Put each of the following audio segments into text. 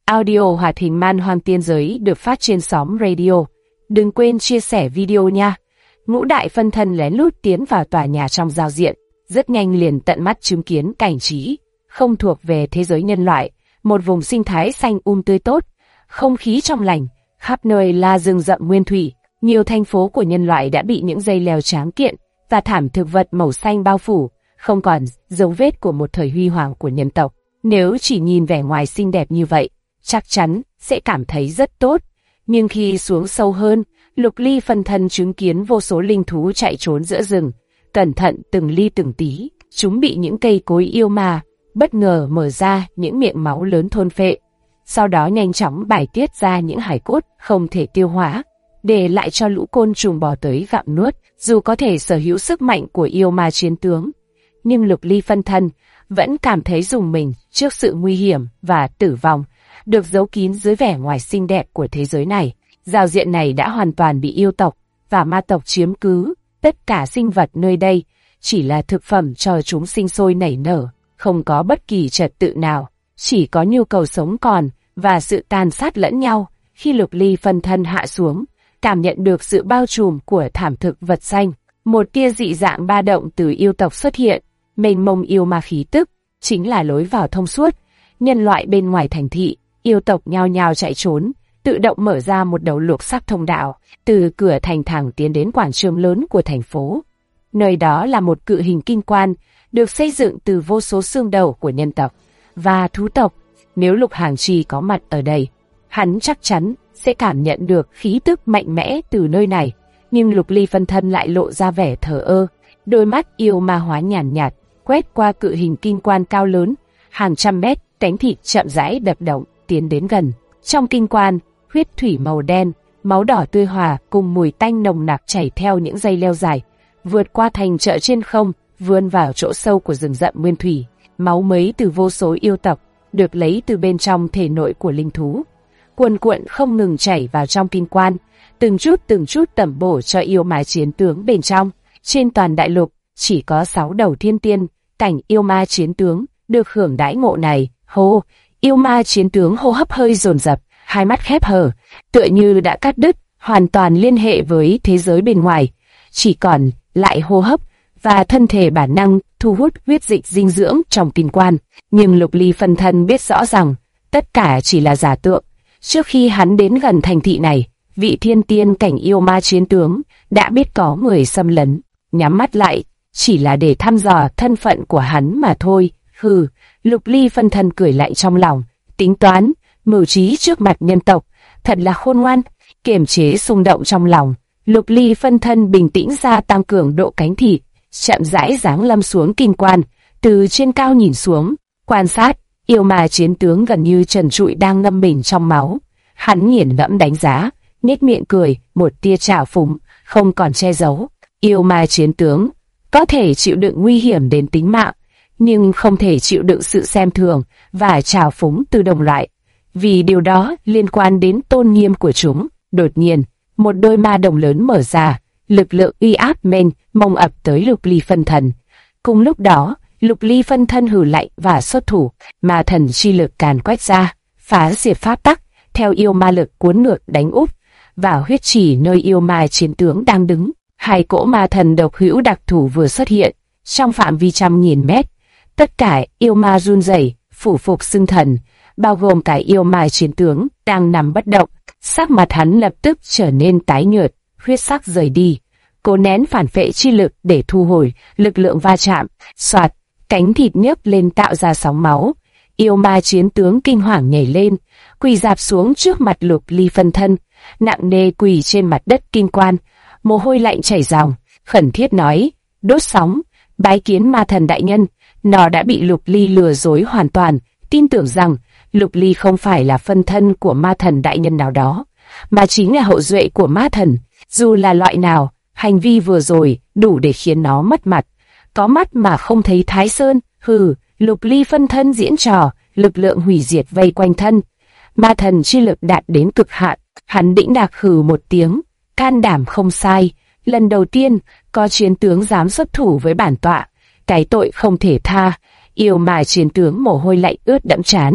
Audio hoạt hình man hoang tiên giới được phát trên xóm radio. Đừng quên chia sẻ video nha. Ngũ đại phân thân lén lút tiến vào tòa nhà trong giao diện, rất nhanh liền tận mắt chứng kiến cảnh trí không thuộc về thế giới nhân loại, một vùng sinh thái xanh tươi tốt, không khí trong lành, khắp nơi là rừng rậm nguyên thủy. Nhiều thành phố của nhân loại đã bị những dây leo tráng kiện và thảm thực vật màu xanh bao phủ, không còn dấu vết của một thời huy hoàng của nhân tộc. Nếu chỉ nhìn vẻ ngoài xinh đẹp như vậy, chắc chắn sẽ cảm thấy rất tốt. Nhưng khi xuống sâu hơn, Lục Ly phân thân chứng kiến vô số linh thú chạy trốn giữa rừng, cẩn thận từng ly từng tí, chúng bị những cây cối yêu ma bất ngờ mở ra những miệng máu lớn thôn phệ, sau đó nhanh chóng bài tiết ra những hải cốt không thể tiêu hóa, để lại cho lũ côn trùng bò tới gặm nuốt. Dù có thể sở hữu sức mạnh của yêu ma chiến tướng, nhưng Lục Ly phân thân vẫn cảm thấy rùng mình trước sự nguy hiểm và tử vong được giấu kín dưới vẻ ngoài xinh đẹp của thế giới này. Giao diện này đã hoàn toàn bị yêu tộc và ma tộc chiếm cứ, tất cả sinh vật nơi đây chỉ là thực phẩm cho chúng sinh sôi nảy nở, không có bất kỳ trật tự nào, chỉ có nhu cầu sống còn và sự tàn sát lẫn nhau. Khi Lục Ly phân thân hạ xuống, cảm nhận được sự bao trùm của thảm thực vật xanh, một tia dị dạng ba động từ yêu tộc xuất hiện, mênh mông yêu ma khí tức, chính là lối vào thông suốt. Nhân loại bên ngoài thành thị, yêu tộc nhao nhao chạy trốn, tự động mở ra một đầu lục sắc thông đạo, từ cửa thành thẳng tiến đến quảng trường lớn của thành phố. Nơi đó là một cự hình kinh quan, được xây dựng từ vô số xương đầu của nhân tộc và thú tộc. Nếu Lục Hàng Chi có mặt ở đây, hắn chắc chắn sẽ cảm nhận được khí tức mạnh mẽ từ nơi này. Nhưng Lục Ly phân thân lại lộ ra vẻ thờ ơ, đôi mắt yêu ma hóa nhàn nhạt, quét qua cự hình kinh quan cao lớn, hàng trăm mét, cánh thịt chậm rãi đập động, tiến đến gần. Trong kinh quan, huyết thủy màu đen, máu đỏ tươi hòa cùng mùi tanh nồng nặc chảy theo những dây leo dài, vượt qua thành chợ trên không, vươn vào chỗ sâu của rừng rậm nguyên thủy. Máu mấy từ vô số yêu tộc được lấy từ bên trong thể nội của linh thú, cuồn cuộn không ngừng chảy vào trong kinh quan, từng chút tẩm bổ cho yêu ma chiến tướng bên trong. Trên toàn đại lục chỉ có 6 đầu thiên tiên cảnh yêu ma chiến tướng được hưởng đãi ngộ này. Hô, yêu ma chiến tướng hô hấp hơi dồn dập, hai mắt khép hờ, tựa như đã cắt đứt hoàn toàn liên hệ với thế giới bên ngoài, chỉ còn lại hô hấp và thân thể bản năng thu hút huyết dịch dinh dưỡng trong kinh quan. Nhưng Lục Ly phân thân biết rõ rằng tất cả chỉ là giả tượng. Trước khi hắn đến gần thành thị này, vị thiên tiên cảnh yêu ma chiến tướng đã biết có người xâm lấn, nhắm mắt lại chỉ là để thăm dò thân phận của hắn mà thôi. Hừ, Lục Ly phân thân cười lạnh trong lòng, tính toán, mưu trí trước mặt nhân tộc, thật là khôn ngoan. Kiềm chế xung động trong lòng, Lục Ly phân thân bình tĩnh gia tăng cường độ cánh thịt, chậm rãi giáng lâm xuống kinh quan, từ trên cao nhìn xuống, quan sát. Yêu ma chiến tướng gần như trần trụi đang ngâm mình trong máu. Hắn nghiền ngẫm đánh giá, nhếch miệng cười, một tia trào phúng không còn che giấu. Yêu ma chiến tướng có thể chịu đựng nguy hiểm đến tính mạng, nhưng không thể chịu đựng sự xem thường và trào phúng từ đồng loại, vì điều đó liên quan đến tôn nghiêm của chúng. Đột nhiên, một đôi ma đồng lớn mở ra, lực lượng uy áp mênh mông ập tới Lục Ly phân thân. Cùng lúc đó, Lục Ly phân thân hừ lạnh và xuất thủ, ma thần chi lực càn quét ra, phá diệt pháp tắc, theo yêu ma lực cuốn ngược đánh úp vào huyết chỉ nơi yêu ma chiến tướng đang đứng. Hai cỗ ma thần độc hữu đặc thù vừa xuất hiện, trong phạm vi trăm nghìn mét. Tất cả yêu ma run rẩy, phủ phục xưng thần, bao gồm cả yêu ma chiến tướng đang nằm bất động. Sắc mặt hắn lập tức trở nên tái nhợt, huyết sắc rời đi, cố nén phản phệ chi lực để thu hồi lực lượng va chạm. Soạt, cánh thịt nhấc lên tạo ra sóng máu. Yêu ma chiến tướng kinh hoàng nhảy lên, quỳ rạp xuống trước mặt Lục Ly phân thân, nặng nề quỳ trên mặt đất kinh quan, mồ hôi lạnh chảy ròng, khẩn thiết nói: đốt sóng, bái kiến ma thần đại nhân. Nó đã bị Lục Ly lừa dối hoàn toàn, tin tưởng rằng Lục Ly không phải là phân thân của ma thần đại nhân nào đó, mà chính là hậu duệ của ma thần. Dù là loại nào, hành vi vừa rồi đủ để khiến nó mất mặt. Có mắt mà không thấy Thái Sơn. Hừ, Lục Ly phân thân diễn trò, lực lượng hủy diệt vây quanh thân. Ma thần chi lực đạt đến cực hạn, hắn đĩnh đạc hừ một tiếng, can đảm không sai. Lần đầu tiên có chiến tướng dám xuất thủ với bản tọa, cái tội không thể tha. Yêu ma chiến tướng mồ hôi lạnh ướt đẫm trán,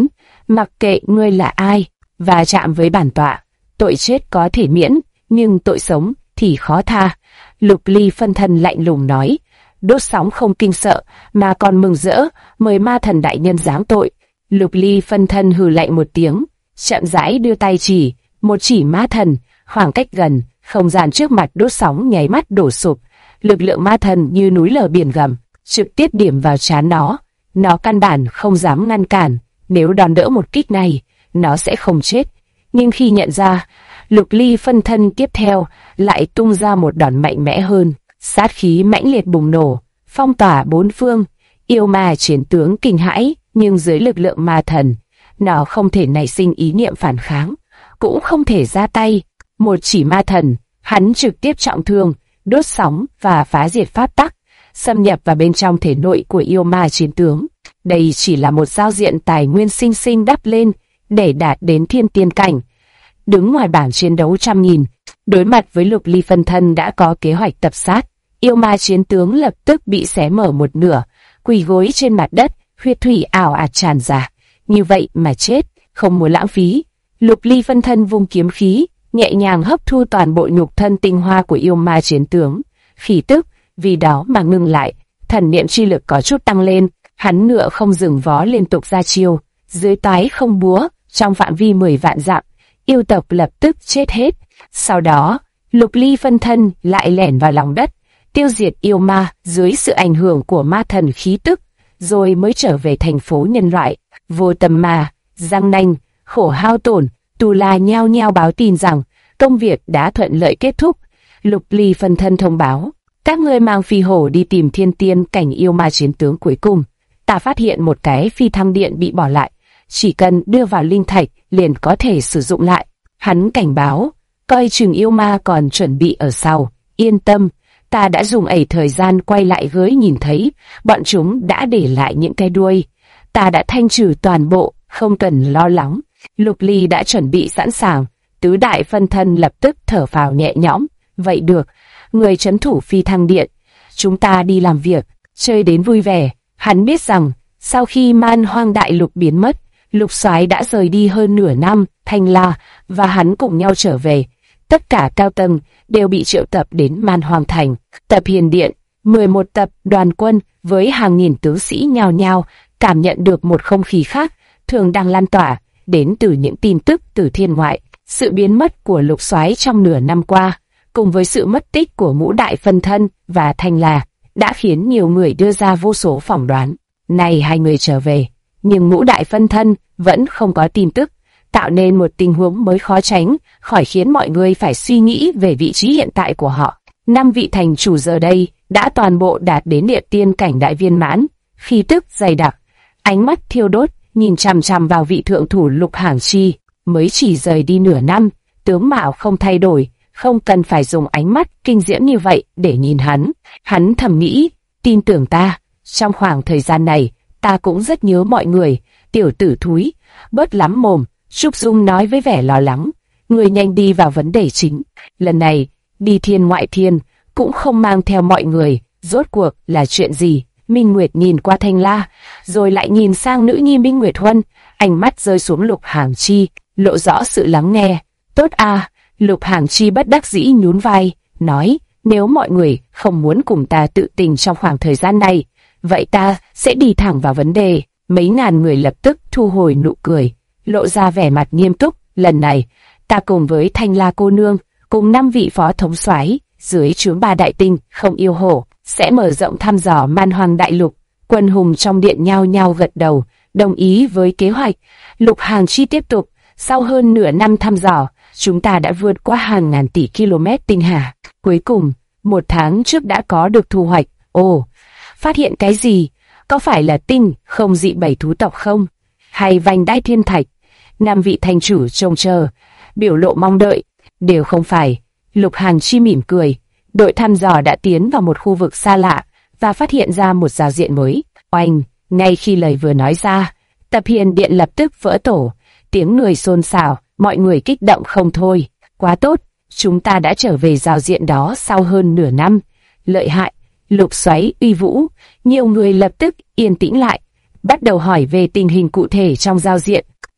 Mặc kệ ngươi là ai, và chạm với bản tọa, tội chết có thể miễn, nhưng tội sống thì khó tha. Lục Ly phân thân lạnh lùng nói. Đốt sóng không kinh sợ, mà còn mừng rỡ, mời ma thần đại nhân giáng tội. Lục Ly phân thân hừ lạnh một tiếng, chậm rãi đưa tay chỉ, một chỉ ma thần, khoảng cách gần, không gian trước mặt đốt sóng nháy mắt đổ sụp. Lực lượng ma thần như núi lở biển gầm, trực tiếp điểm vào trán nó. Nó căn bản không dám ngăn cản, nếu đòn đỡ một kích này, nó sẽ không chết. Nhưng khi nhận ra, Lục Ly phân thân tiếp theo lại tung ra một đòn mạnh mẽ hơn. Sát khí mãnh liệt bùng nổ, phong tỏa bốn phương. Yêu ma chiến tướng kinh hãi, nhưng dưới lực lượng ma thần, nó không thể nảy sinh ý niệm phản kháng, cũng không thể ra tay. Một chỉ ma thần, hắn trực tiếp trọng thương, đốt sóng và phá diệt pháp tắc, xâm nhập vào bên trong thể nội của yêu ma chiến tướng. Đây chỉ là một giao diện tài nguyên sinh sinh đắp lên để đạt đến thiên tiên cảnh. Đứng ngoài bảng chiến đấu trăm nghìn, đối mặt với Lục Ly phân thân đã có kế hoạch tập sát, yêu ma chiến tướng lập tức bị xé mở một nửa, quỳ gối trên mặt đất, huyết thủy ảo ạt tràn ra. Như vậy mà chết, không muốn lãng phí. Lục Ly phân thân vung kiếm khí, nhẹ nhàng hấp thu toàn bộ nhục thân tinh hoa của yêu ma chiến tướng. Khí tức vì đó mà ngừng lại, thần niệm chi lực có chút tăng lên, hắn ngựa không dừng vó liên tục ra chiêu, dưới toái không búa, trong phạm vi 10 vạn dặm, yêu tộc lập tức chết hết. Sau đó, Lục Ly phân thân lại lẻn vào lòng đất, tiêu diệt yêu ma dưới sự ảnh hưởng của ma thần khí tức, rồi mới trở về thành phố nhân loại. Vô Tâm Ma, Giang Nanh, Khổ Hao Tổn, Tù La nhao nhao báo tin rằng công việc đã thuận lợi kết thúc. Lục Ly phân thân thông báo, các ngươi mang phi hổ đi tìm thiên tiên cảnh yêu ma chiến tướng cuối cùng. Ta phát hiện một cái phi thăng điện bị bỏ lại, chỉ cần đưa vào linh thạch liền có thể sử dụng lại. Hắn cảnh báo, coi chừng yêu ma còn chuẩn bị ở sau. Yên tâm, ta đã dùng thời gian quay lại gới nhìn thấy, bọn chúng đã để lại những cái đuôi. Ta đã thanh trừ toàn bộ, không cần lo lắng. Lục Ly đã chuẩn bị sẵn sàng, tứ đại phân thân lập tức thở phào nhẹ nhõm. Vậy được, người trấn thủ phi thăng điện, chúng ta đi làm việc, chơi đến vui vẻ. Hắn biết rằng, sau khi Man Hoang đại lục biến mất, Lục Soái đã rời đi hơn nửa năm, Thanh La và hắn cùng nhau trở về. Tất cả cao tầng đều bị triệu tập đến Man Hoang thành. Tập Hiền Điện, 11 tập đoàn quân với hàng nghìn tướng sĩ nhao nhao cảm nhận được một không khí khác thường đang lan tỏa đến từ những tin tức từ thiên ngoại. Sự biến mất của Lục Soái trong nửa năm qua, cùng với sự mất tích của ngũ đại phân thân và Thanh La, đã khiến nhiều người đưa ra vô số phỏng đoán. Này hai người trở về, nhưng ngũ đại phân thân vẫn không có tin tức, tạo nên một tình huống mới khó tránh khỏi khiến mọi người phải suy nghĩ về vị trí hiện tại của họ. 5 vị thành chủ giờ đây đã toàn bộ đạt đến địa tiên cảnh đại viên mãn, khí tức dày đặc, ánh mắt thiêu đốt, nhìn chằm chằm vào vị thượng thủ Lục Hàng Chi. Mới chỉ rời đi nửa năm, tướng mạo không thay đổi, không cần phải dùng ánh mắt kinh diễm như vậy để nhìn hắn. Hắn thầm nghĩ, tin tưởng ta, trong khoảng thời gian này, ta cũng rất nhớ mọi người. Tiểu tử thúi, bớt lắm mồm. Trúc Dung nói với vẻ lo lắng. Người nhanh đi vào vấn đề chính. Lần này, đi thiên ngoại thiên, cũng không mang theo mọi người. Rốt cuộc là chuyện gì? Minh Nguyệt nhìn qua Thanh La, rồi lại nhìn sang nữ nhi Minh Nguyệt Huân. Ánh mắt rơi xuống Lục Hàng Chi, lộ rõ sự lắng nghe. Tốt à, Lục Hàng Chi bất đắc dĩ nhún vai, nói, nếu mọi người không muốn cùng ta tự tình trong khoảng thời gian này, vậy ta sẽ đi thẳng vào vấn đề. Mấy ngàn người lập tức thu hồi nụ cười, lộ ra vẻ mặt nghiêm túc. Lần này, ta cùng với Thanh La cô nương, cùng 5 vị phó thống soái dưới trướng 3 đại tinh không yêu hổ, sẽ mở rộng thăm dò Man Hoang đại lục. Quân hùng trong điện nhao nhao gật đầu, đồng ý với kế hoạch. Lục Hàng Chi tiếp tục, sau hơn nửa năm thăm dò, chúng ta đã vượt qua hàng ngàn tỷ km tinh hà. Cuối cùng, 1 tháng trước đã có được thu hoạch. Ồ, phát hiện cái gì? Có phải là tinh không dị 7 thú tộc không? Hay vành đai thiên thạch? 5 vị thành chủ trông chờ, biểu lộ mong đợi. Đều không phải. Lục Hàng Chi mỉm cười. Đội thăm dò đã tiến vào một khu vực xa lạ và phát hiện ra một giao diện mới. Oanh, ngay khi lời vừa nói ra, Tập Hiền Điện lập tức vỡ tổ. Tiếng người xôn xao, mọi người kích động không thôi. Quá tốt, chúng ta đã trở về giao diện đó sau hơn nửa năm. Lợi hại, Lục Soái uy vũ. Nhiều người lập tức yên tĩnh lại, bắt đầu hỏi về tình hình cụ thể trong giao diện.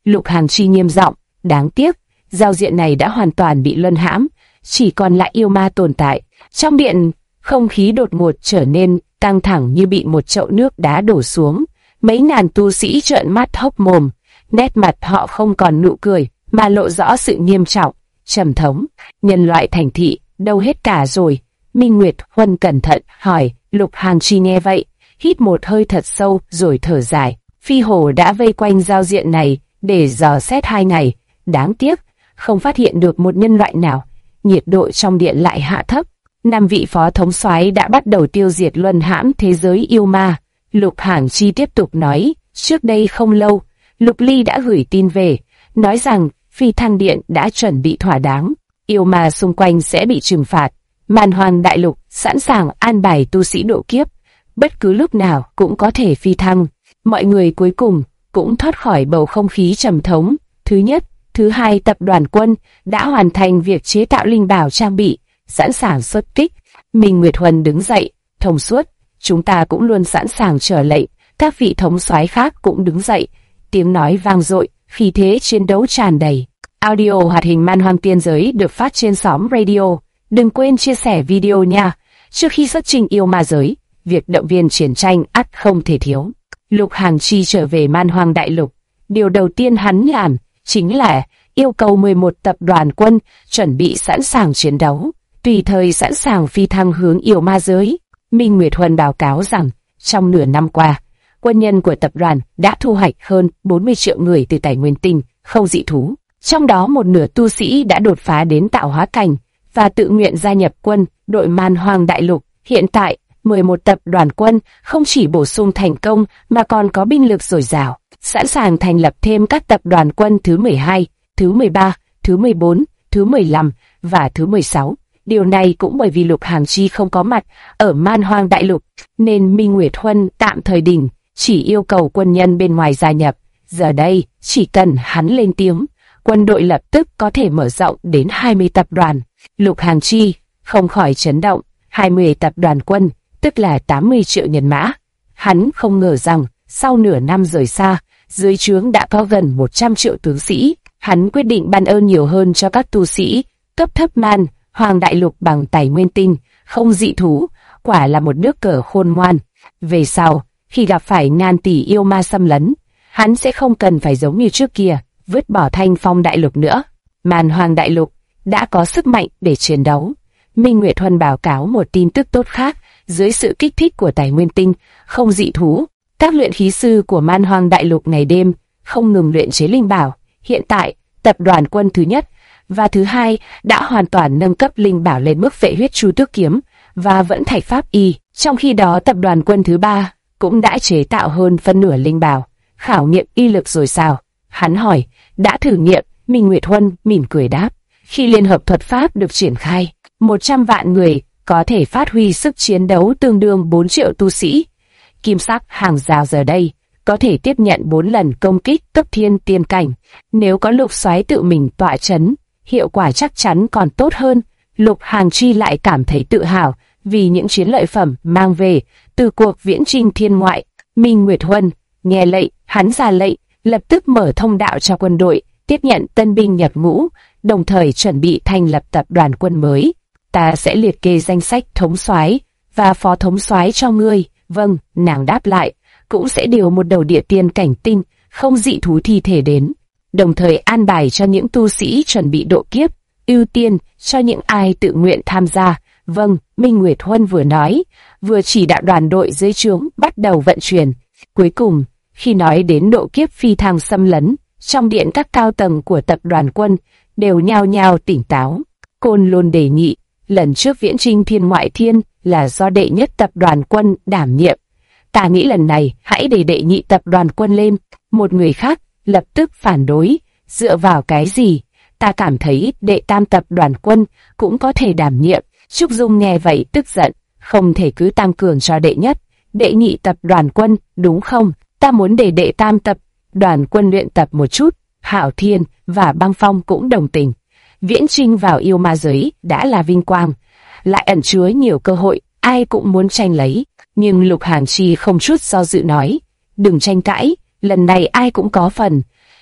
Lục Hàng Chi nghiêm giọng, đáng tiếc, giao diện này đã hoàn toàn bị luân hãm, chỉ còn lại yêu ma tồn tại. Trong điện, không khí đột ngột trở nên căng thẳng như bị một chậu nước đá đổ xuống. Mấy ngàn tu sĩ trợn mắt hốc mồm, nét mặt họ không còn nụ cười, mà lộ rõ sự nghiêm trọng, trầm thống. Nhân loại thành thị, đâu hết cả rồi? Minh Nguyệt Huân cẩn thận hỏi. Lục Hàng Chi nghe vậy, hít một hơi thật sâu rồi thở dài. Phi hổ đã vây quanh giao diện này để dò xét 2 ngày, đáng tiếc, không phát hiện được một nhân loại nào. Nhiệt độ trong điện lại hạ thấp. 5 vị phó thống soái đã bắt đầu tiêu diệt luân hãm thế giới yêu ma. Lục Hàng Chi tiếp tục nói, trước đây không lâu, Lục Ly đã gửi tin về, nói rằng phi thăng điện đã chuẩn bị thỏa đáng, yêu ma xung quanh sẽ bị trừng phạt. Man Hoang Đại Lục sẵn sàng an bài tu sĩ độ kiếp, bất cứ lúc nào cũng có thể phi thăng. Mọi người cuối cùng cũng thoát khỏi bầu không khí trầm thống. Thứ nhất, thứ hai tập đoàn quân đã hoàn thành việc chế tạo linh bảo trang bị, sẵn sàng xuất kích. Minh Nguyệt Huân đứng dậy, thông suốt, chúng ta cũng luôn sẵn sàng chờ lệnh. Các vị thống soái khác cũng đứng dậy, tiếng nói vang dội, khí thế chiến đấu tràn đầy. Audio hoạt hình Man Hoang Tiên Giới được phát trên xóm radio. Đừng quên chia sẻ video nha. Trước khi xuất trình yêu ma giới, việc động viên chiến tranh ắt không thể thiếu. Lục Hàng Chi trở về Man Hoang Đại Lục, điều đầu tiên hắn làm chính là yêu cầu 11 tập đoàn quân chuẩn bị sẵn sàng chiến đấu, tùy thời sẵn sàng phi thăng hướng yêu ma giới. Minh Nguyệt Huân báo cáo rằng, trong nửa năm qua, quân nhân của tập đoàn đã thu hoạch hơn 40 triệu người từ tài nguyên tinh, không dị thú. Trong đó một nửa tu sĩ đã đột phá đến tạo hóa cảnh và tự nguyện gia nhập quân đội Man Hoang Đại Lục. Hiện tại, 11 tập đoàn quân không chỉ bổ sung thành công mà còn có binh lực dồi dào, sẵn sàng thành lập thêm các tập đoàn quân thứ 12, thứ 13, thứ 14, thứ 15 và thứ 16. Điều này cũng bởi vì Lục Hàng Chi không có mặt ở Man Hoang Đại Lục, nên Minh Nguyệt Huân tạm thời đình chỉ yêu cầu quân nhân bên ngoài gia nhập. Giờ đây, chỉ cần hắn lên tiếng, quân đội lập tức có thể mở rộng đến 20 tập đoàn. Lục Hàng Chi không khỏi chấn động, 20 tập đoàn quân, tức là 80 triệu nhân mã. Hắn không ngờ rằng, sau nửa năm rời xa, dưới trướng đã có gần 100 triệu tướng sĩ. Hắn quyết định ban ơn nhiều hơn cho các tu sĩ cấp thấp Man Hoang Đại Lục bằng tài nguyên tinh, không dị thú, quả là một nước cờ khôn ngoan. Về sau, khi gặp phải ngàn tỷ yêu ma xâm lấn, hắn sẽ không cần phải giống như trước kia, vứt bỏ Thanh Phong Đại Lục nữa. Man Hoang Đại Lục đã có sức mạnh để chiến đấu. Minh Nguyệt Huân báo cáo một tin tức tốt khác, dưới sự kích thích của tài nguyên tinh, không dị thú, các luyện khí sư của Man Hoang Đại Lục ngày đêm không ngừng luyện chế linh bảo. Hiện tại, tập đoàn quân thứ nhất và thứ hai đã hoàn toàn nâng cấp linh bảo lên mức Vệ Huyết Chu Tước Kiếm và Vẫn Thạch Pháp Y. Trong khi đó, tập đoàn quân thứ ba cũng đã chế tạo hơn phân nửa linh bảo. Khảo nghiệm y lực rồi sao? Hắn hỏi. Đã thử nghiệm. Minh Nguyệt Huân mỉm cười đáp. Khi liên hợp thuật pháp được triển khai, 100 vạn người có thể phát huy sức chiến đấu tương đương 4 triệu tu sĩ. Kim sắc hàng rào giờ đây có thể tiếp nhận 4 lần công kích cấp thiên tiên cảnh. Nếu có Lục Soái tự mình tọa chấn, hiệu quả chắc chắn còn tốt hơn. Lục Hàng Chi lại cảm thấy tự hào vì những chiến lợi phẩm mang về từ cuộc viễn chinh thiên ngoại. Minh Nguyệt Huân nghe lệnh, hắn ra lệnh, lập tức mở thông đạo cho quân đội tiếp nhận tân binh nhập ngũ, đồng thời chuẩn bị thành lập tập đoàn quân mới. Ta sẽ liệt kê danh sách thống soái và phó thống soái cho ngươi. Vâng, nàng đáp lại. Cũng sẽ điều một đầu địa tiên cảnh tinh, không dị thú thi thể đến, đồng thời an bài cho những tu sĩ chuẩn bị độ kiếp, ưu tiên cho những ai tự nguyện tham gia. Vâng, Minh Nguyệt Huân vừa nói, vừa chỉ đạo đoàn đội dưới trướng bắt đầu vận chuyển. Cuối cùng, khi nói đến độ kiếp phi thăng xâm lấn, trong điện các cao tầng của tập đoàn quân đều nhao nhao tỉnh táo. Côn Lôn đề nghị, lần trước viễn chinh thiên ngoại thiên là do đệ nhất tập đoàn quân đảm nhiệm. Ta nghĩ lần này hãy để đệ nhị tập đoàn quân lên. Một người khác lập tức phản đối. Dựa vào cái gì? Ta cảm thấy đệ tam tập đoàn quân cũng có thể đảm nhiệm. Trúc Dung nghe vậy tức giận. Không thể cứ tăng cường cho đệ nhất, đệ nhị tập đoàn quân, đúng không? Ta muốn để đệ tam tập đoàn quân luyện tập một chút. Hạo Thiên và Băng Phong cũng đồng tình. Viễn chinh vào yêu ma giới đã là vinh quang, lại ẩn chứa nhiều cơ hội, ai cũng muốn tranh lấy. Nhưng Lục Hàng Chi không chút do dự nói, đừng tranh cãi, lần này ai cũng có phần.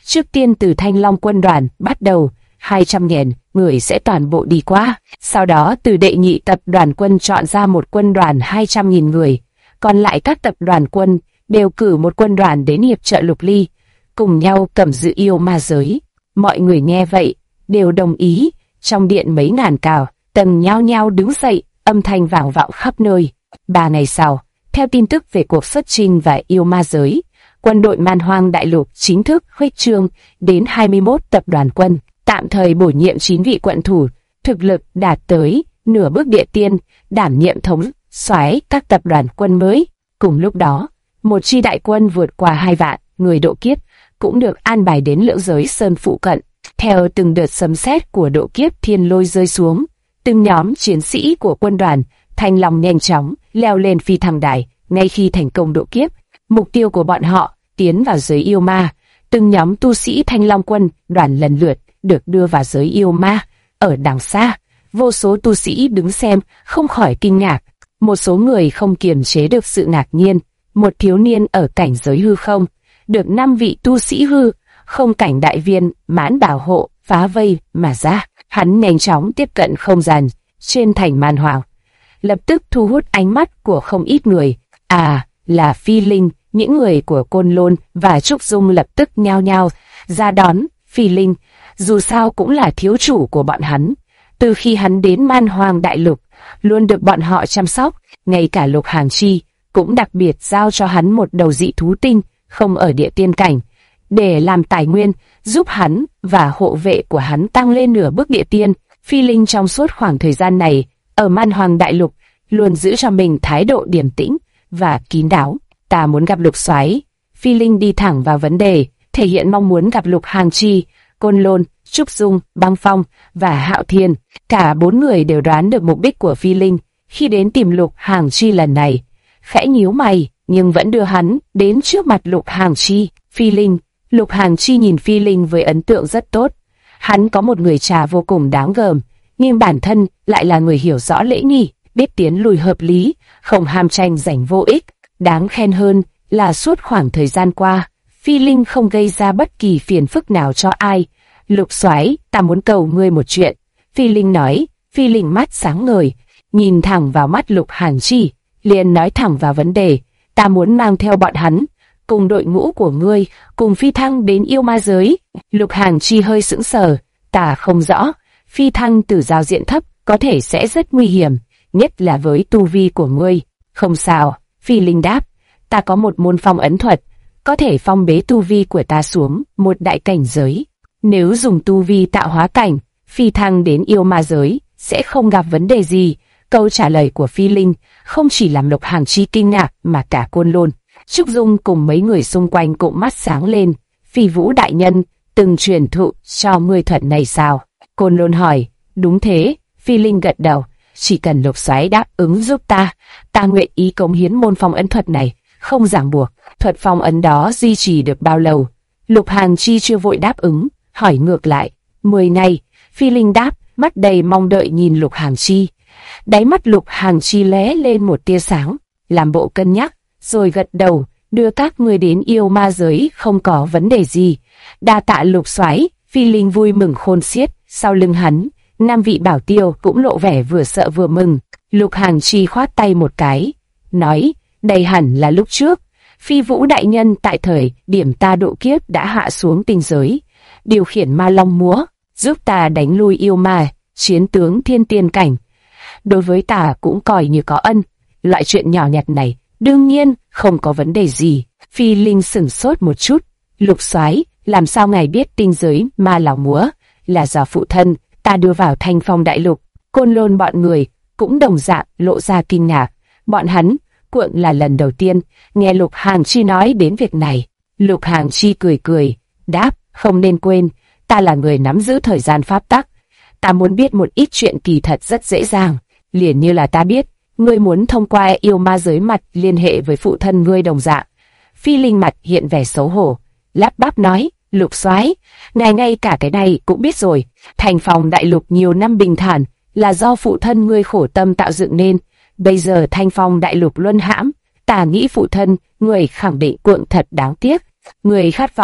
Trước tiên từ Thanh Long quân đoàn bắt đầu, 200.000 người sẽ toàn bộ đi qua. Sau đó từ đệ nhị tập đoàn quân chọn ra một quân đoàn 200.000 người. Còn lại các tập đoàn quân đều cử một quân đoàn đến hiệp trợ Lục Ly, cùng nhau cầm giữ yêu ma giới. Mọi người nghe vậy, đều đồng ý. Trong điện mấy ngàn cào, tầng nhao nhao đứng dậy, âm thanh vang vọng khắp nơi. 3 ngày sau, theo tin tức về cuộc xuất chinh và yêu ma giới, quân đội Man Hoang Đại Lục chính thức khuếch trương đến 21 tập đoàn quân, tạm thời bổ nhiệm 9 vị quận thủ, thực lực đạt tới nửa bước địa tiên, đảm nhiệm thống soái các tập đoàn quân mới. Cùng lúc đó, một chi đại quân vượt qua 2 vạn người độ kiếp cũng được an bài đến Lưỡng Giới Sơn phụ cận. Theo từng đợt sấm sét của độ kiếp thiên lôi rơi xuống, từng nhóm chiến sĩ của quân đoàn Thanh Long nhanh chóng leo lên phi thăng đài. Ngay khi thành công độ kiếp, mục tiêu của bọn họ tiến vào giới yêu ma. Từng nhóm tu sĩ Thanh Long quân đoàn lần lượt được đưa vào giới yêu ma. Ở đằng xa, vô số tu sĩ đứng xem không khỏi kinh ngạc. Một số người không kiềm chế được sự ngạc nhiên. Một thiếu niên ở cảnh giới hư không được 5 vị tu sĩ hư không cảnh đại viên mãn bảo hộ phá vây mà ra. Hắn nhanh chóng tiếp cận không gian trên thành Man Hoang, lập tức thu hút ánh mắt của không ít người. À, là Phi Linh. Những người của Côn Lôn và Trúc Dung lập tức nhao nhao ra đón Phi Linh, dù sao cũng là thiếu chủ của bọn hắn. Từ khi hắn đến Man Hoang Đại Lục, luôn được bọn họ chăm sóc, ngay cả Lục Hàng Chi cũng đặc biệt giao cho hắn một đầu dị thú tinh không ở địa tiên cảnh, để làm tài nguyên giúp hắn và hộ vệ của hắn tăng lên nửa bước địa tiên. Phi Linh trong suốt khoảng thời gian này ở Man Hoang Đại Lục luôn giữ cho mình thái độ điềm tĩnh và kín đáo. Ta muốn gặp Lục soái. Phi Linh đi thẳng vào vấn đề, thể hiện mong muốn gặp Lục Hàng Chi. Côn Lôn, Trúc Dung, Băng Phong và Hạo Thiên, cả 4 người đều đoán được mục đích của Phi Linh khi đến tìm Lục Hàng Chi lần này. Khẽ nhíu mày, nhưng vẫn đưa hắn đến trước mặt Lục Hàng Chi. Phi Linh. Lục Hàng Chi nhìn Phi Linh với ấn tượng rất tốt. Hắn có một người cha vô cùng đáng gờm, nhưng bản thân lại là người hiểu rõ lễ nghi, biết tiến lùi hợp lý, không ham tranh giành vô ích. Đáng khen hơn là suốt khoảng thời gian qua, Phi Linh không gây ra bất kỳ phiền phức nào cho ai. Lục soái, ta muốn cầu ngươi một chuyện. Phi Linh nói. Phi Linh mắt sáng ngời, nhìn thẳng vào mắt Lục Hàng Chi, liền nói thẳng vào vấn đề. Ta muốn mang theo bọn hắn, cùng đội ngũ của ngươi, cùng phi thăng đến yêu ma giới. Lục Hàng Chi hơi sững sờ. Ta không rõ, phi thăng từ giao diện thấp có thể sẽ rất nguy hiểm, nhất là với tu vi của ngươi. Không sao, Phi Linh đáp. Ta có một môn phong ấn thuật, có thể phong bế tu vi của ta xuống một đại cảnh giới. Nếu dùng tu vi tạo hóa cảnh, phi thăng đến yêu ma giới sẽ không gặp vấn đề gì. Câu trả lời của Phi Linh không chỉ làm Lục Hàng Chi kinh ngạc mà cả Côn Lôn, Trúc Dung cùng mấy người xung quanh cũng mắt sáng lên. Phi Vũ đại nhân từng truyền thụ cho ngươi thuật này sao? Côn Lôn hỏi. Đúng thế. Phi Linh gật đầu. Chỉ cần Lục soái đáp ứng giúp ta, ta nguyện ý cống hiến môn phong ấn thuật này, không ràng buộc. Thuật phong ấn đó duy trì được bao lâu? Lục Hàng Chi chưa vội đáp ứng, hỏi ngược lại. 10 ngày. Phi Linh đáp, mắt đầy mong đợi nhìn Lục Hàng Chi. Đáy mắt Lục Hàng Chi lóe lên một tia sáng, làm bộ cân nhắc, rồi gật đầu. Đưa các ngươi đến yêu ma giới không có vấn đề gì. Đa tạ Lục soái. Phi Linh vui mừng khôn xiết. Sau lưng hắn, 5 vị bảo tiêu cũng lộ vẻ vừa sợ vừa mừng. Lục Hàng Chi khoát tay một cái, nói, đây hẳn là lúc trước. Phi Vũ đại nhân tại thời điểm ta độ kiếp đã hạ xuống tinh giới, điều khiển ma long múa, giúp ta đánh lui yêu ma, chiến tướng thiên tiên cảnh. Đối với ta cũng coi như có ân. Loại chuyện nhỏ nhặt này đương nhiên không có vấn đề gì. Phi Linh sửng sốt một chút. Lục soái, làm sao ngài biết tinh giới ma long múa là do phụ thân ta đưa vào Thanh Phong Đại Lục? Côn Lôn bọn người cũng đồng dạng lộ ra kinh ngạc. Bọn hắn cuộn là lần đầu tiên nghe Lục Hàng Chi nói đến việc này. Lục Hàng Chi cười cười, đáp, không nên quên, ta là người nắm giữ thời gian pháp tắc. Ta muốn biết một ít chuyện kỳ thật rất dễ dàng, liền như là ta biết, ngươi muốn thông qua yêu ma giới mặt liên hệ với phụ thân ngươi đồng dạng. Phi Linh mặt hiện vẻ xấu hổ, lắp bắp nói, Lục soái, ngài ngay cả cái này cũng biết rồi. Thanh Phong Đại Lục nhiều năm bình thản là do phụ thân ngươi khổ tâm tạo dựng nên. Bây giờ Thanh Phong Đại Lục luân hãm, ta nghĩ phụ thân ngươi khẳng định cuộn thật đáng tiếc. Ngươi khát vọng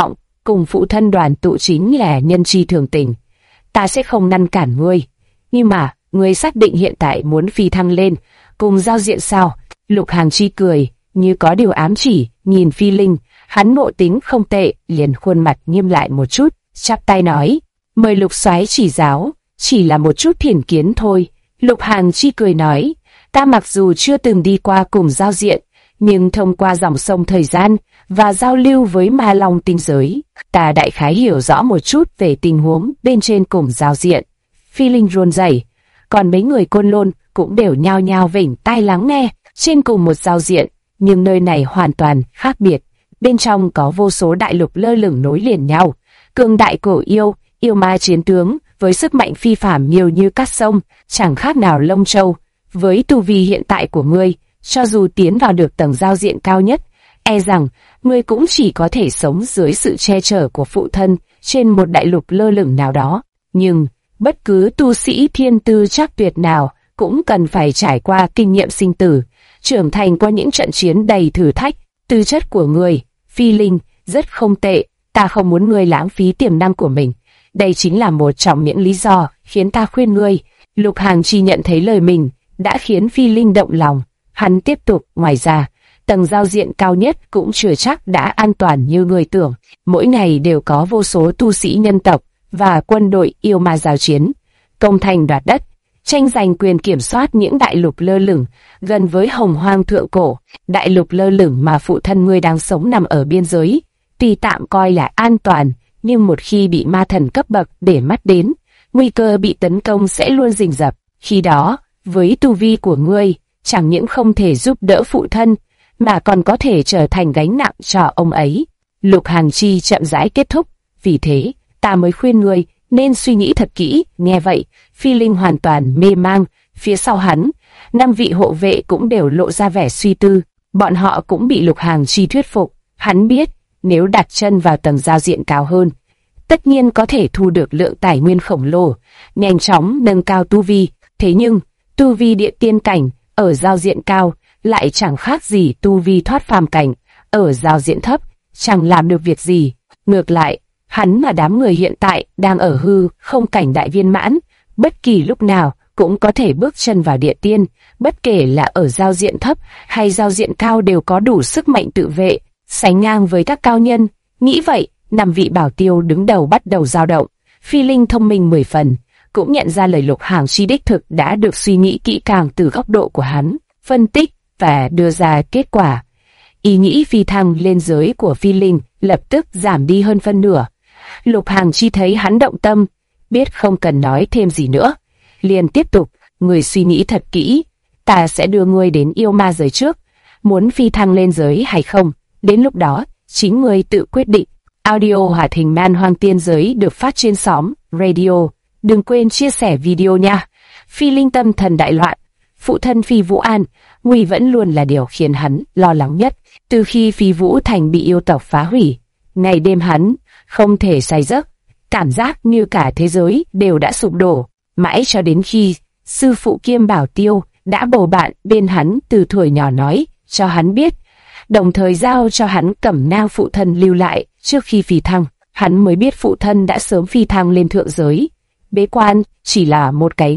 cùng phụ thân đoàn tụ chính là nhân chi thường tình. Ta sẽ không ngăn cản ngươi. Nhưng mà, ngươi xác định hiện tại muốn phi thăng lên, cùng giao diện sao? Lục Hàng Chi cười, như có điều ám chỉ, nhìn Phi Linh, hắn ngộ tính không tệ, liền khuôn mặt nghiêm lại một chút, chắp tay nói, mời Lục soái chỉ giáo, chỉ là một chút thiển kiến thôi. Lục Hàng Chi cười nói, ta mặc dù chưa từng đi qua cùng giao diện, nhưng thông qua dòng sông thời gian và giao lưu với ma long tinh giới, ta đại khái hiểu rõ một chút về tình huống bên trên cùng giao diện. Phi Linh run rẩy, còn mấy người Côn Lôn cũng đều nhao nhao vểnh tai lắng nghe. Trên cùng một giao diện, nhưng nơi này hoàn toàn khác biệt. Bên trong có vô số đại lục lơ lửng nối liền nhau, cường đại cổ yêu, yêu ma chiến tướng với sức mạnh phi phàm nhiều như cát sông, chẳng khác nào lông châu. Với tu vi hiện tại của ngươi, cho dù tiến vào được tầng giao diện cao nhất, e rằng ngươi cũng chỉ có thể sống dưới sự che chở của phụ thân trên một đại lục lơ lửng nào đó. Nhưng bất cứ tu sĩ thiên tư chắc tuyệt nào cũng cần phải trải qua kinh nghiệm sinh tử, trưởng thành qua những trận chiến đầy thử thách. Tư chất của ngươi, Phi Linh, rất không tệ, ta không muốn ngươi lãng phí tiềm năng của mình. Đây chính là một trong những lý do khiến ta khuyên ngươi. Lục Hàng Chi nhận thấy lời mình đã khiến Phi Linh động lòng. Hắn tiếp tục, ngoài ra, tầng giao diện cao nhất cũng chưa chắc đã an toàn như người tưởng. Mỗi ngày đều có vô số tu sĩ nhân tộc và quân đội yêu ma giao chiến, công thành đoạt đất, tranh giành quyền kiểm soát những đại lục lơ lửng gần với Hồng Hoang thượng cổ. Đại lục lơ lửng mà phụ thân ngươi đang sống nằm ở biên giới, tuy tạm coi là an toàn, nhưng một khi bị ma thần cấp bậc để mắt đến, nguy cơ bị tấn công sẽ luôn rình rập. Khi đó, với tu vi của ngươi, chẳng những không thể giúp đỡ phụ thân, mà còn có thể trở thành gánh nặng cho ông ấy. Lục Hàng Chi chậm rãi kết thúc, vì thế, ta mới khuyên ngươi nên suy nghĩ thật kỹ. Nghe vậy, Phi Linh hoàn toàn mê mang. Phía sau hắn, 5 vị hộ vệ cũng đều lộ ra vẻ suy tư. Bọn họ cũng bị Lục Hàng Chi thuyết phục. Hắn biết, nếu đặt chân vào tầng giao diện cao hơn, tất nhiên có thể thu được lượng tài nguyên khổng lồ, nhanh chóng nâng cao tu vi. Thế nhưng, tu vi địa tiên cảnh ở giao diện cao lại chẳng khác gì tu vi thoát phàm cảnh ở giao diện thấp, chẳng làm được việc gì. Ngược lại, hắn và đám người hiện tại đang ở hư không cảnh đại viên mãn, bất kỳ lúc nào cũng có thể bước chân vào địa tiên, bất kể là ở giao diện thấp hay giao diện cao đều có đủ sức mạnh tự vệ, sánh ngang với các cao nhân. Nghĩ vậy, 5 vị bảo tiêu đứng đầu bắt đầu dao động. Phi Linh thông minh 10 phần, cũng nhận ra lời Lục Hàng Chi đích thực đã được suy nghĩ kỹ càng từ góc độ của hắn, phân tích và đưa ra kết quả. Ý nghĩ phi thăng lên giới của Phi Linh lập tức giảm đi hơn phân nửa. Lục Hàng Chi thấy hắn động tâm, biết không cần nói thêm gì nữa, liền tiếp tục, người suy nghĩ thật kỹ, ta sẽ đưa ngươi đến yêu ma giới trước, muốn phi thăng lên giới hay không, đến lúc đó, chính ngươi tự quyết định. Audio hoạt hình Man Hoang Tiên Giới được phát trên xóm Radio. Đừng quên chia sẻ video nha. Phi Linh tâm thần đại loạn. Phụ thân Phi Vũ An, nguy vẫn luôn là điều khiến hắn lo lắng nhất. Từ khi Phi Vũ Thành bị yêu tộc phá hủy, ngày đêm hắn không thể say giấc, cảm giác như cả thế giới đều đã sụp đổ. Mãi cho đến khi sư phụ kiêm bảo tiêu đã bầu bạn bên hắn từ tuổi nhỏ nói cho hắn biết, đồng thời giao cho hắn cẩm nang phụ thân lưu lại trước khi phi thăng, hắn mới biết phụ thân đã sớm phi thăng lên thượng giới. Bế quan chỉ là một cái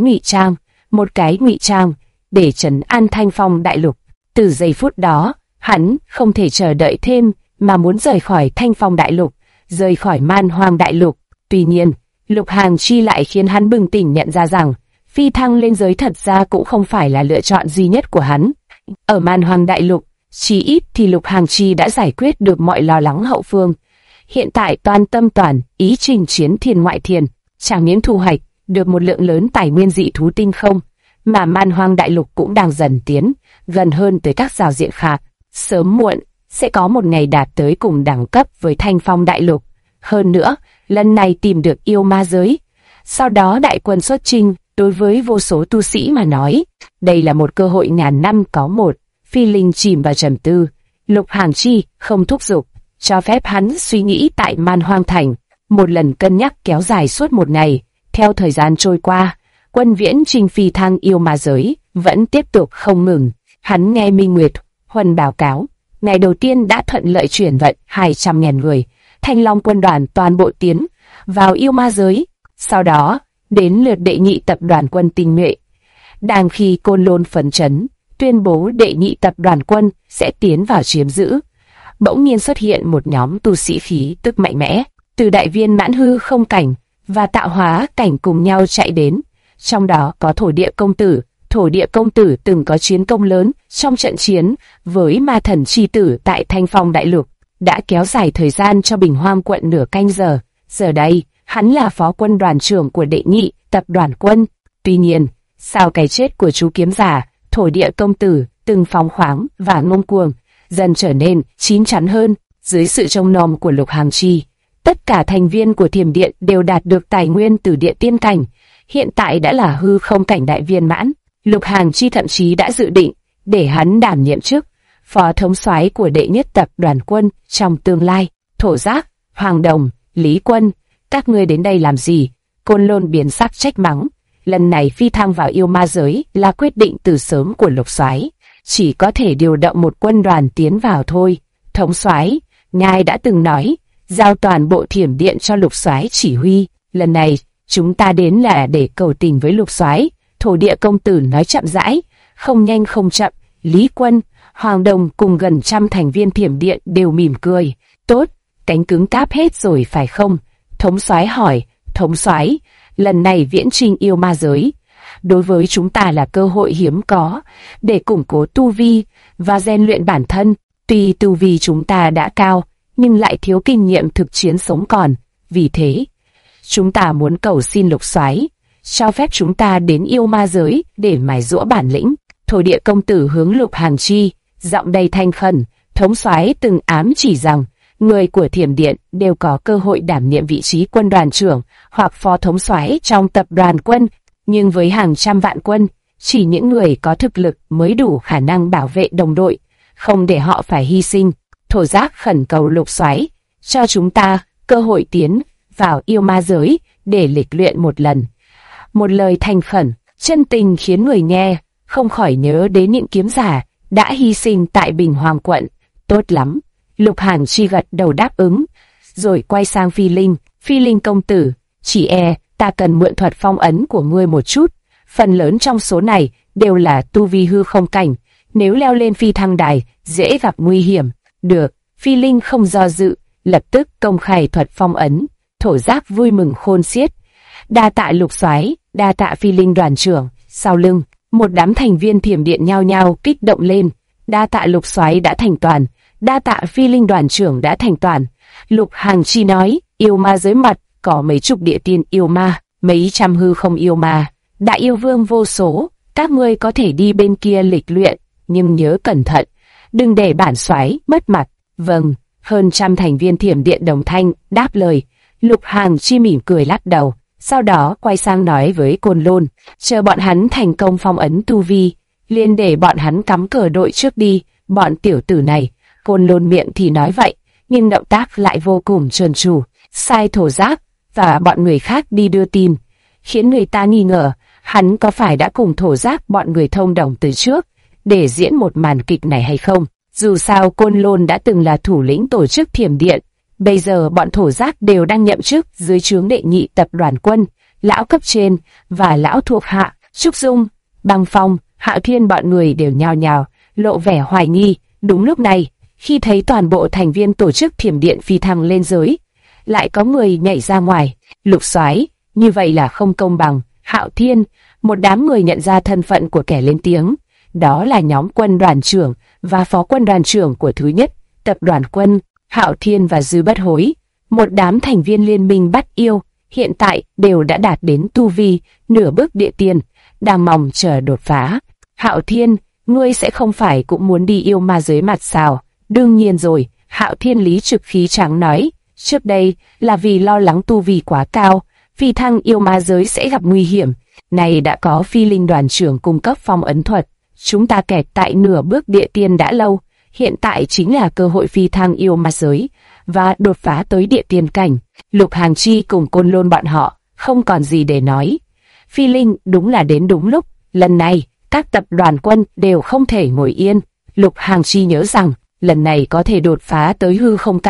ngụy trang để trấn an Thanh Phong đại lục. Từ giây phút đó, hắn không thể chờ đợi thêm mà muốn rời khỏi Thanh Phong đại lục, rời khỏi Man Hoang đại lục. Tuy nhiên, Lục Hàng Chi lại khiến hắn bừng tỉnh nhận ra rằng phi thăng lên giới thật ra cũng không phải là lựa chọn duy nhất của hắn. Ở Man Hoang đại lục, chí ít thì Lục Hàng Chi đã giải quyết được mọi lo lắng hậu phương. Hiện tại toàn tâm toàn ý chinh chiến thiên ngoại thiên, chẳng những thu hoạch được một lượng lớn tài nguyên dị thú tinh không, mà Man Hoang đại lục cũng đang dần tiến gần hơn tới các giao diện khác. Sớm muộn sẽ có một ngày đạt tới cùng đẳng cấp với Thanh Phong đại lục. Hơn nữa, lần này tìm được yêu ma giới, sau đó đại quân xuất chinh. Đối với vô số tu sĩ mà nói, đây là một cơ hội ngàn năm có một. Phi Linh chìm vào trầm tư. Lục Hàng Chi không thúc giục, cho phép hắn suy nghĩ tại Man Hoang thành. Một lần cân nhắc kéo dài suốt một ngày. Theo thời gian trôi qua, quân viễn trình phi thăng yêu ma giới vẫn tiếp tục không ngừng. Hắn nghe Minh Nguyệt Huân báo cáo, ngày đầu tiên đã thuận lợi chuyển vận 200.000 người, Thanh Long quân đoàn toàn bộ tiến vào yêu ma giới. Sau đó, đến lượt đệ nhị tập đoàn quân tinh nhuệ. Đang khi Côn Lôn phấn chấn, tuyên bố đệ nhị tập đoàn quân sẽ tiến vào chiếm giữ, bỗng nhiên xuất hiện một nhóm tu sĩ khí tức mạnh mẽ, từ đại viên mãn hư không cảnh và tạo hóa cảnh cùng nhau chạy đến. Trong đó có Thổ Địa Công Tử. Thổ Địa Công Tử từng có chiến công lớn trong trận chiến với ma thần chi tử tại Thanh Phong Đại Lục, đã kéo dài thời gian cho Bình Hoang quận nửa canh giờ. Giờ đây, hắn là phó quân đoàn trưởng của đệ nhị tập đoàn quân. Tuy nhiên, sau cái chết của chú kiếm giả, Thổ Địa Công Tử từng phóng khoáng và ngông cuồng, dần trở nên chín chắn hơn. Dưới sự trông nom của Lục Hằng Chi, tất cả thành viên của Thiểm Điện đều đạt được tài nguyên từ địa tiên cảnh, hiện tại đã là hư không cảnh đại viên mãn. Lục Hằng Chi thậm chí đã dự định để hắn đảm nhiệm chức phó thống soái của đệ nhất tập đoàn quân trong tương lai. Thổ Giác, Hoàng Đồng, Lý Quân, các ngươi đến đây làm gì? Côn Lôn biến sắc trách mắng. Lần này phi thăng vào yêu ma giới là quyết định từ sớm của Lục soái, chỉ có thể điều động một quân đoàn tiến vào thôi. Thống soái, ngài đã từng nói giao toàn bộ Thiểm Điện cho Lục soái chỉ huy. Lần này chúng ta đến là để cầu tình với Lục soái. Thổ Địa Công Tử nói chậm rãi, không nhanh không chậm. Lý Quân, Hoàng Đồng cùng gần trăm thành viên Thiểm Điện đều mỉm cười. Tốt, cánh cứng cáp hết rồi phải không? Thống soái hỏi. Thống soái, lần này viễn chinh yêu ma giới đối với chúng ta là cơ hội hiếm có để củng cố tu vi và rèn luyện bản thân. Tuy tu vi chúng ta đã cao, nhưng lại thiếu kinh nghiệm thực chiến sống còn. Vì thế, chúng ta muốn cầu xin Lục soái cho phép chúng ta đến yêu ma giới để mài giũa bản lĩnh. Thổ Địa Công Tử hướng Lục Hằng Chi, giọng đầy thanh khẩn. Thống soái từng ám chỉ rằng người của Thiểm Điện đều có cơ hội đảm nhiệm vị trí quân đoàn trưởng hoặc phó thống soái trong tập đoàn quân, nhưng với hàng trăm vạn quân, chỉ những người có thực lực mới đủ khả năng bảo vệ đồng đội, không để họ phải hy sinh. Thổ Giác khẩn cầu Lục soái cho chúng ta cơ hội tiến vào yêu ma giới để lịch luyện một lần. Một lời thành khẩn, chân tình khiến người nghe không khỏi nhớ đến những kiếm giả đã hy sinh tại Bình Hoang quận. Tốt lắm. Lục Hằng Chi gật đầu đáp ứng, rồi quay sang Phi Linh. Phi Linh công tử, chỉ ta cần mượn thuật phong ấn của ngươi một chút. Phần lớn trong số này đều là tu vi hư không cảnh, nếu leo lên phi thăng đài dễ gặp nguy hiểm. Được, Phi Linh không do dự, lập tức công khai thuật phong ấn. Thổ Giác vui mừng khôn xiết. Đa tạ Lục soái, đa tạ Phi Linh đoàn trưởng. Sau lưng, một đám thành viên Thiểm Điện nhao nhao kích động lên. Đa tạ Lục soái đã thành toàn, đa tạ Phi Linh đoàn trưởng đã thành toàn. Lục Hằng Chi nói, yêu ma giới mặt có mấy chục địa tiên yêu ma, mấy trăm hư không yêu ma, đại yêu vương vô số. Các ngươi có thể đi bên kia lịch luyện, nhưng nhớ cẩn thận, đừng để bản soái mất mặt. Vâng. Hơn trăm thành viên Thiểm Điện đồng thanh đáp lời. Lục Hằng Chi mỉm cười lắc đầu, sau đó quay sang nói với Côn Lôn, chờ bọn hắn thành công phong ấn tu vi, liền để bọn hắn cắm cờ đội trước đi. Bọn tiểu tử này, Côn Lôn miệng thì nói vậy, nhưng động tác lại vô cùng trơn tru. Sai Thổ Giác và bọn người khác đi đưa tin, khiến người ta nghi ngờ hắn có phải đã cùng Thổ Giác bọn người thông đồng từ trước để diễn một màn kịch này hay không. Dù sao Côn Lôn đã từng là thủ lĩnh tổ chức Thiểm Điện, bây giờ bọn Thổ Giác đều đang nhậm chức dưới trướng đệ nhị tập đoàn quân, lão cấp trên và lão thuộc hạ. Trúc Dung, Băng Phong, Hạo Thiên bọn người đều nhao nhao lộ vẻ hoài nghi. Đúng lúc này, khi thấy toàn bộ thành viên tổ chức Thiểm Điện phi thăng lên giới, lại có người nhảy ra ngoài. Lục soái, như vậy là không công bằng. Hạo Thiên, một đám người nhận ra thân phận của kẻ lên tiếng, đó là nhóm quân đoàn trưởng và phó quân đoàn trưởng của thứ nhất tập đoàn quân. Hạo Thiên và Dư Bất Hối, một đám thành viên liên minh bắt yêu, hiện tại đều đã đạt đến tu vi nửa bước địa tiên, đang mong chờ đột phá. Hạo Thiên, ngươi sẽ không phải cũng muốn đi yêu ma giới mặt sao? Đương nhiên rồi, Hạo Thiên lý trực khí trắng nói, trước đây là vì lo lắng tu vi quá cao, phi thăng yêu ma giới sẽ gặp nguy hiểm. Này đã có Phi Linh đoàn trưởng cung cấp phong ấn thuật, chúng ta kẹt tại nửa bước địa tiên đã lâu, hiện tại chính là cơ hội phi thăng yêu ma giới và đột phá tới địa tiên cảnh. Lục Hằng Chi cùng Côn Lôn bọn họ không còn gì để nói. Phi Linh đúng là đến đúng lúc, lần này các tập đoàn quân đều không thể ngồi yên. Lục Hằng Chi nhớ rằng lần này có thể đột phá tới hư không cảnh,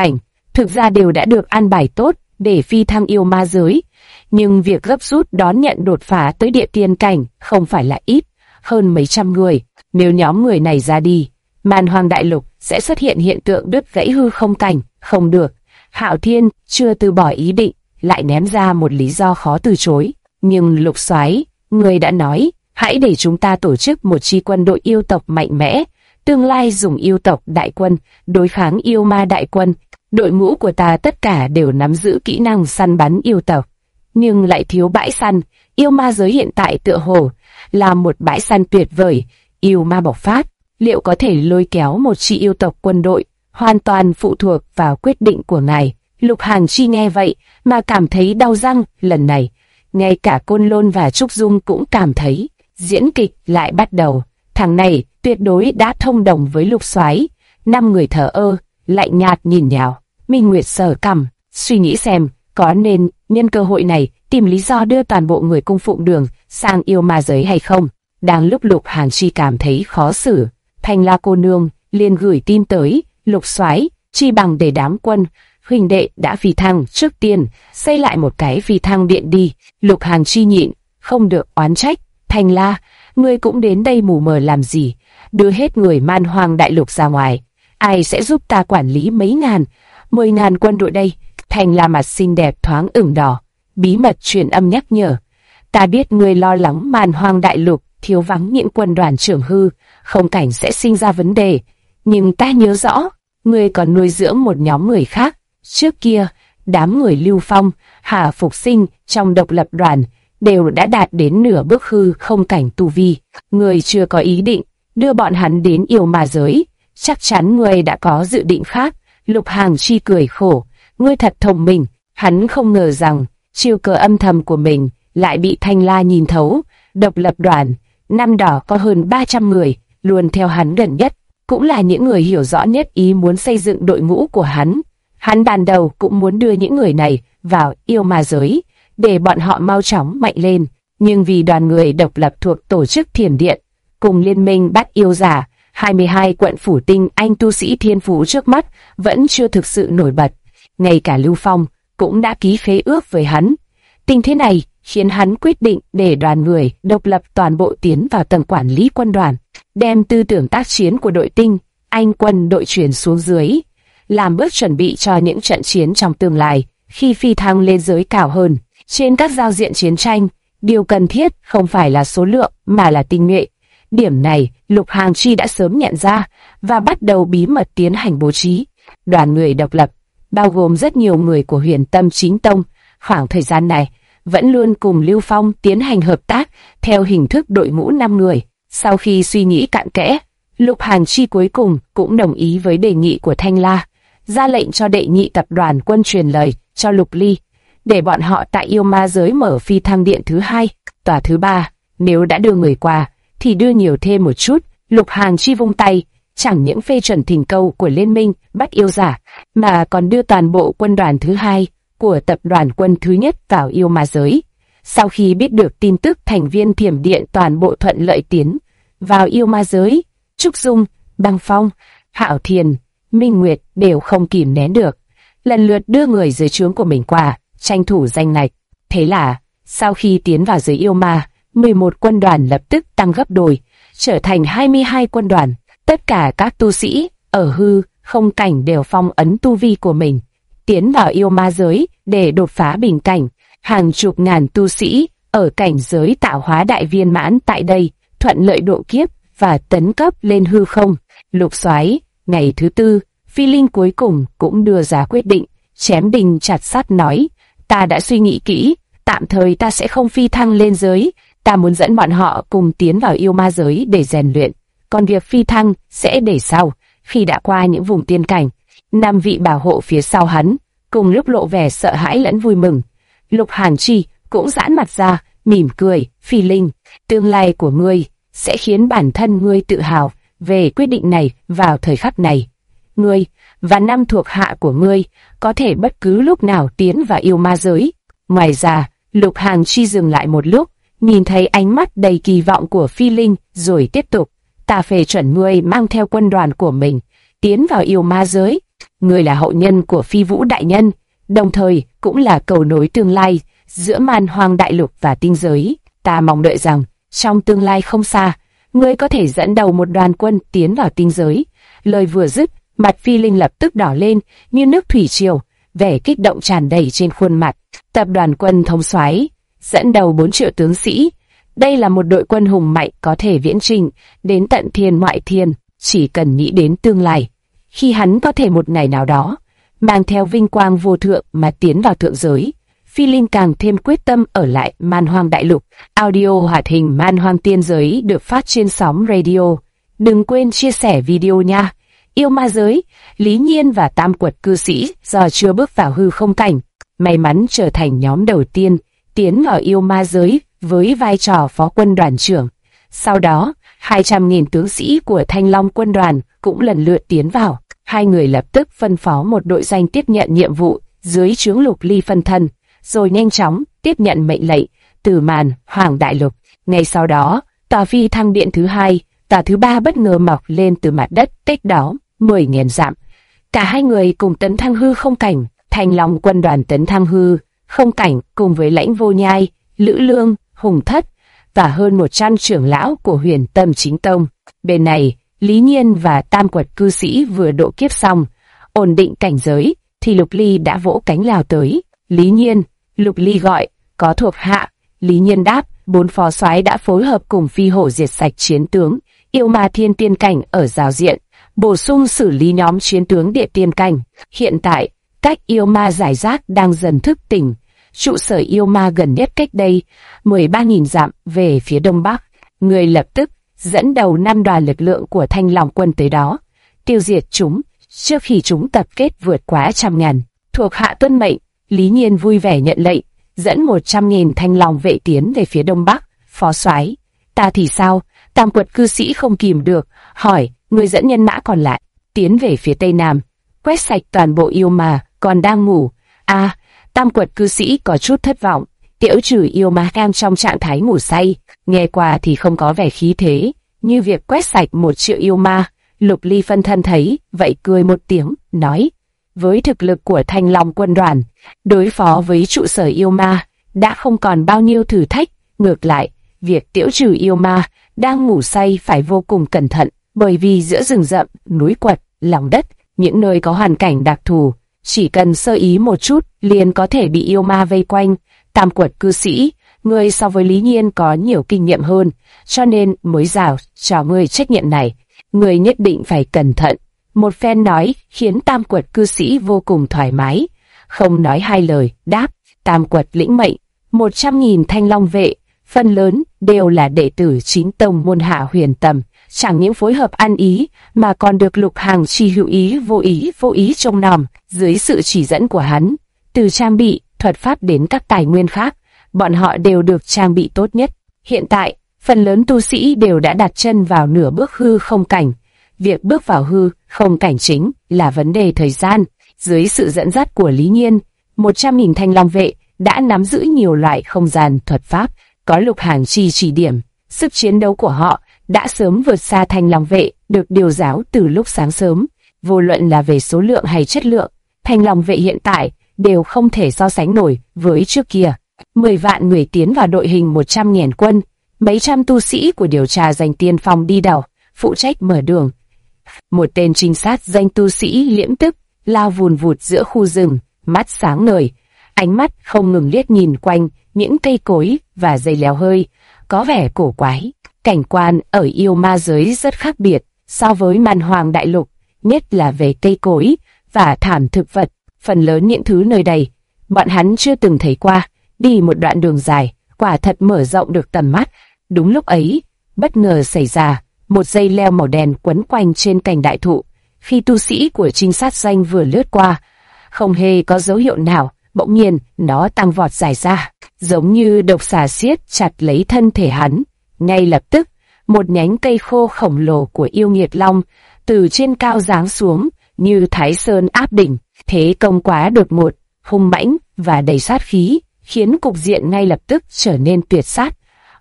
thực ra đều đã được an bài tốt để phi thăng yêu ma giới. Nhưng việc gấp rút đón nhận đột phá tới địa tiên cảnh không phải là ít, hơn mấy trăm người. Nếu nhóm người này ra đi, Man Hoang đại lục sẽ xuất hiện hiện tượng đứt gãy hư không cảnh, không được. Hạo Thiên chưa từ bỏ ý định, lại ném ra một lý do khó từ chối. Nhưng Lục Soái, người đã nói, hãy để chúng ta tổ chức một chi quân đội yêu tộc mạnh mẽ, tương lai dùng yêu tộc đại quân đối kháng yêu ma đại quân. Đội ngũ của ta tất cả đều nắm giữ kỹ năng săn bắn yêu tộc, nhưng lại thiếu bãi săn. Yêu ma giới hiện tại tựa hồ là một bãi săn tuyệt vời. Yêu ma bộc phát, liệu có thể lôi kéo một chi yêu tộc quân đội, hoàn toàn phụ thuộc vào quyết định của ngài. Lục Hàng Chi nghe vậy mà cảm thấy đau răng. Lần này, ngay cả Côn Lôn và Trúc Dung cũng cảm thấy diễn kịch lại bắt đầu. Thằng này tuyệt đối đã thông đồng với Lục Soái. 5 người thờ ơ, lạnh nhạt nhìn nhau. Minh Nguyệt sờ cằm, suy nghĩ xem có nên nhân cơ hội này tìm lý do đưa toàn bộ người cung phụng đường sang yêu ma giới hay không. Đang lúc Lục Hàng Chi cảm thấy khó xử, Thanh La cô nương liền gửi tin tới Lục Soái, chi bằng để đám quân huynh đệ đã phi thăng trước tiên xây lại một cái phi thăng điện đi. Lục Hàng Chi nhịn không được oán trách, Thanh La, ngươi cũng đến đây mù mờ làm gì? Đưa hết người Man Hoang đại lục ra ngoài, ai sẽ giúp ta quản lý mấy ngàn, 10.000 quân đội đây? Thanh La mặt xinh đẹp thoáng ửng đỏ, bí mật truyền âm nhắc nhở. Ta biết ngươi lo lắng Man Hoang đại lục thiếu vắng những quân đoàn trưởng hư, không cảnh sẽ sinh ra vấn đề. Nhưng ta nhớ rõ, ngươi còn nuôi dưỡng một nhóm người khác. Trước kia, đám người Lưu Phong, Hà Phục Sinh trong độc lập đoàn đều đã đạt đến nửa bước hư không cảnh tu vi. Ngươi chưa có ý định đưa bọn hắn đến yêu ma giới, chắc chắn ngươi đã có dự định khác. Lục Hàng Chi cười khổ, ngươi thật thông minh. Hắn không ngờ rằng chiêu cờ âm thầm của mình lại bị Thanh La nhìn thấu. Độc lập đoàn năm đỏ có hơn 300 người, luôn theo hắn gần nhất, cũng là những người hiểu rõ nhất ý muốn xây dựng đội ngũ của hắn. Hắn ban đầu cũng muốn đưa những người này vào yêu ma giới, để bọn họ mau chóng mạnh lên. Nhưng vì đoàn người độc lập thuộc tổ chức Thiểm Điện, cùng liên minh bắt yêu giả, 22 quận phủ tinh anh tu sĩ thiên phú trước mắt vẫn chưa thực sự nổi bật. Ngay cả Lưu Phong cũng đã ký khế ước với hắn. Tình thế này khiến hắn quyết định để đoàn người độc lập toàn bộ tiến vào tầng quản lý quân đoàn, đem tư tưởng tác chiến của đội tinh anh quân đội chuyển xuống dưới, làm bước chuẩn bị cho những trận chiến trong tương lai khi phi thăng lên giới cao hơn. Trên các giao diện chiến tranh, điều cần thiết không phải là số lượng mà là tinh nhuệ. Điểm này Lục Hàng Chi đã sớm nhận ra và bắt đầu bí mật tiến hành bố trí. Đoàn người độc lập bao gồm rất nhiều người của Huyền Tâm Chính Tông, khoảng thời gian này vẫn luôn cùng Lưu Phong tiến hành hợp tác theo hình thức đội ngũ 5 người. Sau khi suy nghĩ cặn kẽ, Lục Hàng Chi cuối cùng cũng đồng ý với đề nghị của Thanh La, ra lệnh cho đệ nhị tập đoàn quân truyền lời cho Lục Ly, để bọn họ tại yêu ma giới mở phi thăng điện thứ 2, tòa thứ 3. Nếu đã đưa người qua, thì đưa nhiều thêm một chút. Lục Hàng Chi vung tay, chẳng những phê chuẩn thỉnh cầu của liên minh bắt yêu giả, mà còn đưa toàn bộ quân đoàn thứ 2 của tập đoàn quân thứ nhất vào yêu ma giới. Sau khi biết được tin tức thành viên Thiểm Điện toàn bộ thuận lợi tiến vào yêu ma giới, Trúc Dung, Băng Phong, Hạo Thiên, Minh Nguyệt đều không kìm nén được, lần lượt đưa người dưới trướng của mình qua, tranh thủ danh lệch. Thế là, sau khi tiến vào giới yêu ma, 11 quân đoàn lập tức tăng gấp đôi, trở thành 22 quân đoàn. Tất cả các tu sĩ ở hư không cảnh đều phong ấn tu vi của mình, tiến vào yêu ma giới để đột phá bình cảnh. Hàng chục ngàn tu sĩ ở cảnh giới tạo hóa đại viên mãn tại đây thuận lợi độ kiếp và tấn cấp lên hư không. Lục Soái, ngày thứ 4, Phi Linh cuối cùng cũng đưa ra quyết định, chém đinh chặt sắt nói, ta đã suy nghĩ kỹ, tạm thời ta sẽ không phi thăng lên giới, ta muốn dẫn bọn họ cùng tiến vào yêu ma giới để rèn luyện, còn việc phi thăng sẽ để sau, khi đã qua những vùng tiên cảnh. 5 vị bảo hộ phía sau hắn cùng lúc lộ vẻ sợ hãi lẫn vui mừng. Lục Hàng Chi cũng giãn mặt ra, mỉm cười, Phi Linh, tương lai của ngươi sẽ khiến bản thân ngươi tự hào về quyết định này vào thời khắc này. Ngươi và 5 thuộc hạ của ngươi có thể bất cứ lúc nào tiến vào yêu ma giới. Ngoài ra, Lục Hàng Chi dừng lại một lúc, nhìn thấy ánh mắt đầy kỳ vọng của Phi Linh rồi tiếp tục, ta phê chuẩn ngươi mang theo quân đoàn của mình tiến vào yêu ma giới. Ngươi là hậu nhân của Phi Vũ đại nhân, đồng thời cũng là cầu nối tương lai giữa Man Hoang đại lục và tinh giới. Ta mong đợi rằng trong tương lai không xa, ngươi có thể dẫn đầu một đoàn quân tiến vào tinh giới. Lời vừa dứt, mặt Phi Linh lập tức đỏ lên như nước thủy triều, vẻ kích động tràn đầy trên khuôn mặt. Tập đoàn quân thống soái dẫn đầu 4 triệu tướng sĩ. Đây là một đội quân hùng mạnh có thể viễn trình đến tận thiên ngoại thiên. Chỉ cần nghĩ đến tương lai, khi hắn có thể một ngày nào đó mang theo vinh quang vô thượng mà tiến vào thượng giới, Phi Linh càng thêm quyết tâm ở lại Man Hoang đại lục. Audio hoạt hình Man Hoang tiên giới được phát trên sóng radio. Đừng quên chia sẻ video nha. Yêu ma giới, Lý Nhiên và Tam Quật cư sĩ do chưa bước vào hư không cảnh, may mắn trở thành nhóm đầu tiên tiến vào yêu ma giới với vai trò phó quân đoàn trưởng. Sau đó, 200.000 tướng sĩ của Thanh Long quân đoàn cũng lần lượt tiến vào. Hai người lập tức phân phó một đội danh tiếp nhận nhiệm vụ dưới trướng Lục Ly phân thân, rồi nhanh chóng tiếp nhận mệnh lệnh từ Man Hoang đại lục. Ngay sau đó, tòa phi thăng điện thứ hai, tòa thứ ba bất ngờ mọc lên từ mặt đất cách đó 10.000 dặm. Cả hai người cùng tấn thăng hư không cảnh. Thanh Long quân đoàn tấn thăng hư không cảnh cùng với Lãnh Vô Nhai, Lữ Lương, Hùng Thất và hơn 100 trưởng lão của Huyền Tâm Chính Tông. Bên này, Lý Nhiên và Tam Quật cư sĩ vừa độ kiếp xong, ổn định cảnh giới, thì Lục Ly đã vỗ cánh lao tới. Lý Nhiên, Lục Ly gọi, có thuộc hạ. Lý Nhiên đáp, 4 phó soái đã phối hợp cùng Phi Hổ diệt sạch chiến tướng yêu ma thiên tiên cảnh ở giao diện, bổ sung xử lý nhóm chiến tướng địa tiên cảnh. Hiện tại, cách yêu ma giải rác đang dần thức tỉnh. Trụ sở yêu ma gần nhất cách đây 13.000 dặm về phía đông bắc. Người lập tức dẫn đầu 5 đoàn lực lượng của Thanh Long quân tới đó, tiêu diệt chúng trước khi chúng tập kết vượt quá 100.000. Thuộc hạ tuân mệnh. Lý Nhiên vui vẻ nhận lệnh, dẫn 100.000 Thanh Long vệ tiến về phía đông bắc. Phó soái, ta thì sao? Tam Quật cư sĩ không kìm được, hỏi. Người dẫn nhân mã còn lại tiến về phía tây nam, quét sạch toàn bộ yêu ma còn đang ngủ. Tam Quật cư sĩ có chút thất vọng. Tiểu trừ yêu ma đang trong trạng thái ngủ say, nghe qua thì không có vẻ khí thế như việc quét sạch 1 triệu yêu ma. Lục Ly phân thân thấy vậy cười một tiếng, nói: với thực lực của Thanh Long quân đoàn, đối phó với trụ sở yêu ma đã không còn bao nhiêu thử thách. Ngược lại, việc tiểu trừ yêu ma đang ngủ say phải vô cùng cẩn thận, bởi vì giữa rừng rậm, núi quật, lòng đất, những nơi có hoàn cảnh đặc thù, chỉ cần sơ ý một chút liền có thể bị yêu ma vây quanh. Tam Quật cư sĩ, người so với Lý Nhiên có nhiều kinh nghiệm hơn, cho nên mới giao cho người trách nhiệm này. Người nhất định phải cẩn thận. Một phen nói khiến Tam Quật cư sĩ vô cùng thoải mái, không nói hai lời, đáp. Tam Quật lĩnh mệnh. 100.000 Thanh Long vệ, phần lớn đều là đệ tử chính tông môn hạ Huyền Tâm, chẳng những phối hợp ăn ý mà còn được Lục Hàng Chi hữu ý vô ý trông nom. Dưới sự chỉ dẫn của hắn, từ trang bị, thuật pháp đến các tài nguyên khác, bọn họ đều được trang bị tốt nhất. Hiện tại, phần lớn tu sĩ đều đã đặt chân vào nửa bước hư không cảnh. Việc bước vào hư không cảnh chính là vấn đề thời gian. Dưới sự dẫn dắt của Lý Nhiên, 100.000 Thanh Long vệ đã nắm giữ nhiều loại không gian thuật pháp, có Lục Hàng Chi chỉ điểm, sức chiến đấu của họ đã sớm vượt xa Thanh Long vệ được điều giáo từ lúc sáng sớm. Vô luận là về số lượng hay chất lượng, Thanh Long vệ hiện tại đều không thể so sánh nổi với trước kia. 10 vạn người tiến vào đội hình 100.000 quân, mấy trăm tu sĩ của điều tra danh tiên phong đi đầu, phụ trách mở đường. Một tên trinh sát danh tu sĩ Liễm Tức lao vùn vụt giữa khu rừng, mắt sáng ngời, ánh mắt không ngừng liếc nhìn quanh những cây cối và dây leo hơi, có vẻ cổ quái. Cảnh quan ở yêu ma giới rất khác biệt so với Man Hoang đại lục, nhất là về cây cối và thảm thực vật. Phần lớn những thứ nơi đây, bọn hắn chưa từng thấy qua. Đi một đoạn đường dài, quả thật mở rộng được tầm mắt. Đúng lúc ấy, bất ngờ xảy ra, một dây leo màu đen quấn quanh trên cành đại thụ. Khi tu sĩ của trinh sát danh vừa lướt qua, không hề có dấu hiệu nào, bỗng nhiên nó tăng vọt dài ra, giống như độc xà siết chặt lấy thân thể hắn. Ngay lập tức, một nhánh cây khô khổng lồ của yêu nghiệt long từ trên cao giáng xuống như Thái Sơn áp đỉnh. Thế công quá đột ngột, hung mãnh và đầy sát khí, khiến cục diện ngay lập tức trở nên tuyệt sát.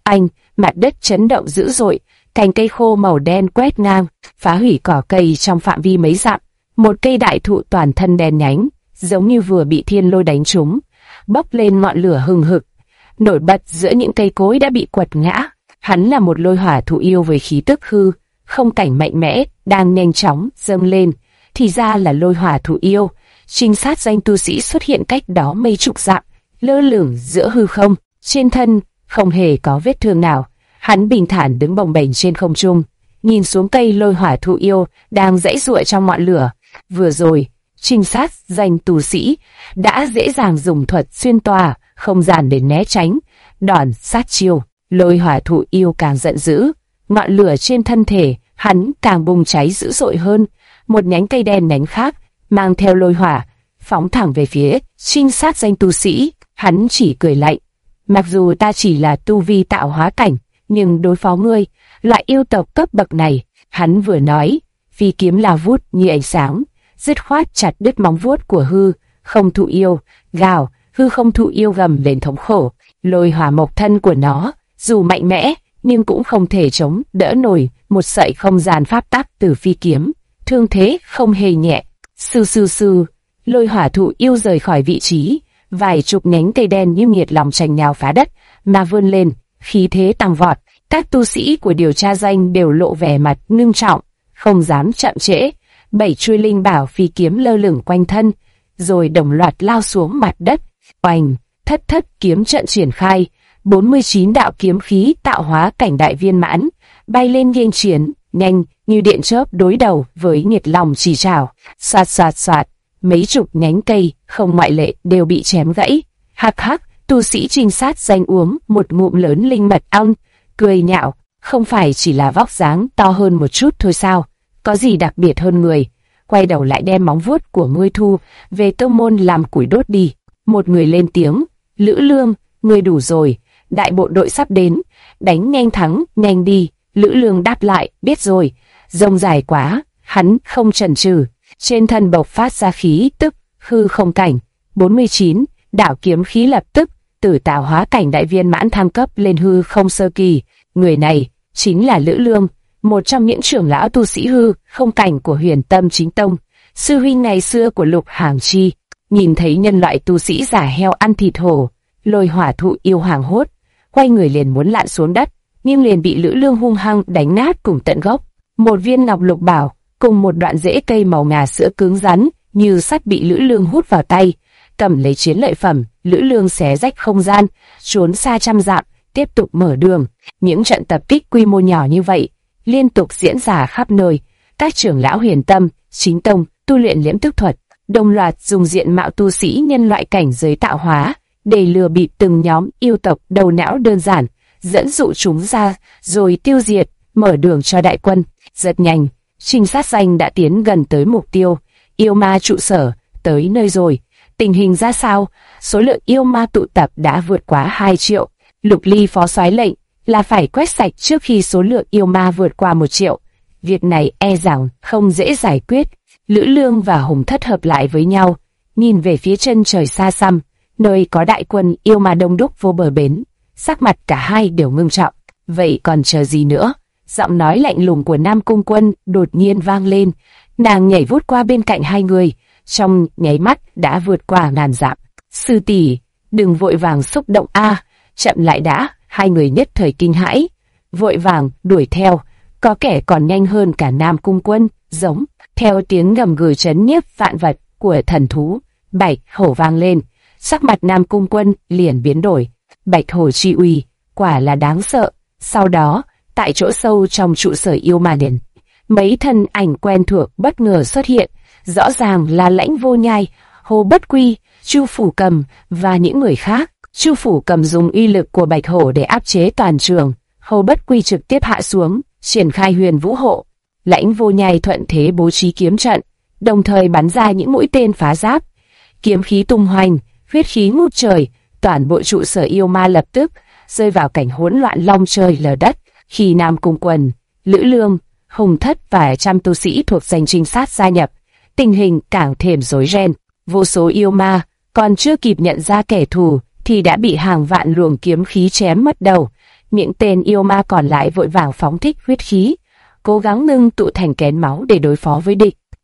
Mặt đất chấn động dữ dội, cành cây khô màu đen quét ngang, phá hủy cỏ cây trong phạm vi mấy dặm. một cây đại thụ toàn thân đen nhánh, giống như vừa bị thiên lôi đánh trúng, bốc lên ngọn lửa hừng hực, nổi bật giữa những cây cối đã bị quật ngã. Hắn là một lôi hỏa thụ yêu với khí tức hư không cảnh mạnh mẽ, đang nhanh chóng dâng lên. Thì ra là lôi hỏa thụ yêu. Trinh sát danh tu sĩ xuất hiện cách đó mấy chục dặm, lơ lửng giữa hư không, trên thân không hề có vết thương nào. Hắn bình thản đứng bồng bềnh trên không trung, nhìn xuống cây lôi hỏa thụ yêu đang giãy giụa trong ngọn lửa. Vừa rồi, trinh sát danh tu sĩ đã dễ dàng dùng thuật xuyên tỏa không gian để né tránh đòn sát chiêu. Lôi hỏa thụ yêu càng giận dữ, ngọn lửa trên thân thể hắn càng bùng cháy dữ dội hơn. Một nhánh cây đen nhánh khác mang theo lôi hỏa phóng thẳng về phía trinh sát danh tu sĩ. Hắn chỉ cười lạnh, mặc dù ta chỉ là tu vi tạo hóa cảnh, nhưng đối phó ngươi, loại yêu tộc cấp bậc này. Hắn vừa nói, phi kiếm lao vút như ánh sáng, dứt khoát chặt đứt móng vuốt của hư không thụ yêu. Gào, hư không thụ yêu gầm lên thống khổ. Lôi hỏa mộc thân của nó dù mạnh mẽ nhưng cũng không thể chống đỡ nổi một sợi không gian pháp tắc từ phi kiếm. Thương thế không hề nhẹ. Sư sư sư, lôi hỏa thụ yêu rời khỏi vị trí, vài chục nhánh cây đen như nghiệt lòng tranh nhau phá đất mà vươn lên, khí thế tăng vọt. Các tu sĩ của điều tra danh đều lộ vẻ mặt ngưng trọng, không dám chậm trễ. 7 chuôi linh bảo phi kiếm lơ lửng quanh thân, rồi đồng loạt lao xuống mặt đất. Oanh, thất thất kiếm trận triển khai, 49 đạo kiếm khí tạo hóa cảnh đại viên mãn bay lên nghênh chiến, nhanh như điện chớp đối đầu với nghiệt lòng chỉ trảo. Xoạt xoạt xoạt, mấy chục nhánh cây không ngoại lệ đều bị chém gãy. Hắc hắc, tu sĩ trinh sát danh uống một ngụm lớn linh mật ong, cười nhạo, không phải chỉ là vóc dáng to hơn một chút thôi sao, có gì đặc biệt hơn người. Quay đầu lại đem móng vuốt của ngươi thu về tông môn làm củi đốt đi. Một người lên tiếng, Lữ Lương, ngươi đủ rồi, đại bộ đội sắp đến, đánh nhanh thắng, nhanh đi. Lữ Lương đáp lại, biết rồi. Rông dài quá, hắn không chần chừ, trên thân bộc phát ra khí tức hư không cảnh. 49 đạo kiếm khí lập tức từ tạo hóa cảnh đại viên mãn thăng cấp lên hư không sơ kỳ. Người này chính là Lữ Lương, một trong những trưởng lão tu sĩ hư không cảnh của Huyền Tâm Chính Tông, sư huynh ngày xưa của Lục Hàng Chi. Nhìn thấy nhân loại tu sĩ giả heo ăn thịt hổ, lôi hỏa thụ yêu hoảng hốt, quay người liền muốn lặn xuống đất, nhưng liền bị Lữ Lương hung hăng đánh nát cùng tận gốc. Một viên ngọc lục bảo cùng một đoạn rễ cây màu ngà sữa cứng rắn như sắt bị Lữ Lương hút vào tay. Cầm lấy chiến lợi phẩm, Lữ Lương xé rách không gian, trốn xa trăm dặm, tiếp tục mở đường. Những trận tập kích quy mô nhỏ như vậy liên tục diễn ra khắp nơi. Các trưởng lão Huyền Tâm Chính Tông tu luyện liễm tức thuật, đồng loạt dùng diện mạo tu sĩ nhân loại cảnh giới tạo hóa để lừa bịp từng nhóm yêu tộc đầu não đơn giản, dẫn dụ chúng ra rồi tiêu diệt, mở đường cho đại quân. Rất nhanh, trinh sát danh đã tiến gần tới mục tiêu, yêu ma trụ sở. Tới nơi rồi, tình hình ra sao? Số lượng yêu ma tụ tập đã vượt quá 2 triệu. Lục Ly phó soái lệnh là phải quét sạch trước khi số lượng yêu ma vượt qua 1 triệu. Việc này e rằng không dễ giải quyết. Lữ Lương và Hùng Thất hợp lại với nhau, nhìn về phía chân trời xa xăm, nơi có đại quân yêu ma đông đúc vô bờ bến. Sắc mặt cả hai đều ngưng trọng. Vậy còn chờ gì nữa? Giọng nói lạnh lùng của Nam Cung Quân đột nhiên vang lên. Nàng nhảy vút qua bên cạnh hai người, trong nháy mắt đã vượt qua ngàn dặm. Sư tỷ, đừng vội vàng xúc động a, chậm lại đã. Hai người nhất thời kinh hãi, vội vàng đuổi theo. Có kẻ còn nhanh hơn cả Nam Cung Quân, giống theo tiếng gầm gừ chấn nhiếp vạn vật của thần thú. Bạch hổ vang lên, sắc mặt Nam Cung Quân liền biến đổi. Bạch hổ chi uy, quả là đáng sợ. Sau đó, tại chỗ sâu trong trụ sở yêu ma liền, mấy thân ảnh quen thuộc bất ngờ xuất hiện, rõ ràng là Lãnh Vô Nhai, Hồ Bất Quy, Chu Phủ Cầm và những người khác. Chu Phủ Cầm dùng uy lực của Bạch hổ để áp chế toàn trường, Hồ Bất Quy trực tiếp hạ xuống, triển khai Huyền Vũ hộ. Lãnh Vô Nhai thuận thế bố trí kiếm trận, đồng thời bắn ra những mũi tên phá giáp. Kiếm khí tung hoành, huyết khí ngút trời, toàn bộ trụ sở yêu ma lập tức rơi vào cảnh hỗn loạn long trời lở đất. Khi Nam Cung Quân, Lữ Lương, Hùng Thất và trăm tu sĩ thuộc danh trinh sát gia nhập, tình hình càng thêm rối ren. Vô số yêu ma còn chưa kịp nhận ra kẻ thù thì đã bị hàng vạn luồng kiếm khí chém mất đầu. Những tên yêu ma còn lại vội vàng phóng thích huyết khí, cố gắng ngưng tụ thành kén máu để đối phó với địch.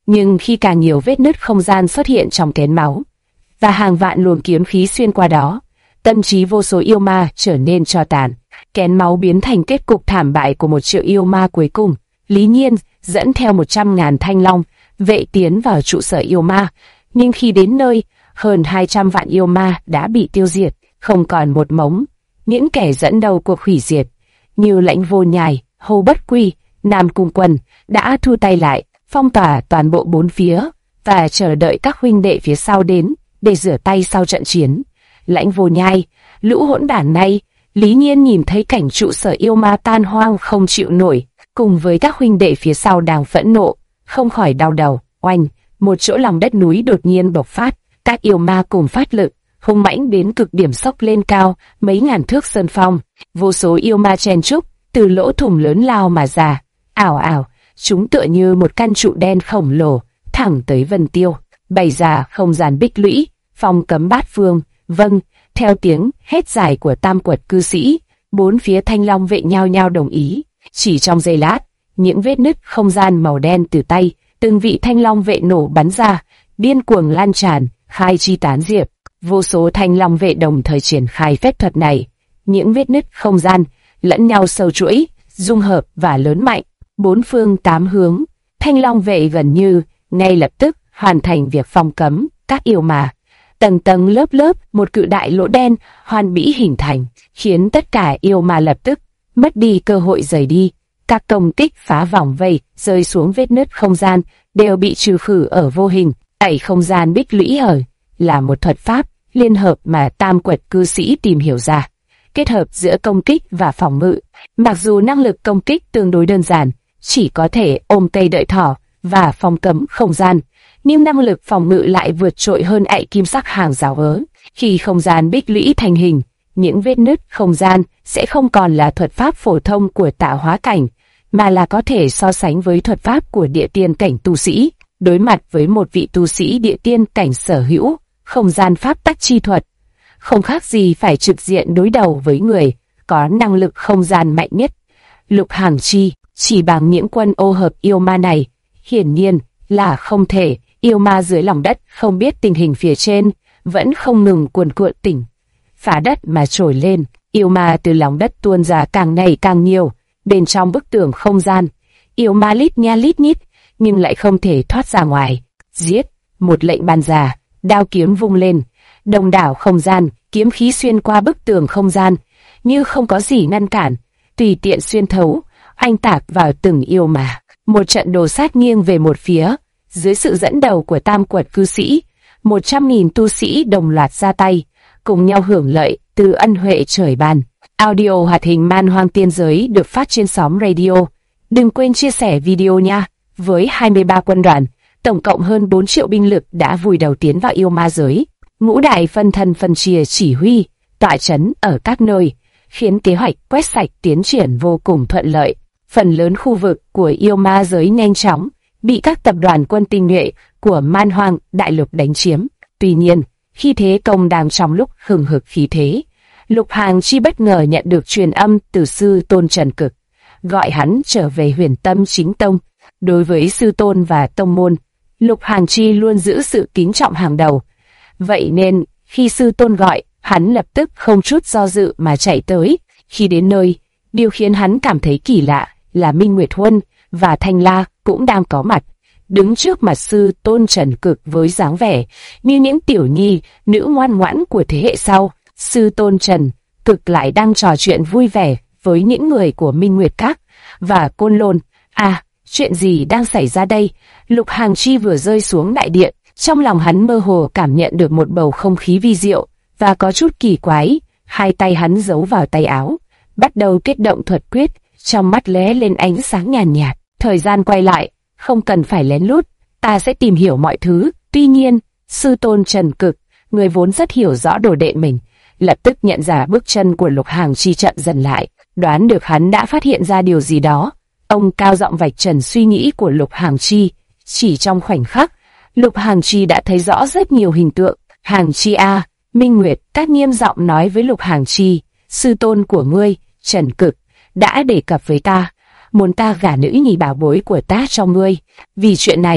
Nhưng khi càng nhiều vết nứt không gian xuất hiện trong kén máu, và hàng vạn luồng kiếm khí xuyên qua đó, tâm trí vô số yêu ma trở nên tro tàn. Kén máu biến thành kết cục thảm bại của 1 triệu yêu ma cuối cùng. Lý Nhiên dẫn theo 100.000 thanh long vệ tiến vào trụ sở yêu ma, nhưng khi đến nơi, hơn 200 vạn yêu ma đã bị tiêu diệt, không còn một mống. Những kẻ dẫn đầu cuộc hủy diệt, như Lãnh Vô Nhai, Hồ Bất Quy, Nam Cung Quân, đã thu tay lại, phong tỏa toàn bộ 4 phía, và chờ đợi các huynh đệ phía sau đến, để rửa tay sau trận chiến. Lãnh Vô Nhai, lũ hỗn đản này. Lý Nhiên nhìn thấy cảnh trụ sở yêu ma tan hoang không chịu nổi, cùng với các huynh đệ phía sau đang phẫn nộ, không khỏi đau đầu. Oanh, một chỗ lòng đất núi đột nhiên bộc phát, các yêu ma cùng phát lực, hung mãnh đến cực điểm xốc lên cao mấy ngàn thước sơn phong. Vô số yêu ma chen chúc từ lỗ thủng lớn lao mà ra, ảo ảo, chúng tựa như một căn trụ đen khổng lồ thẳng tới Vân Tiêu, bày ra không gian bích lũy, phong cấm bát phương. Vâng, theo tiếng hét dài của tam quật cư sĩ, 4 phía thanh long vệ nhao nhao đồng ý. Chỉ trong giây lát, những vết nứt không gian màu đen từ tay từng vị thanh long vệ nổ bắn ra, điên cuồng lan tràn, khai chi tán diệp. Vô số thanh long vệ đồng thời triển khai phép thuật này. Những vết nứt không gian lẫn nhau sâu chuỗi, dung hợp và lớn mạnh. 4 phương 8 hướng, thanh long vệ gần như ngay lập tức hoàn thành việc phong cấm các yêu ma. Tầng tầng lớp lớp một cự đại lỗ đen hoàn mỹ hình thành, khiến tất cả yêu ma lập tức mất đi cơ hội rời đi. Các công kích phá vòng vây rơi xuống vết nứt không gian đều bị trừ khử ở vô hình. Tẩy không gian bích lũy hở là một thuật pháp liên hợp mà tam quật cư sĩ tìm hiểu ra, kết hợp giữa công kích và phòng ngự. Mặc dù năng lực công kích tương đối đơn giản, chỉ có thể ôm cây đợi thỏ và phong cấm không gian, nhưng năng lực phòng ngự lại vượt trội hơn ạy kim sắc hàng rào ớ. Khi không gian bích lũy thành hình, những vết nứt không gian sẽ không còn là thuật pháp phổ thông của tạo hóa cảnh, mà là có thể so sánh với thuật pháp của địa tiên cảnh tu sĩ. Đối mặt với một vị tu sĩ địa tiên cảnh sở hữu không gian pháp tắc chi thuật, không khác gì phải trực diện đối đầu với người có năng lực không gian mạnh nhất. Lục Hàng Chi chỉ bằng những quân ô hợp yêu ma này, hiển nhiên là không thể. Yêu ma dưới lòng đất không biết tình hình phía trên, vẫn không ngừng cuồn cuộn tỉnh phá đất mà trồi lên. Yêu ma từ lòng đất tuôn ra càng ngày càng nhiều. Bên trong bức tường không gian, yêu ma lít nha lít nhít, nhưng lại không thể thoát ra ngoài. Giết! Một lệnh ban ra, đao kiếm vung lên, đông đảo không gian, kiếm khí xuyên qua bức tường không gian, như không có gì ngăn cản, tùy tiện xuyên thấu, anh tạc vào từng yêu ma. Một trận đồ sát nghiêng về một phía. Dưới sự dẫn đầu của tam quật cư sĩ, 100.000 tu sĩ đồng loạt ra tay, cùng nhau hưởng lợi từ ân huệ trời ban. Audio hoạt hình Man Hoang Tiên Giới được phát trên xóm radio. Đừng quên chia sẻ video nha. Với 23 quân đoàn, tổng cộng hơn 4 triệu binh lực đã vùi đầu tiến vào yêu ma giới. Ngũ đại phân thân phân chia chỉ huy, tọa chấn ở các nơi, khiến kế hoạch quét sạch tiến triển vô cùng thuận lợi. Phần lớn khu vực của yêu ma giới nhanh chóng bị các tập đoàn quân tinh nhuệ của Man Hoang đại lục đánh chiếm. Tuy nhiên, khi thế công đang trong lúc hừng hực khí thế, Lục Hàng Chi bất ngờ nhận được truyền âm từ sư tôn Trần Cực, gọi hắn trở về Huyền Tâm Chính Tông. Đối với sư tôn và tông môn, Lục Hàng Chi luôn giữ sự kính trọng hàng đầu. Vậy nên, khi sư tôn gọi, hắn lập tức không chút do dự mà chạy tới. Khi đến nơi, điều khiến hắn cảm thấy kỳ lạ là Minh Nguyệt Huân và Thanh La cũng đang có mặt, đứng trước mặt sư tôn Trần Cực với dáng vẻ như những tiểu nhi, nữ ngoan ngoãn của thế hệ sau. Sư tôn Trần Cực lại đang trò chuyện vui vẻ với những người của Minh Nguyệt Các và Côn Lôn. À, chuyện gì đang xảy ra đây? Lục Hàng Chi vừa rơi xuống đại điện, trong lòng hắn mơ hồ cảm nhận được một bầu không khí vi diệu và có chút kỳ quái. Hai tay hắn giấu vào tay áo, bắt đầu kết động thuật quyết, trong mắt lóe lên ánh sáng nhàn nhạt. Thời gian quay lại, không cần phải lén lút, ta sẽ tìm hiểu mọi thứ. Tuy nhiên, sư tôn Trần Cực, người vốn rất hiểu rõ đồ đệ mình, lập tức nhận ra bước chân của Lục Hàng Chi chậm dần lại, đoán được hắn đã phát hiện ra điều gì đó. Ông cao giọng vạch trần suy nghĩ của Lục Hàng Chi. Chỉ trong khoảnh khắc, Lục Hàng Chi đã thấy rõ rất nhiều hình tượng. Hàng Chi a, Minh Nguyệt Các nghiêm giọng nói với Lục Hàng Chi, sư tôn của ngươi, Trần Cực, đã đề cập với ta, muốn ta gả nữ nhi bảo bối của ta cho ngươi. Vì chuyện này,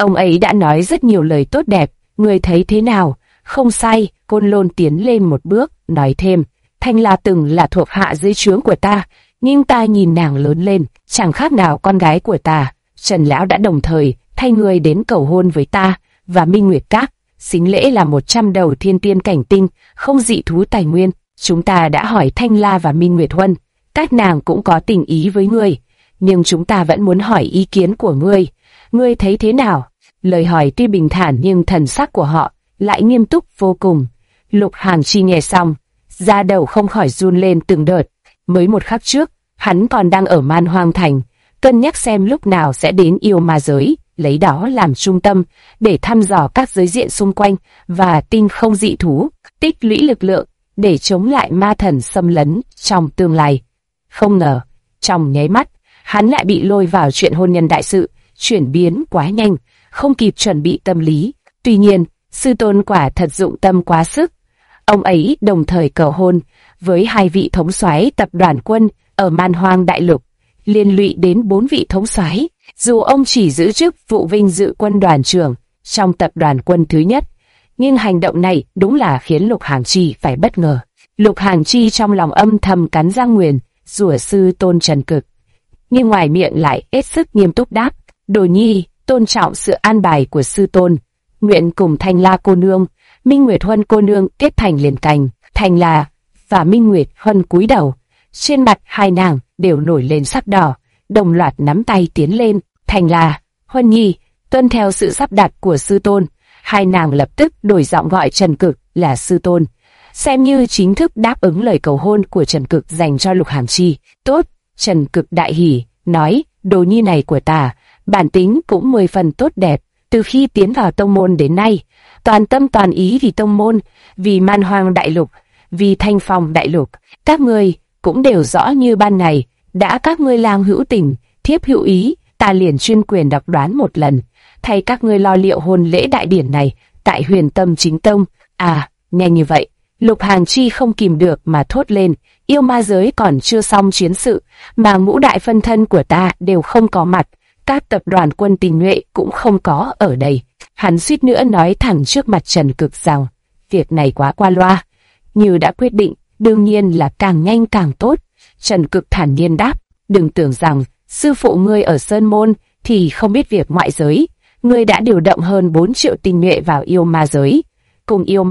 Ông ấy đã nói rất nhiều lời tốt đẹp, ngươi thấy thế nào? Không sai, Côn Lôn tiến lên một bước, nói thêm, Thanh La từng là thuộc hạ dưới trướng của ta, nhưng ta nhìn nàng lớn lên, chẳng khác nào con gái của ta. Trần Lão đã đồng thời thay người đến cầu hôn với ta và Minh Nguyệt Các. Sính lễ là 100 đầu thiên tiên cảnh tinh, không dị thú tài nguyên. Chúng ta đã hỏi Thanh La và Minh Nguyệt Huân, các nàng cũng có tình ý với ngươi, nhưng chúng ta vẫn muốn hỏi ý kiến của ngươi. Ngươi thấy thế nào? Lời hỏi tuy bình thản nhưng thần sắc của họ lại nghiêm túc vô cùng. Lục Hàng Chi nghe xong, da đầu không khỏi run lên từng đợt. Mới một khắc trước, hắn còn đang ở Man Hoang Thành, cân nhắc xem lúc nào sẽ đến yêu ma giới, lấy đó làm trung tâm để thăm dò các giới diện xung quanh và tinh không dị thú, tích lũy lực lượng để chống lại ma thần xâm lấn trong tương lai. Không ngờ, trong nháy mắt, hắn lại bị lôi vào chuyện hôn nhân đại sự, chuyển biến quá nhanh, không kịp chuẩn bị tâm lý. Tuy nhiên, sư tôn quả thật dụng tâm quá sức. Ông ấy đồng thời cầu hôn với 2 vị thống soái tập đoàn quân ở Man Hoang Đại Lục, liên lụy đến 4 vị thống soái. Dù ông chỉ giữ chức vụ vinh dự quân đoàn trưởng trong tập đoàn quân thứ nhất, nhưng hành động này đúng là khiến Lục Hàng Chi phải bất ngờ. Lục Hàng Chi trong lòng âm thầm cắn răng nguyền rủa sư tôn Trần Cực, nhưng ngoài miệng lại hết sức nghiêm túc đáp, Đồ nhi tôn trọng sự an bài của sư tôn, nguyện cùng Thanh La cô nương, Minh Nguyệt Huân cô nương kết thành liền cành. Thanh La và Minh Nguyệt Huân cúi đầu, trên mặt hai nàng đều nổi lên sắc đỏ, đồng loạt nắm tay tiến lên. Thanh La, Huân nhi, tuân theo sự sắp đặt của sư tôn. Hai nàng lập tức đổi giọng gọi Trần Cực là sư tôn, xem như chính thức đáp ứng lời cầu hôn của Trần Cực dành cho Lục Hàng Chi. Tốt, Trần Cực đại hỉ, nói, đồ nhi này của ta, bản tính cũng 10 phần tốt đẹp, từ khi tiến vào tông môn đến nay, toàn tâm toàn ý vì tông môn, vì Man Hoang Đại Lục, vì Thanh Phong Đại Lục. Các ngươi cũng đều rõ như ban ngày, đã các ngươi lang hữu tình, thiếp hữu ý, ta liền chuyên quyền độc đoán một lần, thay các ngươi lo liệu hôn lễ đại điển này tại Huyền Tâm Chính Tông. À, nghe như vậy, Lục Hàng Chi không kìm được mà thốt lên, yêu ma giới còn chưa xong chiến sự, mà ngũ đại phân thân của ta đều không có mặt, các tập đoàn quân tình nhuệ cũng không có ở đây. Hắn suýt nữa nói thẳng trước mặt Trần Cực rằng, việc này quá qua loa, như đã quyết định, đương nhiên là càng nhanh càng tốt. Trần Cực thản nhiên đáp, đừng tưởng rằng sư phụ ngươi ở Sơn Môn thì không biết việc ngoại giới, ngươi đã điều động hơn 4 triệu tinh nhuệ vào yêu ma giới. Cùng yêu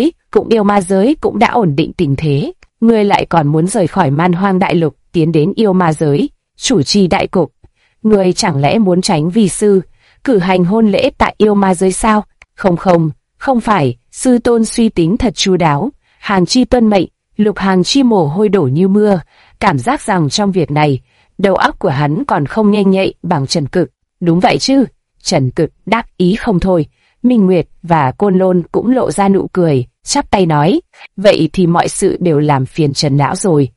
ma giới cũng đã ổn định tình thế, ngươi lại còn muốn rời khỏi Man Hoang Đại Lục tiến đến yêu ma giới, chủ trì đại cục. Ngươi chẳng lẽ muốn tránh vi sư, cử hành hôn lễ tại yêu ma giới sao? Không phải, sư tôn suy tính thật chu đáo. Hàng Chi tuân mệnh. Lục Hàng Chi mồ hôi đổ như mưa, cảm giác rằng trong việc này, đầu óc của hắn còn không nhanh nhạy bằng Trần Cực. Đúng vậy chứ? Trần Cực đáp ý không thôi. Minh Nguyệt và Côn Lôn cũng lộ ra nụ cười, chắp tay nói, vậy thì mọi sự đều làm phiền Trần lão rồi.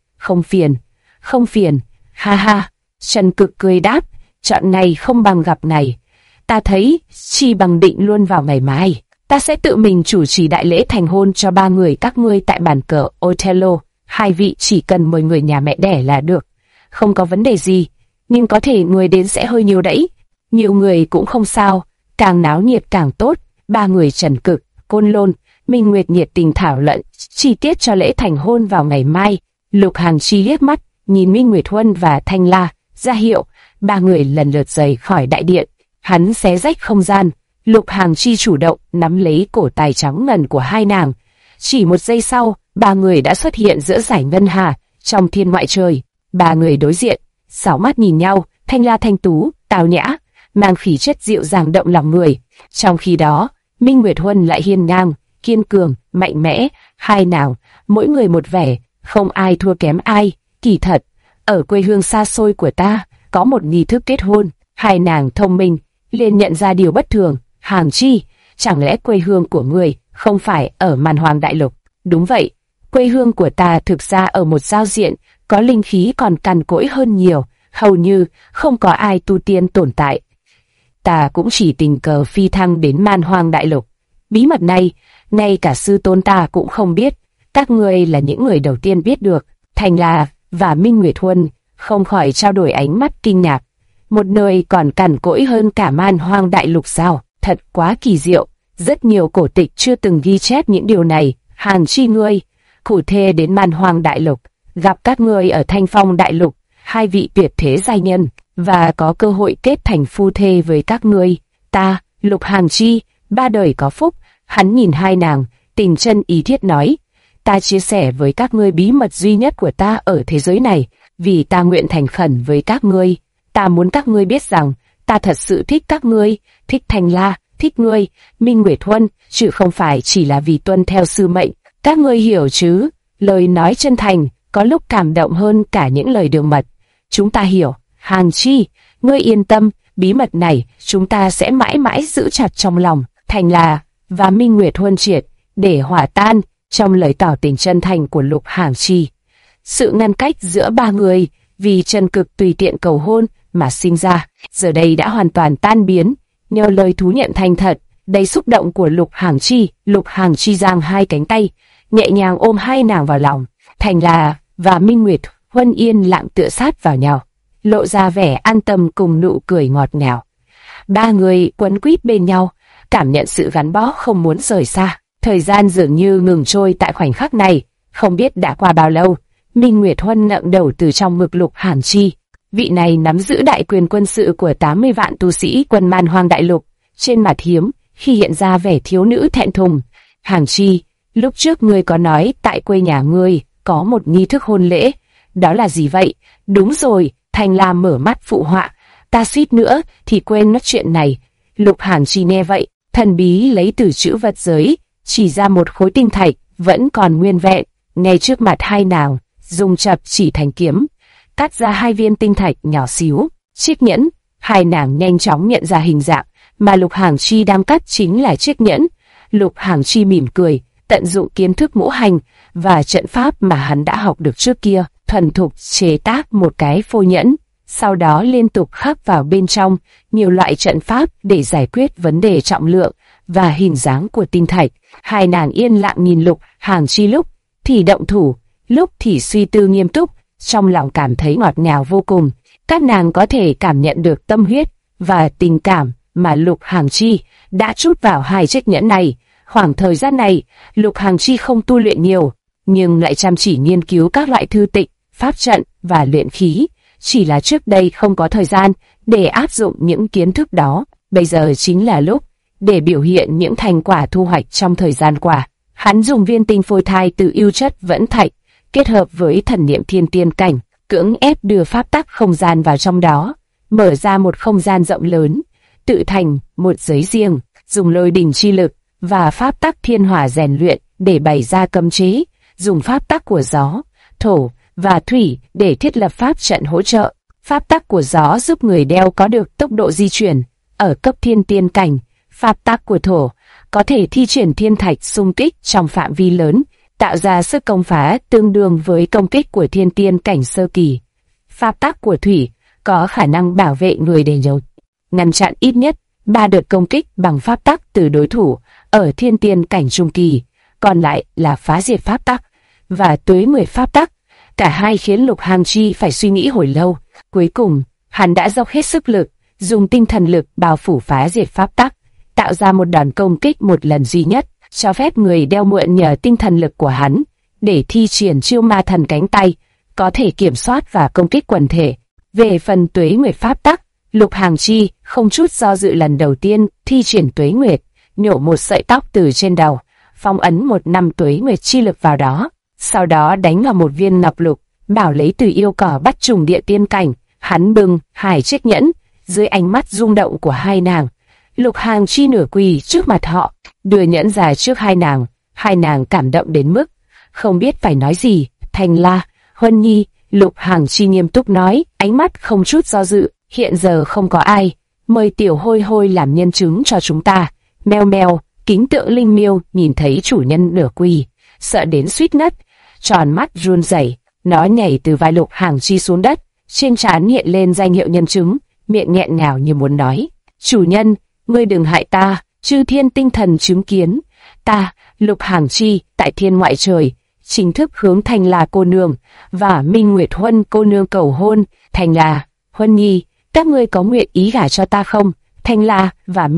Không phiền, ha ha. Trần Cực cười đáp, chọn ngày không bằng gặp ngày. Ta thấy chi bằng định luôn vào ngày mai, ta sẽ tự mình chủ trì đại lễ thành hôn cho 3 người các ngươi tại bàn cờ Othello. 2 vị chỉ cần mời người nhà mẹ đẻ là được, không có vấn đề gì, nhưng có thể người đến sẽ hơi nhiều đấy. Nhiều người cũng không sao, càng náo nhiệt càng tốt. 3 người Trần Cực, Côn Lôn, Minh Nguyệt nhiệt tình thảo luận chi tiết cho lễ thành hôn vào ngày mai. Lục Hàng Chi liếc mắt nhìn Minh Nguyệt Huân và Thanh La, ra hiệu 3 người lần lượt rời khỏi đại điện. Hắn xé rách không gian, Lục Hàng Chi chủ động nắm lấy cổ tay trắng ngần của hai nàng. Chỉ một giây sau, 3 người đã xuất hiện giữa dải ngân hà trong thiên ngoại trời. 3 người đối diện, 6 mắt nhìn nhau, Thanh La thanh tú, tào nhã, mang khí chất dịu dàng động lòng người. Trong khi đó, Minh Nguyệt Huân lại hiên ngang, kiên cường, mạnh mẽ. Hai nàng, mỗi người một vẻ, không ai thua kém ai. Kỳ thật, ở quê hương xa xôi của ta, có một nghi thức kết hôn. Hai nàng thông minh, liền nhận ra điều bất thường. Hàng Chi, chẳng lẽ quê hương của người không phải ở Man Hoang Đại Lục? Đúng vậy, quê hương của ta thực ra ở một giao diện có linh khí còn cằn cỗi hơn nhiều, hầu như không có ai tu tiên tồn tại. Ta cũng chỉ tình cờ phi thăng đến Man Hoang Đại Lục. Bí mật này, ngay cả sư tôn ta cũng không biết. Các ngươi là những người đầu tiên biết được. Thanh La và Minh Nguyệt Huân không khỏi trao đổi ánh mắt kinh ngạc. Một nơi còn cằn cỗi hơn cả Man Hoang Đại Lục sao? thật quá kỳ diệu. Rất nhiều cổ tịch chưa từng ghi chép những điều này. Hàng Chi ngươi, khủ thê đến Man Hoang Đại Lục, gặp các ngươi ở Thanh Phong Đại Lục, hai vị tuyệt thế giai nhân, và có cơ hội kết thành phu thê với các ngươi. Ta, Lục Hàng Chi, ba đời có phúc. Hắn nhìn hai nàng, tình chân ý thiết nói, ta chia sẻ với các ngươi bí mật duy nhất của ta ở thế giới này, vì ta nguyện thành khẩn với các ngươi. Ta muốn các ngươi biết rằng, ta thật sự thích các ngươi, thích Thanh La, thích ngươi, Minh Nguyệt Huân, chứ không phải chỉ là vì tuân theo sư mệnh. Các ngươi hiểu chứ? Lời nói chân thành, có lúc cảm động hơn cả những lời đường mật. Chúng ta hiểu, Hàng Chi, ngươi yên tâm, bí mật này chúng ta sẽ mãi mãi giữ chặt trong lòng. Thanh La và Minh Nguyệt Huân triệt để hòa tan trong lời tỏ tình chân thành của Lục Hàng Chi. Sự ngăn cách giữa ba người vì chân cực tùy tiện cầu hôn mà sinh ra, giờ đây đã hoàn toàn tan biến nhờ lời thú nhận thành thật, đầy xúc động của Lục Hàng Chi. Lục Hàng Chi giang hai cánh tay, nhẹ nhàng ôm hai nàng vào lòng. Thanh La và Minh Nguyệt Huân yên lặng tựa sát vào nhau, lộ ra vẻ an tâm cùng nụ cười ngọt ngào. Ba người quấn quýt bên nhau, cảm nhận sự gắn bó không muốn rời xa. Thời gian dường như ngừng trôi tại khoảnh khắc này, không biết đã qua bao lâu. Minh Nguyệt Huân ngẩng đầu từ trong ngực Lục Hàng Chi. Vị này nắm giữ đại quyền quân sự của 80 vạn tu sĩ quân Man Hoang Đại Lục, trên mặt hiếm khi hiện ra vẻ thiếu nữ thẹn thùng. Hàng Chi, lúc trước ngươi có nói tại quê nhà ngươi có một nghi thức hôn lễ, đó là gì vậy? Đúng rồi, Thanh La mở mắt phụ họa, ta suýt nữa thì quên mất chuyện này. Lục Hàng Chi nghe vậy, thần bí lấy từ chữ vật giới, chỉ ra một khối tinh thạch vẫn còn nguyên vẹn, ngay trước mặt hai nàng, dùng chập chỉ thành kiếm, cắt ra hai viên tinh thạch nhỏ xíu. Chiếc nhẫn, hai nàng nhanh chóng nhận ra hình dạng mà Lục Hàng Chi đang cắt chính là chiếc nhẫn. Lục Hàng Chi mỉm cười, tận dụng kiến thức ngũ hành và trận pháp mà hắn đã học được trước kia, thuần thục chế tác một cái phôi nhẫn, sau đó liên tục khắc vào bên trong nhiều loại trận pháp để giải quyết vấn đề trọng lượng và hình dáng của tinh thạch. Hai nàng yên lặng nhìn Lục Hàng Chi lúc thì động thủ, lúc thì suy tư nghiêm túc, trong lòng cảm thấy ngọt ngào vô cùng. Các nàng có thể cảm nhận được tâm huyết và tình cảm mà Lục Hàng Chi đã trút vào hai chiếc nhẫn này. Khoảng thời gian này, Lục Hàng Chi không tu luyện nhiều, nhưng lại chăm chỉ nghiên cứu các loại thư tịch, pháp trận và luyện khí. Chỉ là trước đây không có thời gian để áp dụng những kiến thức đó, bây giờ chính là lúc để biểu hiện những thành quả thu hoạch trong thời gian qua. Hắn dùng viên tinh phôi thai từ ưu chất vẫn thạch, kết hợp với thần niệm thiên tiên cảnh, cưỡng ép đưa pháp tắc không gian vào trong đó, mở ra một không gian rộng lớn, tự thành một giới riêng, dùng lôi đình chi lực và pháp tắc thiên hỏa rèn luyện để bày ra cấm chế, dùng pháp tắc của gió, thổ và thủy để thiết lập pháp trận hỗ trợ. Pháp tắc của gió giúp người đeo có được tốc độ di chuyển ở cấp thiên tiên cảnh, pháp tắc của thổ có thể thi triển thiên thạch xung kích trong phạm vi lớn, tạo ra sức công phá tương đương với công kích của thiên tiên cảnh sơ kỳ. Pháp tắc của thủy có khả năng bảo vệ người để ngăn chặn ít nhất 3 đợt công kích bằng pháp tắc từ đối thủ ở thiên tiên cảnh trung kỳ, còn lại là phá diệt pháp tắc và tuế nguyệt pháp tắc. Cả hai khiến Lục Hàng Chi phải suy nghĩ hồi lâu. Cuối cùng, hắn đã dốc hết sức lực, dùng tinh thần lực bao phủ phá diệt pháp tắc, tạo ra một đòn công kích một lần duy nhất, cho phép người đeo mượn nhờ tinh thần lực của hắn để thi triển chiêu ma thần cánh tay, có thể kiểm soát và công kích quần thể. Về phần tuế nguyệt pháp tắc, Lục Hàng Chi không chút do dự lần đầu tiên thi triển tuế nguyệt, nhổ một sợi tóc từ trên đầu, phong ấn một năm tuế nguyệt chi lực vào đó, sau đó đánh vào một viên ngọc lục, bảo lấy từ yêu cỏ bắt trùng địa tiên cảnh. Hắn bưng hai chiếc nhẫn, dưới ánh mắt rung động của hai nàng, Lục Hàng Chi nửa quỳ trước mặt họ, đưa nhẫn ra trước hai nàng. Hai nàng cảm động đến mức không biết phải nói gì. Thanh La, Huân Nhi, Lục Hàng Chi nghiêm túc nói, ánh mắt không chút do dự, hiện giờ không có ai, mời tiểu hôi hôi làm nhân chứng cho chúng ta. Meo meo, kính tượng linh miêu nhìn thấy chủ nhân nửa quỳ, sợ đến suýt ngất, tròn mắt run rẩy, nó nhảy từ vai Lục Hàng Chi xuống đất, trên trán hiện lên danh hiệu nhân chứng, miệng nghẹn ngào như muốn nói, chủ nhân, ngươi đừng hại ta, chư thiên tinh thần chứng kiến, ta, Lục Hàng Chi, tại thiên ngoại trời, chính thức hướng Thanh La cô nương và Minh Nguyệt Huân cô nương cầu hôn. Thanh La, Huân Nhi, các ngươi có nguyện ý gả cho ta không? Thanh La và Minh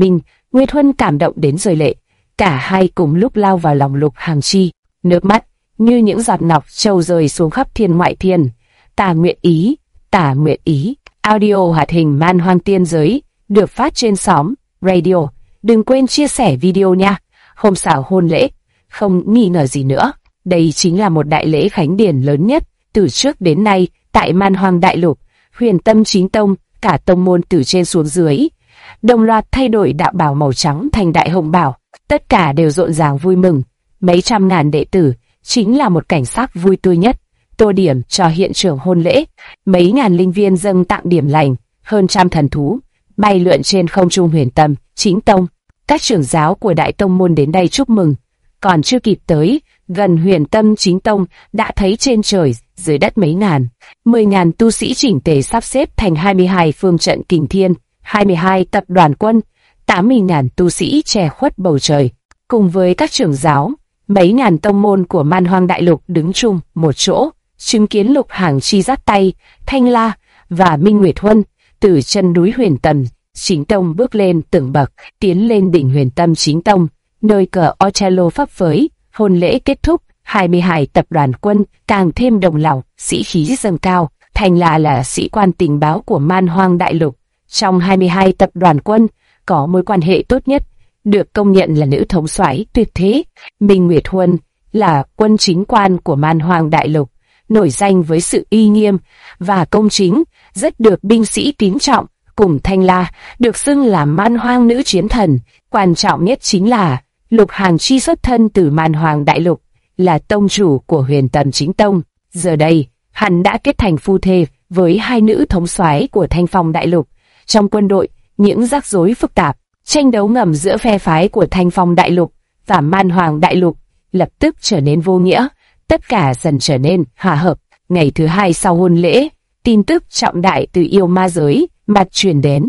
Nguyệt Huân cảm động đến rơi lệ. Cả hai cùng lúc lao vào lòng Lục Hàng Chi, nước mắt như những giọt ngọc châu rơi xuống khắp thiên ngoại thiên. Tà nguyện ý, tà nguyện ý. Audio hoạt hình Man Hoang Tiên Giới được phát trên Xóm Radio. Đừng quên chia sẻ video nha. Hôm sau hôn lễ, không nghi ngờ gì nữa, đây chính là một đại lễ khánh điển lớn nhất từ trước đến nay tại Man Hoang Đại Lục. Huyền Tâm Chính Tông, cả tông môn từ trên xuống dưới đồng loạt thay đổi đạo bào màu trắng thành đại hồng bào, tất cả đều rộn ràng vui mừng. Mấy trăm ngàn đệ tử chính là một cảnh sắc vui tươi nhất. Tô điểm cho hiện trường hôn lễ, mấy ngàn linh viên dâng tặng điểm lành, hơn trăm thần thú bay lượn trên không trung. Huyền Tâm Chính Tông, các trưởng giáo của đại tông môn đến đây chúc mừng. Còn chưa kịp tới gần Huyền Tâm Chính Tông, đã thấy trên trời dưới đất mấy ngàn, 10.000 tu sĩ chỉnh tề sắp xếp thành 22 phương trận kình thiên, 22 tập đoàn quân, 80.000 tu sĩ che khuất bầu trời. Cùng với các trưởng giáo, mấy ngàn tông môn của Man Hoang Đại Lục đứng chung một chỗ, chứng kiến Lục Hàng Chi dắt tay Thanh La và Minh Nguyệt Huân từ chân núi Huyền Tâm Chính Tông bước lên từng bậc, tiến lên đỉnh Huyền Tâm Chính Tông, nơi cờ Ocello phấp phới. Hôn lễ kết thúc, 22 tập đoàn quân càng thêm đồng lòng, sĩ khí dâng cao. Thanh La là sĩ quan tình báo của Man Hoang Đại Lục. Trong 22 tập đoàn quân, có mối quan hệ tốt nhất, được công nhận là nữ thống soái tuyệt thế. Minh Nguyệt Huân là quân chính quan của Man Hoang Đại Lục, nổi danh với sự uy nghiêm và công chính, rất được binh sĩ kính trọng. Cùng Thanh La được xưng là Man Hoang nữ chiến thần. Quan trọng nhất chính là Lục Hàng Chi xuất thân từ Man Hoang Đại Lục, là tông chủ của Huyền Tâm Chính Tông. Giờ đây, hắn đã kết thành phu thê với hai nữ thống soái của Thanh Phong Đại Lục. Trong quân đội, những rắc rối phức tạp, tranh đấu ngầm giữa phe phái của Thanh Phong Đại Lục và Man Hoang Đại Lục lập tức trở nên vô nghĩa, tất cả dần trở nên hòa hợp. Ngày thứ hai sau hôn lễ, tin tức trọng đại từ yêu ma giới mặt truyền đến.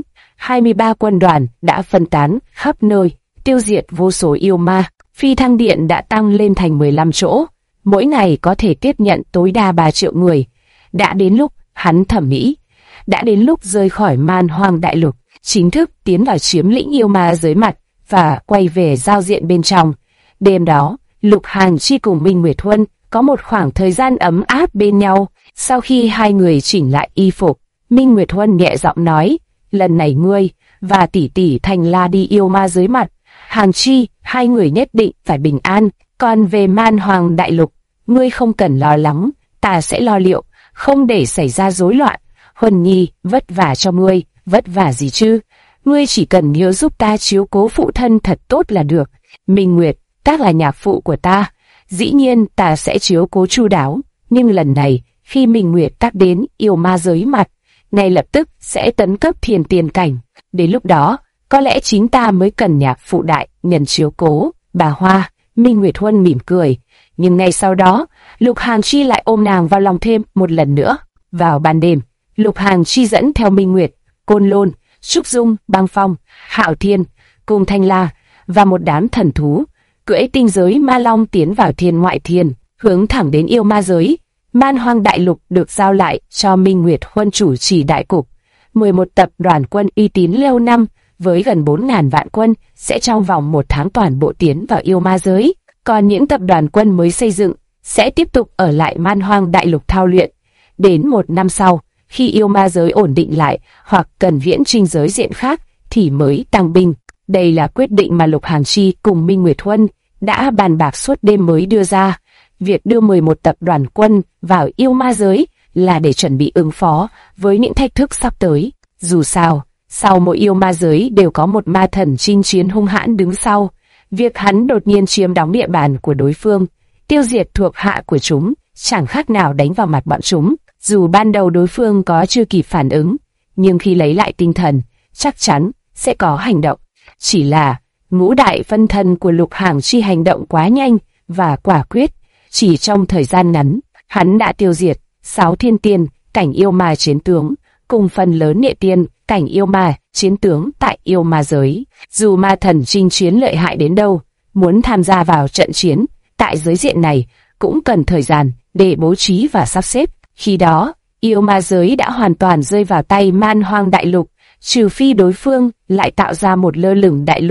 23 quân đoàn đã phân tán khắp nơi, tiêu diệt vô số yêu ma. Phi thăng điện đã tăng lên thành 15 chỗ, mỗi ngày có thể tiếp nhận tối đa 3 triệu người. Đã đến lúc hắn thẩm mỹ, đã đến lúc rời khỏi Man Hoang Đại Lục, chính thức tiến vào chiếm lĩnh yêu ma dưới mặt và quay về giao diện bên trong. Đêm đó, Lục Hàng Chi cùng Minh Nguyệt Huân có một khoảng thời gian ấm áp bên nhau. Sau khi hai người chỉnh lại y phục, Minh Nguyệt Huân nhẹ giọng nói, lần này ngươi và tỷ tỷ Thanh La đi yêu ma dưới mặt. Hàng Chi, hai người nhất định phải bình an. Còn về Man Hoang Đại Lục, ngươi không cần lo lắng, ta sẽ lo liệu, không để xảy ra rối loạn. Huân Nhi, vất vả cho ngươi. Vất vả gì chứ? Ngươi chỉ cần nhớ giúp ta chiếu cố phụ thân thật tốt là được. Minh Nguyệt, các là nhạc phụ của ta, dĩ nhiên ta sẽ chiếu cố chu đáo. Nhưng lần này, khi Minh Nguyệt tác đến yêu ma giới mặt, ngay lập tức sẽ tấn cấp thiền tiền cảnh. Đến lúc đó, có lẽ chính ta mới cần nhạc phụ đại nhân chiếu cố. Bà Hoa, Minh Nguyệt Huân mỉm cười, nhưng ngay sau đó, Lục Hàng Chi lại ôm nàng vào lòng thêm một lần nữa. Vào ban đêm, Lục Hàng Chi dẫn theo Minh Nguyệt, Côn Lôn, Trúc Dung, Băng Phong, Hạo Thiên, cùng Thanh La và một đám thần thú, cưỡi tinh giới ma long tiến vào thiên ngoại thiên, hướng thẳng đến yêu ma giới. Man Hoang Đại Lục được giao lại cho Minh Nguyệt Huân chủ trì đại cục. 11 tập đoàn quân uy tín lâu năm với gần 4.000 vạn quân sẽ trong vòng 1 tháng toàn bộ tiến vào yêu ma giới. Còn những tập đoàn quân mới xây dựng sẽ tiếp tục ở lại Man Hoang Đại Lục thao luyện. Đến 1 năm sau, khi yêu ma giới ổn định lại hoặc cần viễn trinh giới diện khác thì mới tăng binh. Đây là quyết định mà Lục Hàng Chi cùng Minh Nguyệt Huân đã bàn bạc suốt đêm mới đưa ra. Việc đưa 11 tập đoàn quân vào yêu ma giới là để chuẩn bị ứng phó với những thách thức sắp tới. Dù sao, sau mỗi yêu ma giới đều có một ma thần chinh chiến hung hãn đứng sau. Việc hắn đột nhiên chiếm đóng địa bàn của đối phương, tiêu diệt thuộc hạ của chúng, chẳng khác nào đánh vào mặt bọn chúng. Dù ban đầu đối phương có chưa kịp phản ứng, nhưng khi lấy lại tinh thần, chắc chắn sẽ có hành động. Chỉ là ngũ đại phân thân của Lục Hàng Chi hành động quá nhanh và quả quyết. Chỉ trong thời gian ngắn, hắn đã tiêu diệt 6 thiên tiên cảnh yêu ma chiến tướng, cùng phần lớn địa tiên cảnh yêu ma chiến tướng tại yêu ma giới. Dù ma thần chinh chiến lợi hại đến đâu, muốn tham gia vào trận chiến tại giới diện này cũng cần thời gian để bố trí và sắp xếp. Khi đó, yêu ma giới đã hoàn toàn rơi vào tay Man Hoang Đại Lục, trừ phi đối phương lại tạo ra một lơ lửng đại lục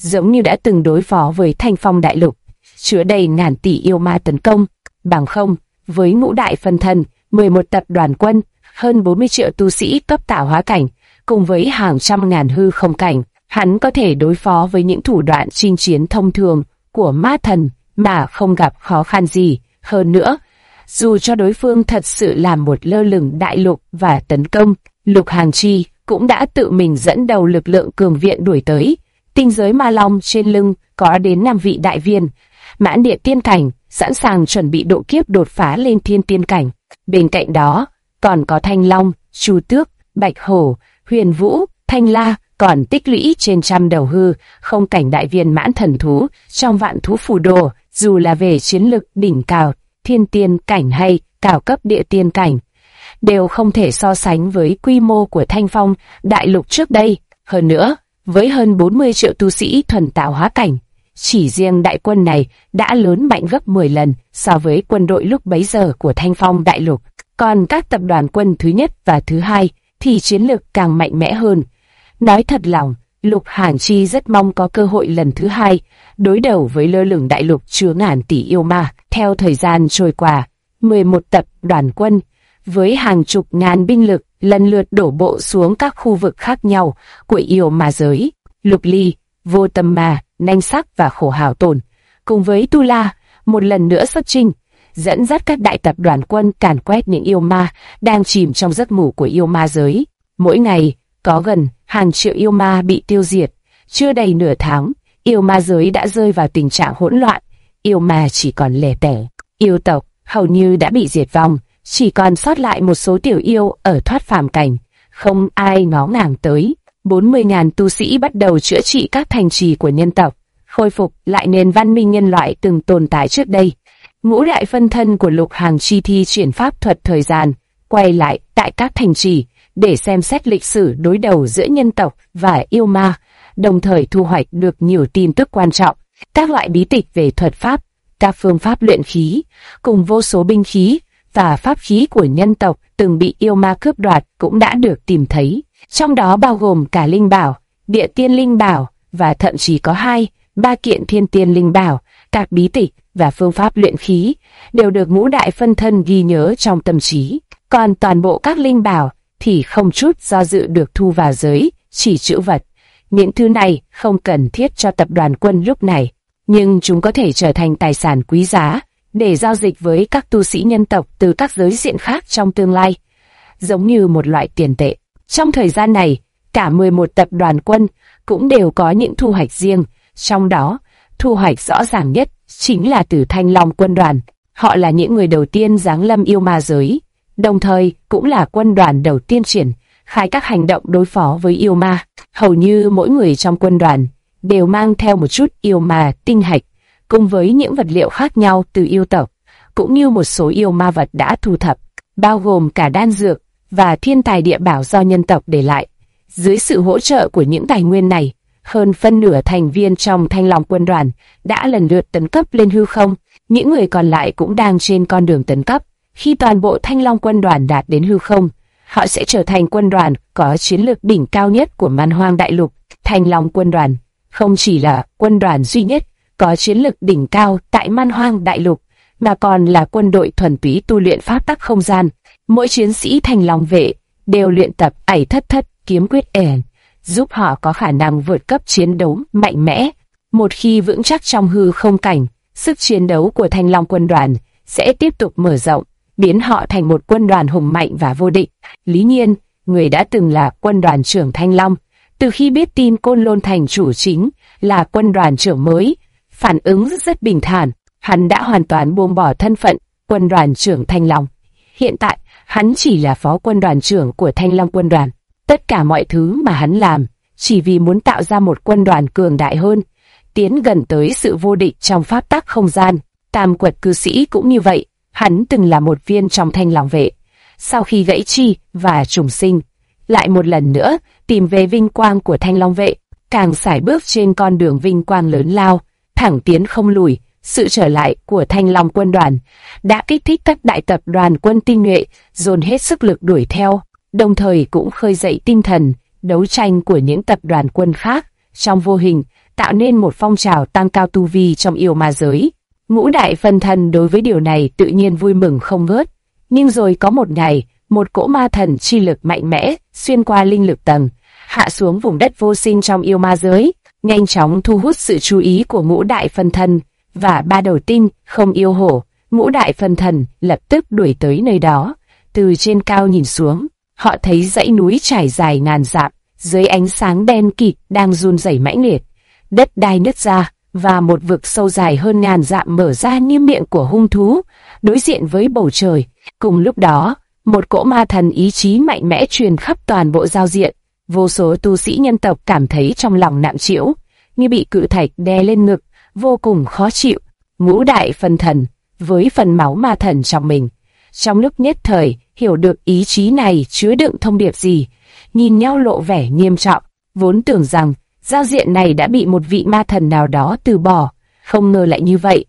giống như đã từng đối phó với Thanh Phong đại lục, chứa đầy ngàn tỷ yêu ma tấn công. Bằng không, với ngũ đại phân thân, 11 tập đoàn quân, hơn 40 triệu tu sĩ cấp tạo hóa cảnh, cùng với hàng trăm ngàn hư không cảnh, hắn có thể đối phó với những thủ đoạn chinh chiến thông thường của ma thần mà không gặp khó khăn gì. Hơn nữa, dù cho đối phương thật sự làm một lơ lửng đại lục và tấn công, Lục Hàng Chi cũng đã tự mình dẫn đầu lực lượng cường viện đuổi tới. Tinh giới ma long trên lưng có đến 5 vị đại viên, mãn địa tiên cảnh, sẵn sàng chuẩn bị độ kiếp đột phá lên thiên tiên cảnh. Bên cạnh đó, còn có Thanh Long, Chu Tước, Bạch Hổ, Huyền Vũ, Thanh La, còn tích lũy trên trăm đầu hư không cảnh đại viên mãn thần thú trong vạn thú phù đồ. Dù là về chiến lực đỉnh cao, thiên tiên cảnh hay cao cấp địa tiên cảnh, đều không thể so sánh với quy mô của Thanh Phong đại lục trước đây. Hơn nữa, với hơn 40 triệu tu sĩ thuần tạo hóa cảnh, chỉ riêng đại quân này đã lớn mạnh gấp 10 lần so với quân đội lúc bấy giờ của Thanh Phong đại lục. Còn các tập đoàn quân thứ nhất và thứ hai thì chiến lực càng mạnh mẽ hơn. Nói thật lòng, Lục Hàng Chi rất mong có cơ hội lần thứ hai đối đầu với lơ lửng đại lục chứa ngàn tỷ yêu ma. Theo thời gian trôi qua, 11 tập đoàn quân với hàng chục ngàn binh lực lần lượt đổ bộ xuống các khu vực khác nhau của yêu ma giới. Lục Ly, Vô Tâm Ma, Nanh Sắc và Khổ Hào Tồn cùng với Tu La một lần nữa xuất chinh, dẫn dắt các đại tập đoàn quân càn quét những yêu ma đang chìm trong giấc ngủ của yêu ma giới. Mỗi ngày có gần hàng triệu yêu ma bị tiêu diệt. Chưa đầy nửa tháng, yêu ma giới đã rơi vào tình trạng hỗn loạn. Yêu ma chỉ còn lẻ tẻ, yêu tộc hầu như đã bị diệt vong, chỉ còn sót lại một số tiểu yêu ở thoát phàm cảnh, không ai ngó ngàng tới. 40.000 tu sĩ bắt đầu chữa trị các thành trì của nhân tộc, khôi phục lại nền văn minh nhân loại từng tồn tại trước đây. Ngũ đại phân thân của Lục Hàng Chi thi triển pháp thuật thời gian, quay lại tại các thành trì để xem xét lịch sử đối đầu giữa nhân tộc và yêu ma, đồng thời thu hoạch được nhiều tin tức quan trọng. Các loại bí tịch về thuật pháp, các phương pháp luyện khí, cùng vô số binh khí và pháp khí của nhân tộc từng bị yêu ma cướp đoạt cũng đã được tìm thấy. Trong đó bao gồm cả linh bảo, địa tiên linh bảo và thậm chí có 2-3 kiện thiên tiên linh bảo. Các bí tịch và phương pháp luyện khí đều được ngũ đại phân thân ghi nhớ trong tâm trí. Còn toàn bộ các linh bảo thì không chút do dự được thu vào giới chỉ trữ vật. Những thứ này không cần thiết cho tập đoàn quân lúc này, nhưng chúng có thể trở thành tài sản quý giá để giao dịch với các tu sĩ nhân tộc từ các giới diện khác trong tương lai, giống như một loại tiền tệ. Trong thời gian này, cả 11 tập đoàn quân cũng đều có những thu hoạch riêng, trong đó thu hoạch rõ ràng nhất chính là từ Thanh Long quân đoàn. Họ là những người đầu tiên giáng lâm yêu ma giới, đồng thời cũng là quân đoàn đầu tiên triển khai các hành động đối phó với yêu ma. Hầu như mỗi người trong quân đoàn đều mang theo một chút yêu ma tinh hạch, cùng với những vật liệu khác nhau từ yêu tộc, cũng như một số yêu ma vật đã thu thập, bao gồm cả đan dược và thiên tài địa bảo do nhân tộc để lại. Dưới sự hỗ trợ của những tài nguyên này, hơn phân nửa thành viên trong Thanh Long quân đoàn đã lần lượt tấn cấp lên hư không. Những người còn lại cũng đang trên con đường tấn cấp. Khi toàn bộ Thanh Long quân đoàn đạt đến hư không, họ sẽ trở thành quân đoàn có chiến lược đỉnh cao nhất của Man Hoang đại lục. Thanh Long quân đoàn không chỉ là quân đoàn duy nhất có chiến lược đỉnh cao tại Man Hoang đại lục, mà còn là quân đội thuần túy tu luyện pháp tắc không gian. Mỗi chiến sĩ Thanh Long vệ đều luyện tập ẩy thất thất kiếm quyết ẻn, giúp họ có khả năng vượt cấp chiến đấu mạnh mẽ. Một khi vững chắc trong hư không cảnh, sức chiến đấu của Thanh Long quân đoàn sẽ tiếp tục mở rộng, biến họ thành một quân đoàn hùng mạnh và vô địch. Lý Nhiên, người đã từng là quân đoàn trưởng Thanh Long, từ khi biết tin Côn Lôn thành chủ chính là quân đoàn trưởng mới, phản ứng rất bình thản. Hắn đã hoàn toàn buông bỏ thân phận quân đoàn trưởng Thanh Long. Hiện tại, hắn chỉ là phó quân đoàn trưởng của Thanh Long quân đoàn. Tất cả mọi thứ mà hắn làm chỉ vì muốn tạo ra một quân đoàn cường đại hơn, tiến gần tới sự vô địch trong pháp tắc không gian. Tam Quật cư sĩ cũng như vậy, hắn từng là một viên trong Thanh Long vệ. Sau khi gãy chi và trùng sinh, lại một lần nữa tìm về vinh quang của Thanh Long vệ, càng sải bước trên con đường vinh quang lớn lao, thẳng tiến không lùi. Sự trở lại của Thanh Long quân đoàn đã kích thích các đại tập đoàn quân tinh nhuệ dồn hết sức lực đuổi theo, đồng thời cũng khơi dậy tinh thần đấu tranh của những tập đoàn quân khác. Trong vô hình, tạo nên một phong trào tăng cao tu vi trong yêu ma giới. Ngũ đại phân thân đối với điều này tự nhiên vui mừng không ngớt. Nhưng rồi có một ngày, một cỗ ma thần chi lực mạnh mẽ xuyên qua linh lực tầng, hạ xuống vùng đất vô sinh trong yêu ma giới, nhanh chóng thu hút sự chú ý của ngũ đại phân thân và ba đầu tinh không yêu hổ. Ngũ đại phân thần lập tức đuổi tới nơi đó. Từ trên cao nhìn xuống, họ thấy dãy núi trải dài ngàn dặm, dưới ánh sáng đen kịt đang run rẩy mãnh liệt. Đất đai nứt ra và một vực sâu dài hơn ngàn dặm mở ra như miệng của hung thú, đối diện với bầu trời. Cùng lúc đó, một cỗ ma thần ý chí mạnh mẽ truyền khắp toàn bộ giao diện. Vô số tu sĩ nhân tộc cảm thấy trong lòng nặng trĩu, như bị cự thạch đè lên ngực, vô cùng khó chịu. Ngũ đại phân thần với phần máu ma thần trong mình, trong lúc nhất thời hiểu được ý chí này chứa đựng thông điệp gì, nhìn nhau lộ vẻ nghiêm trọng. Vốn tưởng rằng giao diện này đã bị một vị ma thần nào đó từ bỏ, không ngờ lại như vậy.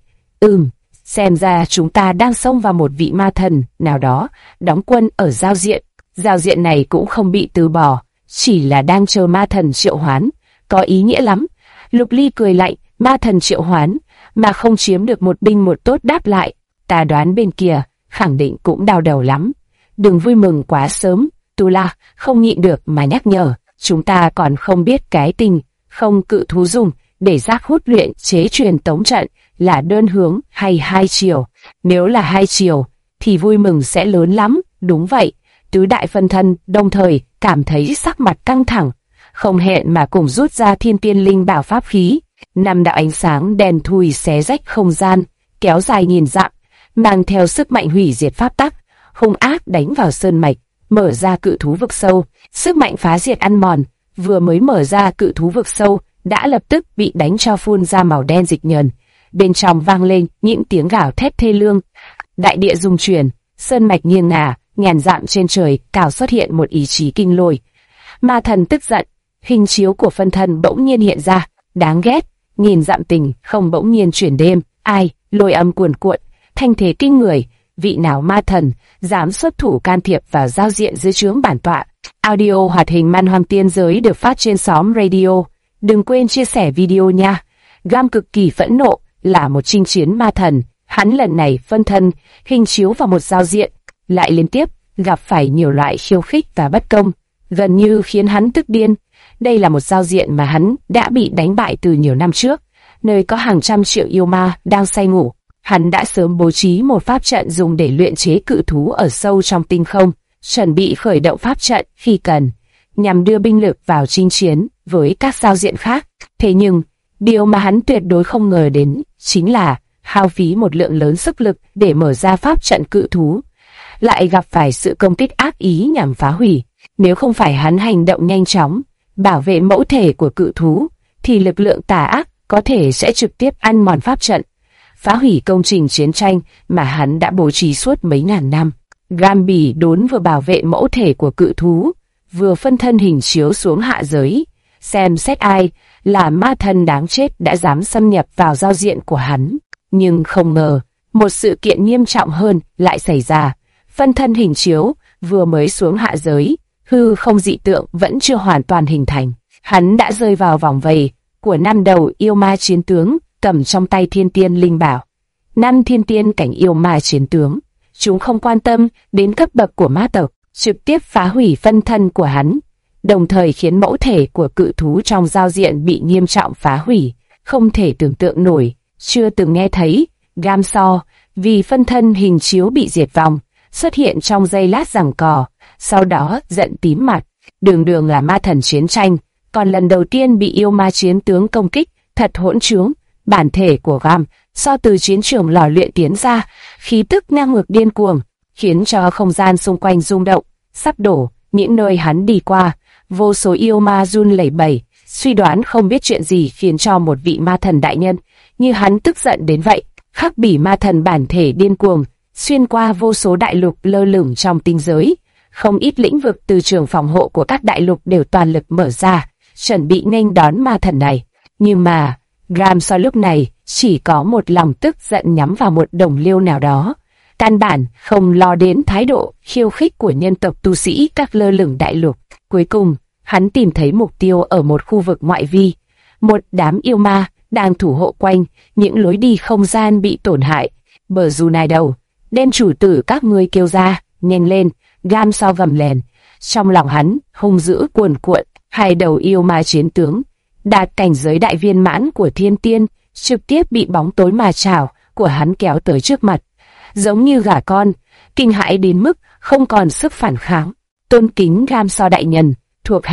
Xem ra chúng ta đang xông vào một vị ma thần nào đó đóng quân ở giao diện. Giao diện này cũng không bị từ bỏ, chỉ là đang chờ ma thần triệu hoán. Có ý nghĩa lắm. Lục Ly cười lạnh, ma thần triệu hoán mà không chiếm được một binh một tốt đáp lại, ta đoán bên kia khẳng định cũng đau đầu lắm. Đừng vui mừng quá sớm, Tu La không nhịn được mà nhắc nhở, chúng ta còn không biết cái tình không cự thú dùng để giác hút luyện chế truyền tống trận là đơn hướng hay hai chiều. Nếu là hai chiều thì vui mừng sẽ lớn lắm. Đúng vậy, tứ đại phân thân đồng thời cảm thấy sắc mặt căng thẳng, không hẹn mà cùng rút ra thiên tiên linh bảo pháp khí. Năm đạo ánh sáng đen thui xé rách không gian, kéo dài nghìn dặm, mang theo sức mạnh hủy diệt pháp tắc, hung ác đánh vào sơn mạch, mở ra cự thú vực sâu. Sức mạnh phá diệt ăn mòn, vừa mới mở ra cự thú vực sâu đã lập tức bị đánh cho phun ra màu đen dịch nhờn. Bên trong vang lên những tiếng gào thét thê lương. Đại địa rung chuyển, sơn mạch nghiêng ngả, ngàn dặm trên trời cào xuất hiện một ý chí kinh lôi. Ma thần tức giận, hình chiếu của phân thân bỗng nhiên hiện ra. Đáng ghét, nghìn dặm tình không bỗng nhiên chuyển đêm. Ai? Lôi âm cuồn cuộn, thanh thế kinh người. Vị nào ma thần dám xuất thủ can thiệp vào giao diện dưới trướng bản tọa? Audio hoạt hình Man Hoang Tiên Giới được phát trên xóm radio. Đừng quên chia sẻ video nha. Gam cực kỳ phẫn nộ, là một chinh chiến ma thần. Hắn lần này phân thân hình chiếu vào một giao diện, lại liên tiếp gặp phải nhiều loại khiêu khích và bất công, gần như khiến hắn tức điên. Đây là một giao diện mà hắn đã bị đánh bại từ nhiều năm trước, nơi có hàng trăm triệu yêu ma đang say ngủ. Hắn đã sớm bố trí một pháp trận dùng để luyện chế cự thú ở sâu trong tinh không, chuẩn bị khởi động pháp trận khi cần, nhằm đưa binh lực vào chinh chiến với các giao diện khác. Thế nhưng, điều mà hắn tuyệt đối không ngờ đến chính là hao phí một lượng lớn sức lực để mở ra pháp trận cự thú, lại gặp phải sự công kích ác ý nhằm phá hủy. Nếu không phải hắn hành động nhanh chóng, bảo vệ mẫu thể của cự thú, thì lực lượng tà ác có thể sẽ trực tiếp ăn mòn pháp trận, phá hủy công trình chiến tranh mà hắn đã bố trí suốt mấy ngàn năm. Gam bỉ đốn vừa bảo vệ mẫu thể của cự thú, vừa phân thân hình chiếu xuống hạ giới, xem xét ai là ma thần đáng chết đã dám xâm nhập vào giao diện của hắn. Nhưng không ngờ, một sự kiện nghiêm trọng hơn lại xảy ra. Phân thân hình chiếu vừa mới xuống hạ giới, hư không dị tượng vẫn chưa hoàn toàn hình thành. Hắn đã rơi vào vòng vây của năm đầu yêu ma chiến tướng, cầm trong tay thiên tiên linh bảo. Năm thiên tiên cảnh yêu ma chiến tướng, chúng không quan tâm đến cấp bậc của ma tộc, trực tiếp phá hủy phân thân của hắn, đồng thời khiến mẫu thể của cự thú trong giao diện bị nghiêm trọng phá hủy, không thể tưởng tượng nổi. Chưa từng nghe thấy. Gam So vì phân thân hình chiếu bị diệt vong, xuất hiện trong giây lát giằng co, sau đó giận tím mặt. Đường đường là ma thần chiến tranh, còn lần đầu tiên bị yêu ma chiến tướng công kích, thật hỗn trướng. Bản thể của Gam So từ chiến trường lò luyện tiến ra, khí tức ngang ngược điên cuồng, khiến cho không gian xung quanh rung động, sắp đổ. Những nơi hắn đi qua, vô số yêu ma run lẩy bẩy, suy đoán không biết chuyện gì khiến cho một vị ma thần đại nhân như hắn tức giận đến vậy. Khắc bỉ ma thần bản thể điên cuồng, xuyên qua vô số đại lục lơ lửng trong tinh giới. Không ít lĩnh vực từ trường phòng hộ của các đại lục đều toàn lực mở ra, chuẩn bị nghênh đón ma thần này. Nhưng mà, Gam So lúc này chỉ có một lòng tức giận nhắm vào một đồng liêu nào đó, căn bản không lo đến thái độ khiêu khích của nhân tộc tu sĩ các lơ lửng đại lục. Cuối cùng, hắn tìm thấy mục tiêu ở một khu vực ngoại vi, một đám yêu ma đang thủ hộ quanh những lối đi không gian bị tổn hại. Bờ du nai đầu, đem chủ tử các ngươi kêu ra, nhanh lên, Gam So gầm lên. Trong lòng hắn hung dữ cuồn cuộn, hai đầu yêu ma chiến tướng đạt cảnh giới đại viên mãn của thiên tiên, trực tiếp bị bóng tối ma chảo của hắn kéo tới trước mặt, giống như gà con, kinh hãi đến mức không còn sức phản kháng. Tôn kính Gam So đại nhân, thuộc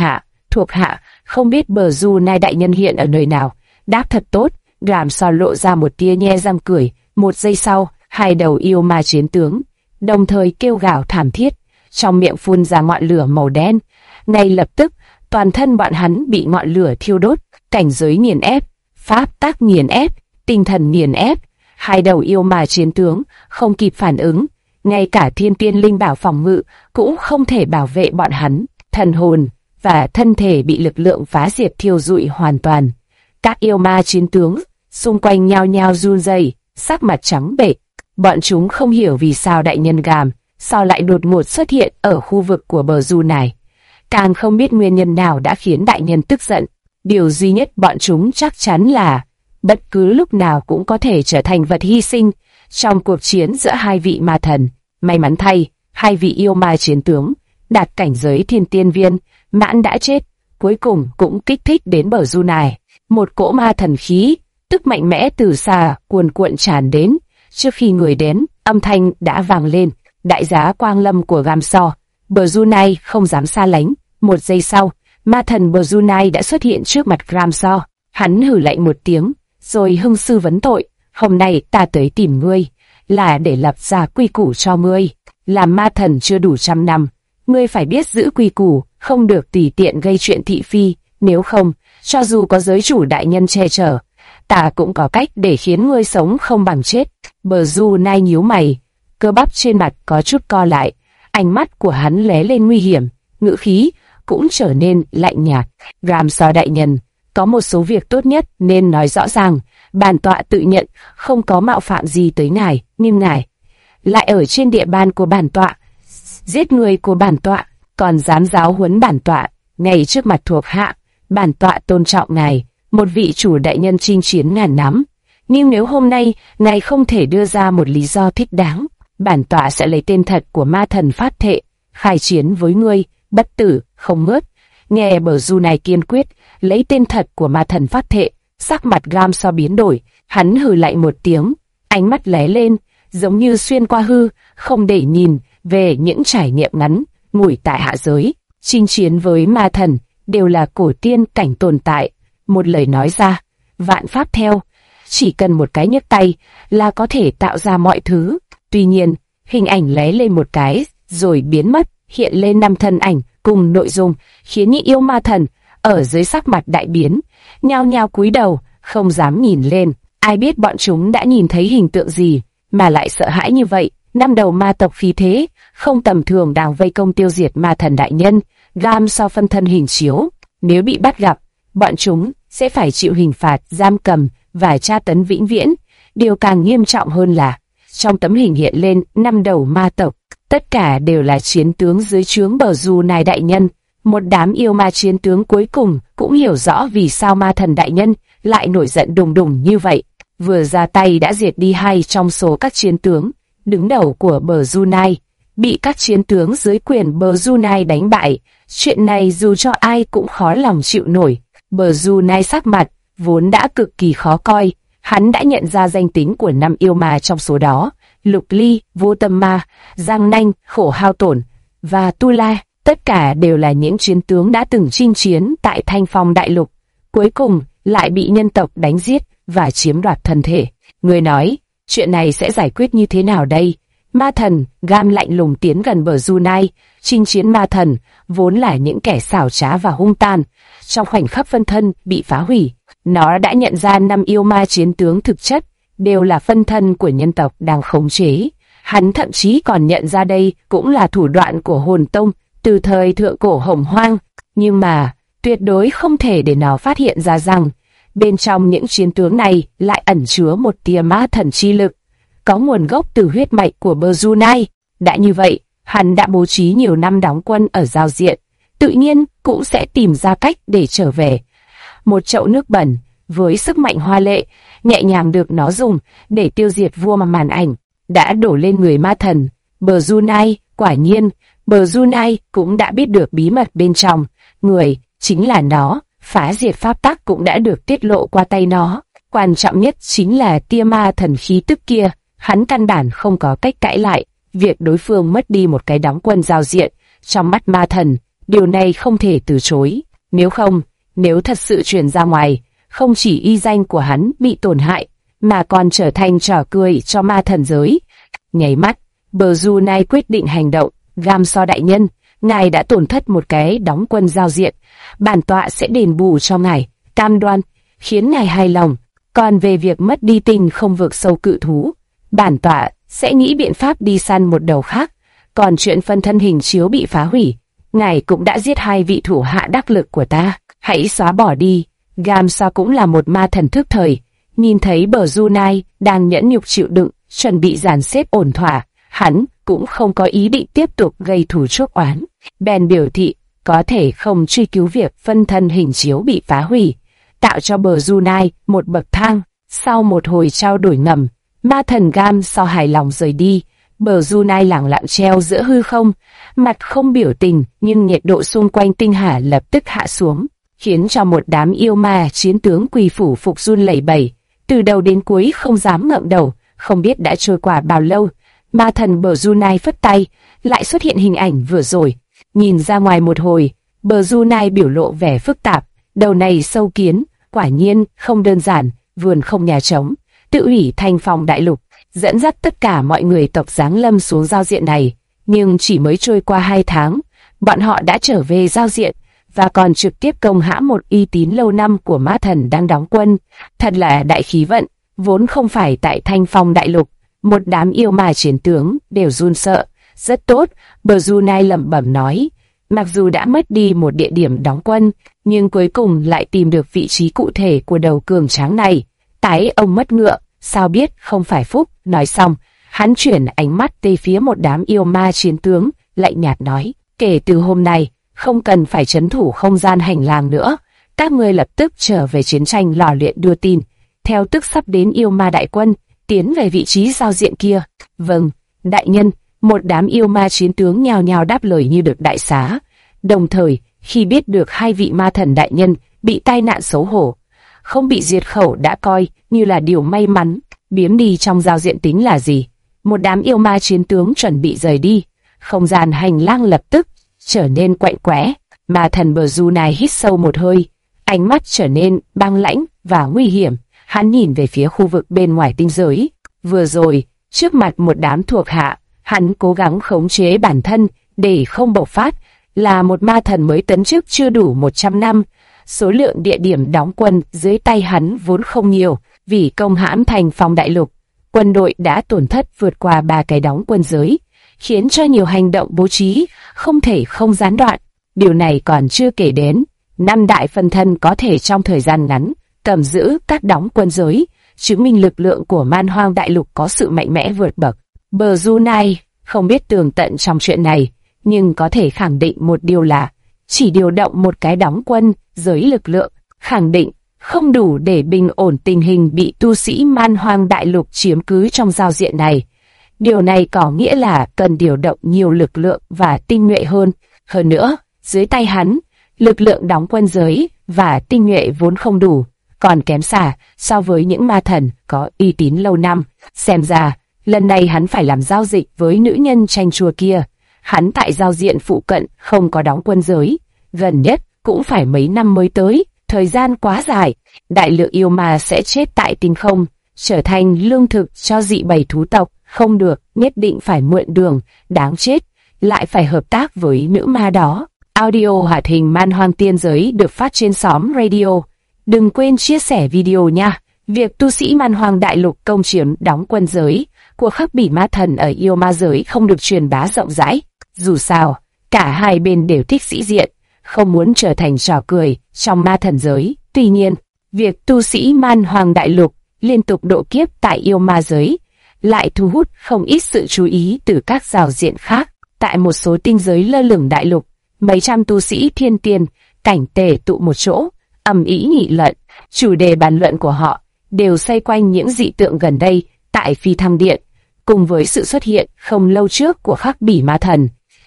hạ, không biết bờ du nai đại nhân hiện ở nơi nào. Đáp thật tốt. Gam So lộ ra một tia nhe răng cười. Một giây sau, hai đầu yêu ma chiến tướng đồng thời kêu gào thảm thiết, trong miệng phun ra ngọn lửa màu đen. Ngay lập tức, toàn thân bọn hắn bị ngọn lửa thiêu đốt, cảnh giới nghiền ép, pháp tắc nghiền ép, tinh thần nghiền ép. Hai đầu yêu ma chiến tướng không kịp phản ứng, ngay cả thiên tiên linh bảo phòng ngự cũng không thể bảo vệ bọn hắn. Thần hồn và thân thể bị lực lượng phá diệt thiêu rụi hoàn toàn. Các yêu ma chiến tướng xung quanh nhao nhao run rẩy, sắc mặt trắng bệch. Bọn chúng không hiểu vì sao đại nhân Gam So lại đột ngột xuất hiện ở khu vực của bờ du này, càng không biết nguyên nhân nào đã khiến đại nhân tức giận. Điều duy nhất bọn chúng chắc chắn là bất cứ lúc nào cũng có thể trở thành vật hy sinh trong cuộc chiến giữa hai vị ma thần. May mắn thay, hai vị yêu ma chiến tướng đạt cảnh giới thiên tiên viên mãn đã chết, cuối cùng cũng kích thích đến bờ du này. Một cỗ ma thần khí, tức mạnh mẽ từ xa cuồn cuộn tràn đến. Trước khi người đến, âm thanh đã vang lên, đại giá quang lâm của Gam So. Bờ du này không dám xa lánh. Một giây sau, ma thần bờ du này đã xuất hiện trước mặt Gam So. Hắn hử lạnh một tiếng, rồi hưng sư vấn tội. Hôm nay ta tới tìm ngươi, là để lập ra quy củ cho ngươi. Làm ma thần chưa đủ 100 năm, ngươi phải biết giữ quy củ, không được tùy tiện gây chuyện thị phi. Nếu không, cho dù có giới chủ đại nhân che chở, ta cũng có cách để khiến ngươi sống không bằng chết. Bờ du nai nhíu mày, cơ bắp trên mặt có chút co lại, ánh mắt của hắn lóe lên nguy hiểm, ngữ khí cũng trở nên lạnh nhạt. Gam So đại nhân, có một số việc tốt nhất nên nói rõ ràng. Bản tọa tự nhận không có mạo phạm gì tới ngài, nhưng ngài lại ở trên địa bàn của bản tọa, giết người của bản tọa, còn dám giáo huấn bản tọa ngay trước mặt thuộc hạ. Bản tọa tôn trọng ngài, một vị chủ đại nhân chinh chiến ngàn năm, nhưng nếu hôm nay ngài không thể đưa ra một lý do thích đáng, bản tọa sẽ lấy tên thật của ma thần phát thệ, khai chiến với ngươi, bất tử không ngớt. Nghe bờ du này kiên quyết lấy tên thật của ma thần phát thệ, sắc mặt Gam So biến đổi, hắn hừ lạnh một tiếng, ánh mắt lóe lên, giống như xuyên qua hư không để nhìn về những trải nghiệm ngắn ngủi tại hạ giới. Chinh chiến với ma thần đều là cổ tiên cảnh tồn tại. Một lời nói ra, vạn pháp theo, chỉ cần một cái nhấc tay là có thể tạo ra mọi thứ. Tuy nhiên, hình ảnh lóe lên một cái rồi biến mất, hiện lên 5 thân ảnh cùng nội dung, khiến những yêu ma thần ở dưới sắc mặt đại biến, nhao nhao cúi đầu, không dám nhìn lên. Ai biết bọn chúng đã nhìn thấy hình tượng gì mà lại sợ hãi như vậy. 5 đầu ma tộc khí thế không tầm thường đang vây công tiêu diệt ma thần đại nhân. Gam So phân thân hình chiếu, nếu bị bắt gặp, bọn chúng sẽ phải chịu hình phạt giam cầm và tra tấn vĩnh viễn. Điều càng nghiêm trọng hơn là trong tấm hình hiện lên 5 đầu ma tộc, tất cả đều là chiến tướng dưới trướng bờ du nai đại nhân. Một đám yêu ma chiến tướng cuối cùng cũng hiểu rõ vì sao ma thần đại nhân lại nổi giận đùng đùng như vậy. Vừa ra tay đã diệt đi 2 trong số các chiến tướng đứng đầu của bờ du nai, bị các chiến tướng dưới quyền bờ du nai đánh bại. Chuyện này dù cho ai cũng khó lòng chịu nổi. Bờ du nai sắc mặt vốn đã cực kỳ khó coi, hắn đã nhận ra danh tính của 5 yêu ma trong số đó: Lục Ly, Vô Tâm Ma, Giang Nanh, Khổ Hao Tổn và Tu La. Tất cả đều là những chiến tướng đã từng chinh chiến tại Thanh Phong Đại Lục, cuối cùng lại bị nhân tộc đánh giết và chiếm đoạt thân thể. Người nói, chuyện này sẽ giải quyết như thế nào đây? Ma thần Gam lạnh lùng tiến gần bờ du nai. Chinh chiến ma thần vốn là những kẻ xảo trá và hung tàn. Trong khoảnh khắc phân thân bị phá hủy, nó đã nhận ra 5 yêu ma chiến tướng thực chất đều là phân thân của nhân tộc đang khống chế. Hắn thậm chí còn nhận ra đây cũng là thủ đoạn của hồn tông từ thời thượng cổ Hồng Hoang, nhưng mà tuyệt đối không thể để nó phát hiện ra rằng bên trong những chiến tướng này lại ẩn chứa một tia ma thần chi lực, có nguồn gốc từ huyết mạch của bờ du nai. Đã như vậy, hắn đã bố trí nhiều năm đóng quân ở giao diện, tự nhiên cũng sẽ tìm ra cách để trở về. một chậu nước bẩn, với sức mạnh hoa lệ, nhẹ nhàng được nó dùng để tiêu diệt vua mà màn ảnh, đã đổ lên người ma thần. Bờ-Junai, quả nhiên, Bờ-Junai cũng đã biết được bí mật bên trong, người, chính là nó, phá diệt pháp tắc cũng đã được tiết lộ qua tay nó. Quan trọng nhất chính là tia ma thần khí tức kia, hắn căn bản không có cách cãi lại, việc đối phương mất đi một cái đóng quân giao diện, trong mắt ma thần, điều này không thể từ chối, nếu thật sự truyền ra ngoài, không chỉ uy danh của hắn bị tổn hại, mà còn trở thành trò cười cho ma thần giới. Nháy mắt, Bờ-Junai quyết định hành động. Gamso đại nhân, ngài đã tổn thất một cái đóng quân giao diện, bản tọa sẽ đền bù cho ngài, cam đoan, khiến ngài hài lòng. Còn về việc mất đi tinh không vực sâu cự thú, bản tọa sẽ nghĩ biện pháp đi săn một đầu khác. Còn chuyện phân thân hình chiếu bị phá hủy, ngài cũng đã giết 2 vị thủ hạ đắc lực của ta, hãy xóa bỏ đi. Gamso cũng là một ma thần thức thời, nhìn thấy Bờ-Junai đang nhẫn nhục chịu đựng, chuẩn bị dàn xếp ổn thỏa, hắn cũng không có ý định tiếp tục gây thù chuốc oán. Bèn biểu thị có thể không truy cứu việc phân thân hình chiếu bị phá hủy, tạo cho Bờ-Junai một bậc thang. Sau một hồi trao đổi ngầm, ma thần Gamso hài lòng rời đi. Bờ-Junai lẳng lặng treo giữa hư không, mặt không biểu tình, nhưng nhiệt độ xung quanh tinh hà lập tức hạ xuống, khiến cho một đám yêu ma chiến tướng quỳ phủ phục run lẩy bẩy, từ đầu đến cuối không dám ngậm đầu. Không biết đã trôi qua bao lâu, ma thần Bờ-Junai phất tay, lại xuất hiện hình ảnh vừa rồi. Nhìn ra ngoài một hồi, Bờ-Junai biểu lộ vẻ phức tạp, đầu này sâu kiến, quả nhiên không đơn giản, vườn không nhà trống, tự hủy Thanh Phong đại lục, dẫn dắt tất cả mọi người tộc giáng lâm xuống giao diện này. Nhưng chỉ mới trôi qua 2 tháng, bọn họ đã trở về giao diện, và còn trực tiếp công hãm một uy tín lâu năm của ma thần đang đóng quân. Thật là đại khí vận, vốn không phải tại Thanh Phong đại lục, một đám yêu ma chiến tướng đều run sợ. Rất tốt, Bờ-Junai lẩm bẩm nói, mặc dù đã mất đi một địa điểm đóng quân, nhưng cuối cùng lại tìm được vị trí cụ thể của đầu cường tráng này. Tái ông mất ngựa, sao biết không phải phúc. Nói xong, hắn chuyển ánh mắt về phía một đám yêu ma chiến tướng, lạnh nhạt nói, kể từ hôm nay, không cần phải trấn thủ không gian hành lang nữa, các ngươi lập tức trở về chiến tranh lò luyện đưa tin, theo tức sắp đến yêu ma đại quân, tiến về vị trí giao diện kia. Vâng, đại nhân. Một đám yêu ma chiến tướng nhao nhao đáp lời như được đại xá. Đồng thời, khi biết được 2 vị ma thần đại nhân bị tai nạn xấu hổ, không bị diệt khẩu đã coi như là điều may mắn. Biếm đi trong giao diện tính là gì? Một đám yêu ma chiến tướng chuẩn bị rời đi. Không gian hành lang lập tức trở nên quạnh quẽ. Ma thần Bờ-Junai hít sâu một hơi, ánh mắt trở nên băng lãnh và nguy hiểm. Hắn nhìn về phía khu vực bên ngoài tinh giới. Vừa rồi, trước mặt một đám thuộc hạ, hắn cố gắng khống chế bản thân để không bộc phát. Là một ma thần mới tấn chức chưa đủ 100 năm, số lượng địa điểm đóng quân dưới tay hắn vốn không nhiều. Vì công hãm Thanh Phong đại lục, quân đội đã tổn thất vượt qua 3 cái đóng quân giới, khiến cho nhiều hành động bố trí không thể không gián đoạn. Điều này còn chưa kể đến 5 đại phân thân có thể trong thời gian ngắn cầm giữ các đóng quân giới, chứng minh lực lượng của Man Hoang đại lục có sự mạnh mẽ vượt bậc. Bờ-Junai không biết tường tận trong chuyện này, nhưng có thể khẳng định một điều là chỉ điều động một cái đóng quân giới lực lượng, khẳng định không đủ để bình ổn tình hình bị tu sĩ Man Hoang đại lục chiếm cứ trong giao diện này. Điều này có nghĩa là cần điều động nhiều lực lượng và tinh nhuệ hơn. Hơn nữa, dưới tay hắn, lực lượng đóng quân giới và tinh nhuệ vốn không đủ, còn kém xa so với những ma thần có uy tín lâu năm. Xem ra, lần này hắn phải làm giao dịch với nữ nhân tranh chua kia. Hắn tại giao diện phụ cận không có đóng quân giới, gần nhất cũng phải mấy năm mới tới, thời gian quá dài, đại lượng yêu ma sẽ chết tại tinh không, trở thành lương thực cho dị bầy thú tộc. Không được, nhất định phải mượn đường, đáng chết, lại phải hợp tác với nữ ma đó. Audio hoạt hình Man Hoang tiên giới được phát trên xóm radio. Đừng quên chia sẻ video nha. Việc tu sĩ Man Hoang đại lục công chiếm đóng quân giới của khắc bỉ ma thần ở yêu ma giới không được truyền bá rộng rãi. Dù sao, cả hai bên đều thích sĩ diện, không muốn trở thành trò cười trong ma thần giới. Tuy nhiên, việc tu sĩ Man Hoang đại lục liên tục độ kiếp tại yêu ma giới lại thu hút không ít sự chú ý từ các giao diện khác. Tại một số tinh giới lơ lửng đại lục, mấy trăm tu sĩ thiên tiên cảnh tề tụ một chỗ, ầm ĩ nghị luận. Chủ đề bàn luận của họ đều xoay quanh những dị tượng gần đây tại Phi Thăng Điện, cùng với sự xuất hiện không lâu trước của Khắc Bỉ Ma Thần.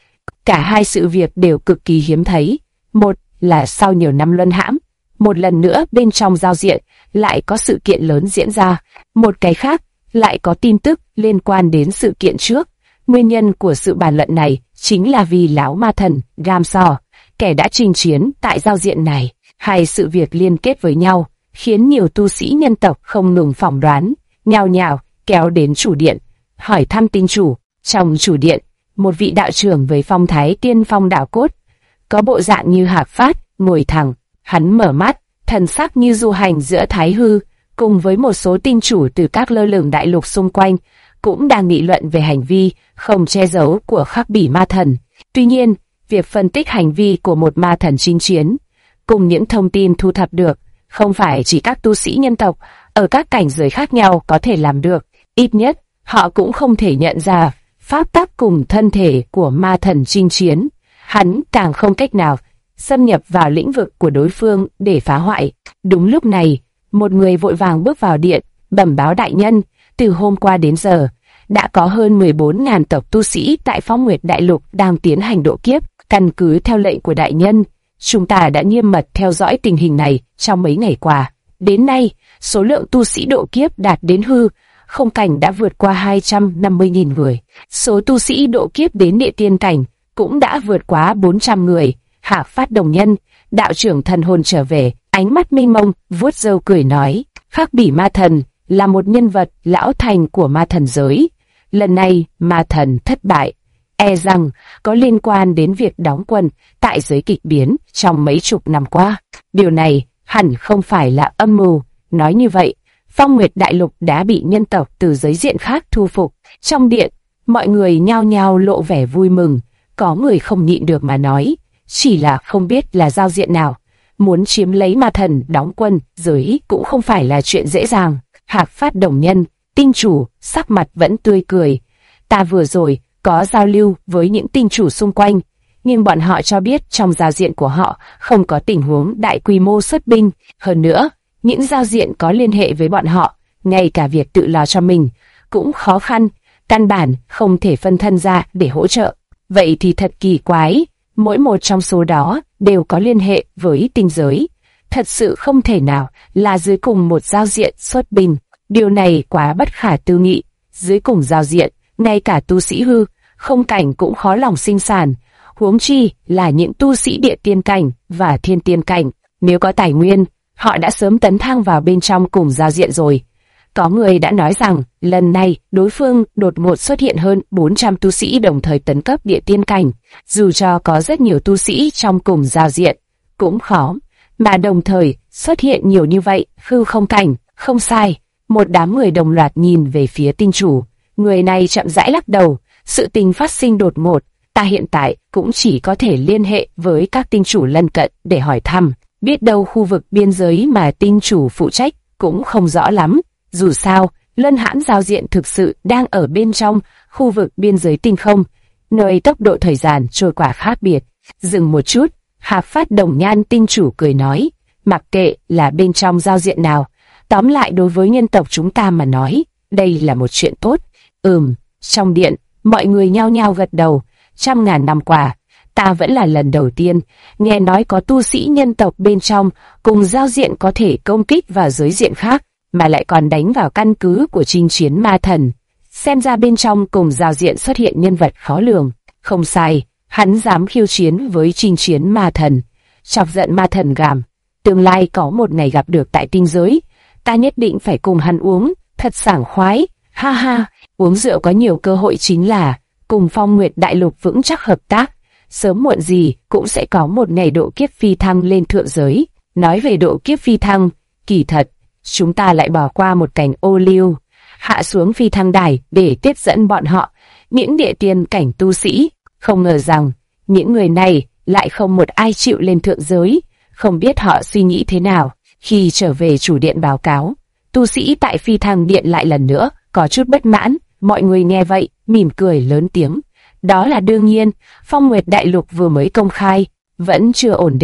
Cả hai sự việc đều cực kỳ hiếm thấy. Một là sau nhiều năm luân hãm, một lần nữa bên trong giao diện lại có sự kiện lớn diễn ra. Một cái khác lại có tin tức liên quan đến sự kiện trước. Nguyên nhân của sự bàn luận này chính là vì lão ma thần Ramsor, kẻ đã chinh chiến tại giao diện này. Hai sự việc liên kết với nhau, khiến nhiều tu sĩ nhân tộc không ngừng phỏng đoán, nhao nhao kéo đến chủ điện, hỏi thăm tinh chủ. Trong chủ điện, một vị đạo trưởng với phong thái tiên phong đạo cốt, có bộ dạng như Hạc Phát, ngồi thẳng, hắn mở mắt, thần sắc như du hành giữa thái hư, cùng với một số tinh chủ từ các lơ lửng đại lục xung quanh, cũng đang nghị luận về hành vi không che giấu của Khắc Bỉ Ma Thần. Tuy nhiên, việc phân tích hành vi của một ma thần chinh chiến, cùng những thông tin thu thập được, không phải chỉ các tu sĩ nhân tộc ở các cảnh giới khác nhau có thể làm được. Ít nhất, họ cũng không thể nhận ra pháp tắc cùng thân thể của ma thần chinh chiến. Hắn càng không cách nào xâm nhập vào lĩnh vực của đối phương để phá hoại. Đúng lúc này, một người vội vàng bước vào điện, bẩm báo đại nhân, từ hôm qua đến giờ, đã có hơn 14.000 tộc tu sĩ tại Phong Nguyệt Đại Lục đang tiến hành độ kiếp. Căn cứ theo lệnh của đại nhân, chúng ta đã nghiêm mật theo dõi tình hình này trong mấy ngày qua. Đến nay, số lượng tu sĩ độ kiếp đạt đến hư không cảnh đã vượt qua 250.000 người. Số tu sĩ độ kiếp đến địa tiên cảnh cũng đã vượt quá 400 người. Hạc Phát đồng nhân, đạo trưởng thần hồn trở về, ánh mắt mênh mông, vuốt râu cười nói, Khắc Bỉ Ma Thần là một nhân vật lão thành của ma thần giới. Lần này ma thần thất bại, e rằng có liên quan đến việc đóng quân tại giới kịch biến trong mấy chục năm qua. Điều này hẳn không phải là âm mưu. Nói như vậy, Phong Nguyệt Đại Lục đã bị nhân tộc từ giới diện khác thu phục. Trong điện, mọi người nhao nhao lộ vẻ vui mừng, có người không nhịn được mà nói, chỉ là không biết là giao diện nào. Muốn chiếm lấy ma thần đóng quân giới cũng không phải là chuyện dễ dàng. Hạc Phát đồng nhân, tinh chủ, sắc mặt vẫn tươi cười. Ta vừa rồi có giao lưu với những tinh chủ xung quanh, nhưng bọn họ cho biết trong giao diện của họ không có tình huống đại quy mô xuất binh. Hơn nữa, những giao diện có liên hệ với bọn họ, ngay cả việc tự lo cho mình cũng khó khăn, căn bản không thể phân thân ra để hỗ trợ. Vậy thì thật kỳ quái, mỗi một trong số đó đều có liên hệ với tinh giới. Thật sự không thể nào là dưới cùng một giao diện xuất binh. Điều này quá bất khả tư nghị. Dưới cùng giao diện, ngay cả tu sĩ hư không cảnh cũng khó lòng sinh sản, huống chi là những tu sĩ địa tiên cảnh và thiên tiên cảnh. Nếu có tài nguyên, họ đã sớm tấn thăng vào bên trong cùng giao diện rồi. Có người đã nói rằng lần này đối phương đột ngột xuất hiện hơn 400 tu sĩ đồng thời tấn cấp địa tiên cảnh. Dù cho có rất nhiều tu sĩ trong cùng giao diện, cũng khó mà đồng thời xuất hiện nhiều như vậy. Hư không cảnh, không sai. Một đám người đồng loạt nhìn về phía tinh chủ. Người này chậm rãi lắc đầu, sự tình phát sinh đột ngột, ta hiện tại cũng chỉ có thể liên hệ với các tinh chủ lân cận để hỏi thăm. Biết đâu khu vực biên giới mà tinh chủ phụ trách cũng không rõ lắm. Dù sao, Lân Hãn giao diện thực sự đang ở bên trong khu vực biên giới tinh không, nơi tốc độ thời gian trôi qua khác biệt. Dừng một chút, Hạc Phát đồng nhan tinh chủ cười nói, mặc kệ là bên trong giao diện nào, tóm lại đối với nhân tộc chúng ta mà nói, đây là một chuyện tốt. Trong điện, mọi người nhao nhao gật đầu. Trăm ngàn năm qua, ta vẫn là lần đầu tiên nghe nói có tu sĩ nhân tộc bên trong cùng giao diện có thể công kích vào giới diện khác, mà lại còn đánh vào căn cứ của chinh chiến ma thần. Xem ra bên trong cùng giao diện xuất hiện nhân vật khó lường. Không sai, hắn dám khiêu chiến với chinh chiến ma thần, chọc giận ma thần gầm. Tương lai có một ngày gặp được tại tinh giới, ta nhất định phải cùng hắn uống, thật sảng khoái. Ha ha, uống rượu có nhiều cơ hội chính là cùng Phong Nguyệt Đại Lục vững chắc hợp tác. Sớm muộn gì cũng sẽ có một ngày độ kiếp phi thăng lên thượng giới. Nói về độ kiếp phi thăng, kỳ thật, chúng ta lại bỏ qua một cảnh ô liu, hạ xuống phi thăng đài để tiếp dẫn bọn họ, những địa tiên cảnh tu sĩ. Không ngờ rằng, những người này lại không một ai chịu lên thượng giới, không biết họ suy nghĩ thế nào. Khi trở về chủ điện báo cáo, tu sĩ tại phi thăng điện lại lần nữa có chút bất mãn. Mọi người nghe vậy, mỉm cười lớn tiếng. Đó là đương nhiên, Phong Nguyệt Đại Lục vừa mới công khai, vẫn chưa ổn định.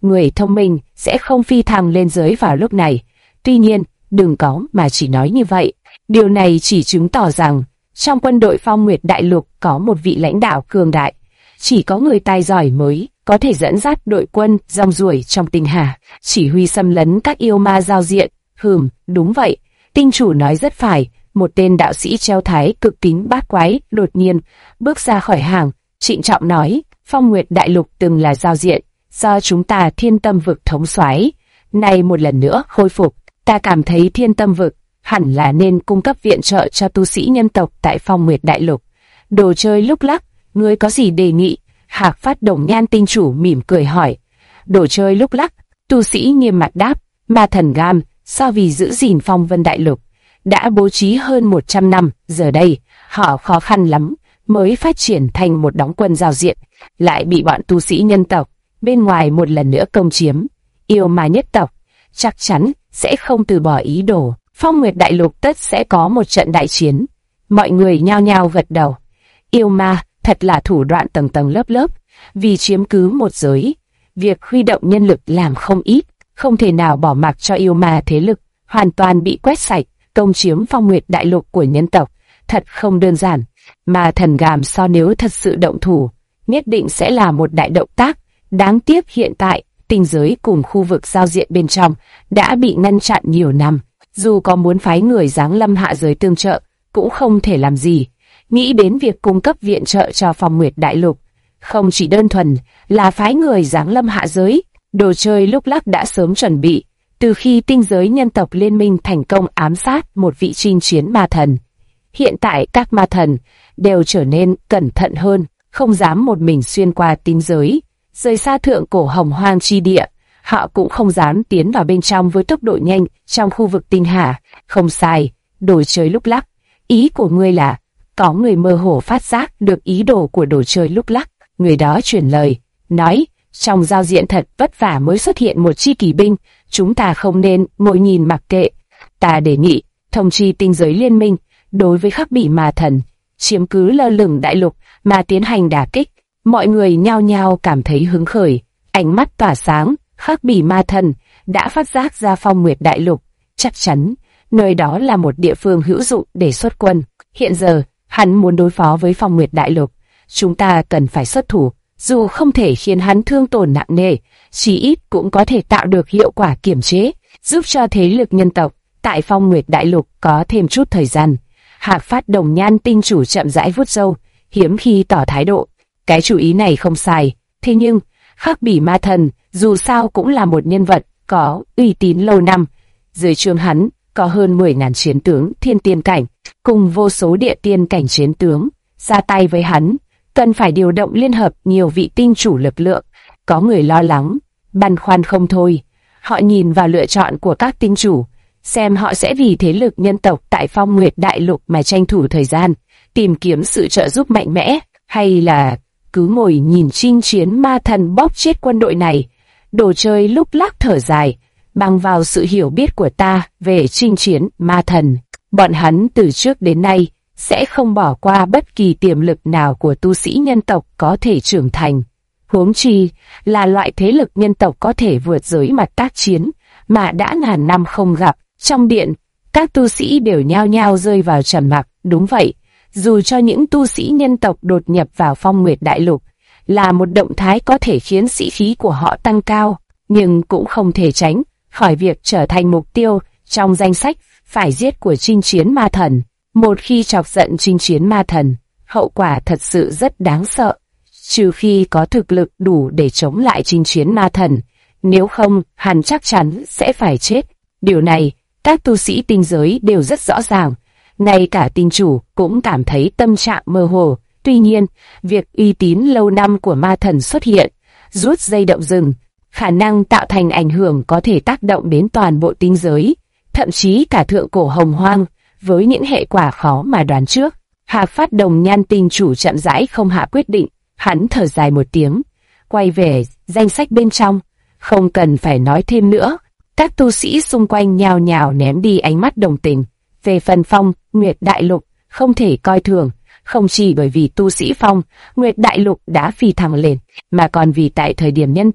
người thông minh sẽ không phi thăng lên giới vào lúc này. Tuy nhiên, đừng có mà chỉ nói như vậy. Điều này chỉ chứng tỏ rằng, trong quân đội Phong Nguyệt Đại Lục có một vị lãnh đạo cường đại. Chỉ có người tài giỏi mới có thể dẫn dắt đội quân rong ruổi trong tinh hà, chỉ huy xâm lấn các yêu ma giao diện. Đúng vậy, tinh chủ nói rất phải. Một tên đạo sĩ treo thái cực kính bát quái đột nhiên bước ra khỏi hàng, trịnh trọng nói, Phong Nguyệt Đại Lục từng là giao diện do chúng ta Thiên Tâm Vực thống soái, nay một lần nữa khôi phục. Ta cảm thấy Thiên Tâm Vực hẳn là nên cung cấp viện trợ cho tu sĩ nhân tộc tại Phong Nguyệt Đại Lục. Đồ chơi lúc lắc, ngươi có gì đề nghị? Hạc Phát Đồng Nhan tinh chủ mỉm cười hỏi. Đồ chơi lúc lắc, tu sĩ nghiêm mặt đáp, Ma Thần Gam so vì giữ gìn Phong Vân Đại Lục đã bố trí hơn 100 năm, giờ đây họ khó khăn lắm mới phát triển thành một đóng quân giao diện, lại bị bọn tu sĩ nhân tộc bên ngoài một lần nữa công chiếm. Yêu ma nhất tộc chắc chắn sẽ không từ bỏ ý đồ. Phong Nguyệt Đại Lục tất sẽ có một trận đại chiến. Mọi người nhao nhao gật đầu. Yêu ma thật là thủ đoạn tầng tầng lớp lớp, vì chiếm cứ một giới, việc huy động nhân lực làm không ít, không thể nào bỏ mặc cho yêu ma thế lực hoàn toàn bị quét sạch. Công chiếm Phong Nguyệt Đại Lục của nhân tộc thật không đơn giản. Mà Thần Gàm so nếu thật sự động thủ, nhất định sẽ là một đại động tác. Đáng tiếc hiện tại tinh giới cùng khu vực giao diện bên trong đã bị ngăn chặn nhiều năm, dù có muốn phái người giáng lâm hạ giới tương trợ cũng không thể làm gì. Nghĩ đến việc cung cấp viện trợ cho Phong Nguyệt Đại Lục, không chỉ đơn thuần là phái người giáng lâm hạ giới, đồ chơi lúc lắc đã sớm chuẩn bị. Từ khi tinh giới nhân tộc liên minh thành công ám sát một vị chinh chiến ma thần, hiện tại các ma thần đều trở nên cẩn thận hơn, không dám một mình xuyên qua tinh giới, rời xa thượng cổ hồng hoang chi địa. Họ cũng không dám tiến vào bên trong với tốc độ nhanh trong khu vực tinh hà. Không sai, đồ chơi lúc lắc. Ý của ngươi là, có người mơ hồ phát giác được ý đồ của đồ chơi lúc lắc. Người đó chuyển lời, nói, trong giao diện thật vất vả mới xuất hiện một chi kỵ binh, chúng ta không nên ngồi nhìn mặc kệ. Ta đề nghị, thông chi tinh giới liên minh, đối với Khắc Bỉ Ma Thần, chiếm cứ lơ lửng đại lục mà tiến hành đả kích. Mọi người nhao nhao cảm thấy hứng khởi, ánh mắt tỏa sáng. Khắc Bỉ Ma Thần đã phát giác ra Phong Nguyệt Đại Lục, chắc chắn nơi đó là một địa phương hữu dụng để xuất quân. Hiện giờ, hắn muốn đối phó với Phong Nguyệt Đại Lục, chúng ta cần phải xuất thủ. Dù không thể khiến hắn thương tổn nặng nề, chỉ ít cũng có thể tạo được hiệu quả kiểm chế, giúp cho thế lực nhân tộc tại Phong Nguyệt Đại Lục có thêm chút thời gian. Hạc Phát Đồng Nhan tinh chủ chậm rãi vuốt râu, hiếm khi tỏ thái độ. Cái chủ ý này không sai, thế nhưng Khắc Bỉ Ma Thần dù sao cũng là một nhân vật có uy tín lâu năm. Dưới trướng hắn có hơn 10.000 chiến tướng thiên tiên cảnh, cùng vô số địa tiên cảnh chiến tướng. Ra tay với hắn, cần phải điều động liên hợp nhiều vị tinh chủ lực lượng. Có người lo lắng, băn khoăn không thôi. Họ nhìn vào lựa chọn của các tinh chủ, xem họ sẽ vì thế lực nhân tộc tại Phong Nguyệt Đại Lục mà tranh thủ thời gian, tìm kiếm sự trợ giúp mạnh mẽ, hay là cứ ngồi nhìn chinh chiến ma thần bóp chết quân đội này. Đồ chơi lúc lắc thở dài, bằng vào sự hiểu biết của ta về chinh chiến ma thần, bọn hắn từ trước đến nay sẽ không bỏ qua bất kỳ tiềm lực nào của tu sĩ nhân tộc có thể trưởng thành. Huống chi là loại thế lực nhân tộc có thể vượt giới mặt tác chiến mà đã ngàn năm không gặp. Trong điện, các tu sĩ đều nhao nhao rơi vào trầm mặc. Đúng vậy, dù cho những tu sĩ nhân tộc đột nhập vào Phong Nguyệt Đại Lục là một động thái có thể khiến sĩ khí của họ tăng cao, nhưng cũng không thể tránh khỏi việc trở thành mục tiêu trong danh sách phải giết của chinh chiến ma thần. Một khi chọc giận chinh chiến ma thần, hậu quả thật sự rất đáng sợ, trừ khi có thực lực đủ để chống lại chinh chiến ma thần, nếu không hắn chắc chắn sẽ phải chết. Điều này, các tu sĩ tinh giới đều rất rõ ràng, ngay cả tinh chủ cũng cảm thấy tâm trạng mơ hồ. Tuy nhiên, việc uy tín lâu năm của ma thần xuất hiện, rút dây động rừng, khả năng tạo thành ảnh hưởng có thể tác động đến toàn bộ tinh giới, thậm chí cả thượng cổ hồng hoang, với những hệ quả khó mà đoán trước. Hạc Phát Đồng Nhan tinh chủ chậm rãi không hạ quyết định, hắn thở dài một tiếng, quay về danh sách bên trong, không cần phải nói thêm nữa. Các tu sĩ xung quanh nhào nhào ném đi ánh mắt đồng tình. Về phần Phong Nguyệt Đại Lục, không thể coi thường, không chỉ bởi vì tu sĩ Phong Nguyệt Đại Lục đã phi thăng lên, mà còn vì tại thời điểm nhân tộc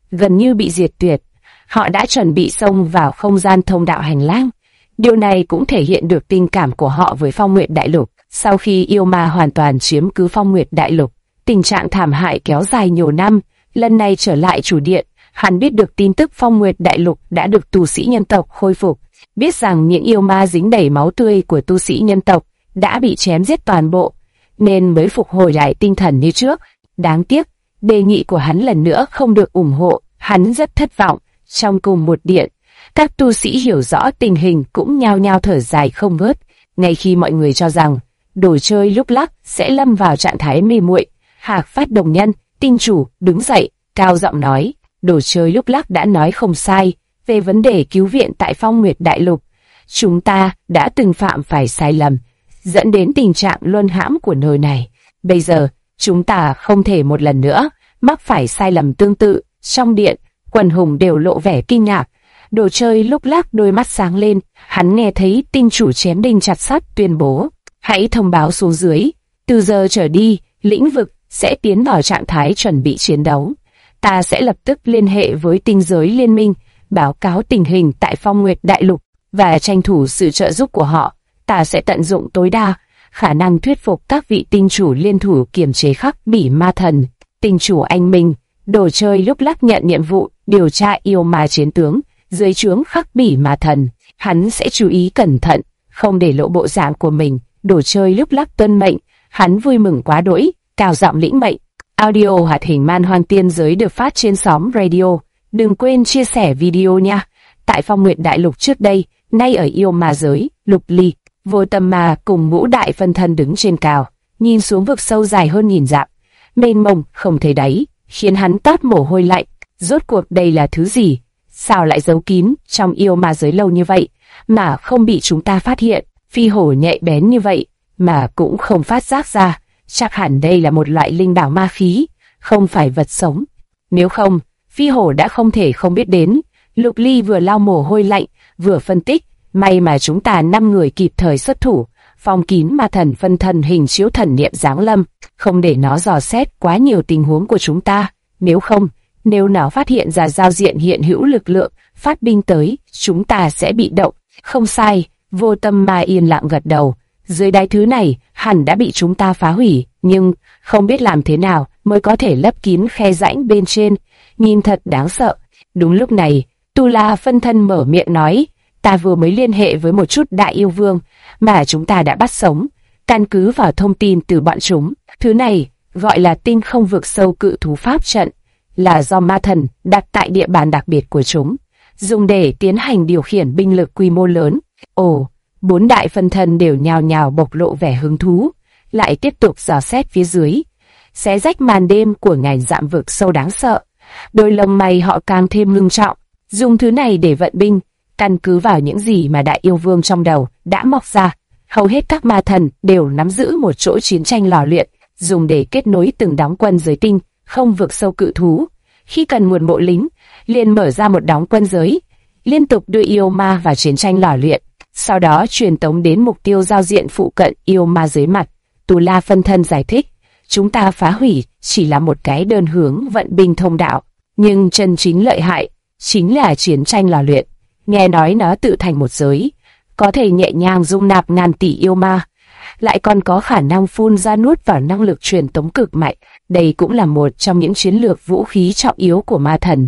gần như bị diệt tuyệt. Họ đã chuẩn bị xông vào không gian thông đạo hành lang. Điều này cũng thể hiện được tình cảm của họ với Phong Nguyệt Đại Lục. Sau khi yêu ma hoàn toàn chiếm cứ Phong Nguyệt Đại Lục, tình trạng thảm hại kéo dài nhiều năm, lần này trở lại chủ điện, hắn biết được tin tức Phong Nguyệt Đại Lục đã được tu sĩ nhân tộc khôi phục, biết rằng những yêu ma dính đầy máu tươi của tu sĩ nhân tộc đã bị chém giết toàn bộ, nên mới phục hồi lại tinh thần như trước. Đáng tiếc, đề nghị của hắn lần nữa không được ủng hộ, hắn rất thất vọng. Trong cùng một điện, các tu sĩ hiểu rõ tình hình cũng nhao nhao thở dài không ngớt. Ngay khi mọi người cho rằng đồ chơi lúc lắc sẽ lâm vào trạng thái mê muội, Hạc Phát Đồng Nhân, tinh chủ, đứng dậy, cao giọng nói, đồ chơi lúc lắc đã nói không sai về vấn đề cứu viện tại Phong Nguyệt Đại Lục. Chúng ta đã từng phạm phải sai lầm, dẫn đến tình trạng luân hãm của nơi này. Bây giờ, chúng ta không thể một lần nữa mắc phải sai lầm tương tự. Trong điện, quần hùng đều lộ vẻ kinh ngạc. Đồ chơi lúc lắc đôi mắt sáng lên, hắn nghe thấy tinh chủ chém đinh chặt sắt tuyên bố, hãy thông báo xuống dưới, từ giờ trở đi, lĩnh vực sẽ tiến vào trạng thái chuẩn bị chiến đấu. Ta sẽ lập tức liên hệ với tinh giới liên minh, báo cáo tình hình tại Phong Nguyệt Đại Lục và tranh thủ sự trợ giúp của họ. Ta sẽ tận dụng tối đa khả năng thuyết phục các vị tinh chủ liên thủ kiềm chế Khắc Bỉ Ma Thần. Tinh chủ anh minh, đồ chơi lúc lắc nhận nhiệm vụ điều tra yêu ma chiến tướng dưới trướng Khắc Bỉ Ma Thần. Hắn sẽ chú ý cẩn thận, không để lộ bộ dạng của mình. Đồ chơi lúc lắc tuân mệnh, hắn vui mừng quá đỗi, cao giọng lĩnh mệnh. Audio hoạt hình Man Hoang Tiên Giới được phát trên xóm radio. Đừng quên chia sẻ video nha. Tại Phong Nguyệt Đại Lục trước đây, nay ở yêu ma giới, Lục Ly, Vô Tâm Ma cùng Ngũ Đại Phân Thân đứng trên cao, nhìn xuống vực sâu dài hơn nghìn dặm, mênh mông không thấy đáy, khiến hắn toát mồ hôi lạnh. Rốt cuộc đây là thứ gì? Sao lại giấu kín trong yêu ma giới lâu như vậy mà không bị chúng ta phát hiện? Phi hổ nhạy bén như vậy mà cũng không phát giác ra, chắc hẳn đây là một loại linh bảo ma khí, không phải vật sống. Nếu không, Phi hổ đã không thể không biết đến. Lục Ly vừa lau mồ hôi lạnh, vừa phân tích, may mà chúng ta 5 người kịp thời xuất thủ, phong kín ma thần phân thân hình chiếu thần niệm giáng lâm, không để nó dò xét quá nhiều tình huống của chúng ta. Nếu không, nếu nó phát hiện ra giao diện hiện hữu lực lượng phát binh tới, chúng ta sẽ bị động. Không sai, Vô Tâm Ma yên lặng gật đầu. Dưới đáy thứ này hẳn đã bị chúng ta phá hủy, nhưng không biết làm thế nào mới có thể lấp kín khe rãnh bên trên, nhìn thật đáng sợ. Đúng lúc này, Tu La phân thân mở miệng nói, ta vừa mới liên hệ với một chút đại yêu vương mà chúng ta đã bắt sống. Căn cứ vào thông tin từ bọn chúng, thứ này gọi là tinh không vực sâu cự thú pháp trận, là do ma thần đặt tại địa bàn đặc biệt của chúng, dùng để tiến hành điều khiển binh lực quy mô lớn. Ồ, 4 đại phân thân đều nhào nhào bộc lộ vẻ hứng thú, lại tiếp tục dò xét phía dưới, xé rách màn đêm của ngàn dặm vực sâu đáng sợ. Đôi lông mày họ càng thêm ngưng trọng, dùng thứ này để vận binh. Căn cứ vào những gì mà đại yêu vương trong đầu đã mọc ra, hầu hết các ma thần đều nắm giữ một chỗ chiến tranh lò luyện, dùng để kết nối từng đóng quân giới tinh không vực sâu cự thú. Khi cần nguồn mộ lính, liền mở ra một đóng quân giới, liên tục đưa yêu ma vào chiến tranh lò luyện, sau đó truyền tống đến mục tiêu giao diện phụ cận yêu ma dưới mặt. Tu La phân thân giải thích, chúng ta phá hủy chỉ là một cái đơn hướng vận binh thông đạo, nhưng chân chính lợi hại chính là chiến tranh lò luyện. Nghe nói nó tự thành một giới, có thể nhẹ nhàng dung nạp ngàn tỷ yêu ma, lại còn có khả năng phun ra nuốt vào năng lực truyền tống cực mạnh. Đây cũng là một trong những chiến lược vũ khí trọng yếu của ma thần.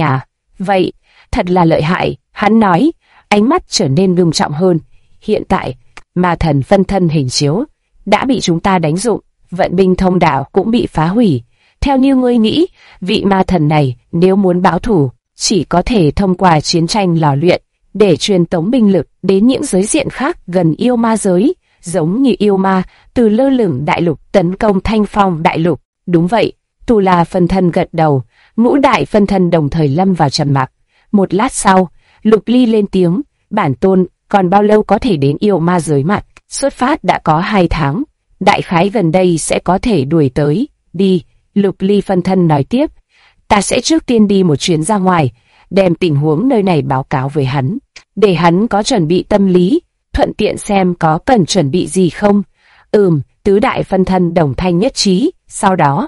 Vậy, thật là lợi hại, hắn nói, ánh mắt trở nên ngưng trọng hơn. Hiện tại, ma thần phân thân hình chiếu đã bị chúng ta đánh dụng, vận binh thông đạo cũng bị phá hủy. Theo như ngươi nghĩ, vị ma thần này nếu muốn báo thù, chỉ có thể thông qua chiến tranh lò luyện để truyền tống binh lực đến những giới diện khác gần yêu ma giới, giống như yêu ma từ lơ lửng đại lục tấn công Thanh Phong đại lục. Đúng vậy, Tu La phân thân gật đầu, Ngũ Đại phân thân đồng thời lâm vào trầm mặc. Một lát sau, Lục Ly lên tiếng, bản tôn còn bao lâu có thể đến yêu ma giới mặt? Xuất phát đã có 2 tháng, đại khái gần đây sẽ có thể đuổi tới. Đi, Lục Ly phân thân nói tiếp, ta sẽ trước tiên đi một chuyến ra ngoài, đem tình huống nơi này báo cáo với hắn, để hắn có chuẩn bị tâm lý, thuận tiện xem có cần chuẩn bị gì không. Tứ đại phân thân đồng thanh nhất trí. Sau đó,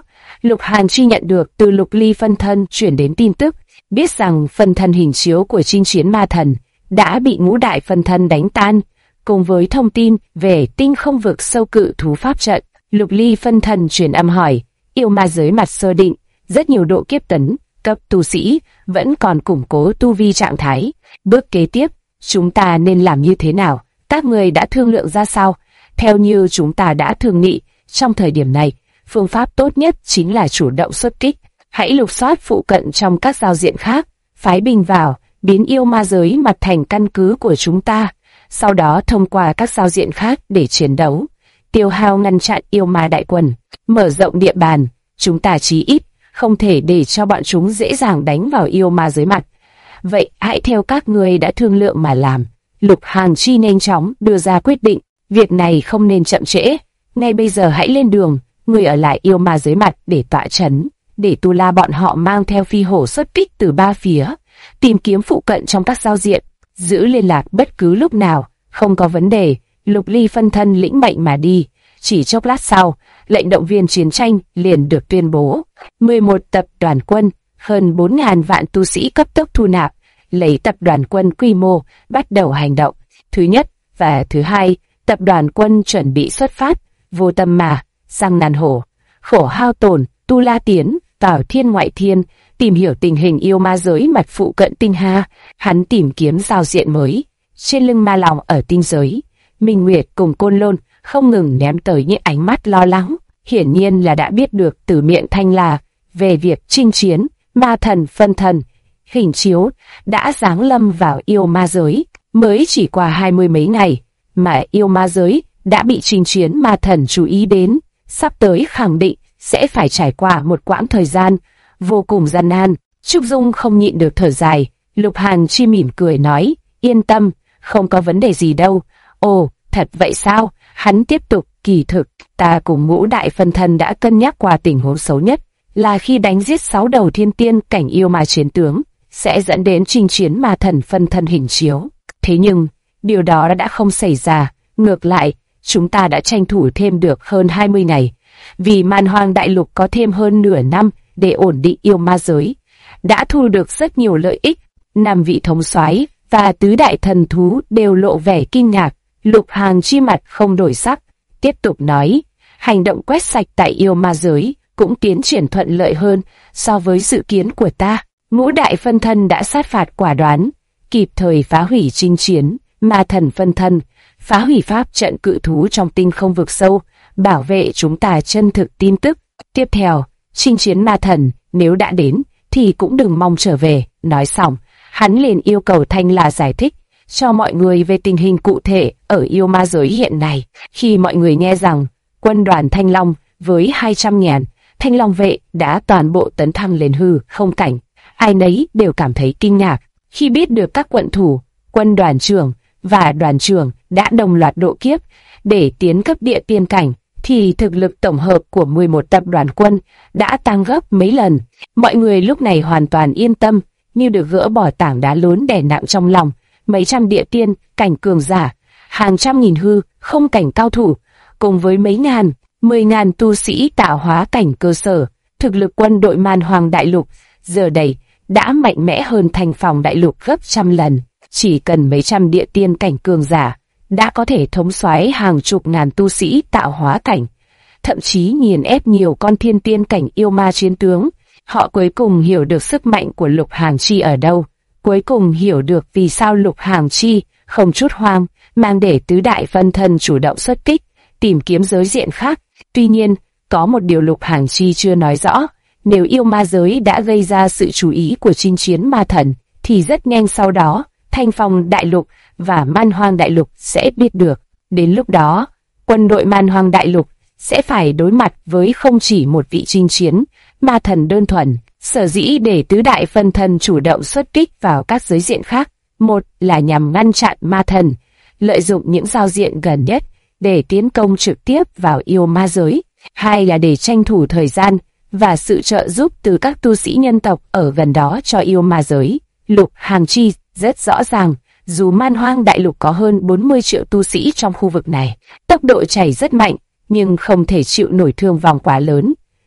Lục Hàn Chi nhận được từ Lục Ly phân thân chuyển đến tin tức, biết rằng phân thân hình chiếu của chinh chiến ma thần đã bị ngũ đại phân thân đánh tan, cùng với thông tin về tinh không vực sâu cự thú pháp trận. Lục Ly phân thân truyền âm hỏi, yêu ma giới mặt sơ định, rất nhiều độ kiếp tấn cấp tu sĩ vẫn còn củng cố tu vi trạng thái. Bước kế tiếp, chúng ta nên làm như thế nào? Các người đã thương lượng ra sao? Theo như chúng ta đã thương nghị, trong thời điểm này, phương pháp tốt nhất chính là chủ động xuất kích. Hãy lục soát phụ cận trong các giao diện khác, phái binh vào, biến yêu ma giới mặt thành căn cứ của chúng ta. Sau đó thông qua các giao diện khác để chiến đấu, tiêu hao ngăn chặn yêu ma đại quân, mở rộng địa bàn. Chúng ta chí ít không thể để cho bọn chúng dễ dàng đánh vào yêu ma giới mặt. Vậy hãy theo các người đã thương lượng mà làm. Lục Hàn Chi nhanh chóng đưa ra quyết định, việc này không nên chậm trễ. Ngay bây giờ hãy lên đường, người ở lại yêu ma giới mặt để tọa trấn, để Tu La bọn họ mang theo phi hổ xuất kích từ ba phía, tìm kiếm phụ cận trong các giao diện, giữ liên lạc bất cứ lúc nào. Không có vấn đề. Lục Ly phân thân lĩnh mệnh mà đi. Chỉ chốc lát sau, lệnh động viên chiến tranh liền được tuyên bố. 11 tập đoàn quân, hơn 4.000 vạn tu sĩ cấp tốc thu nạp, lấy tập đoàn quân quy mô bắt đầu hành động. Thứ nhất và thứ hai, tập đoàn quân chuẩn bị xuất phát. Vô Tâm Mà, Giang Nan Hổ, Khổ Hao Tổn, Tu La tiến vào Thiên Ngoại Thiên, tìm hiểu tình hình yêu ma giới mặt phụ cận tinh hà. Hắn tìm kiếm giao diện mới. Trên lưng ma lòng ở tinh giới, Minh Nguyệt cùng Côn Lôn không ngừng ném tới những ánh mắt lo lắng, hiển nhiên là đã biết được từ miệng Thanh La về việc chinh chiến ma thần phân thần. Hình chiếu đã giáng lâm vào yêu ma giới, mới chỉ qua 20 mấy ngày mà yêu ma giới đã bị chinh chiến ma thần chú ý đến, sắp tới khẳng định sẽ phải trải qua một quãng thời gian vô cùng gian nan. Trúc Dung không nhịn được thở dài. Lục Hàn Chi mỉm cười nói, yên tâm, không có vấn đề gì đâu. Ồ, thật vậy sao? Hắn tiếp tục, kỳ thực, ta cùng ngũ đại phân thân đã cân nhắc qua tình huống xấu nhất, là khi đánh giết 6 đầu thiên tiên cảnh yêu ma chiến tướng, sẽ dẫn đến chinh chiến ma thần phân thân hình chiếu. Thế nhưng, điều đó đã không xảy ra, ngược lại, chúng ta đã tranh thủ thêm được hơn 20 ngày, vì Man Hoang Đại Lục có thêm hơn nửa năm để ổn định yêu ma giới, đã thu được rất nhiều lợi ích. 5 vị thống soái và tứ đại thần thú đều lộ vẻ kinh ngạc. Lục Hàn Chi mặt không đổi sắc, tiếp tục nói, hành động quét sạch tại yêu ma giới cũng tiến triển thuận lợi hơn so với dự kiến của ta. Ngũ đại phân thân đã sát phạt quả đoán, kịp thời phá hủy chinh chiến ma thần phân thân, phá hủy pháp trận cự thú trong tinh không vực sâu, bảo vệ chúng ta chân thực tin tức. Tiếp theo, chinh chiến ma thần nếu đã đến thì cũng đừng mong trở về. Nói xong, hắn liền yêu cầu Thanh La giải thích cho mọi người về tình hình cụ thể ở yêu ma giới hiện nay. Khi mọi người nghe rằng quân đoàn Thanh Long với 200.000 Thanh Long vệ đã toàn bộ tấn thăng lên hư không cảnh, ai nấy đều cảm thấy kinh ngạc. Khi biết được các quận thủ, quân đoàn trưởng và đoàn trưởng đã đồng loạt độ kiếp để tiến cấp địa tiên cảnh, thì thực lực tổng hợp của 11 tập đoàn quân đã tăng gấp mấy lần. Mọi người lúc này hoàn toàn yên tâm, như được gỡ bỏ tảng đá lớn đè nặng trong lòng. Mấy trăm địa tiên cảnh cường giả, hàng trăm nghìn hư không cảnh cao thủ, cùng với mấy ngàn, 10.000 tu sĩ tạo hóa cảnh cơ sở, thực lực quân đội Man Hoang Đại Lục giờ đây đã mạnh mẽ hơn Thành Phòng Đại Lục gấp trăm lần. Chỉ cần mấy trăm địa tiên cảnh cường giả đã có thể thống soái hàng chục ngàn tu sĩ tạo hóa cảnh, thậm chí nghiền ép nhiều con thiên tiên cảnh yêu ma chiến tướng. Họ cuối cùng hiểu được sức mạnh của Lục Hàn Chi ở đâu, cuối cùng hiểu được vì sao Lục Hàn Chi không chút hoang mang để tứ đại phân thân chủ động xuất kích, tìm kiếm giới diện khác. Tuy nhiên, có một điều Lục Hàn Chi chưa nói rõ, nếu yêu ma giới đã gây ra sự chú ý của chinh chiến ma thần, thì rất nhanh sau đó, Thanh Phong Đại Lục và Man Hoang Đại Lục sẽ biết được. Đến lúc đó, quân đội Man Hoang Đại Lục sẽ phải đối mặt với không chỉ một vị chinh chiến ma thần đơn thuần. Sở dĩ để tứ đại phân thân chủ động xuất kích vào các giới diện khác, một là nhằm ngăn chặn ma thần lợi dụng những giao diện gần nhất để tiến công trực tiếp vào yêu ma giới, hai là để tranh thủ thời gian và sự trợ giúp từ các tu sĩ nhân tộc ở gần đó cho yêu ma giới. Lục Hàn Chi rất rõ ràng, dù Man Hoang Đại Lục có hơn 40 triệu tu sĩ trong khu vực này, tốc độ chảy rất mạnh, nhưng không thể chịu nổi thương vong quá lớn.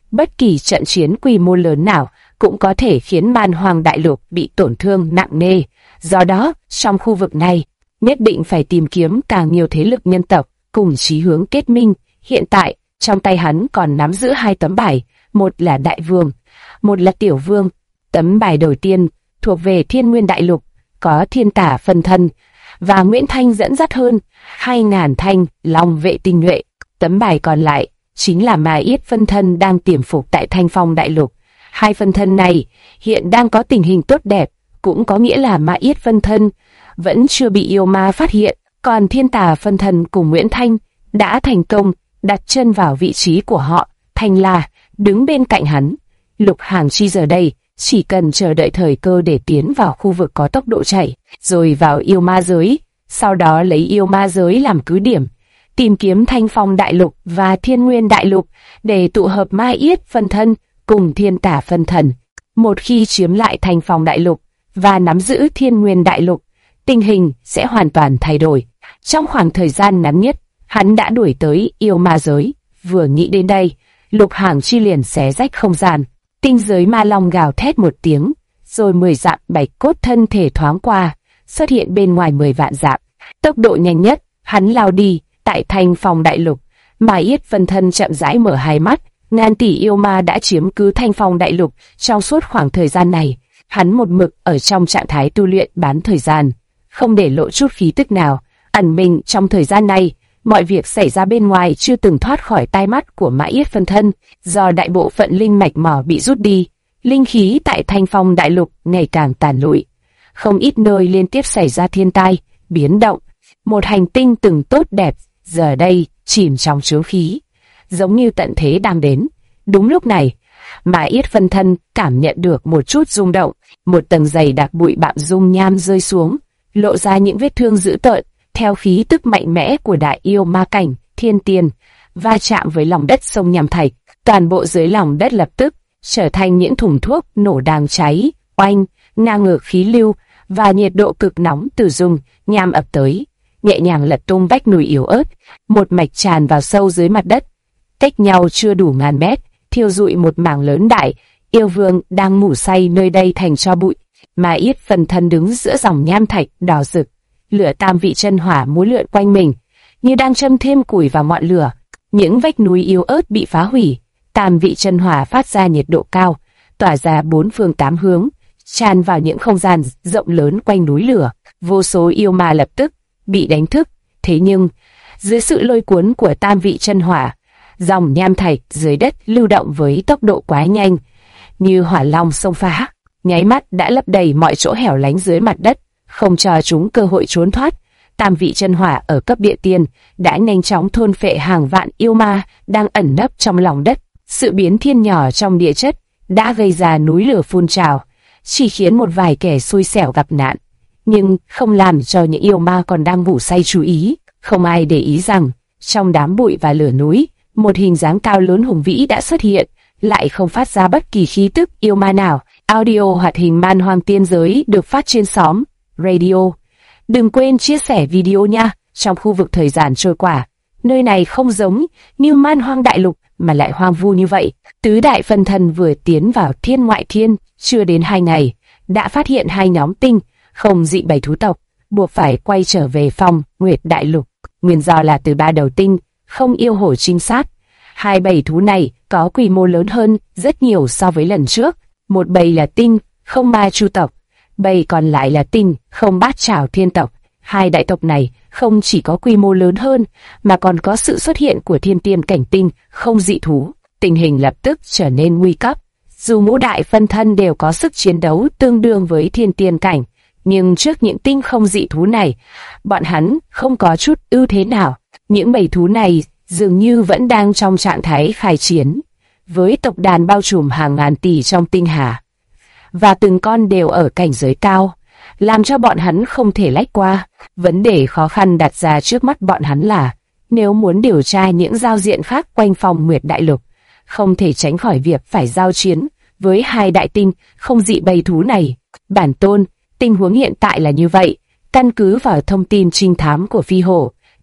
Bất kỳ trận chiến quy mô lớn nào cũng có thể khiến Man Hoang Đại Lục bị tổn thương nặng nề. Do đó, trong khu vực này, nhất định phải tìm kiếm càng nhiều thế lực nhân tộc cùng chí hướng kết minh. Hiện tại, trong tay hắn còn nắm giữ 2 tấm bài, một là Đại Vương, một là Tiểu Vương. Tấm bài đầu tiên thuộc về Thiên Nguyên Đại Lục, có Thiên Tả phân thân và Nguyễn Thanh dẫn dắt hơn 2.000 thanh long vệ tinh nhuệ. Tấm bài còn lại chính là Ma Yết phân thân đang tiềm phục tại Thanh Phong Đại Lục. 2 phân thân này hiện đang có tình hình tốt đẹp, cũng có nghĩa là Ma Yết phân thân vẫn chưa bị yêu ma phát hiện, còn Thiên Tà phân thân cùng Nguyễn Thanh đã thành công đặt chân vào vị trí của họ. Thanh La đứng bên cạnh hắn. Lục Hàng Chi giờ đây chỉ cần chờ đợi thời cơ để tiến vào khu vực có tốc độ chạy, rồi vào yêu ma giới, sau đó lấy yêu ma giới làm cứ điểm, tìm kiếm Thanh Phong Đại Lục và Thiên Nguyên Đại Lục để tụ hợp Ma Yết phân thân cùng Thiên Tả phân thần. Một khi chiếm lại Thanh Phong Đại Lục và nắm giữ Thiên Nguyên Đại Lục, tình hình sẽ hoàn toàn thay đổi. Trong khoảng thời gian ngắn nhất, hắn đã đuổi tới yêu ma giới. Vừa nghĩ đến đây, Lục Hàng Chi liền xé rách không gian. Tinh giới ma long gào thét một tiếng, rồi 10 dặm bạch cốt thân thể thoáng qua, xuất hiện bên ngoài 10 vạn dặm. Tốc độ nhanh nhất, hắn lao đi. Tại Thanh Phong Đại Lục, Ma Yết phân thân chậm rãi mở hai mắt. Ngàn tỷ yêu ma đã chiếm cứ Thanh Phong Đại Lục trong suốt khoảng thời gian này. Hắn một mực ở trong trạng thái tu luyện bán thời gian, không để lộ chút khí tức nào, ẩn mình trong thời gian này. Mọi việc xảy ra bên ngoài chưa từng thoát khỏi tai mắt của Ma Yết phân thân. Do đại bộ phận linh mạch mỏ bị rút đi, linh khí tại Thanh Phong Đại Lục ngày càng tàn lụi. Không ít nơi liên tiếp xảy ra thiên tai, biến động. Một hành tinh từng tốt đẹp, giờ đây chìm trong chướng khí, giống như tận thế đang đến. Đúng lúc này, Ma Yết phân thân cảm nhận được một chút rung động. Một tầng dày đặc bụi bặm dung nham rơi xuống, lộ ra những vết thương dữ tợn. Theo khí tức mạnh mẽ của đại yêu ma cảnh thiên tiên va chạm với lòng đất sông Nham Thạch, toàn bộ dưới lòng đất lập tức trở thành những thùng thuốc nổ đang cháy. Oanh, ngang ngược khí lưu và nhiệt độ cực nóng từ dung nham ập tới, nhẹ nhàng lật tung vách núi yếu ớt, một mạch tràn vào sâu dưới mặt đất, cách nhau chưa đủ ngàn mét, thiêu rụi một mảng lớn đại yêu vương đang ngủ say nơi đây thành tro bụi. Ma Yết phân thân đứng giữa dòng nham thạch đỏ rực, lửa tam vị chân hỏa múa lượn quanh mình, như đang châm thêm củi vào ngọn lửa. Những vách núi yếu ớt bị phá hủy, tam vị chân hỏa phát ra nhiệt độ cao, tỏa ra 4 phương 8 hướng, tràn vào những không gian rộng lớn quanh núi lửa. Vô số yêu ma lập tức bị đánh thức. Thế nhưng, dưới sự lôi cuốn của tam vị chân hỏa, dòng nham thạch dưới đất lưu động với tốc độ quá nhanh, như hỏa long xông phá, nháy mắt đã lấp đầy mọi chỗ hẻo lánh dưới mặt đất, không cho chúng cơ hội trốn thoát. Tam vị chân hỏa ở cấp địa tiên đã nhanh chóng thôn phệ hàng vạn yêu ma đang ẩn nấp trong lòng đất. Sự biến thiên nhỏ trong địa chất đã gây ra núi lửa phun trào, chỉ khiến một vài kẻ xui xẻo gặp nạn, nhưng không làm cho những yêu ma còn đang ngủ say chú ý. Không ai để ý rằng trong đám bụi và lửa núi, một hình dáng cao lớn hùng vĩ đã xuất hiện, lại không phát ra bất kỳ khí tức yêu ma nào. Audio hoạt hình Man Hoang Tiên Giới được phát trên xóm Radio. Đừng quên chia sẻ video nha. Trong khu vực thời gian trôi qua, nơi này không giống như Man Hoang Đại Lục mà lại hoang vu như vậy. Tứ đại phân thân vừa tiến vào thiên ngoại thiên, chưa đến 2 ngày, đã phát hiện 2 nhóm tinh không dị bầy thú tộc, buộc phải quay trở về Phong Nguyệt Đại Lục. Nguyên do là từ 3 đầu tinh không yêu hổ trinh sát. 2 bầy thú này có quy mô lớn hơn rất nhiều so với lần trước. Một bầy là tinh không ma chu tộc, bầy còn lại là tinh không bát trảo thiên tộc. 2 đại tộc này không chỉ có quy mô lớn hơn, mà còn có sự xuất hiện của thiên tiên cảnh tinh không dị thú. Tình hình lập tức trở nên nguy cấp. Dù ngũ đại phân thân đều có sức chiến đấu tương đương với thiên tiên cảnh, nhưng trước những tinh không dị thú này, bọn hắn không có chút ưu thế nào. Những bầy thú này dường như vẫn đang trong trạng thái khai chiến, với tộc đàn bao trùm hàng ngàn tỷ trong tinh hà, và từng con đều ở cảnh giới cao, làm cho bọn hắn không thể lách qua. Vấn đề khó khăn đặt ra trước mắt bọn hắn là, nếu muốn điều tra những giao diện khác quanh Phong Nguyệt Đại Lục, không thể tránh khỏi việc phải giao chiến với 2 đại tinh không dị bầy thú này. Bản tôn, tình huống hiện tại là như vậy. Căn cứ vào thông tin trinh thám của Phi Hổ,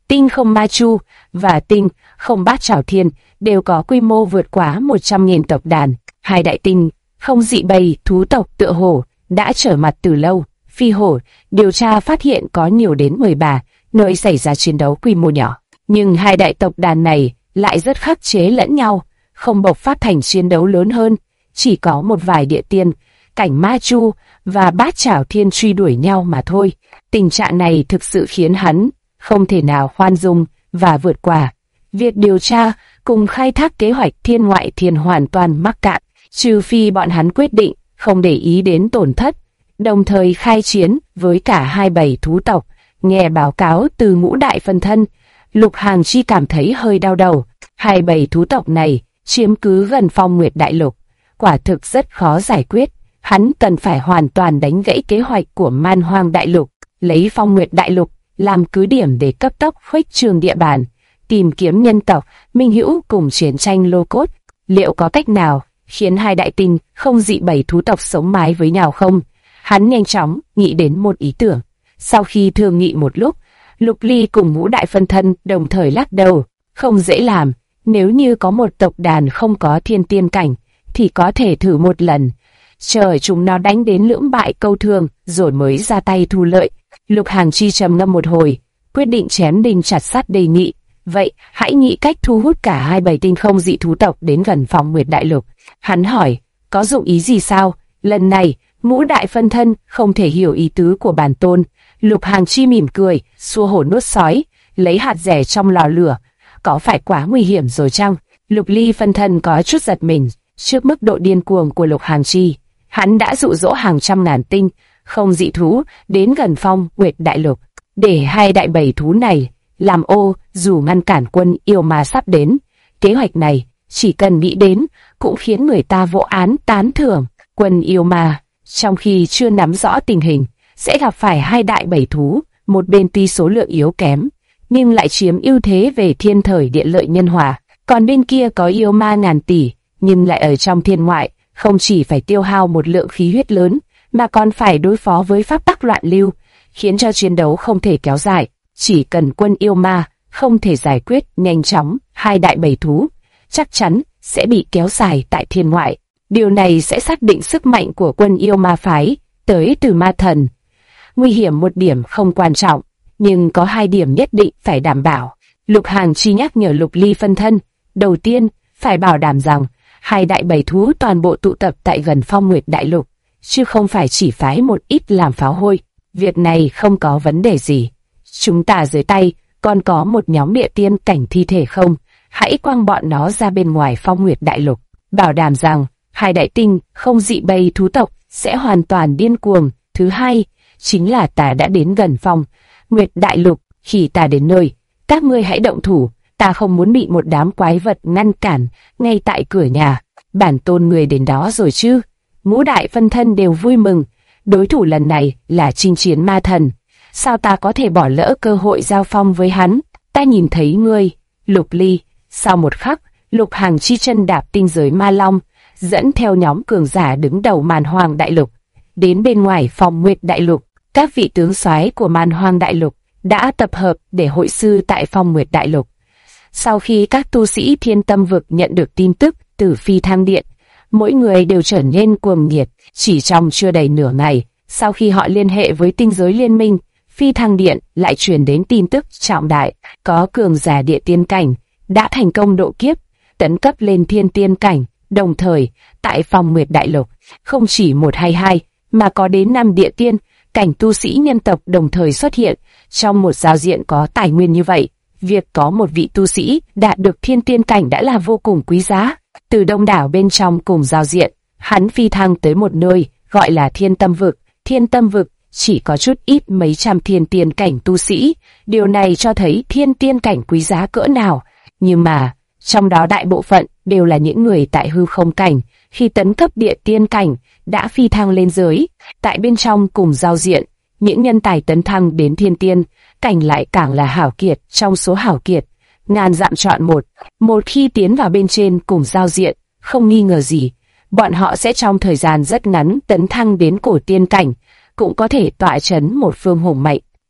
Tinh không ma chu và tinh không bát chảo thiên đều có quy mô vượt quá 100.000 tộc đàn. Hai đại tinh không dị bầy thú tộc tựa hổ đã trở mặt từ lâu. Phi hổ điều tra phát hiện có nhiều đến 13 nơi xảy ra chiến đấu quy mô nhỏ, nhưng hai đại tộc đàn này lại rất khắc chế lẫn nhau, không bộc phát thành chiến đấu lớn hơn. Chỉ có một vài địa tiên, cảnh ma chu và bát chảo thiên truy đuổi nhau mà thôi. Tình trạng này thực sự khiến hắn không thể nào khoan dung và vượt qua. Việc điều tra cùng khai thác kế hoạch thiên ngoại thiên hoàn toàn mắc cạn, trừ phi bọn hắn quyết định không để ý đến tổn thất, đồng thời khai chiến với cả hai bầy thú tộc. Nghe báo cáo từ Ngũ Đại Phân Thân, Lục Hàn Chi cảm thấy hơi đau đầu. Hai bầy thú tộc này chiếm cứ gần Phong Nguyệt Đại Lục, quả thực rất khó giải quyết. Hắn cần phải hoàn toàn đánh gãy kế hoạch của Man Hoang Đại Lục, lấy Phong Nguyệt Đại Lục làm cứ điểm để cấp tốc khuếch trương địa bàn, tìm kiếm nhân tộc minh hữu cùng chiến tranh lô cốt. Liệu có cách nào khiến hai đại tinh không dị bầy thú tộc sống mái với nhau không? Hắn nhanh chóng nghĩ đến một ý tưởng. Sau khi thương nghị một lúc, Lục Ly cùng Ngũ Đại Phân Thân đồng thời lắc đầu. Không dễ làm. Nếu như có một tộc đàn không có thiên tiên cảnh thì có thể thử một lần, chờ chúng nó đánh đến lưỡng bại câu thương rồi mới ra tay thu lợi. Lục Hàn Chi trầm ngâm một hồi, quyết định chém đinh chặt sắt đề nghị. Vậy hãy nghĩ cách thu hút cả hai bầy tinh không dị thú tộc đến gần Phong Nguyệt Đại Lục. Hắn hỏi, có dụng ý gì sao? Lần này Ngũ Đại Phân Thân không thể hiểu ý tứ của bản tôn. Lục Hàn Chi mỉm cười, xua hổ nuốt sói, lấy hạt rẻ trong lò lửa. Có phải quá nguy hiểm rồi chăng? Lục Ly Phân Thân có chút giật mình trước mức độ điên cuồng của Lục Hàn Chi. Hắn đã dụ dỗ hàng trăm ngàn tinh không dị thú đến gần Phong Nguyệt Đại Lục, để hai đại bầy thú này làm ô dù ngăn cản quân yêu ma sắp đến. Kế hoạch này chỉ cần nghĩ đến cũng khiến người ta vô án tán thưởng. Quân yêu ma trong khi chưa nắm rõ tình hình sẽ gặp phải hai đại bầy thú, một bên tuy số lượng yếu kém nhưng lại chiếm ưu thế về thiên thời địa lợi nhân hòa, còn bên kia có yêu ma ngàn tỷ nhưng lại ở trong thiên ngoại, không chỉ phải tiêu hao một lượng khí huyết lớn mà còn phải đối phó với pháp tắc loạn lưu, khiến cho chiến đấu không thể kéo dài. Chỉ cần quân yêu ma không thể giải quyết nhanh chóng hai đại bầy thú, chắc chắn sẽ bị kéo dài tại thiên ngoại. Điều này sẽ xác định sức mạnh của quân yêu ma phái tới từ ma thần. Nguy hiểm một điểm không quan trọng, nhưng có hai điểm nhất định phải đảm bảo. Lục Hàn Chi nhắc nhở Lục Ly Phân Thân, đầu tiên phải bảo đảm rằng hai đại bầy thú toàn bộ tụ tập tại gần Phong Nguyệt Đại Lục, chứ không phải chỉ phái một ít làm pháo hôi. Việc này không có vấn đề gì. Chúng ta dưới tay còn có một nhóm địa tiên cảnh thi thể không? Hãy quăng bọn nó ra bên ngoài Phong Nguyệt Đại Lục, bảo đảm rằng hai đại tinh không dị bầy thú tộc sẽ hoàn toàn điên cuồng. Thứ hai, chính là ta đã đến gần Phong Nguyệt Đại Lục. Khi ta đến nơi, các ngươi hãy động thủ. Ta không muốn bị một đám quái vật ngăn cản ngay tại cửa nhà. Bản tôn người đến đó rồi chứ? Ngũ Đại Phân Thân đều vui mừng. Đối thủ lần này là chinh chiến ma thần. Sao ta có thể bỏ lỡ cơ hội giao phong với hắn? Ta nhìn thấy ngươi, Lục Ly. Sau một khắc, Lục Hàn Chi chân đạp tinh giới ma long, dẫn theo nhóm cường giả đứng đầu Man Hoang Đại Lục đến bên ngoài Phong Nguyệt Đại Lục. Các vị tướng soái của Man Hoang Đại Lục đã tập hợp để hội sư tại Phong Nguyệt Đại Lục. Sau khi các tu sĩ Thiên Tâm Vực nhận được tin tức từ Phi Thăng Điện, mỗi người đều trở nên cuồng nhiệt. Chỉ trong chưa đầy nửa ngày, sau khi họ liên hệ với tinh giới liên minh, Phi Thăng Điện lại truyền đến tin tức trọng đại, có cường giả địa tiên cảnh đã thành công độ kiếp, tấn cấp lên thiên tiên cảnh. Đồng thời, tại Phong Nguyệt Đại Lục, không chỉ một hay hai, mà có đến 5 địa tiên cảnh tu sĩ nhân tộc đồng thời xuất hiện trong một giao diện có tài nguyên như vậy. Việc có một vị tu sĩ đạt được thiên tiên cảnh đã là vô cùng quý giá. Từ đông đảo bên trong cùng giao diện, hắn phi thăng tới một nơi gọi là Thiên Tâm Vực. Thiên Tâm Vực chỉ có chút ít mấy trăm thiên tiên cảnh tu sĩ. Điều này cho thấy thiên tiên cảnh quý giá cỡ nào. Nhưng mà, trong đó đại bộ phận đều là những người tại hư không cảnh, khi tấn cấp địa tiên cảnh, đã phi thăng lên giới. Tại bên trong cùng giao diện, những nhân tài tấn thăng đến thiên tiên cảnh lại càng là hảo kiệt trong số hảo kiệt. Ngàn dặm chọn một. Một khi tiến vào bên trên cùng giao diện, không nghi ngờ gì, bọn họ sẽ trong thời gian rất ngắn tấn thăng đến cổ tiên cảnh, cũng có thể tọa chấn một phương hùng mạnh.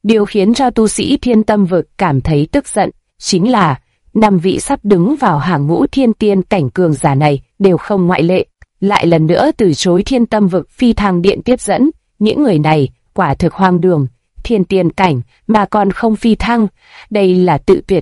Điều khiến cho tu sĩ Thiên Tâm Vực cảm thấy tức giận chính là 5 vị sắp đứng vào hàng ngũ thiên tiên cảnh cường giả này đều không ngoại lệ, lại lần nữa từ chối Thiên Tâm Vực phi thăng điện tiếp dẫn. Những người này quả thực hoang đường, thiên tiên cảnh mà còn không phi thăng, đây là tự tuyệt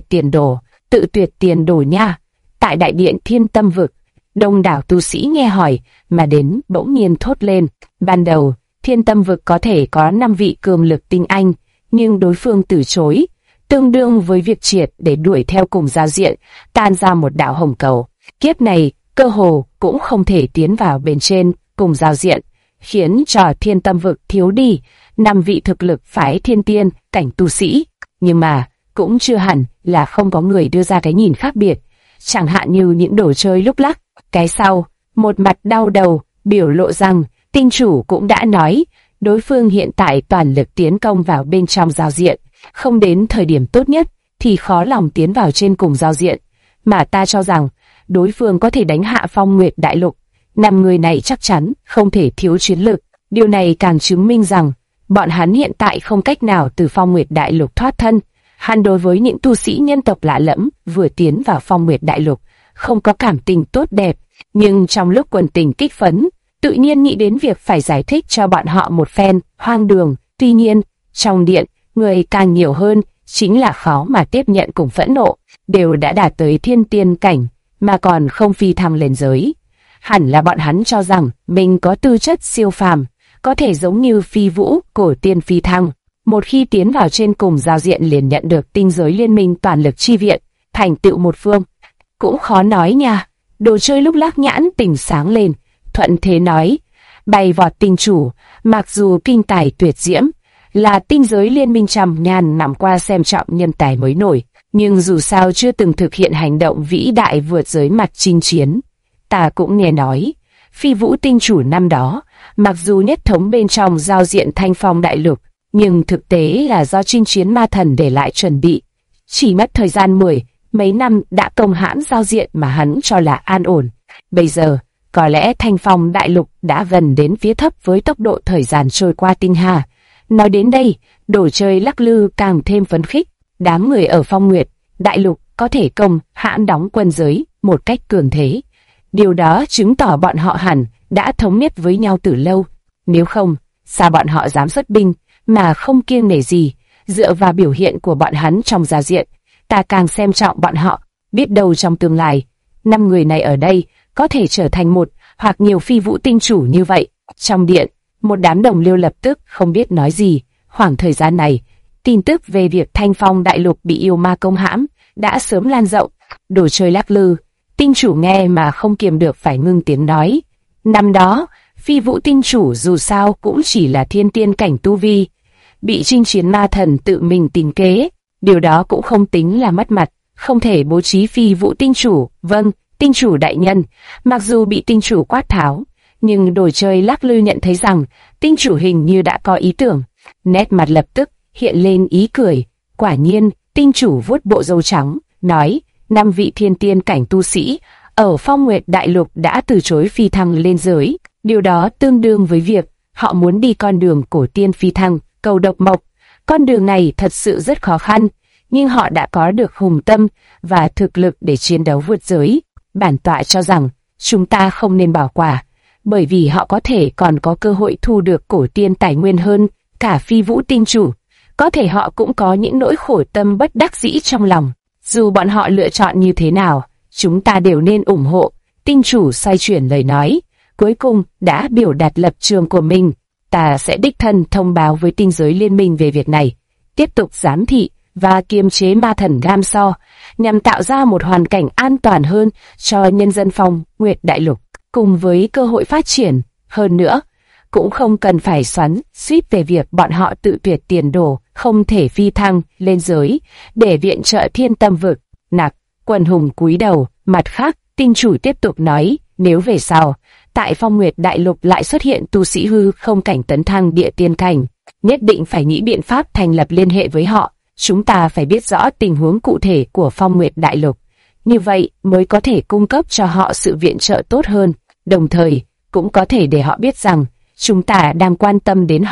tiền đồ nha. Tại đại điện Thiên Tâm Vực, đông đảo tu sĩ nghe hỏi mà đến bỗng nhiên thốt lên. Ban đầu, Thiên Tâm Vực có thể có 5 vị cường lực tinh anh, nhưng đối phương từ chối, tương đương với việc triệt để đuổi theo cùng giao diện, tan ra một đạo hồng cầu. Kiếp này, cơ hồ cũng không thể tiến vào bên trên cùng giao diện, khiến cho Thiên Tâm Vực thiếu đi 5 vị thực lực phái thiên tiên cảnh tu sĩ. Nhưng mà, cũng chưa hẳn là không có người đưa ra cái nhìn khác biệt, chẳng hạn như những đồ chơi lúc lắc. Cái sau, một mặt đau đầu, biểu lộ rằng, tinh chủ cũng đã nói, đối phương hiện tại toàn lực tiến công vào bên trong giao diện, không đến thời điểm tốt nhất, thì khó lòng tiến vào trên cùng giao diện. Mà ta cho rằng, đối phương có thể đánh hạ Phong Nguyệt Đại Lục. 5 người này chắc chắn không thể thiếu chiến lực. Điều này càng chứng minh rằng, bọn hắn hiện tại không cách nào từ Phong Nguyệt Đại Lục thoát thân. Hắn đối với những tu sĩ nhân tộc lạ lẫm vừa tiến vào Phong Nguyệt Đại Lục, không có cảm tình tốt đẹp, nhưng trong lúc quần tình kích phấn, tự nhiên nghĩ đến việc phải giải thích cho bọn họ một phen hoang đường. Tuy nhiên, trong điện, người càng nhiều hơn chính là khó mà tiếp nhận cùng phẫn nộ, đều đã đạt tới thiên tiên cảnh mà còn không phi thăng lên giới. Hẳn là bọn hắn cho rằng mình có tư chất siêu phàm, có thể giống như Phi Vũ, cổ tiên phi thăng. Một khi tiến vào trên cùng giao diện liền nhận được tinh giới liên minh toàn lực chi viện, thành tựu một phương. Cũng khó nói nha. Đồ chơi lúc lắc nhãn tỉnh sáng lên, thuận thế nói, bay vọt tinh chủ, mặc dù kinh tài tuyệt diễm, là tinh giới liên minh trăm ngàn năm qua xem trọng nhân tài mới nổi, nhưng dù sao chưa từng thực hiện hành động vĩ đại vượt giới mặt chinh chiến. Ta cũng nghe nói, Phi Vũ tinh chủ năm đó, mặc dù nhất thống bên trong giao diện Thanh Phong Đại Lục, nhưng thực tế là do chinh chiến ma thần để lại chuẩn bị. Chỉ mất thời gian mấy năm đã công hãm giao diện mà hắn cho là an ổn. Bây giờ, có lẽ Thanh Phong Đại Lục đã gần đến phía thấp với tốc độ thời gian trôi qua tinh hà. Nói đến đây, đồ chơi lắc lư càng thêm phấn khích. Đám người ở Phong Nguyệt Đại Lục có thể công hãm đóng quân giới một cách cường thế. Điều đó chứng tỏ bọn họ hẳn đã thống nhất với nhau từ lâu. Nếu không, sao bọn họ dám xuất binh mà không kiêng nể gì? Dựa vào biểu hiện của bọn hắn trong giao diện, ta càng xem trọng bọn họ. Biết đâu trong tương lai, 5 người này ở đây có thể trở thành một hoặc nhiều Phi Vũ tinh chủ như vậy. Trong điện, một đám đồng liêu lập tức không biết nói gì. Khoảng thời gian này, tin tức về việc Thanh Phong Đại Lục bị yêu ma công hãm đã sớm lan rộng. Đồ chơi lắc lư, tinh chủ nghe mà không kiềm được phải ngưng tiếng nói. Năm đó, Phi Vũ tinh chủ dù sao cũng chỉ là thiên tiên cảnh tu vi, bị chinh chiến ma thần tự mình tìm kế. Điều đó cũng không tính là mất mặt, không thể bố trí Phi Vũ tinh chủ. Vâng, tinh chủ đại nhân. Mặc dù bị tinh chủ quát tháo, nhưng đồ chơi lắc lư nhận thấy rằng tinh chủ hình như đã có ý tưởng. Nét mặt lập tức hiện lên ý cười. Quả nhiên, tinh chủ vuốt bộ râu trắng, nói, 5 vị thiên tiên cảnh tu sĩ ở Phong Nguyệt Đại Lục đã từ chối phi thăng lên giới. Điều đó tương đương với việc họ muốn đi con đường cổ tiên phi thăng, cầu độc mộc. Con đường này thật sự rất khó khăn, nhưng họ đã có được hùng tâm và thực lực để chiến đấu vượt giới. Bản tọa cho rằng chúng ta không nên bỏ qua, bởi vì họ có thể còn có cơ hội thu được cổ tiên tài nguyên hơn cả Phi Vũ tinh chủ. Có thể họ cũng có những nỗi khổ tâm bất đắc dĩ trong lòng. Dù bọn họ lựa chọn như thế nào, chúng ta đều nên ủng hộ. Tinh chủ xoay chuyển lời nói, cuối cùng đã biểu đạt lập trường của mình. Ta sẽ đích thân thông báo với tinh giới liên minh về việc này, tiếp tục giám thị và kiềm chế ma thần Gam So, nhằm tạo ra một hoàn cảnh an toàn hơn cho nhân dân Phong Nguyệt Đại Lục, cùng với cơ hội phát triển. Hơn nữa, cũng không cần phải xoắn xuýt về việc bọn họ tự tuyệt tiền đồ, không thể phi thăng lên giới để viện trợ Thiên Tâm Vực. Nặc, quần hùng cúi đầu. Mặt khác, tinh chủ tiếp tục nói, nếu về sau, tại Phong Nguyệt Đại Lục lại xuất hiện tu sĩ hư không cảnh tấn thăng địa tiên cảnh, nhất định phải nghĩ biện pháp thành lập liên hệ với họ. Chúng ta phải biết rõ tình huống cụ thể của Phong Nguyệt Đại Lục, như vậy mới có thể cung cấp cho họ sự viện trợ tốt hơn, đồng thời cũng có thể để họ biết rằng chúng ta đang quan tâm đến họ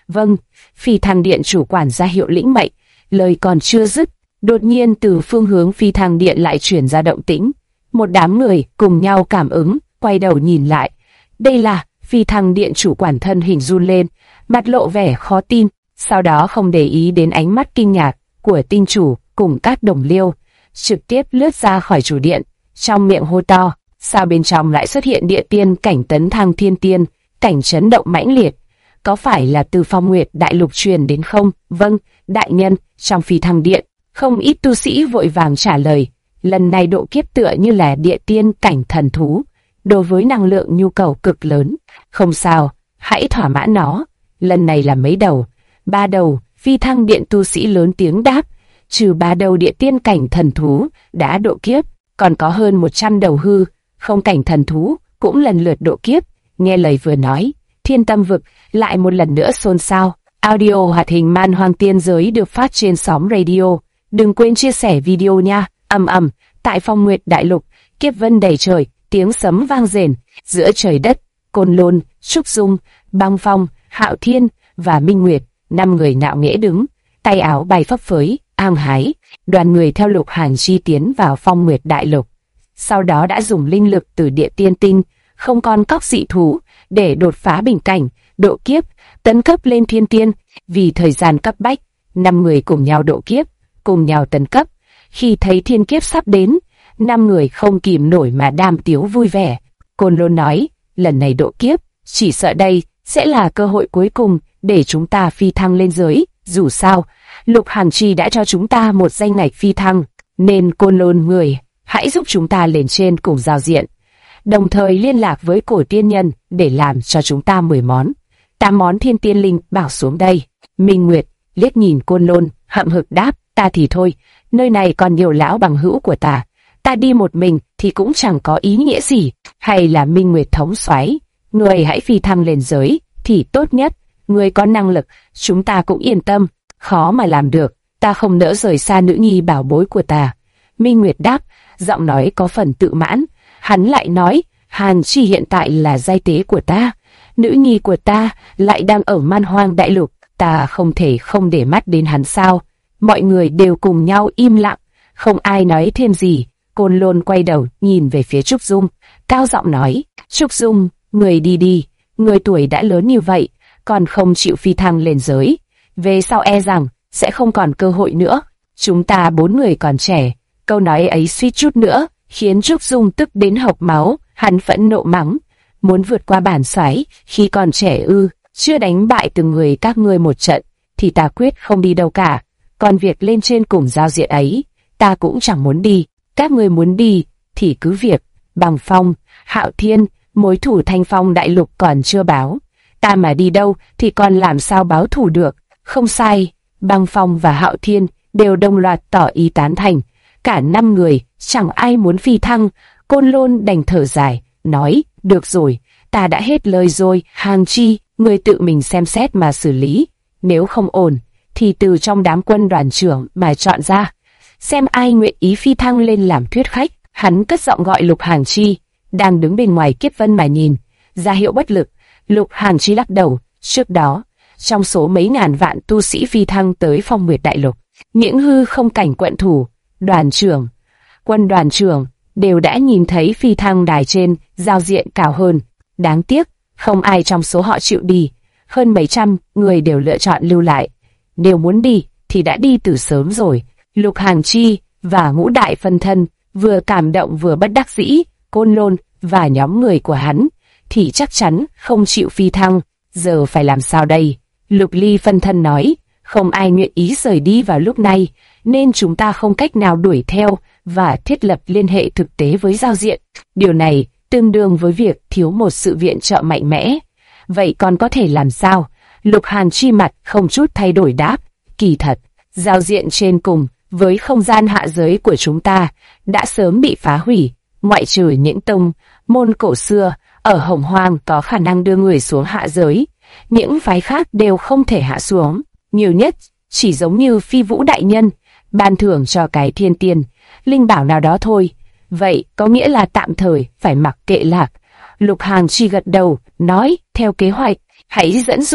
Vâng, phi thăng điện chủ quản ra hiệu lĩnh mệnh. Lời còn chưa dứt, đột nhiên từ phương hướng phi thăng điện lại truyền ra động tĩnh. Một đám người cùng nhau cảm ứng, quay đầu nhìn lại. Đây là phi thăng điện chủ quản, thân hình run lên, mặt lộ vẻ khó tin, sau đó không để ý đến ánh mắt kinh ngạc của tinh chủ cùng các đồng liêu, trực tiếp lướt ra khỏi chủ điện, trong miệng hô to, sao bên trong lại xuất hiện địa tiên cảnh tấn thăng thiên tiên, cảnh chấn động mãnh liệt, có phải là từ Phong Nguyệt đại lục truyền đến không? Vâng, đại nhân. Trong phi thăng điện, không ít tu sĩ vội vàng trả lời, lần này độ kiếp tựa như là địa tiên cảnh thần thú, đối với năng lượng nhu cầu cực lớn. Không sao, hãy thỏa mãn nó. Lần này là mấy đầu? 3 đầu. Phi thăng điện tu sĩ lớn tiếng đáp, trừ 3 đầu địa tiên cảnh thần thú đã độ kiếp, còn có hơn 100 đầu hư không cảnh thần thú cũng lần lượt độ kiếp. Nghe lời vừa nói, Thiên Tâm vực lại một lần nữa xôn xao. Audio hoạt hình Man Hoang Tiên Giới được phát trên Xóm Radio. Đừng quên chia sẻ video nha. Ầm ầm, tại Phong Nguyệt đại lục, kiếp vân đầy trời, tiếng sấm vang rền. Giữa trời đất, Côn Lôn, Trúc Dung, Băng Phong, Hạo Thiên và Minh Nguyệt, 5 người ngạo nghễ đứng, tay áo bay phấp phới, ang hái. Đoàn người theo Lục Hàn Chi tiến vào Phong Nguyệt đại lục. Sau đó đã dùng linh lực từ địa tiên tinh, không còn cóc dị thú, để đột phá bình cảnh, độ kiếp, tấn cấp lên thiên tiên. Vì thời gian cấp bách, 5 người cùng nhau độ kiếp, cùng nhau tấn cấp. Khi thấy thiên kiếp sắp đến, 5 người không kìm nổi mà đàm tiếu vui vẻ. Côn Lôn nói, lần này độ kiếp, chỉ sợ đây sẽ là cơ hội cuối cùng để chúng ta phi thăng lên giới. Dù sao, Lục Hàn Chi đã cho chúng ta một danh ngạch phi thăng, nên Côn Lôn người, hãy giúp chúng ta lên trên cùng giao diện. Đồng thời liên lạc với cổ tiên nhân để làm cho chúng ta 10 món, 8 món thiên tiên linh bảo xuống đây. Minh Nguyệt liếc nhìn Côn Lôn, hậm hực đáp, ta thì thôi, nơi này còn nhiều lão bằng hữu của ta đi một mình thì cũng chẳng có ý nghĩa gì. Hay là Minh Nguyệt thống soái, người hãy phi thăng lên giới thì tốt nhất, người có năng lực, chúng ta cũng yên tâm. Khó mà làm được, ta không nỡ rời xa nữ nhi bảo bối của ta. Minh Nguyệt đáp, giọng nói có phần tự mãn. Hắn lại nói, Hàn Chi hiện tại là giai tế của ta, nữ nhi của ta lại đang ở Man Hoang đại lục, ta không thể không để mắt đến hắn sao? Mọi người đều cùng nhau im lặng, không ai nói thêm gì. Côn Lôn quay đầu nhìn về phía Trúc Dung, cao giọng nói, Trúc Dung, người đi đi, người tuổi đã lớn như vậy, còn không chịu phi thăng lên giới, về sau e rằng sẽ không còn cơ hội nữa. Chúng ta 4 người còn trẻ. Câu nói ấy suýt chút nữa khiến Trúc Dung tức đến hộc máu. Hắn phẫn nộ mắng, muốn vượt qua bản soái khi còn trẻ ư? Chưa đánh bại từng người các ngươi một trận thì ta quyết không đi đâu cả. Còn việc lên trên cùng giao diện ấy, ta cũng chẳng muốn đi. Các ngươi muốn đi thì cứ việc. Bằng Phong, Hạo Thiên, mối thủ Thanh Phong đại lục còn chưa báo, ta mà đi đâu thì còn làm sao báo thủ được? Không sai. Băng Phong và Hạo Thiên đều đồng loạt tỏ ý tán thành. Cả 5 người chẳng ai muốn phi thăng. Côn Lôn đành thở dài, nói, được rồi, ta đã hết lời rồi. Hàn Chi, người tự mình xem xét mà xử lý, nếu không ổn thì từ trong đám quân đoàn trưởng mà chọn ra, xem ai nguyện ý phi thăng lên làm thuyết khách. Hắn cất giọng gọi Lục Hàn Chi, đang đứng bên ngoài kiếp vân mà nhìn, ra hiệu bất lực. Lục Hàn Chi lắc đầu. Trước đó, trong số mấy ngàn vạn tu sĩ phi thăng tới Phong Nguyệt đại lục, những hư không cảnh quận thủ, đoàn trưởng, quân đoàn trưởng đều đã nhìn thấy phi thăng đài trên giao diện cao hơn. Đáng tiếc, không ai trong số họ chịu đi. Hơn mấy trăm người đều lựa chọn lưu lại. Nếu muốn đi thì đã đi từ sớm rồi. Lục Hàn Chi và Ngũ Đại Phân Thân vừa cảm động vừa bất đắc dĩ. Côn Lôn và nhóm người của hắn thì chắc chắn không chịu phi thăng. Giờ phải làm sao đây? Lục Ly Phân Thân nói, không ai nguyện ý rời đi vào lúc này, nên chúng ta không cách nào đuổi theo và thiết lập liên hệ thực tế với giao diện. Điều này tương đương với việc thiếu một sự viện trợ mạnh mẽ. Vậy còn có thể làm sao? Lục Hàn Chi mặt không chút thay đổi đáp, kỳ thật, giao diện trên cùng với không gian hạ giới của chúng ta đã sớm bị phá hủy, ngoại trừ những tông môn cổ xưa ở Hồng Hoang có khả năng đưa người xuống hạ giới, những phái khác đều không thể hạ xuống, nhiều nhất chỉ giống như Phi Vũ đại nhân ban thưởng cho cái thiên tiên linh bảo nào đó thôi. Vậy có nghĩa là tạm thời phải mặc kệ lạc. Lục Hàn Chi gật đầu, nói, theo kế hoạch, hãy dẫn dụ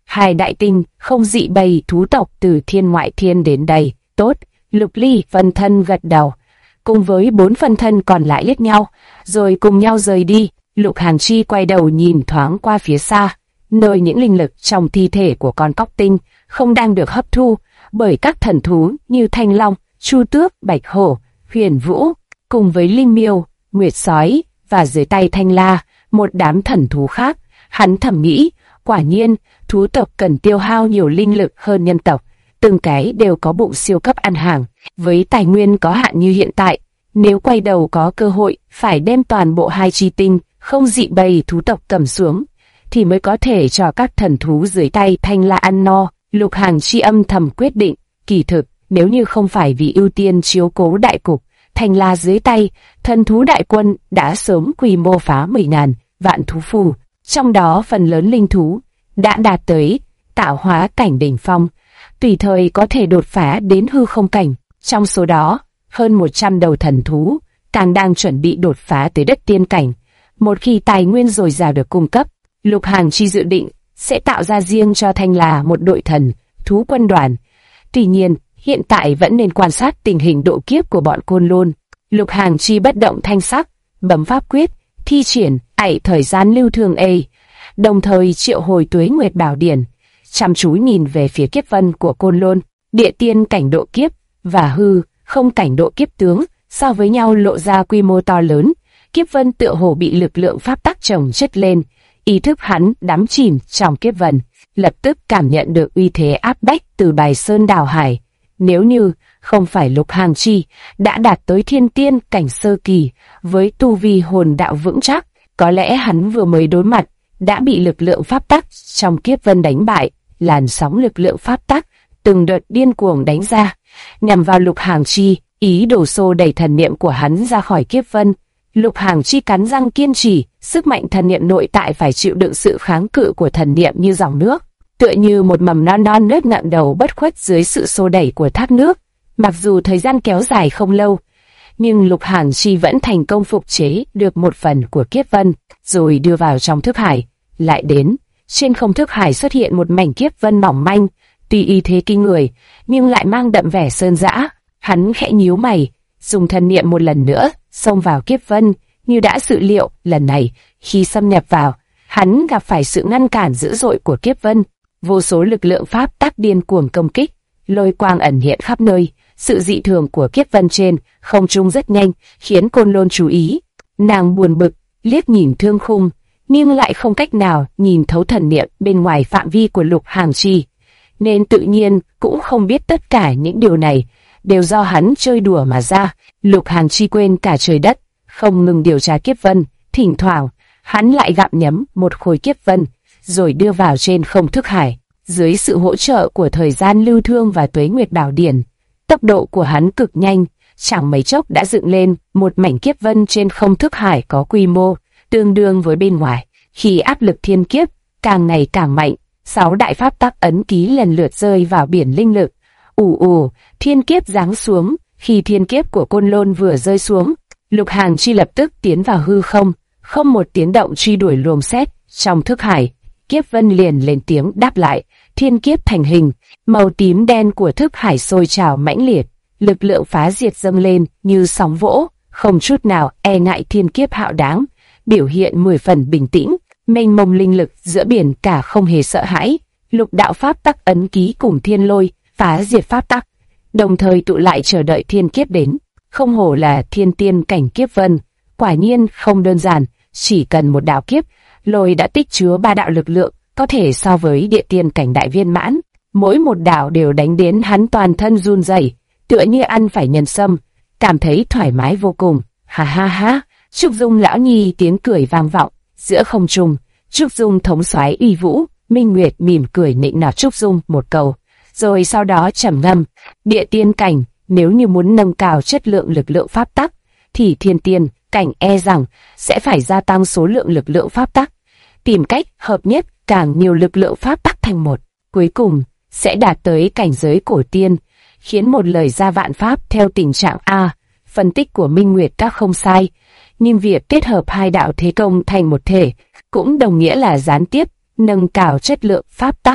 2 đại tinh, không dị bầy thú tộc từ thiên ngoại thiên đến đây. Tốt, Lục Ly phân thân gật đầu, cùng với 4 phân thân còn lại liếc nhau, rồi cùng nhau rời đi. Lục Hàn Chi quay đầu nhìn thoáng qua phía xa, nơi những linh lực trong thi thể của con cóc tinh không đang được hấp thu bởi các thần thú như Thanh Long, Chu Tước, Bạch Hổ, Huyền Vũ, cùng với Linh Miêu, Nguyệt Sói và dưới tay Thanh La, một đám thần thú khác. Hắn thầm nghĩ, quả nhiên, thú tộc cần tiêu hao nhiều linh lực hơn nhân tộc, từng cái đều có bụng siêu cấp ăn hàng. Với tài nguyên có hạn như hiện tại, nếu quay đầu có cơ hội phải đem toàn bộ 2 chi tinh không dị bầy thú tộc cầm xuống, thì mới có thể cho các thần thú dưới tay Thanh La ăn no. Lục Hàn Chi âm thầm quyết định, kỳ thực, nếu như không phải vì ưu tiên chiếu cố đại cục, Thanh La dưới tay, thần thú đại quân đã sớm quy mô phá 10.000 vạn thú phù, trong đó phần lớn linh thú đã đạt tới tạo hóa cảnh đỉnh phong, tùy thời có thể đột phá đến hư không cảnh. Trong số đó, hơn 100 đầu thần thú càng đang chuẩn bị đột phá tới đất tiên cảnh. Một khi tài nguyên dồi dào được cung cấp, Lục Hàn Chi dự định sẽ tạo ra riêng cho Thanh La một đội thần thú quân đoàn. Tuy nhiên, hiện tại vẫn nên quan sát tình hình độ kiếp của bọn Côn Lôn. Lục Hàn Chi bất động thanh sắc, bấm pháp quyết, thi triển ảy thời gian lưu thường A, đồng thời triệu hồi Tuế Nguyệt Bảo Điển, chăm chú nhìn về phía kiếp vân của Côn Lôn. Địa tiên cảnh độ kiếp và hư không cảnh độ kiếp tướng so với nhau lộ ra quy mô to lớn. Kiếp vân tựa hồ bị lực lượng pháp tắc chồng chất lên, ý thức hắn đắm chìm trong kiếp vân, lập tức cảm nhận được uy thế áp bách từ bài sơn đảo hải. Nếu như không phải Lục Hàn Chi đã đạt tới thiên tiên cảnh sơ kỳ với tu vi hồn đạo vững chắc, có lẽ hắn vừa mới đối mặt đã bị lực lượng pháp tắc trong kiếp vân đánh bại. Làn sóng lực lượng pháp tắc từng đợt điên cuồng đánh ra, nhằm vào Lục Hàn Chi, ý đồ xô đẩy thần niệm của hắn ra khỏi kiếp vân. Lục Hàn Chi cắn răng kiên trì, sức mạnh thần niệm nội tại phải chịu đựng sự kháng cự của thần niệm như dòng nước, tựa như một mầm non non nớt ngậm đầu bất khuất dưới sự xô đẩy của thác nước. Mặc dù thời gian kéo dài không lâu, nhưng Lục Hàn Chi vẫn thành công phục chế được một phần của kiếp vân, rồi đưa vào trong thức hải. Lại đến, trên không thức hải xuất hiện một mảnh kiếp vân mỏng manh, tuy y thế kinh người, nhưng lại mang đậm vẻ sơn dã. Hắn khẽ nhíu mày, dùng thần niệm một lần nữa xông vào kiếp vân. Như đã dự liệu, lần này khi xâm nhập vào, hắn gặp phải sự ngăn cản dữ dội của kiếp vân. Vô số lực lượng pháp tắc điên cuồng công kích, lôi quang ẩn hiện khắp nơi. Sự dị thường của kiếp vân trên không trung rất nhanh, khiến Côn Lôn chú ý. Nàng buồn bực, liếc nhìn thương khung, nhưng lại không cách nào nhìn thấu thần niệm bên ngoài phạm vi của Lục Hàn Chi, nên tự nhiên cũng không biết tất cả những điều này đều do hắn chơi đùa mà ra. Lục Hàn Chi quên cả trời đất, không ngừng điều tra kiếp vân. Thỉnh thoảng hắn lại gặm nhấm một khối kiếp vân, rồi đưa vào trên không thức hải. Dưới sự hỗ trợ của thời gian lưu thương và Tuế Nguyệt Bảo Điển, tốc độ của hắn cực nhanh, chẳng mấy chốc đã dựng lên một mảnh kiếp vân trên không thức hải có quy mô tương đương với bên ngoài. Khi áp lực thiên kiếp càng ngày càng mạnh, 6 đại pháp tắc ấn ký lần lượt rơi vào biển linh lực. Ù ù, thiên kiếp giáng xuống. Khi thiên kiếp của Côn Lôn vừa rơi xuống, Lục Hàn Chi lập tức tiến vào hư không, không một tiếng động truy đuổi luồng sét trong thức hải. Kiếp vân liền lên tiếng đáp lại. Thiên kiếp thành hình, màu tím đen của thức hải sôi trào mãnh liệt, lực lượng phá diệt dâng lên như sóng vỗ, không chút nào e ngại thiên kiếp hạo đáng, biểu hiện 10 phần bình tĩnh. Mênh mông linh lực giữa biển cả không hề sợ hãi. Lục đạo pháp tắc ấn ký cùng thiên lôi phá diệt pháp tắc, đồng thời tụ lại chờ đợi thiên kiếp đến. Không hổ là thiên tiên cảnh kiếp vân, quả nhiên không đơn giản. Chỉ cần một đạo kiếp, lôi đã tích chứa 3 đạo lực lượng, có thể so với địa tiên cảnh đại viên mãn. Mỗi một đạo đều đánh đến hắn toàn thân run rẩy, tựa như ăn phải nhân sâm, cảm thấy thoải mái vô cùng. Ha ha ha! Trúc Dung lão nhi tiếng cười vang vọng giữa không trung. Trúc Dung thống soái uy vũ. Minh Nguyệt mỉm cười nịnh nọt Trúc Dung một câu, rồi sau đó trầm ngâm. Địa tiên cảnh, nếu như muốn nâng cao chất lượng lực lượng pháp tắc, thì thiên tiên cảnh e rằng sẽ phải gia tăng số lượng lực lượng pháp tắc, tìm cách hợp nhất càng nhiều lực lượng pháp tắc thành một, cuối cùng sẽ đạt tới cảnh giới cổ tiên, khiến một lời ra vạn pháp theo tình trạng A. Phân tích của Minh Nguyệt các không sai, nhưng việc kết hợp 2 đạo thế công thành một thể cũng đồng nghĩa là gián tiếp nâng cao chất lượng pháp tắc.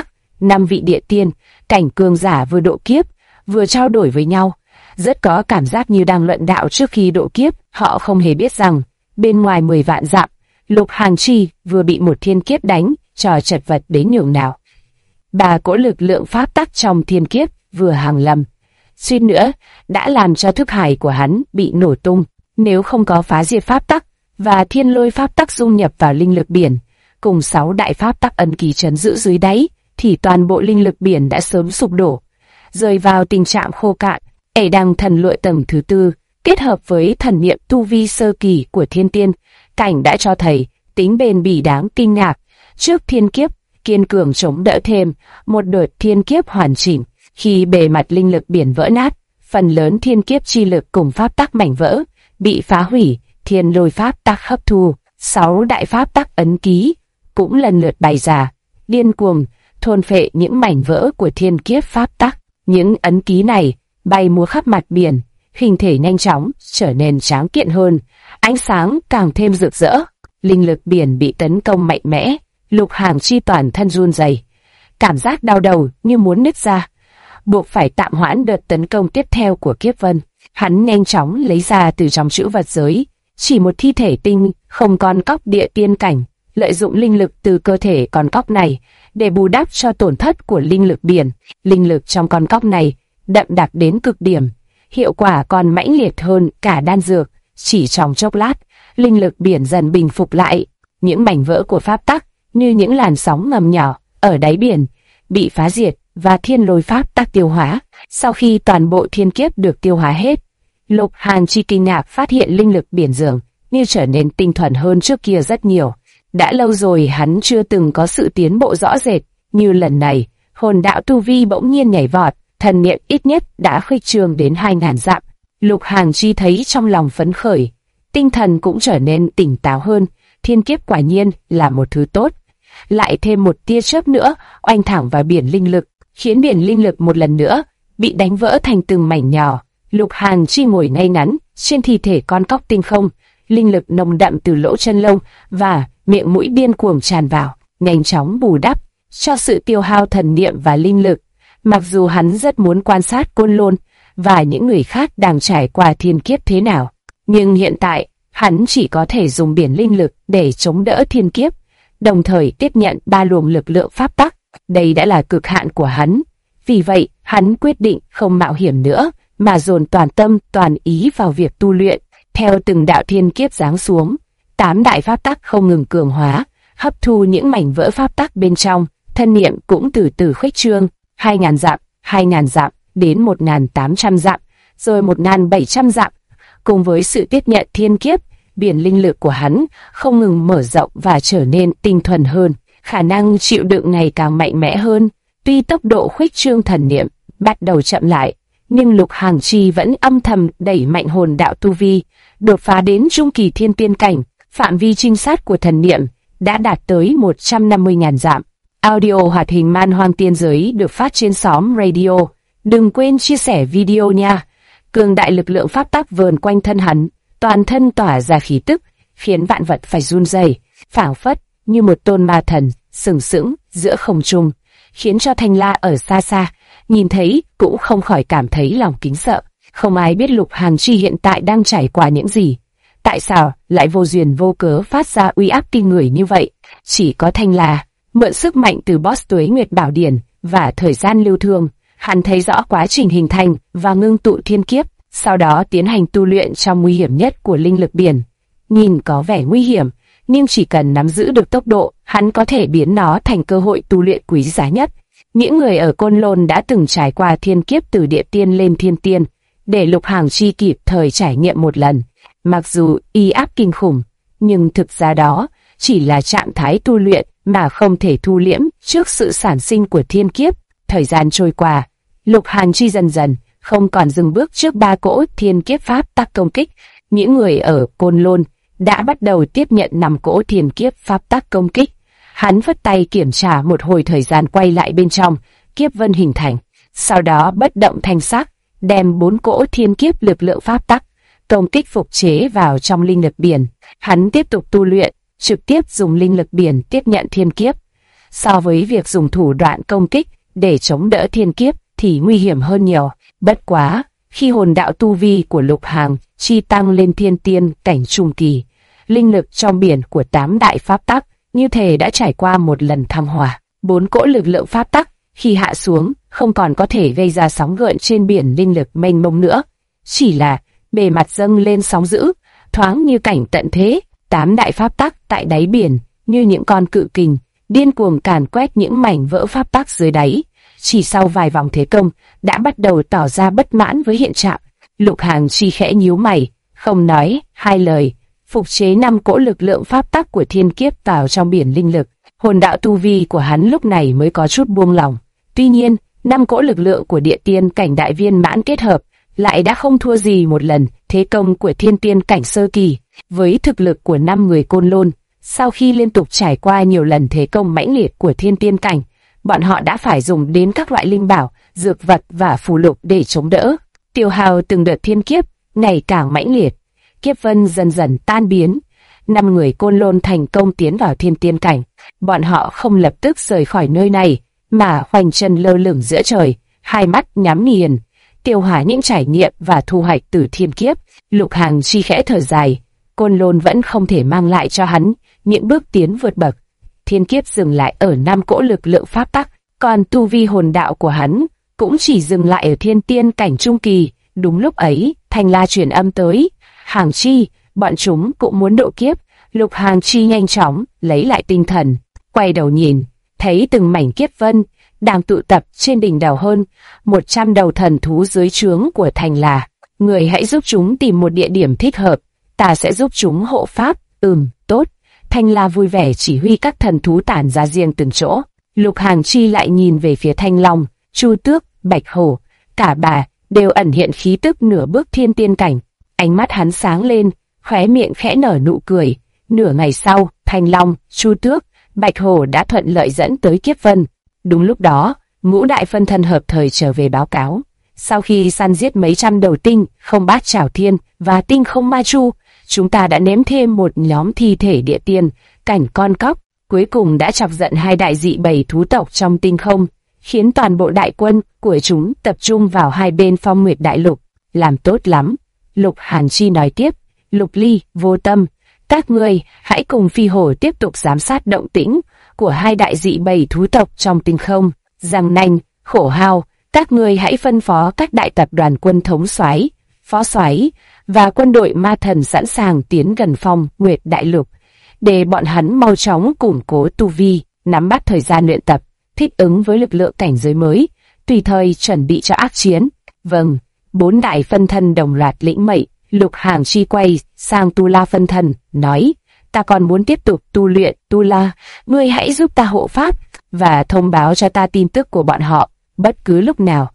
5 vị địa tiên, cảnh cường giả vừa độ kiếp, vừa trao đổi với nhau. Rất có cảm giác như đang luận đạo trước khi độ kiếp. Họ không hề biết rằng, bên ngoài 10 vạn dặm, Lục Hàng Chi vừa bị một thiên kiếp đánh, cho chật vật đến nhường nào. 3 cỗ lực lượng pháp tắc trong thiên kiếp vừa hàng lâm, suýt nữa đã làm cho thức hải của hắn bị nổ tung. Nếu không có phá diệt pháp tắc và thiên lôi pháp tắc dung nhập vào linh lực biển, cùng 6 đại pháp tắc ấn ký trấn giữ dưới đáy, thì toàn bộ linh lực biển đã sớm sụp đổ, rơi vào tình trạng khô cạn. Ẩy đăng thần lụa tầng thứ 4, kết hợp với thần niệm tu vi sơ kỳ của thiên tiên cảnh đã cho thấy tính bền bỉ đáng kinh ngạc. Trước thiên kiếp, kiên cường chống đỡ thêm một đợt thiên kiếp hoàn chỉnh. Khi bề mặt linh lực biển vỡ nát, phần lớn thiên kiếp chi lực cùng pháp tắc mảnh vỡ bị phá hủy, thiên lôi pháp tắc hấp thu, 6 đại pháp tắc ấn ký cũng lần lượt bày ra, điên cuồng thôn phệ những mảnh vỡ của thiên kiếp pháp tắc. Những ấn ký này bay múa khắp mặt biển, hình thể nhanh chóng trở nên tráng kiện hơn, ánh sáng càng thêm rực rỡ. Linh lực biển bị tấn công mạnh mẽ, Lục Hàng Chi toàn thân run rẩy, cảm giác đau đầu như muốn nứt ra, buộc phải tạm hoãn đợt tấn công tiếp theo của Kiếp Vân. Hắn nhanh chóng lấy ra từ trong trữ vật giới chỉ một thi thể tinh không con cóc địa tiên cảnh, lợi dụng linh lực từ cơ thể con cóc này để bù đắp cho tổn thất của linh lực biển. Linh lực trong con cóc này đậm đặc đến cực điểm, hiệu quả còn mãnh liệt hơn cả đan dược. Chỉ trong chốc lát, linh lực biển dần bình phục lại. Những mảnh vỡ của pháp tắc như những làn sóng ngầm nhỏ ở đáy biển bị phá diệt và thiên lôi pháp tắc tiêu hóa. Sau khi toàn bộ thiên kiếp được tiêu hóa hết, Lục Hàng Chi kinh ngạc phát hiện linh lực biển dường như trở nên tinh thuần hơn trước kia rất nhiều. Đã lâu rồi hắn chưa từng có sự tiến bộ rõ rệt như lần này. Hồn đạo tu vi bỗng nhiên nhảy vọt, thần niệm ít nhất đã khuếch trương đến 2000 dặm. Lục Hàng Chi thấy trong lòng phấn khởi, tinh thần cũng trở nên tỉnh táo hơn. Thiên kiếp quả nhiên là một thứ tốt. Lại thêm một tia chớp nữa oanh thẳng vào biển linh lực, khiến biển linh lực một lần nữa bị đánh vỡ thành từng mảnh nhỏ. Lục Hàng Chi ngồi ngay ngắn trên thi thể con cóc tinh không, linh lực nồng đậm từ lỗ chân lông và miệng mũi điên cuồng tràn vào, nhanh chóng bù đắp cho sự tiêu hao thần niệm và linh lực. Mặc dù hắn rất muốn quan sát Côn Lôn và những người khác đang trải qua thiên kiếp thế nào, nhưng hiện tại hắn chỉ có thể dùng biển linh lực để chống đỡ thiên kiếp, đồng thời tiếp nhận 3 luồng lực lượng pháp tắc. Đây đã là cực hạn của hắn. Vì vậy, hắn quyết định không mạo hiểm nữa, mà dồn toàn tâm toàn ý vào việc tu luyện. Theo từng đạo thiên kiếp giáng xuống, 8 đại pháp tắc không ngừng cường hóa, hấp thu những mảnh vỡ pháp tắc bên trong. Thân niệm cũng từ từ khuếch trương, 2000 dặm, 2000 dặm, đến 1800 dặm, rồi 1700 dặm. Cùng với sự tiếp nhận thiên kiếp, biển linh lực của hắn không ngừng mở rộng và trở nên tinh thuần hơn, khả năng chịu đựng ngày càng mạnh mẽ hơn. Tuy tốc độ khuếch trương thần niệm bắt đầu chậm lại, nhưng Lục Hàng Chi vẫn âm thầm đẩy mạnh hồn đạo tu vi, đột phá đến trung kỳ thiên tiên cảnh. Phạm vi trinh sát của thần niệm đã đạt tới 150.000 dặm. Audio hoạt hình Man Hoang Tiên Giới được phát trên xóm radio. Đừng quên chia sẻ video nha. Cường đại lực lượng pháp tắc vờn quanh thân hắn, toàn thân tỏa ra khí tức, khiến vạn vật phải run rẩy, phảng phất như một tôn ma thần sừng sững giữa không trung, khiến cho Thanh La ở xa xa nhìn thấy cũng không khỏi cảm thấy lòng kính sợ. Không ai biết Lục Hàng Chi hiện tại đang trải qua những gì, tại sao lại vô duyên vô cớ phát ra uy áp kinh người như vậy. Chỉ có Thanh La mượn sức mạnh từ Boss Tuế Nguyệt Bảo Điển và thời gian lưu thương, hắn thấy rõ quá trình hình thành và ngưng tụ thiên kiếp, sau đó tiến hành tu luyện trong nguy hiểm nhất của linh lực biển. Nhìn có vẻ nguy hiểm, nhưng chỉ cần nắm giữ được tốc độ, hắn có thể biến nó thành cơ hội tu luyện quý giá nhất. Những người ở Côn Lôn đã từng trải qua thiên kiếp từ địa tiên lên thiên tiên, để Lục Hàng Chi kịp thời trải nghiệm một lần. Mặc dù uy áp kinh khủng, nhưng thực ra đó chỉ là trạng thái tu luyện mà không thể thu liễm trước sự sản sinh của thiên kiếp. Thời gian trôi qua, Lục Hàng Chi dần dần không còn dừng bước trước 3 cỗ thiên kiếp pháp tắc công kích. Những người ở Côn Lôn đã bắt đầu tiếp nhận 5 cỗ thiên kiếp pháp tắc công kích. Hắn vất tay kiểm tra một hồi, thời gian quay lại bên trong kiếp vân hình thành, sau đó bất động thanh sắc đem 4 cỗ thiên kiếp lực lượng pháp tắc công kích phục chế vào trong linh lực biển. Hắn tiếp tục tu luyện, trực tiếp dùng linh lực biển tiếp nhận thiên kiếp. so với việc dùng thủ đoạn công kích để chống đỡ thiên kiếp thì nguy hiểm hơn nhiều. Bất quá, khi hồn đạo tu vi của Lục Hằng Chi tăng lên thiên tiên cảnh trung kỳ, linh lực trong biển của 8 đại pháp tắc như thể đã trải qua một lần thăng hoa. 4 cỗ lực lượng pháp tắc khi hạ xuống không còn có thể gây ra sóng gợn trên biển linh lực mênh mông nữa, chỉ là bề mặt dâng lên sóng dữ, thoáng như cảnh tận thế. 8 đại pháp tắc tại đáy biển như những con cự kình điên cuồng càn quét những mảnh vỡ pháp tắc dưới đáy. Chỉ sau vài vòng thế công đã bắt đầu tỏ ra bất mãn với hiện trạng. Lục Hằng Chi khẽ nhíu mày, không nói hai lời, phục chế 5 cỗ lực lượng pháp tắc của thiên kiếp vào trong biển linh lực. Hồn đạo tu vi của hắn lúc này mới có chút buông lỏng. Tuy nhiên, 5 cỗ lực lượng của địa tiên cảnh đại viên mãn kết hợp lại đã không thua gì một lần thế công của thiên tiên cảnh sơ kỳ. Với thực lực của 5 người Côn Lôn, sau khi liên tục trải qua nhiều lần thế công mãnh liệt của thiên tiên cảnh, bọn họ đã phải dùng đến các loại linh bảo, dược vật và phù lục để chống đỡ. Tiêu hao từng đợt thiên kiếp ngày càng mãnh liệt, kiếp vân dần dần tan biến. 5 người Côn Lôn thành công tiến vào thiên tiên cảnh. Bọn họ không lập tức rời khỏi nơi này, mà khoanh chân lơ lửng giữa trời, hai mắt nhắm nghiền, tiêu hóa những trải nghiệm và thu hoạch từ thiên kiếp. Lục Hằng Chi khẽ thở dài, Côn Lôn vẫn không thể mang lại cho hắn những bước tiến vượt bậc. Thiên kiếp dừng lại ở 5 cỗ lực lượng pháp tắc, còn tu vi hồn đạo của hắn cũng chỉ dừng lại ở thiên tiên cảnh trung kỳ. Đúng lúc ấy, Thanh La truyền âm tới, Hằng Chi, bọn chúng cũng muốn độ kiếp. Lục Hằng Chi nhanh chóng lấy lại tinh thần, quay đầu nhìn, thấy từng mảnh kiếp vân đang tụ tập trên đỉnh đầu hơn 100 đầu thần thú dưới trướng của Thanh La. Người hãy giúp chúng tìm một địa điểm thích hợp, ta sẽ giúp chúng hộ pháp. Tốt. Thanh La vui vẻ chỉ huy các thần thú tản ra riêng từng chỗ. Lục Hằng Chi lại nhìn về phía Thanh Long, Chu Tước, Bạch Hổ, cả bà đều ẩn hiện khí tức nửa bước thiên tiên cảnh. Ánh mắt hắn sáng lên, khóe miệng khẽ nở nụ cười. Nửa ngày sau, Thanh Long, Chu Tước, Bạch Hổ đã thuận lợi dẫn tới kiếp vân. Đúng lúc đó, ngũ đại phân thân hợp thời trở về báo cáo. Sau khi săn giết mấy trăm đầu tinh không bát chảo thiên và tinh không ma chu, chúng ta đã ném thêm một nhóm thi thể địa tiên cảnh con cóc, cuối cùng đã chọc giận 2 đại dị bầy thú tộc trong tinh không, khiến toàn bộ đại quân của chúng tập trung vào hai bên Phong Nguyệt Đại Lục. Làm tốt lắm. Lục Hàn Chi nói tiếp. Lục Ly, Vô Tâm, các ngươi hãy cùng Phi Hổ tiếp tục giám sát động tĩnh của 2 đại dị bầy thú tộc trong tinh không. Giang Nanh, Khổ Hao, các ngươi hãy phân phó các đại tập đoàn quân thống soái, phó soái và quân đội ma thần sẵn sàng tiến gần Phong Nguyệt Đại Lục, để bọn hắn mau chóng củng cố tu vi, nắm bắt thời gian luyện tập, thích ứng với lực lượng cảnh giới mới, tùy thời chuẩn bị cho ác chiến. Vâng. 4 đại phân thân đồng loạt lĩnh mệnh. Lục Hằng Chi quay sang Tu La phân thân, nói, ta còn muốn tiếp tục tu luyện. Tu La, ngươi hãy giúp ta hộ pháp và thông báo cho ta tin tức của bọn họ bất cứ lúc nào.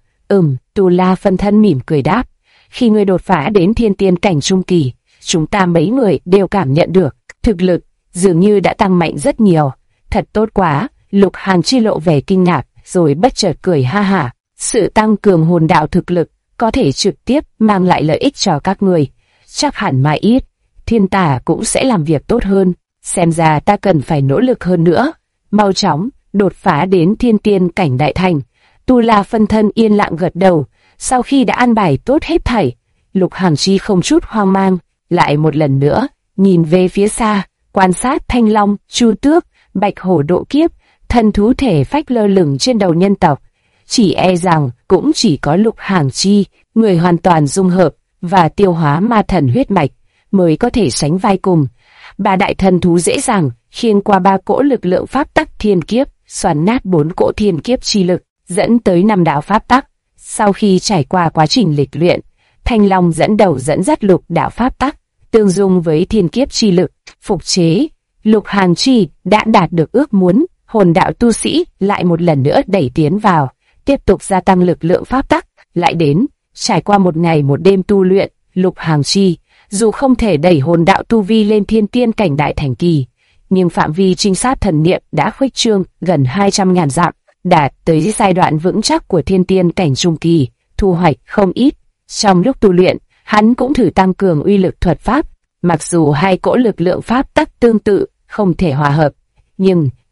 Tu La phân thân mỉm cười đáp, khi ngươi đột phá đến thiên tiên cảnh trung kỳ, chúng ta mấy người đều cảm nhận được thực lực dường như đã tăng mạnh rất nhiều. Thật tốt quá. Lục Hằng Chi lộ vẻ kinh ngạc, rồi bất chợt cười ha hả. Sự tăng cường hồn đạo thực lực có thể trực tiếp mang lại lợi ích cho các người. Chắc hẳn mai ít, thiên tả cũng sẽ làm việc tốt hơn. Xem ra ta cần phải nỗ lực hơn nữa, mau chóng đột phá đến thiên tiên cảnh đại thành. Tu La phân thân yên lặng gật đầu. Sau khi đã an bài tốt hết thảy, Lục Hằng Chi không chút hoang mang, lại một lần nữa nhìn về phía xa, quan sát Thanh Long, Chu Tước, Bạch Hổ độ kiếp, thần thú thể phách lơ lửng trên đầu nhân tộc. Chỉ e rằng cũng chỉ có Lục Hằng Chi, người hoàn toàn dung hợp và tiêu hóa ma thần huyết mạch, mới có thể sánh vai cùng. 3 đại thần thú dễ dàng khiêng qua 3 cỗ lực lượng pháp tắc thiên kiếp, xoắn nát 4 cỗ thiên kiếp chi lực, dẫn tới 5 đạo pháp tắc. Sau khi trải qua quá trình lịch luyện, Thanh Long dẫn đầu dẫn dắt lục đạo pháp tắc, tương dung với thiên kiếp chi lực, phục chế. Lục Hằng Chi đã đạt được ước muốn, hồn đạo tu sĩ lại một lần nữa đẩy tiến vào, tiếp tục gia tăng lực lượng pháp tắc. Lại đến, trải qua một ngày một đêm tu luyện, Lục Hằng Chi dù không thể đẩy hồn đạo tu vi lên thiên tiên cảnh đại thành kỳ, nhưng phạm vi trinh sát thần niệm đã khuếch trương gần 200.000 dặm, đạt tới giai đoạn vững chắc của thiên tiên cảnh trung kỳ, thu hoạch không ít. Trong lúc tu luyện, hắn cũng thử tăng cường uy lực thuật pháp. Mặc dù hai cỗ lực lượng pháp tắc tương tự, không thể hòa hợp, nhưng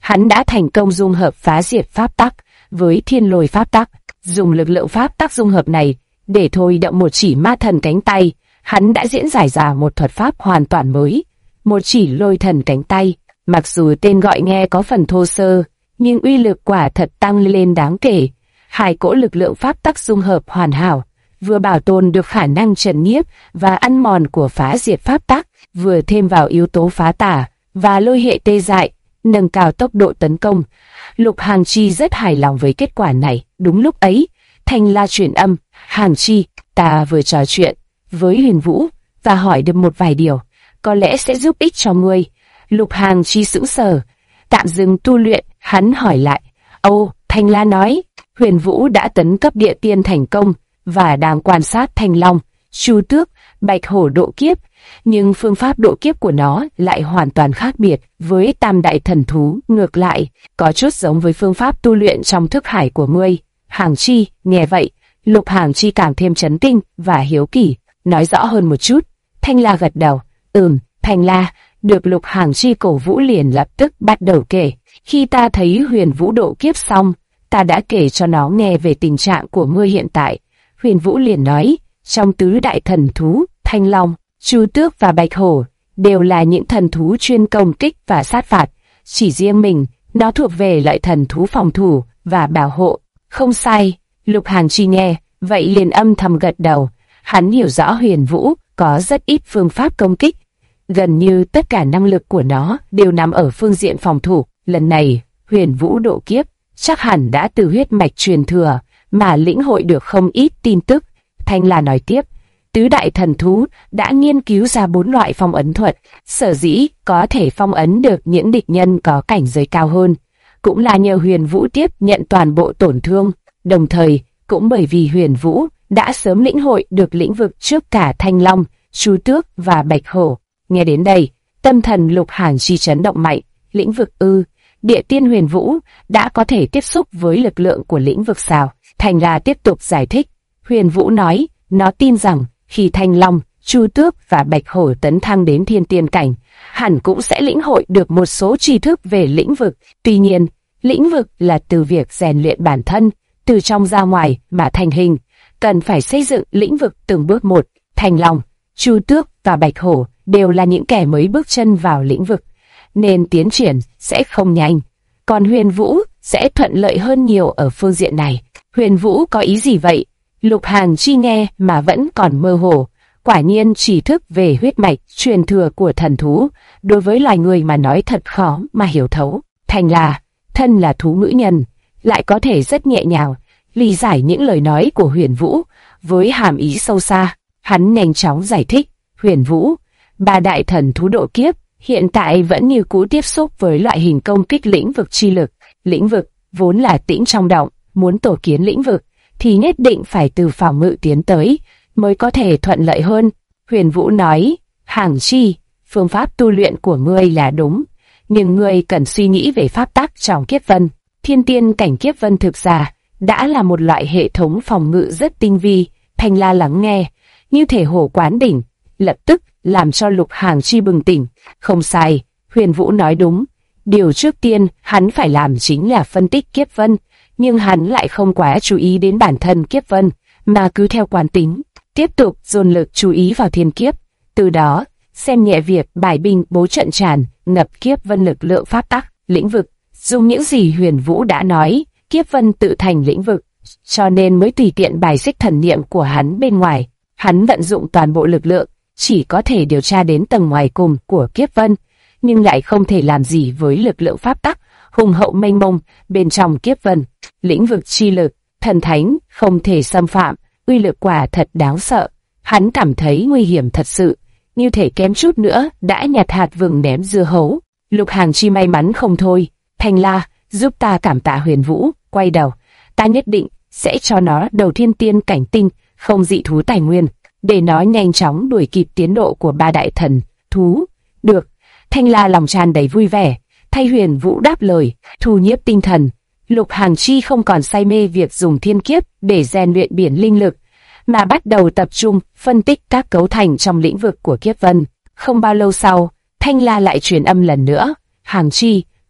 hắn đã thành công dung hợp phá diệt pháp tắc với thiên lôi pháp tắc, dùng lực lượng pháp tắc dung hợp này để thôi động một chỉ ma thần cánh tay. Hắn đã diễn giải ra một thuật pháp hoàn toàn mới, một chỉ lôi thần cánh tay. Mặc dù tên gọi nghe có phần thô sơ, nhưng uy lực quả thật tăng lên đáng kể. Hai cỗ lực lượng pháp tắc dung hợp hoàn hảo, vừa bảo tồn được khả năng trấn nhiếp và ăn mòn của phá diệt pháp tắc, vừa thêm vào yếu tố phá tả và lôi hệ tê dại, nâng cao tốc độ tấn công. Lục Hàng Chi rất hài lòng với kết quả này. Đúng lúc ấy, Thanh La truyền âm, Hàng Chi, ta vừa trò chuyện với Huyền Vũ và hỏi được một vài điều, có lẽ sẽ giúp ích cho ngươi. Lục Hàng Chi sững sờ, tạm dừng tu luyện, hắn hỏi lại, Thanh La nói, Huyền Vũ đã tấn cấp địa tiên thành công và đang quan sát Thanh Long, Chu Tước, Bạch Hổ độ kiếp, nhưng phương pháp độ kiếp của nó lại hoàn toàn khác biệt với tam đại thần thú, ngược lại, có chút giống với phương pháp tu luyện trong thức hải của ngươi. Hàng Chi, nghe vậy, Lục Hàng Chi càng thêm chấn kinh và hiếu kỳ, nói rõ hơn một chút. Thanh La gật đầu, Thanh La, được Lục Hàng Chi cổ vũ liền lập tức bắt đầu kể. Khi ta thấy Huyền Vũ độ kiếp xong, ta đã kể cho nó nghe về tình trạng của ngươi hiện tại. Huyền Vũ liền nói, trong tứ đại thần thú, Thanh Long, Chu Tước và Bạch Hổ đều là những thần thú chuyên công kích và sát phạt. Chỉ riêng mình, nó thuộc về loại thần thú phòng thủ và bảo hộ. Không sai, Lục Hàng Chi nghe, vậy liền âm thầm gật đầu. Hắn hiểu rõ Huyền Vũ có rất ít phương pháp công kích. Gần như tất cả năng lực của nó đều nằm ở phương diện phòng thủ. Lần này, Huyền Vũ độ kiếp, chắc hẳn đã từ huyết mạch truyền thừa mà lĩnh hội được không ít tin tức. Thanh La nói tiếp, tứ đại thần thú đã nghiên cứu ra 4 loại phong ấn thuật, sở dĩ có thể phong ấn được những địch nhân có cảnh giới cao hơn, cũng là nhờ Huyền Vũ tiếp nhận toàn bộ tổn thương, đồng thời cũng bởi vì Huyền Vũ đã sớm lĩnh hội được lĩnh vực trước cả Thanh Long, Chu Tước và Bạch Hổ. Nghe đến đây, tâm thần Lục Hàng Chi chấn động mạnh. Lĩnh vực địa tiên Huyền Vũ đã có thể tiếp xúc với lực lượng của lĩnh vực sao? Thanh La tiếp tục giải thích. Huyền Vũ nói, nó tin rằng khi Thanh Long, Chu Tước và Bạch Hổ tấn thăng đến thiên tiên cảnh, hẳn cũng sẽ lĩnh hội được một số tri thức về lĩnh vực. Tuy nhiên, lĩnh vực là từ việc rèn luyện bản thân, từ trong ra ngoài mà thành hình, cần phải xây dựng lĩnh vực từng bước một. Thanh Long, Chu Tước và Bạch Hổ đều là những kẻ mới bước chân vào lĩnh vực, nên tiến triển sẽ không nhanh. Còn Huyền Vũ sẽ thuận lợi hơn nhiều ở phương diện này. Huyền Vũ có ý gì vậy? Lục Hàng Chi nghe mà vẫn còn mơ hồ. Quả nhiên tri thức về huyết mạch truyền thừa của thần thú, đối với loài người mà nói thật khó mà hiểu thấu. Thành là, thân là thú ngữ nhân, lại có thể rất nhẹ nhàng lý giải những lời nói của Huyền Vũ với hàm ý sâu xa. Hắn nhanh chóng giải thích, Huyền Vũ, 3 đại thần thú độ kiếp, hiện tại vẫn như cũ tiếp xúc với loại hình công kích lĩnh vực chi lực. Lĩnh vực vốn là tĩnh trong động, muốn tổ kiến lĩnh vực thì nhất định phải từ phòng ngự tiến tới mới có thể thuận lợi hơn. Huyền Vũ nói, Hàng Chi, phương pháp tu luyện của ngươi là đúng, nhưng ngươi cần suy nghĩ về pháp tắc trong kiếp vân. Thiên tiên cảnh kiếp vân thực ra đã là một loại hệ thống phòng ngự rất tinh vi. Thanh La lắng nghe, như thể hổ quán đỉnh, lập tức làm cho Lục Hàng Chi bừng tỉnh. Không sai, Huyền Vũ nói đúng. Điều trước tiên hắn phải làm chính là phân tích kiếp vân, nhưng hắn lại không quá chú ý đến bản thân kiếp vân, mà cứ theo quán tính, tiếp tục dồn lực chú ý vào thiên kiếp. Từ đó, xem nhẹ việc bài binh bố trận tràn, ngập kiếp vân lực lượng pháp tắc, lĩnh vực. Dùng những gì Huyền Vũ đã nói, kiếp vân tự thành lĩnh vực, cho nên mới tùy tiện bài xích thần niệm của hắn bên ngoài. Hắn vận dụng toàn bộ lực lượng, chỉ có thể điều tra đến tầng ngoài cùng của kiếp vân, nhưng lại không thể làm gì với lực lượng pháp tắc hùng hậu mênh mông bên trong kiếp vân. Lĩnh vực chi lực, thần thánh không thể xâm phạm, uy lực quả thật đáng sợ. Hắn cảm thấy nguy hiểm thật sự, như thể kém chút nữa đã nhặt hạt vừng ném dưa hấu. Lục Hàng Chi may mắn không thôi. Thanh La, giúp ta cảm tạ Huyền Vũ. Quay đầu, ta nhất định sẽ cho nó đầu thiên tiên cảnh tinh, không dị thú tài nguyên, để nó nhanh chóng đuổi kịp tiến độ của 3 đại thần thú. Được. Thanh La lòng tràn đầy vui vẻ, thay Huyền Vũ đáp lời, thu nhiếp tinh thần. Lục Hàng Chi không còn say mê việc dùng thiên kiếp để rèn luyện biển linh lực, mà bắt đầu tập trung phân tích các cấu thành trong lĩnh vực của kiếp vân. Không bao lâu sau, Thanh La lại truyền âm lần nữa, Hàng Chi,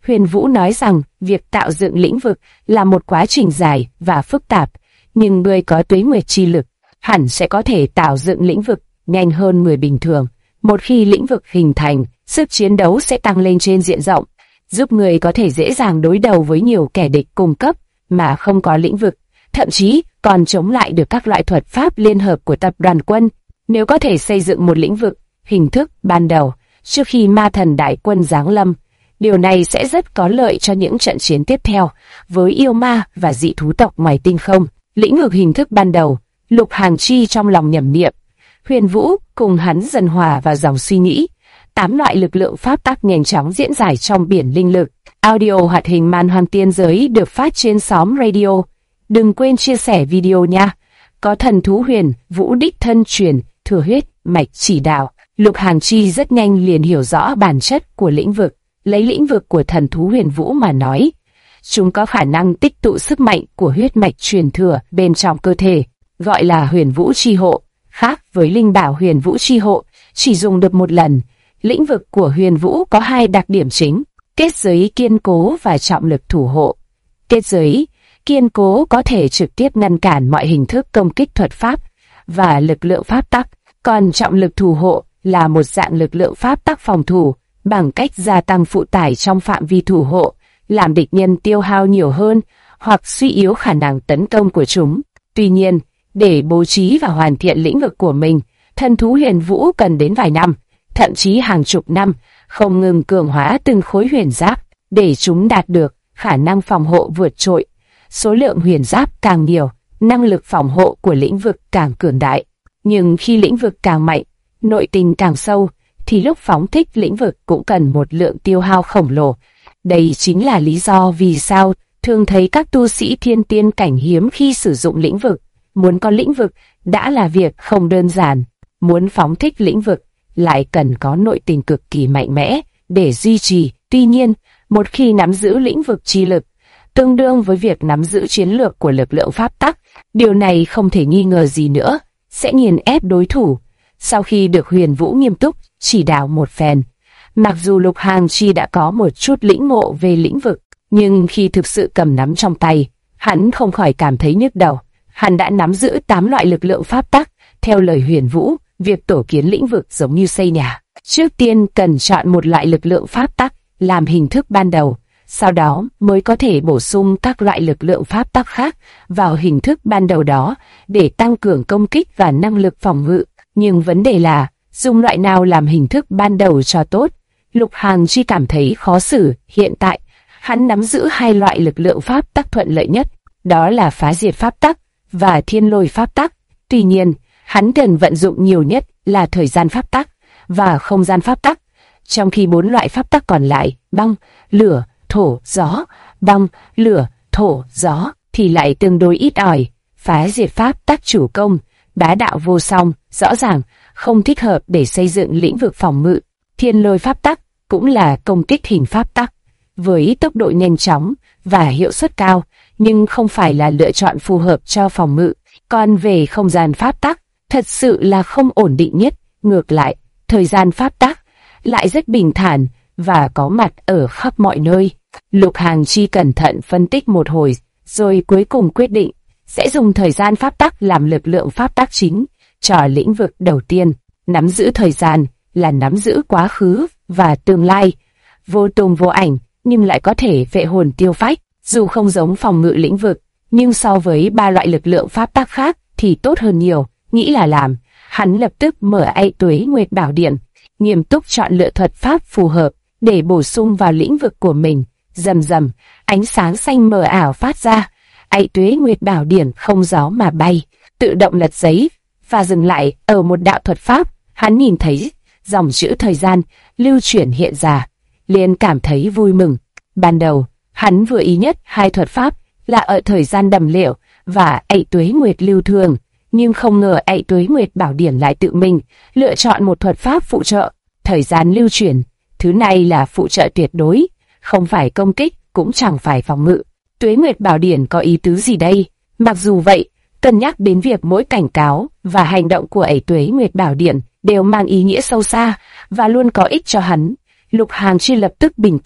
Huyền Vũ nói rằng việc tạo dựng lĩnh vực là một quá trình dài và phức tạp, nhưng người có tuế nguyệt chi lực hẳn sẽ có thể tạo dựng lĩnh vực nhanh hơn người bình thường. Một khi lĩnh vực hình thành, sức chiến đấu sẽ tăng lên trên diện rộng, giúp người có thể dễ dàng đối đầu với nhiều kẻ địch cùng cấp mà không có lĩnh vực, thậm chí còn chống lại được các loại thuật pháp liên hợp của tập đoàn quân. Nếu có thể xây dựng một lĩnh vực hình thức ban đầu trước khi ma thần đại quân giáng lâm, điều này sẽ rất có lợi cho những trận chiến tiếp theo với yêu ma và dị thú tộc ngoài tinh không. Lĩnh vực hình thức ban đầu, Lục Hàng Chi trong lòng nhẩm niệm. Huyền Vũ cùng hắn dần hòa vào dòng suy nghĩ. 8 loại lực lượng pháp tắc nhanh chóng diễn giải trong biển linh lực. Audio hoạt hình Man Hoang Tiên Giới được phát trên xóm radio. Đừng quên chia sẻ video nha. Có thần thú Huyền Vũ đích thân truyền thừa huyết mạch chỉ đạo. Lục Hàng Chi rất nhanh liền hiểu rõ bản chất của lĩnh vực. Lấy lĩnh vực của thần thú Huyền Vũ mà nói, chúng có khả năng tích tụ sức mạnh của huyết mạch truyền thừa bên trong cơ thể, gọi là Huyền Vũ chi hộ. Khác với linh bảo Huyền Vũ chi hộ, chỉ dùng được một lần. Lĩnh vực của Huyền Vũ có 2 đặc điểm chính: kết giới kiên cố và trọng lực thủ hộ. Kết giới kiên cố có thể trực tiếp ngăn cản mọi hình thức công kích thuật pháp và lực lượng pháp tắc, còn trọng lực thủ hộ là một dạng lực lượng pháp tắc phòng thủ bằng cách gia tăng phụ tải trong phạm vi thủ hộ, làm địch nhân tiêu hao nhiều hơn hoặc suy yếu khả năng tấn công của chúng. Tuy nhiên, để bố trí và hoàn thiện lĩnh vực của mình, thần thú Huyền Vũ cần đến vài năm, thậm chí hàng chục năm, không ngừng cường hóa từng khối huyền giáp để chúng đạt được khả năng phòng hộ vượt trội. Số lượng huyền giáp càng nhiều, năng lực phòng hộ của lĩnh vực càng cường đại. Nhưng khi lĩnh vực càng mạnh, nội tình càng sâu, thì lúc phóng thích lĩnh vực cũng cần một lượng tiêu hao khổng lồ. Đây chính là lý do vì sao thường thấy các tu sĩ thiên tiên cảnh hiếm khi sử dụng lĩnh vực. Muốn có lĩnh vực đã là việc không đơn giản, muốn phóng thích lĩnh vực lại cần có nội tình cực kỳ mạnh mẽ để duy trì. Tuy nhiên, một khi nắm giữ lĩnh vực chi lực, tương đương với việc nắm giữ chiến lược của lực lượng pháp tắc, điều này không thể nghi ngờ gì nữa, sẽ nghiền ép đối thủ. Sau khi được Huyền Vũ nghiêm túc chỉ đạo một phen, mặc dù Lục Hàng Chi đã có một chút lĩnh ngộ về lĩnh vực, nhưng khi thực sự cầm nắm trong tay, hắn không khỏi cảm thấy nhức đầu. Hắn đã nắm giữ 8 loại lực lượng pháp tắc. Theo lời Huyền Vũ, việc tổ kiến lĩnh vực giống như xây nhà. Trước tiên cần chọn một loại lực lượng pháp tắc làm hình thức ban đầu, sau đó mới có thể bổ sung các loại lực lượng pháp tắc khác vào hình thức ban đầu đó để tăng cường công kích và năng lực phòng ngự. Nhưng vấn đề là, dùng loại nào làm hình thức ban đầu cho tốt? Lục Hàng Chi cảm thấy khó xử. Hiện tại, hắn nắm giữ 2 loại lực lượng pháp tắc thuận lợi nhất, đó là phá diệt pháp tắc và thiên lôi pháp tắc. Tuy nhiên, hắn cần vận dụng nhiều nhất là thời gian pháp tắc và không gian pháp tắc, trong khi 4 loại pháp tắc còn lại, băng, lửa, thổ, gió, băng, lửa, thổ, gió, thì lại tương đối ít ỏi. Phá diệt pháp tắc chủ công, bá đạo vô song, rõ ràng không thích hợp để xây dựng lĩnh vực phòng ngự. Thiên lôi pháp tắc cũng là công kích hình pháp tắc, với tốc độ nhanh chóng và hiệu suất cao, nhưng không phải là lựa chọn phù hợp cho phòng ngự. Còn về không gian pháp tắc, thật sự là không ổn định nhất. Ngược lại, thời gian pháp tắc lại rất bình thản và có mặt ở khắp mọi nơi. Lục Hàng Chi cẩn thận phân tích một hồi, rồi cuối cùng quyết định sẽ dùng thời gian pháp tắc làm lực lượng pháp tắc chính cho lĩnh vực đầu tiên. Nắm giữ thời gian là nắm giữ quá khứ và tương lai, vô tung vô ảnh nhưng lại có thể vệ hồn tiêu phách. Dù không giống phòng ngự lĩnh vực, nhưng so với 3 loại lực lượng pháp tắc khác thì tốt hơn nhiều. Nghĩ là làm, hắn lập tức mở Ây Tuế Nguyệt Bảo Điển, nghiêm túc chọn lựa thuật pháp phù hợp để bổ sung vào lĩnh vực của mình. Rầm rầm, ánh sáng xanh mờ ảo phát ra. Ây Tuế Nguyệt Bảo Điển không gió mà bay, tự động lật giấy và dừng lại ở một đạo thuật pháp. Hắn nhìn thấy dòng chữ thời gian lưu chuyển hiện ra, liền cảm thấy vui mừng. Ban đầu, hắn vừa ý nhất 2 thuật pháp là ở thời gian đầm liệu và Ây Tuế Nguyệt lưu thường, nhưng không ngờ Ây Tuế Nguyệt Bảo Điển lại tự mình lựa chọn một thuật pháp phụ trợ, thời gian lưu chuyển. Thứ này là phụ trợ tuyệt đối, không phải công kích, cũng chẳng phải phòng ngự. Tuế Nguyệt Bảo Điển có ý tứ gì đây? Mặc dù vậy, cân nhắc đến việc mỗi cảnh cáo và hành động của Ây Tuế Nguyệt Bảo Điển đều mang ý nghĩa sâu xa và luôn có ích cho hắn, Lục Hàng Chi lập tức bình tâm,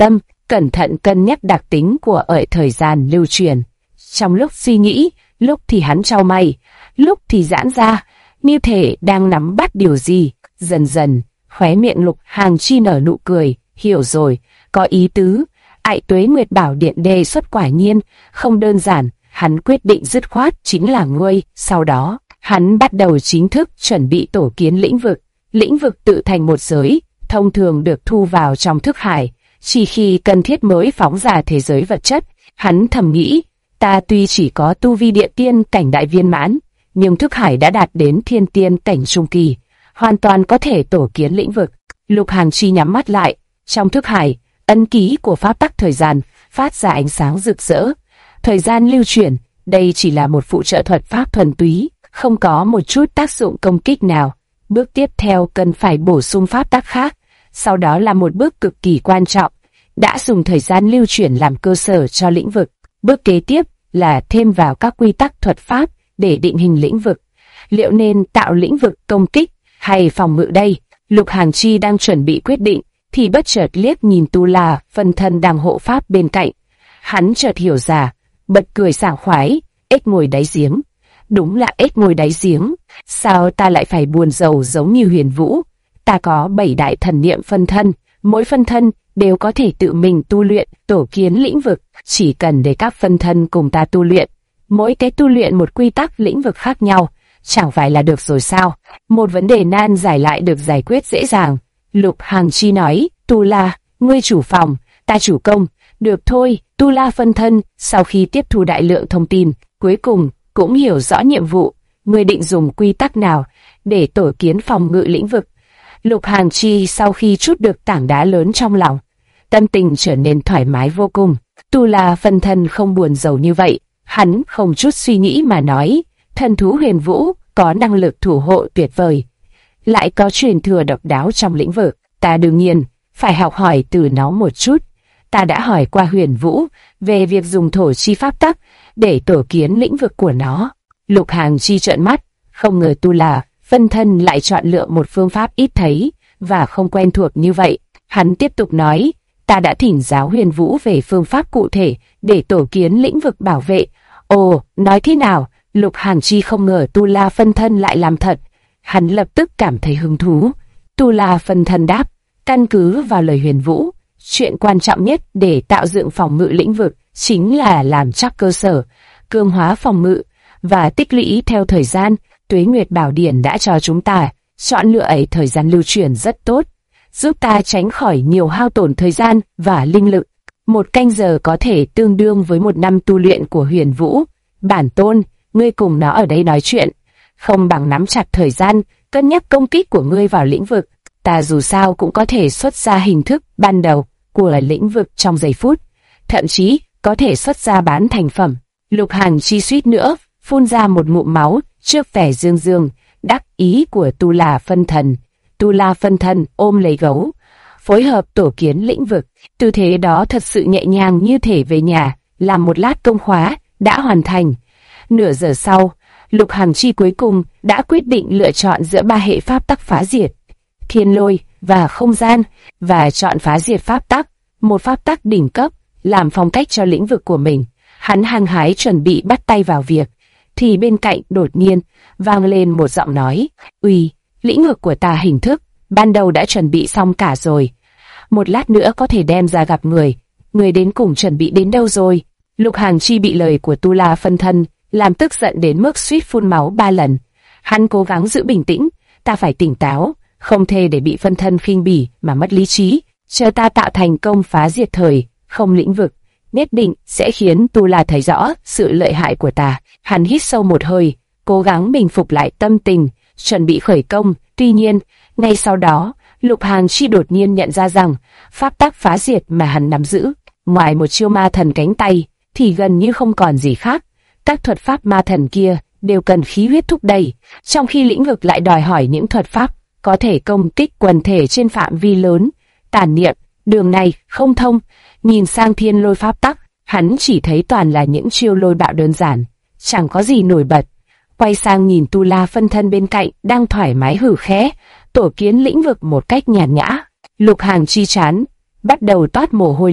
cẩn thận cân nhắc đặc tính của thời gian lưu truyền. Trong lúc suy nghĩ, lúc thì hắn chau mày, lúc thì giãn ra, như thể đang nắm bắt điều gì. Dần dần, khóe miệng Lục Hàng Chi nở nụ cười, hiểu rồi, có ý tứ. Ải Tuế Nguyệt Bảo Điện đề xuất quả nhiên không đơn giản, hắn quyết định dứt khoát chính là ngươi. Sau đó, hắn bắt đầu chính thức chuẩn bị tổ kiến lĩnh vực. Lĩnh vực tự thành một giới, thông thường được thu vào trong thức hải, chỉ khi cần thiết mới phóng ra thế giới vật chất. Hắn thầm nghĩ, ta tuy chỉ có tu vi địa tiên cảnh đại viên mãn, nhưng thức hải đã đạt đến thiên tiên cảnh trung kỳ, hoàn toàn có thể tổ kiến lĩnh vực. Lục Hàng Chi nhắm mắt lại, trong thức hải, ấn ký của pháp tắc thời gian phát ra ánh sáng rực rỡ. Thời gian lưu chuyển, đây chỉ là một phụ trợ thuật pháp thuần túy, không có một chút tác dụng công kích nào. Bước tiếp theo cần phải bổ sung pháp tắc khác, sau đó là một bước cực kỳ quan trọng, đã dùng thời gian lưu chuyển làm cơ sở cho lĩnh vực. Bước kế tiếp là thêm vào các quy tắc thuật pháp để định hình lĩnh vực. Liệu nên tạo lĩnh vực công kích hay phòng ngự đây? Lục Hàng Chi đang chuẩn bị quyết định, thì bất chợt liếc nhìn Tu La phân thân đang hộ pháp bên cạnh. Hắn chợt hiểu ra, bật cười sảng khoái, ếch ngồi đáy giếng. Đúng là ếch ngồi đáy giếng, sao ta lại phải buồn rầu giống như Huyền Vũ? Ta có 7 đại thần niệm phân thân, mỗi phân thân đều có thể tự mình tu luyện, tổ kiến lĩnh vực, chỉ cần để các phân thân cùng ta tu luyện. Mỗi cái tu luyện một quy tắc lĩnh vực khác nhau, chẳng phải là được rồi sao? Một vấn đề nan giải lại được giải quyết dễ dàng. Lục Hàng Chi nói, Tu La, ngươi chủ phòng, ta chủ công. Được thôi. Tu La phân thân, sau khi tiếp thu đại lượng thông tin, cuối cùng cũng hiểu rõ nhiệm vụ. Ngươi định dùng quy tắc nào để tổ kiến phòng ngự lĩnh vực? Lục Hàng Chi sau khi trút được tảng đá lớn trong lòng, tâm tình trở nên thoải mái vô cùng. Tu La phân thân không buồn rầu như vậy, hắn không chút suy nghĩ mà nói, thần thú Huyền Vũ có năng lực thủ hộ tuyệt vời, lại có truyền thừa độc đáo trong lĩnh vực, ta đương nhiên phải học hỏi từ nó một chút. Ta đã hỏi qua Huyền Vũ về việc dùng thổ chi pháp tắc để tổ kiến lĩnh vực của nó. Lục Hàng Chi trợn mắt, không ngờ Tu La phân thân lại chọn lựa một phương pháp ít thấy và không quen thuộc như vậy. Hắn tiếp tục nói, ta đã thỉnh giáo Huyền Vũ về phương pháp cụ thể để tổ kiến lĩnh vực bảo vệ. Ồ, nói thế nào? Lục Hàng Chi không ngờ Tu La phân thân lại làm thật. Hắn lập tức cảm thấy hứng thú. Tu La phân thân đáp, căn cứ vào lời Huyền Vũ, chuyện quan trọng nhất để tạo dựng phòng ngự lĩnh vực chính là làm chắc cơ sở, cường hóa phòng ngự và tích lũy theo thời gian. Tuế Nguyệt Bảo Điển đã cho chúng ta chọn lựa ấy thời gian lưu truyền rất tốt, giúp ta tránh khỏi nhiều hao tổn thời gian và linh lực. 1 canh giờ có thể tương đương với 1 năm tu luyện của Huyền Vũ. Bản tôn, ngươi cùng nó ở đây nói chuyện, không bằng nắm chặt thời gian, cân nhắc công kích của ngươi vào lĩnh vực. Ta dù sao cũng có thể xuất ra hình thức ban đầu của lĩnh vực trong giây phút, thậm chí có thể xuất ra bán thành phẩm. Lục Hàng Chi suýt nữa phun ra một ngụm máu trước vẻ dương dương đắc ý của Tu La phân thần. Tu La phân thân ôm lấy gấu, phối hợp tổ kiến lĩnh vực. Tư thế đó thật sự nhẹ nhàng như thể về nhà, làm một lát công khóa đã hoàn thành. Nửa giờ sau, Lục Hàng Chi cuối cùng đã quyết định lựa chọn giữa 3 hệ pháp tắc phá diệt, thiên lôi và không gian, và chọn phá diệt pháp tắc, một pháp tắc đỉnh cấp, làm phong cách cho lĩnh vực của mình. Hắn hăng hái chuẩn bị bắt tay vào việc, thì bên cạnh đột nhiên vang lên một giọng nói, uy, lĩnh vực của ta hình thức ban đầu đã chuẩn bị xong cả rồi, một lát nữa có thể đem ra gặp người. Người đến cùng chuẩn bị đến đâu rồi? Lục Hàng Chi bị lời của Tu La phân thân làm tức giận đến mức suýt phun máu 3 lần. Hắn cố gắng giữ bình tĩnh, ta phải tỉnh táo, không thể để bị phân thân khinh bỉ mà mất lý trí. Chờ ta tạo thành công phá diệt thời không lĩnh vực, nhất định sẽ khiến Tu La thấy rõ sự lợi hại của ta. Hắn hít sâu một hơi, cố gắng bình phục lại tâm tình, chuẩn bị khởi công. Tuy nhiên, ngay sau đó, Lục Hàng Chi đột nhiên nhận ra rằng pháp tắc phá diệt mà hắn nắm giữ, ngoài một chiêu ma thần cánh tay, thì gần như không còn gì khác. Các thuật pháp ma thần kia đều cần khí huyết thúc đẩy, trong khi lĩnh vực lại đòi hỏi những thuật pháp có thể công kích quần thể trên phạm vi lớn. Tản niệm, đường này không thông. Nhìn sang thiên lôi pháp tắc, hắn chỉ thấy toàn là những chiêu lôi bạo đơn giản, chẳng có gì nổi bật. Quay sang nhìn Tu La phân thân bên cạnh đang thoải mái hử khẽ, tổ kiến lĩnh vực một cách nhàn nhã. Lục Hàng Chi chán bắt đầu toát mồ hôi lạnh,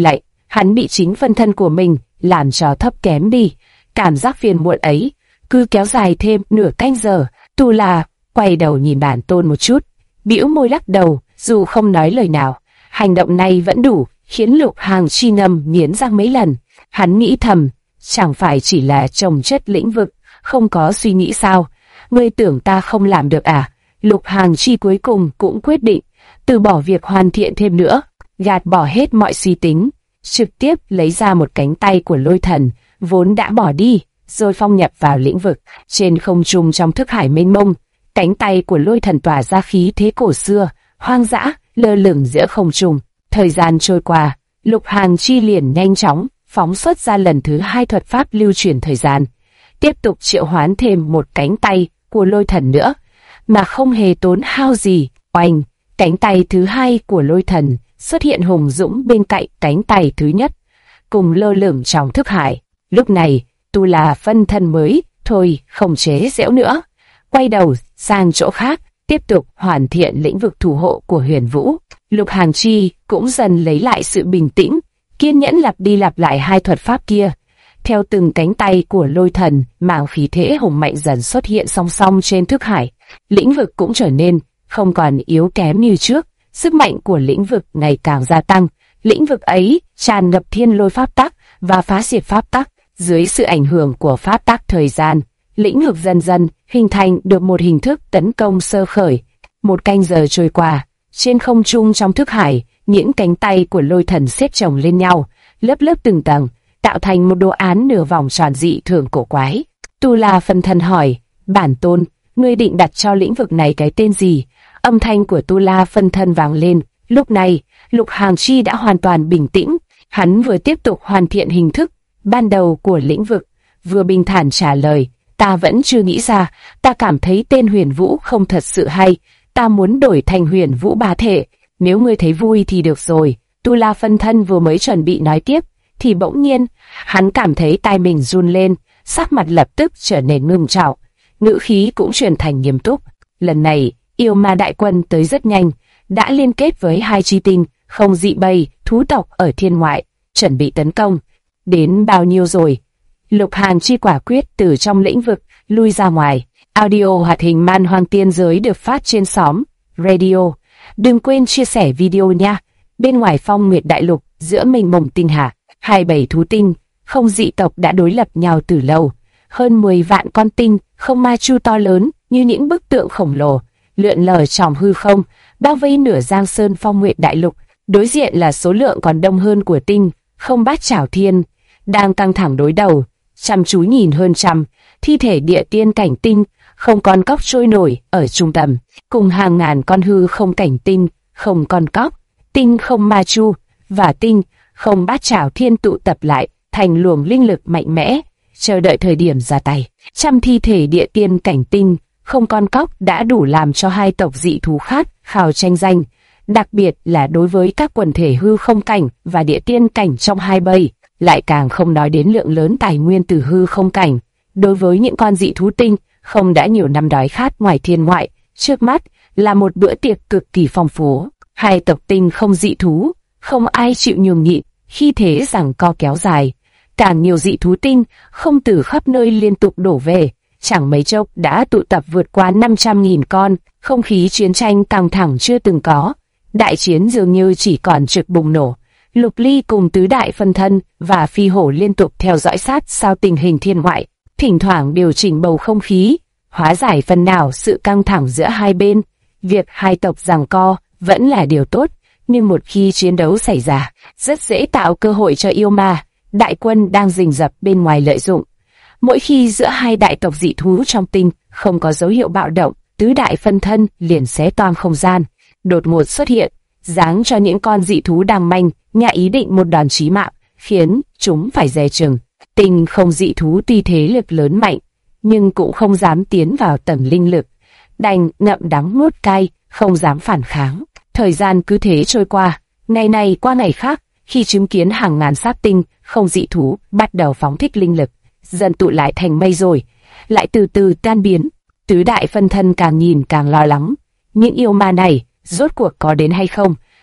hắn bị chính phân thân của mình làm cho thấp kém đi. Cảm giác phiền muộn ấy cứ kéo dài thêm nửa canh giờ. Tu La quay đầu nhìn bản tôn một chút, bĩu môi lắc đầu, dù không nói lời nào. Hành động này vẫn đủ khiến Lục Hàng Chi ngầm nghiến răng mấy lần. Hắn nghĩ thầm, chẳng phải chỉ là trồng chất lĩnh vực, không có suy nghĩ sao? Ngươi tưởng ta không làm được à? Lục Hàng Chi cuối cùng cũng quyết định từ bỏ việc hoàn thiện thêm nữa, gạt bỏ hết mọi suy tính, trực tiếp lấy ra một cánh tay của Lôi Thần vốn đã bỏ đi, rồi phong nhập vào lĩnh vực. Trên không trung trong thức hải mênh mông, cánh tay của Lôi Thần tỏa ra khí thế cổ xưa, hoang dã, lơ lửng giữa không trung. Thời gian trôi qua, Lục Hàng Chi liền nhanh chóng phóng xuất ra lần thứ 2 thuật pháp lưu chuyển thời gian, tiếp tục triệu hoán thêm một cánh tay của Lôi Thần nữa, mà không hề tốn hao gì. Oanh, cánh tay thứ 2 của Lôi Thần xuất hiện hùng dũng bên cạnh cánh tay thứ nhất, cùng lơ lửng trong thức hải. Lúc này, Tu La phân thân mới thôi không chế giễu nữa, quay đầu sang chỗ khác, tiếp tục hoàn thiện lĩnh vực thủ hộ của Huyền Vũ. Lục Hàng Chi cũng dần lấy lại sự bình tĩnh, kiên nhẫn lặp đi lặp lại 2 thuật pháp kia. Theo từng cánh tay của Lôi Thần, mảng khí thế hùng mạnh dần xuất hiện song song trên thức hải, lĩnh vực cũng trở nên không còn yếu kém như trước. Sức mạnh của lĩnh vực ngày càng gia tăng. Lĩnh vực ấy tràn ngập thiên lôi pháp tắc và phá diệt pháp tắc. Dưới sự ảnh hưởng của pháp tắc thời gian, lĩnh vực dần dần hình thành được một hình thức tấn công sơ khởi. Một canh giờ trôi qua, trên không trung trong thức hải, những cánh tay của Lôi Thần xếp chồng lên nhau, lớp lớp từng tầng, tạo thành một đồ án nửa vòng tròn dị thường cổ quái. Tu La phân thân hỏi, bản tôn, ngươi định đặt cho lĩnh vực này cái tên gì? Âm thanh của Tu La phân thân vang lên. Lúc này, Lục Hàng Chi đã hoàn toàn bình tĩnh. Hắn vừa tiếp tục hoàn thiện hình thức ban đầu của lĩnh vực, vừa bình thản trả lời, ta vẫn chưa nghĩ ra, ta cảm thấy tên Huyền Vũ không thật sự hay, ta muốn đổi thành Huyền Vũ bá thể, nếu ngươi thấy vui thì được rồi. Tu La phân thân vừa mới chuẩn bị nói tiếp, thì bỗng nhiên, hắn cảm thấy tai mình run lên, sắc mặt lập tức trở nên ngưng trọng, ngữ khí cũng chuyển thành nghiêm túc. Lần này, yêu ma đại quân tới rất nhanh, đã liên kết với 2 chi tinh, không dị bầy, thú tộc ở thiên ngoại, chuẩn bị tấn công. Đến bao nhiêu rồi? Lục Hàng Chi quả quyết từ trong lĩnh vực lui ra ngoài. Audio hoạt hình Man Hoang Tiên Giới được phát trên xóm Radio. Đừng quên chia sẻ video nha. Bên ngoài Phong Nguyệt Đại Lục, giữa mênh mông tinh hà, 27 thú tinh, không dị tộc đã đối lập nhau từ lâu. Hơn 10 vạn con tinh, không ma chu to lớn như những bức tượng khổng lồ, lượn lờ trong hư không, bao vây nửa Giang Sơn Phong Nguyệt Đại Lục. Đối diện là số lượng còn đông hơn của tinh, không bát chảo thiên, đang căng thẳng đối đầu, chăm chú nhìn hơn trăm thi thể địa tiên cảnh tinh, không con cóc trôi nổi ở trung tâm, cùng hàng ngàn con hư không cảnh tinh, không con cóc, tinh không ma chu và tinh không bát chảo thiên tụ tập lại thành luồng linh lực mạnh mẽ, chờ đợi thời điểm ra tay. Trăm thi thể địa tiên cảnh tinh, không con cóc đã đủ làm cho 2 tộc dị thú khác khao tranh giành, đặc biệt là đối với các quần thể hư không cảnh và địa tiên cảnh trong 2 bầy, lại càng không nói đến lượng lớn tài nguyên từ hư không cảnh. Đối với những con dị thú tinh, không đã nhiều năm đói khát ngoài thiên ngoại, trước mắt là một bữa tiệc cực kỳ phong phú. 2 tộc tinh không dị thú, không ai chịu nhường nhịn, khi thế giằng co kéo dài. Càng nhiều dị thú tinh không từ khắp nơi liên tục đổ về, chẳng mấy chốc đã tụ tập vượt qua 500.000 con, không khí chiến tranh căng thẳng chưa từng có. Đại chiến dường như chỉ còn trực bùng nổ. Lục Ly cùng tứ đại phân thân và phi hổ liên tục theo dõi sát sao tình hình thiên ngoại, thỉnh thoảng điều chỉnh bầu không khí, hóa giải phần nào sự căng thẳng giữa hai bên. Việc 2 tộc giằng co vẫn là điều tốt, nhưng một khi chiến đấu xảy ra, rất dễ tạo cơ hội cho yêu ma đại quân đang rình rập bên ngoài lợi dụng. Mỗi khi giữa 2 đại tộc dị thú trong tinh không có dấu hiệu bạo động, tứ đại phân thân liền xé toang không gian, đột ngột xuất hiện, giáng cho những con dị thú đang manh nhạ ý định một đòn chí mạng, khiến chúng phải dè chừng. Tinh không dị thú tuy thế lực lớn mạnh, nhưng cũng không dám tiến vào tầm linh lực, đành ngậm đắng nuốt cay, không dám phản kháng. Thời gian cứ thế trôi qua, ngày này qua ngày khác, khi chứng kiến hàng ngàn sát tinh không dị thú bắt đầu phóng thích linh lực, dần tụ lại thành mây rồi lại từ từ tan biến. Tứ đại phân thân càng nhìn càng lo lắng, những yêu ma này rốt cuộc có đến hay không?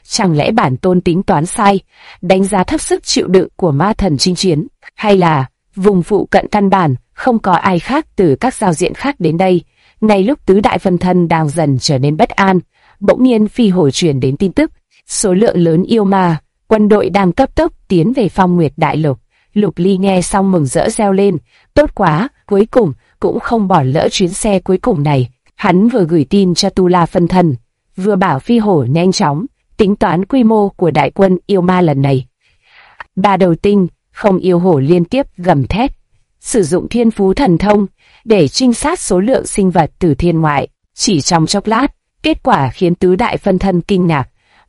Chẳng lẽ bản tôn tính toán sai, đánh giá thấp sức chịu đựng của ma thần chinh chiến, hay là vùng phụ cận căn bản không có ai khác từ các giao diện khác đến đây? Ngay lúc tứ đại phân thân đang dần trở nên bất an, bỗng nhiên phi hổ truyền đến tin tức, số lượng lớn yêu ma, quân đội đang cấp tốc tiến về Phong Nguyệt Đại Lục. Lục Ly nghe xong mừng rỡ reo lên, tốt quá, cuối cùng cũng không bỏ lỡ chuyến xe cuối cùng này. Hắn vừa gửi tin cho Tu La phân thân, vừa bảo phi hổ nhanh chóng tính toán quy mô của đại quân yêu ma lần này. Ba đầu tinh, không yêu hổ liên tiếp gầm thét, sử dụng thiên phú thần thông để trinh sát số lượng sinh vật từ thiên ngoại. Chỉ trong chốc lát, kết quả khiến tứ đại phân thân kinh ngạc.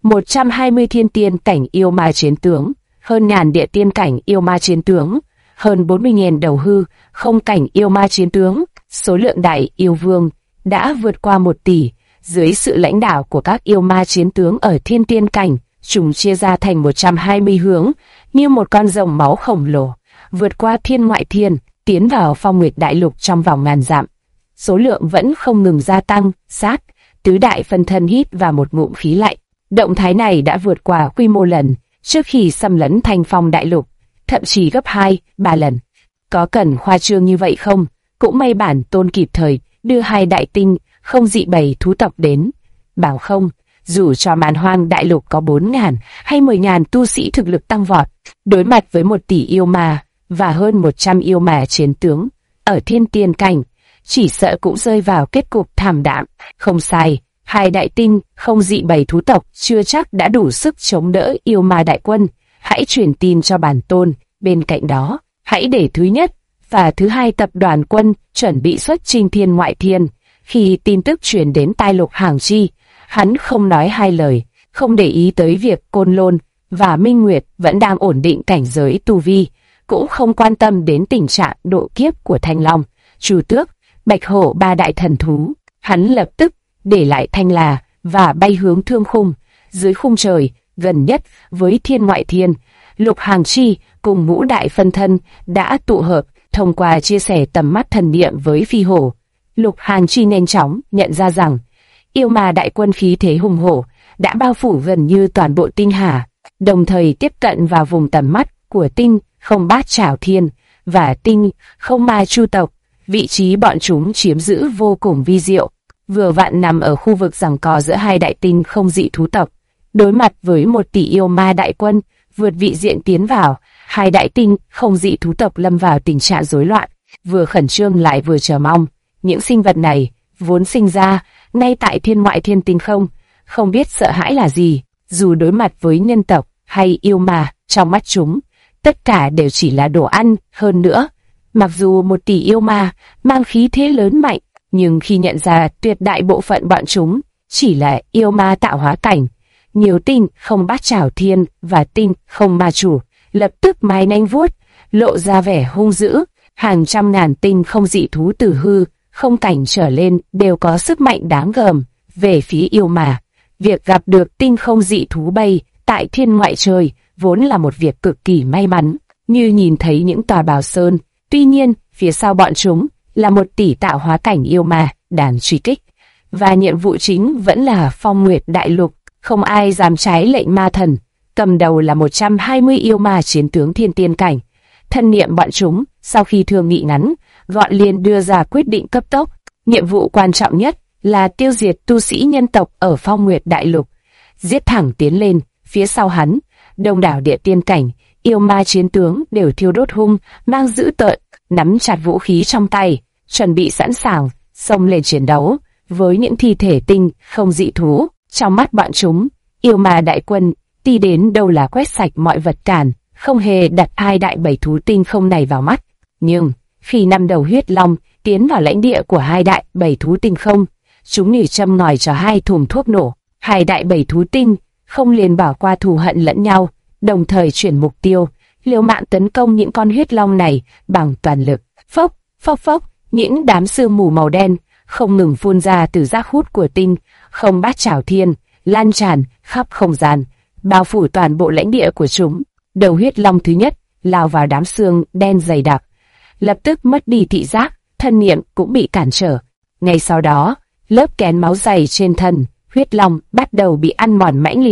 120 thiên tiên cảnh yêu ma chiến tướng, hơn ngàn địa tiên cảnh yêu ma chiến tướng, hơn 40.000 đầu hư không cảnh yêu ma chiến tướng. Số lượng đại yêu vương đã vượt qua 1 tỷ. Dưới sự lãnh đạo của các yêu ma chiến tướng ở thiên tiên cảnh, chúng chia ra thành 120 hướng, như một con rồng máu khổng lồ, vượt qua thiên ngoại thiên, tiến vào Phong Nguyệt Đại Lục trong vòng ngàn dặm. Số lượng vẫn không ngừng gia tăng, sát, tứ đại phân thân hít vào một ngụm khí lạnh. Động thái này đã vượt qua quy mô lần trước khi xâm lấn Thanh Phong Đại Lục, thậm chí gấp 2-3 lần. Có cần khoa trương như vậy không? Cũng may bản tôn kịp thời đưa 2 đại tinh không dị bầy thú tộc đến. Bảo không, dù cho Man Hoang Đại Lục có 4.000 hay 10.000 tu sĩ thực lực tăng vọt, đối mặt với 1 tỷ yêu ma và hơn 100 yêu ma chiến tướng ở thiên tiên cảnh, chỉ sợ cũng rơi vào kết cục thảm đạm. Không sai, 2 đại tinh không dị bầy thú tộc chưa chắc đã đủ sức chống đỡ yêu ma đại quân. Hãy truyền tin cho bản tôn, bên cạnh đó, hãy để thứ nhất và thứ hai tập đoàn quân chuẩn bị xuất chinh thiên ngoại thiên. Khi tin tức truyền đến tai Lục Hàng Chi, hắn không nói hai lời, không để ý tới việc Côn Lôn và Minh Nguyệt vẫn đang ổn định cảnh giới tu vi, cũng không quan tâm đến tình trạng độ kiếp của Thanh Long, Chu Tước, Bạch Hổ 3 đại thần thú. Hắn lập tức để lại Thanh La và bay hướng Thương Khung. Dưới khung trời gần nhất với thiên ngoại thiên, Lục Hàng Chi cùng ngũ đại phân thân đã tụ hợp thông qua chia sẻ tầm mắt thần niệm với phi hổ. Lục Hàng Chi nhanh chóng nhận ra rằng yêu ma đại quân khí thế hùng hổ đã bao phủ gần như toàn bộ tinh hà, đồng thời tiếp cận vào vùng tầm mắt của tinh không bát trảo thiên và tinh không ma chu tộc. Vị trí bọn chúng chiếm giữ vô cùng vi diệu, vừa vặn nằm ở khu vực giằng co giữa 2 đại tinh không dị thú tộc. Đối mặt với 1 tỷ yêu ma đại quân vượt vị diện tiến vào, 2 đại tinh không dị thú tộc lâm vào tình trạng rối loạn, vừa khẩn trương lại vừa chờ mong. Những sinh vật này vốn sinh ra ngay tại thiên ngoại thiên tinh không biết sợ hãi là gì. Dù đối mặt với nhân tộc hay yêu ma, trong mắt chúng, tất cả đều chỉ là đồ ăn. Hơn nữa, mặc dù 1 tỷ yêu ma mang khí thế lớn mạnh, nhưng khi nhận ra tuyệt đại bộ phận bọn chúng chỉ là yêu ma tạo hóa cảnh, nhiều tinh không bát trảo thiên và tinh không ma chủ lập tức mài nanh vuốt, lộ ra vẻ hung dữ. Hàng trăm ngàn tinh không dị thú từ hư không cảnh trở lên đều có sức mạnh đáng gờm. Về phía yêu ma, việc gặp được tinh không dị thú bay tại thiên ngoại trời vốn là một việc cực kỳ may mắn, như nhìn thấy những tòa bào sơn. Tuy nhiên, phía sau bọn chúng là 1 tỷ tạo hóa cảnh yêu ma đàn truy kích, và nhiệm vụ chính vẫn là Phong Nguyệt Đại Lục. Không ai dám trái lệnh ma thần. Cầm đầu là 120 yêu ma chiến tướng thiên tiên cảnh. Thân niệm bọn chúng sau khi thương nghị ngắn gọn liền đưa ra quyết định cấp tốc. Nhiệm vụ quan trọng nhất là tiêu diệt tu sĩ nhân tộc ở Phong Nguyệt Đại Lục. Giết thẳng tiến lên. Phía sau hắn, đông đảo địa tiên cảnh yêu ma chiến tướng đều thiêu đốt hung mang dữ tợn, nắm chặt vũ khí trong tay, chuẩn bị sẵn sàng xông lên chiến đấu với những thi thể tinh không dị thú. Trong mắt bọn chúng, yêu ma đại quân đi đến đâu là quét sạch mọi vật cản, không hề đặt 2 đại bầy thú tinh không này vào mắt. Nhưng khi 5 đầu huyết long tiến vào lãnh địa của 2 đại bầy thú tinh không, chúng như châm ngòi cho 2 thùng thuốc nổ. 2 đại bầy thú tinh không liền bỏ qua thù hận lẫn nhau, đồng thời chuyển mục tiêu, liều mạng tấn công những con huyết long này bằng toàn lực. Phốc, phốc phốc, những đám sương mù màu đen không ngừng phun ra từ giác hút của tinh không bát trảo thiên, lan tràn khắp không gian, bao phủ toàn bộ lãnh địa của chúng. Đầu huyết long thứ nhất lao vào đám sương đen dày đặc, lập tức mất đi thị giác, thân niệm cũng bị cản trở. Ngay sau đó, lớp kén máu dày trên thân huyết long bắt đầu bị ăn mòn mãnh liệt,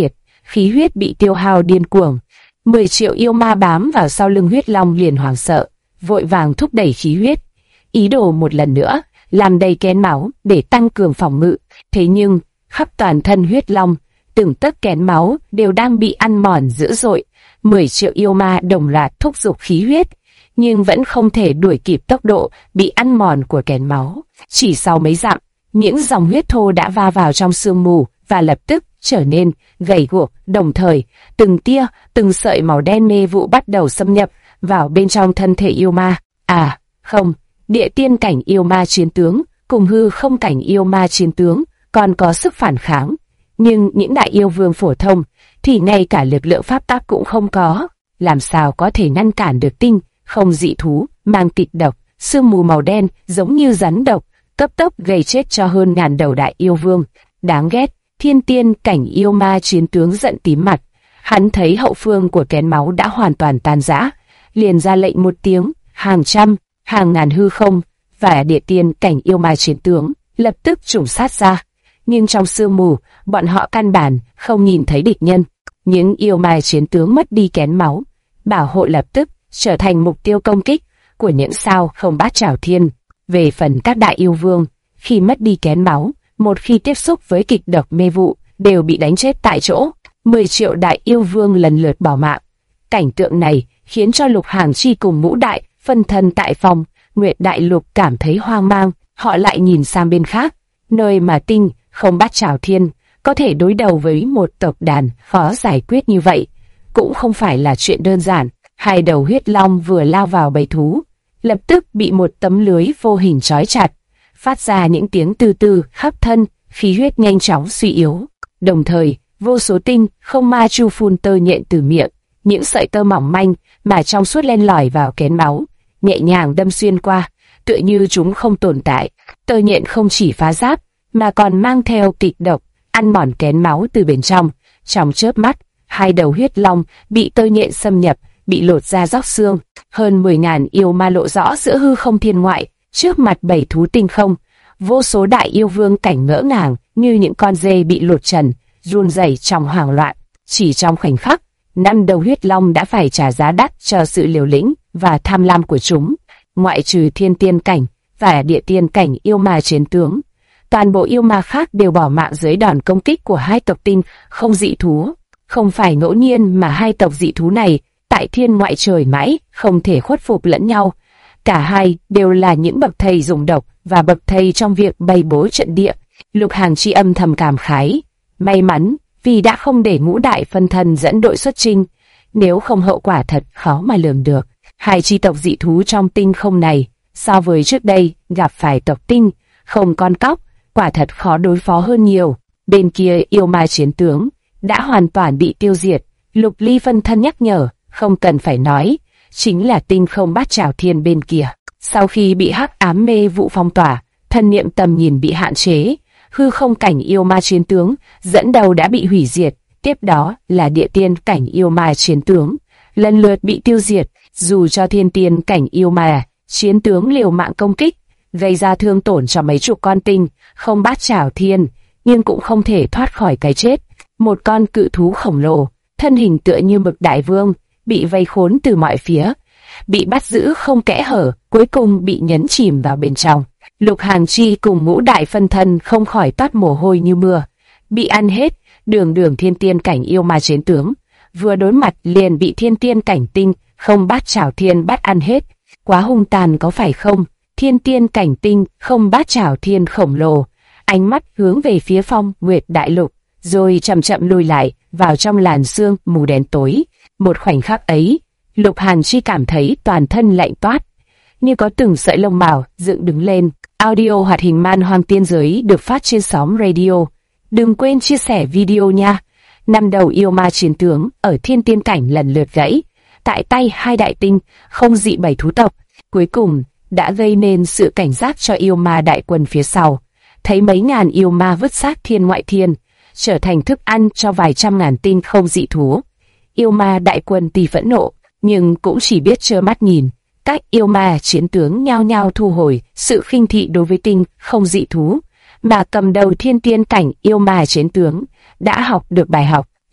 khí huyết bị tiêu hao điên cuồng. 10 triệu yêu ma bám vào sau lưng huyết long liền hoảng sợ, vội vàng thúc đẩy khí huyết, ý đồ một lần nữa làm đầy kén máu để tăng cường phòng ngự. Thế nhưng khắp toàn thân huyết long, từng tấc kén máu đều đang bị ăn mòn dữ dội. 10 triệu yêu ma đồng loạt thúc giục khí huyết, nhưng vẫn không thể đuổi kịp tốc độ bị ăn mòn của kén máu. Chỉ sau mấy dặm, những dòng huyết thô đã va vào trong sương mù và lập tức trở nên gầy guộc. Đồng thời, từng tia, từng sợi màu đen mê vụ bắt đầu xâm nhập vào bên trong thân thể yêu ma. À, không, địa tiên cảnh yêu ma chiến tướng cùng hư không cảnh yêu ma chiến tướng còn có sức phản kháng, nhưng những đại yêu vương phổ thông thì ngay cả lực lượng pháp tắc cũng không có, làm sao có thể ngăn cản được tinh không dị thú mang kịch độc, sương mù màu đen giống như rắn độc, cấp tốc gây chết cho hơn ngàn đầu đại yêu vương. Đáng ghét. Thiên tiên cảnh yêu ma chiến tướng giận tím mặt, hắn thấy hậu phương của kén máu đã hoàn toàn tan rã, liền ra lệnh một tiếng, hàng trăm, hàng ngàn hư không và địa tiên cảnh yêu ma chiến tướng lập tức trùng sát ra. Nhưng trong sương mù, bọn họ căn bản không nhìn thấy địch nhân. Những yêu ma chiến tướng mất đi kén máu, bảo hộ lập tức trở thành mục tiêu công kích của những sao không bát trảo thiên. Về phần các đại yêu vương, khi mất đi kén máu, một khi tiếp xúc với kịch độc mê vụ, đều bị đánh chết tại chỗ. 10 triệu đại yêu vương lần lượt bỏ mạng. Cảnh tượng này khiến cho Lục Hàng Chi cùng Ngũ Đại phân thân tại phòng Nguyệt Đại Lục cảm thấy hoang mang. Họ lại nhìn sang bên khác, nơi mà tinh không bát trảo thiên có thể đối đầu với một tộc đàn khó giải quyết như vậy, cũng không phải là chuyện đơn giản. Hai đầu huyết long vừa lao vào bầy thú, lập tức bị một tấm lưới vô hình trói chặt, phát ra những tiếng từ từ khắp thân, khí huyết nhanh chóng suy yếu. Đồng thời, vô số tinh không ma chu phun tơ nhện từ miệng, những sợi tơ mỏng manh mà trong suốt len lỏi vào kén máu, nhẹ nhàng đâm xuyên qua, tựa như chúng không tồn tại. Tơ nhện không chỉ phá giáp, mà còn mang theo kịch độc, ăn mòn kén máu từ bên trong. Trong chớp mắt, hai đầu huyết long bị tơ nhện xâm nhập, bị lột ra róc xương. Hơn 10.000 yêu ma lộ rõ giữa hư không thiên ngoại, trước mặt bảy thú tinh không. Vô số đại yêu vương cảnh ngỡ ngàng như những con dê bị lột trần, run rẩy trong hoảng loạn. Chỉ trong khoảnh khắc, 5 đầu huyết long đã phải trả giá đắt cho sự liều lĩnh và tham lam của chúng. Ngoại trừ thiên tiên cảnh và địa tiên cảnh yêu ma chiến tướng, toàn bộ yêu ma khác đều bỏ mạng dưới đòn công kích của hai tộc tinh không dị thú. Không phải ngẫu nhiên mà hai tộc dị thú này tại thiên ngoại trời mãi không thể khuất phục lẫn nhau. Cả hai đều là những bậc thầy dùng độc và bậc thầy trong việc bày bố trận địa. Lục Hàng Chi âm thầm cảm khái, may mắn vì đã không để Ngũ Đại phân thân dẫn đội xuất chinh, nếu không hậu quả thật khó mà lường được. Hai chi tộc dị thú trong tinh không này, so với trước đây gặp phải tộc tinh không con cóc, quả thật khó đối phó hơn nhiều. Bên kia yêu ma chiến tướng đã hoàn toàn bị tiêu diệt. Lục Ly phân thân nhắc nhở, không cần phải nói, chính là tinh không bát trảo thiên bên kia. Sau khi bị hắc ám mê vụ phong tỏa, thân niệm tầm nhìn bị hạn chế, hư không cảnh yêu ma chiến tướng dẫn đầu đã bị hủy diệt, tiếp đó là địa tiên cảnh yêu ma chiến tướng lần lượt bị tiêu diệt. Dù cho thiên tiên cảnh yêu ma chiến tướng liều mạng công kích, gây ra thương tổn cho mấy chục con tinh không bát trảo thiên, nhưng cũng không thể thoát khỏi cái chết. Một con cự thú khổng lồ, thân hình tựa như mực đại vương, bị vây khốn từ mọi phía, bị bắt giữ không kẽ hở, cuối cùng bị nhấn chìm vào bên trong. Lục Hàng Chi cùng Ngũ Đại phân thân không khỏi toát mồ hôi như mưa, bị ăn hết. Đường thiên tiên cảnh yêu ma chiến tướng vừa đối mặt liền bị thiên tiên cảnh tinh không bát trảo thiên bắt ăn hết. Quá hung tàn có phải không? Thiên tiên cảnh tinh không bát trảo thiên khổng lồ, ánh mắt hướng về phía phong Nguyệt Đại Lục, rồi chậm chậm lùi lại vào trong làn sương mù đen tối. Một khoảnh khắc ấy, Lục Hàng Chi cảm thấy toàn thân lạnh toát, như có từng sợi lông mào dựng đứng lên. Audio hoạt hình Man Hoang Tiên Giới được phát trên sóng radio. Đừng quên chia sẻ video nha. 5 đầu yêu ma chiến tướng ở thiên tiên cảnh lần lượt gãy tại tay hai đại tinh không dị bảy thú tộc, cuối cùng đã gây nên sự cảnh giác cho yêu ma đại quân phía sau. Thấy mấy ngàn yêu ma vứt xác thiên ngoại thiên, trở thành thức ăn cho vài trăm ngàn tinh không dị thú, yêu ma đại quân tuy phẫn nộ, nhưng cũng chỉ biết trơ mắt nhìn. Các yêu ma chiến tướng nhao nhao thu hồi sự khinh thị đối với tinh không dị thú, mà cầm đầu thiên tiên cảnh yêu ma chiến tướng đã học được bài học,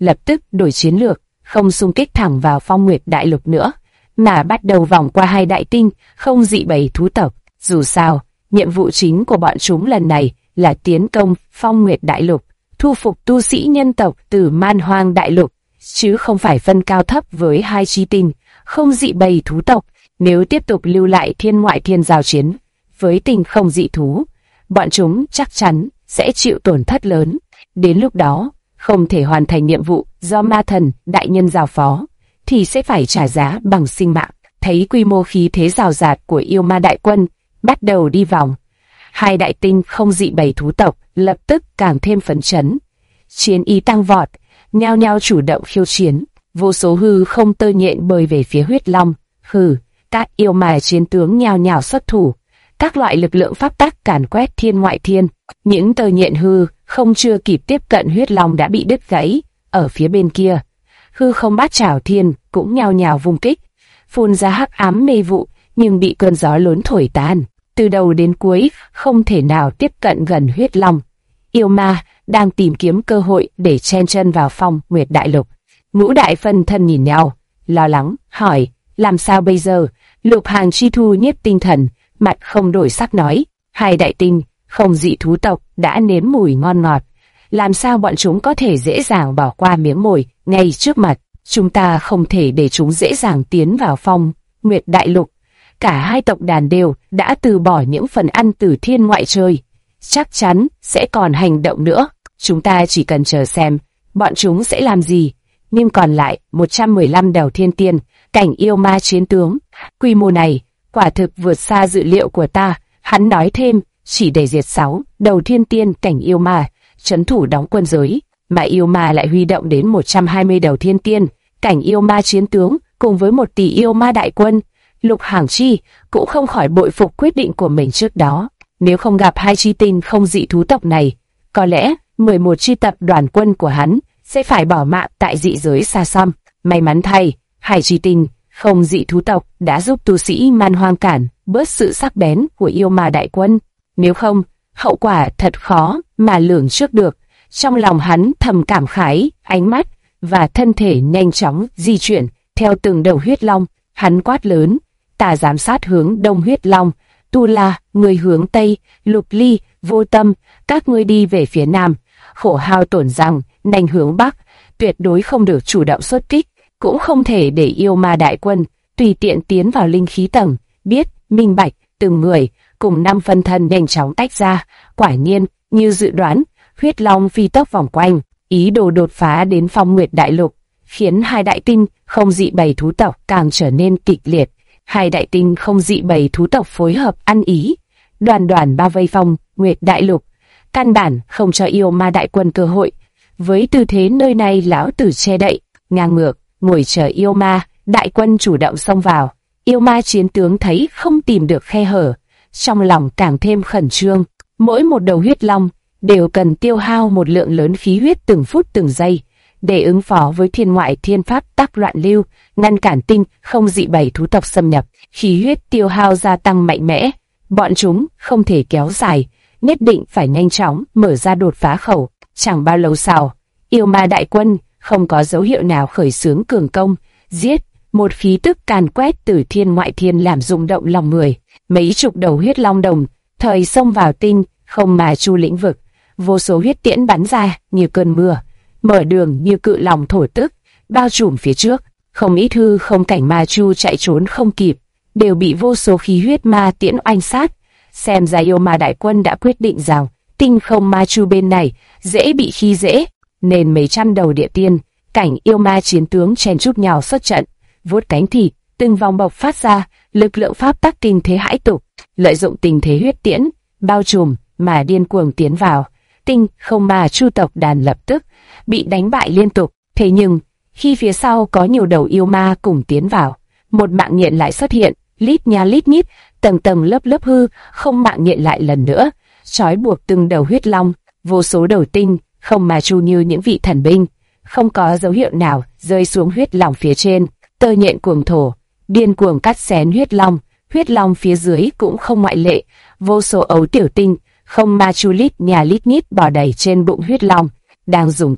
lập tức đổi chiến lược, không xung kích thẳng vào Phong Nguyệt Đại Lục nữa, mà bắt đầu vòng qua hai đại tinh, không dị bầy thú tộc. Dù sao, nhiệm vụ chính của bọn chúng lần này là tiến công Phong Nguyệt Đại Lục, thu phục tu sĩ nhân tộc từ Man Hoang Đại Lục, chứ không phải phân cao thấp với hai chi tinh, không dị bầy thú tộc. Nếu tiếp tục lưu lại thiên ngoại thiên giao chiến với tinh không dị thú, bọn chúng chắc chắn sẽ chịu tổn thất lớn. Đến lúc đó, không thể hoàn thành nhiệm vụ do ma thần đại nhân giao phó, thì sẽ phải trả giá bằng sinh mạng. Thấy quy mô khí thế rào rạt của yêu ma đại quân bắt đầu đi vòng, hai đại tinh không dị bầy thú tộc lập tức càng thêm phấn chấn. Chiến ý tăng vọt, nhao nhao chủ động khiêu chiến, vô số hư không tơ nhện bơi về phía huyết long. Các yêu ma chiến tướng nhao nhao xuất thủ, các loại lực lượng pháp tắc càn quét thiên ngoại thiên. Những tơ nhện hư không chưa kịp tiếp cận huyết long đã bị đứt gãy. Ở phía bên kia, hư không bát trảo thiên cũng nhao nhao vung kích, phun ra hắc ám mê vụ, nhưng bị cơn gió lớn thổi tan. Từ đầu đến cuối không thể nào tiếp cận gần huyết long. Yêu ma đang tìm kiếm cơ hội để chen chân vào Phong Nguyệt Đại Lục. Ngũ đại phân thân nhìn nhau, lo lắng hỏi: làm sao bây giờ? Lục Hàng chi thu nhiếp tinh thần, mặt không đổi sắc nói: hai đại tinh không dị thú tộc đã nếm mùi ngon ngọt, làm sao bọn chúng có thể dễ dàng bỏ qua miếng mồi ngay trước mặt? Chúng ta không thể để chúng dễ dàng tiến vào Phong Nguyệt Đại Lục. Cả hai tộc đàn đều đã từ bỏ những phần ăn từ thiên ngoại chơi, chắc chắn sẽ còn hành động nữa. Chúng ta chỉ cần chờ xem bọn chúng sẽ làm gì. Nhưng còn lại 115 đầu thiên tiên cảnh yêu ma chiến tướng, quy mô này quả thực vượt xa dự liệu của ta. Hắn nói thêm, chỉ để diệt 6 đầu thiên tiên cảnh yêu ma trấn thủ đóng quân giới, mà yêu ma lại huy động đến 120 đầu thiên tiên cảnh yêu ma chiến tướng cùng với 1 tỷ yêu ma đại quân. Lục Hàng Chi cũng không khỏi bội phục quyết định của mình trước đó. Nếu không gặp hai chi tinh không dị thú tộc này, có lẽ 11 chi tập đoàn quân của hắn sẽ phải bỏ mạng tại dị giới xa xăm. May mắn thay, hai chi tinh không dị thú tộc đã giúp tu sĩ Man Hoang cản bớt sự sắc bén của yêu ma đại quân. Nếu không, hậu quả thật khó mà lường trước được. Trong lòng hắn thầm cảm khái, ánh mắt và thân thể nhanh chóng di chuyển theo từng đầu huyết long. Hắn quát lớn: ta giám sát hướng đông huyết long, Tu La, người hướng tây, Lục Ly, Vô Tâm, các ngươi đi về phía nam, Khổ Hao tổn rằng, nành hướng bắc, tuyệt đối không được chủ động xuất kích, cũng không thể để yêu ma đại quân tùy tiện tiến vào linh khí tầng. Biết, minh bạch, từng người cùng 5 phân thân nhanh chóng tách ra. Quả nhiên, như dự đoán, huyết long phi tốc vòng quanh, ý đồ đột phá đến Phong Nguyệt Đại Lục, khiến hai đại tinh không dị bầy thú tộc càng trở nên kịch liệt. Hai đại tinh không dị bầy thú tộc phối hợp ăn ý, đoàn đoàn bao vây Phong Nguyệt Đại Lục, căn bản không cho yêu ma đại quân cơ hội. Với tư thế nơi này lão tử che đậy, ngang ngược, ngồi chờ yêu ma đại quân chủ động xông vào. Yêu ma chiến tướng thấy không tìm được khe hở, trong lòng càng thêm khẩn trương. Mỗi một đầu huyết long đều cần tiêu hao một lượng lớn khí huyết từng phút từng giây, để ứng phó với thiên ngoại thiên pháp tắc loạn lưu, ngăn cản tinh không dị bầy thú tộc xâm nhập. Khí huyết tiêu hao gia tăng mạnh mẽ, bọn chúng không thể kéo dài, nhất định phải nhanh chóng mở ra đột phá khẩu. Chẳng bao lâu sau, yêu ma đại quân không có dấu hiệu nào khởi xướng cường công, giết. Một khí tức càn quét từ thiên ngoại thiên làm rung động lòng người. Mấy chục đầu huyết long đồng thời xông vào tinh không mà chu lĩnh vực, vô số huyết tiễn bắn ra như cơn mưa, mở đường như cự lòng thổ tức, bao trùm phía trước. Không ít hư không cảnh ma chu chạy trốn không kịp, đều bị vô số khí huyết ma tiễn oanh sát. Xem ra yêu ma đại quân đã quyết định rằng tinh không ma chu bên này dễ bị khi dễ, nên mấy trăm đầu địa tiên cảnh yêu ma chiến tướng chen chúc nhau xuất trận, vuốt cánh thịt, từng vòng bộc phát ra lực lượng pháp tắc kinh thế hãi tục, lợi dụng tình thế huyết tiễn bao trùm mà điên cuồng tiến vào. Tinh không ma chu tộc đàn lập tức bị đánh bại liên tục. Thế nhưng khi phía sau có nhiều đầu yêu ma cùng tiến vào, một mạng nhện lại xuất hiện, lít nha lít nhít, tầng tầng lớp lớp hư không mạng nhện lại lần nữa trói buộc từng đầu huyết long. Vô số đầu tinh không ma chu như những vị thần binh, không có dấu hiệu nào rơi xuống huyết long phía trên. Tơ nhện cuồng thổ điên cuồng cắt xén huyết long phía dưới cũng không ngoại lệ. Vô số ấu tiểu tinh không ma chu lít nhà lít nhít bò đầy trên bụng huyết long, đang dùng kịch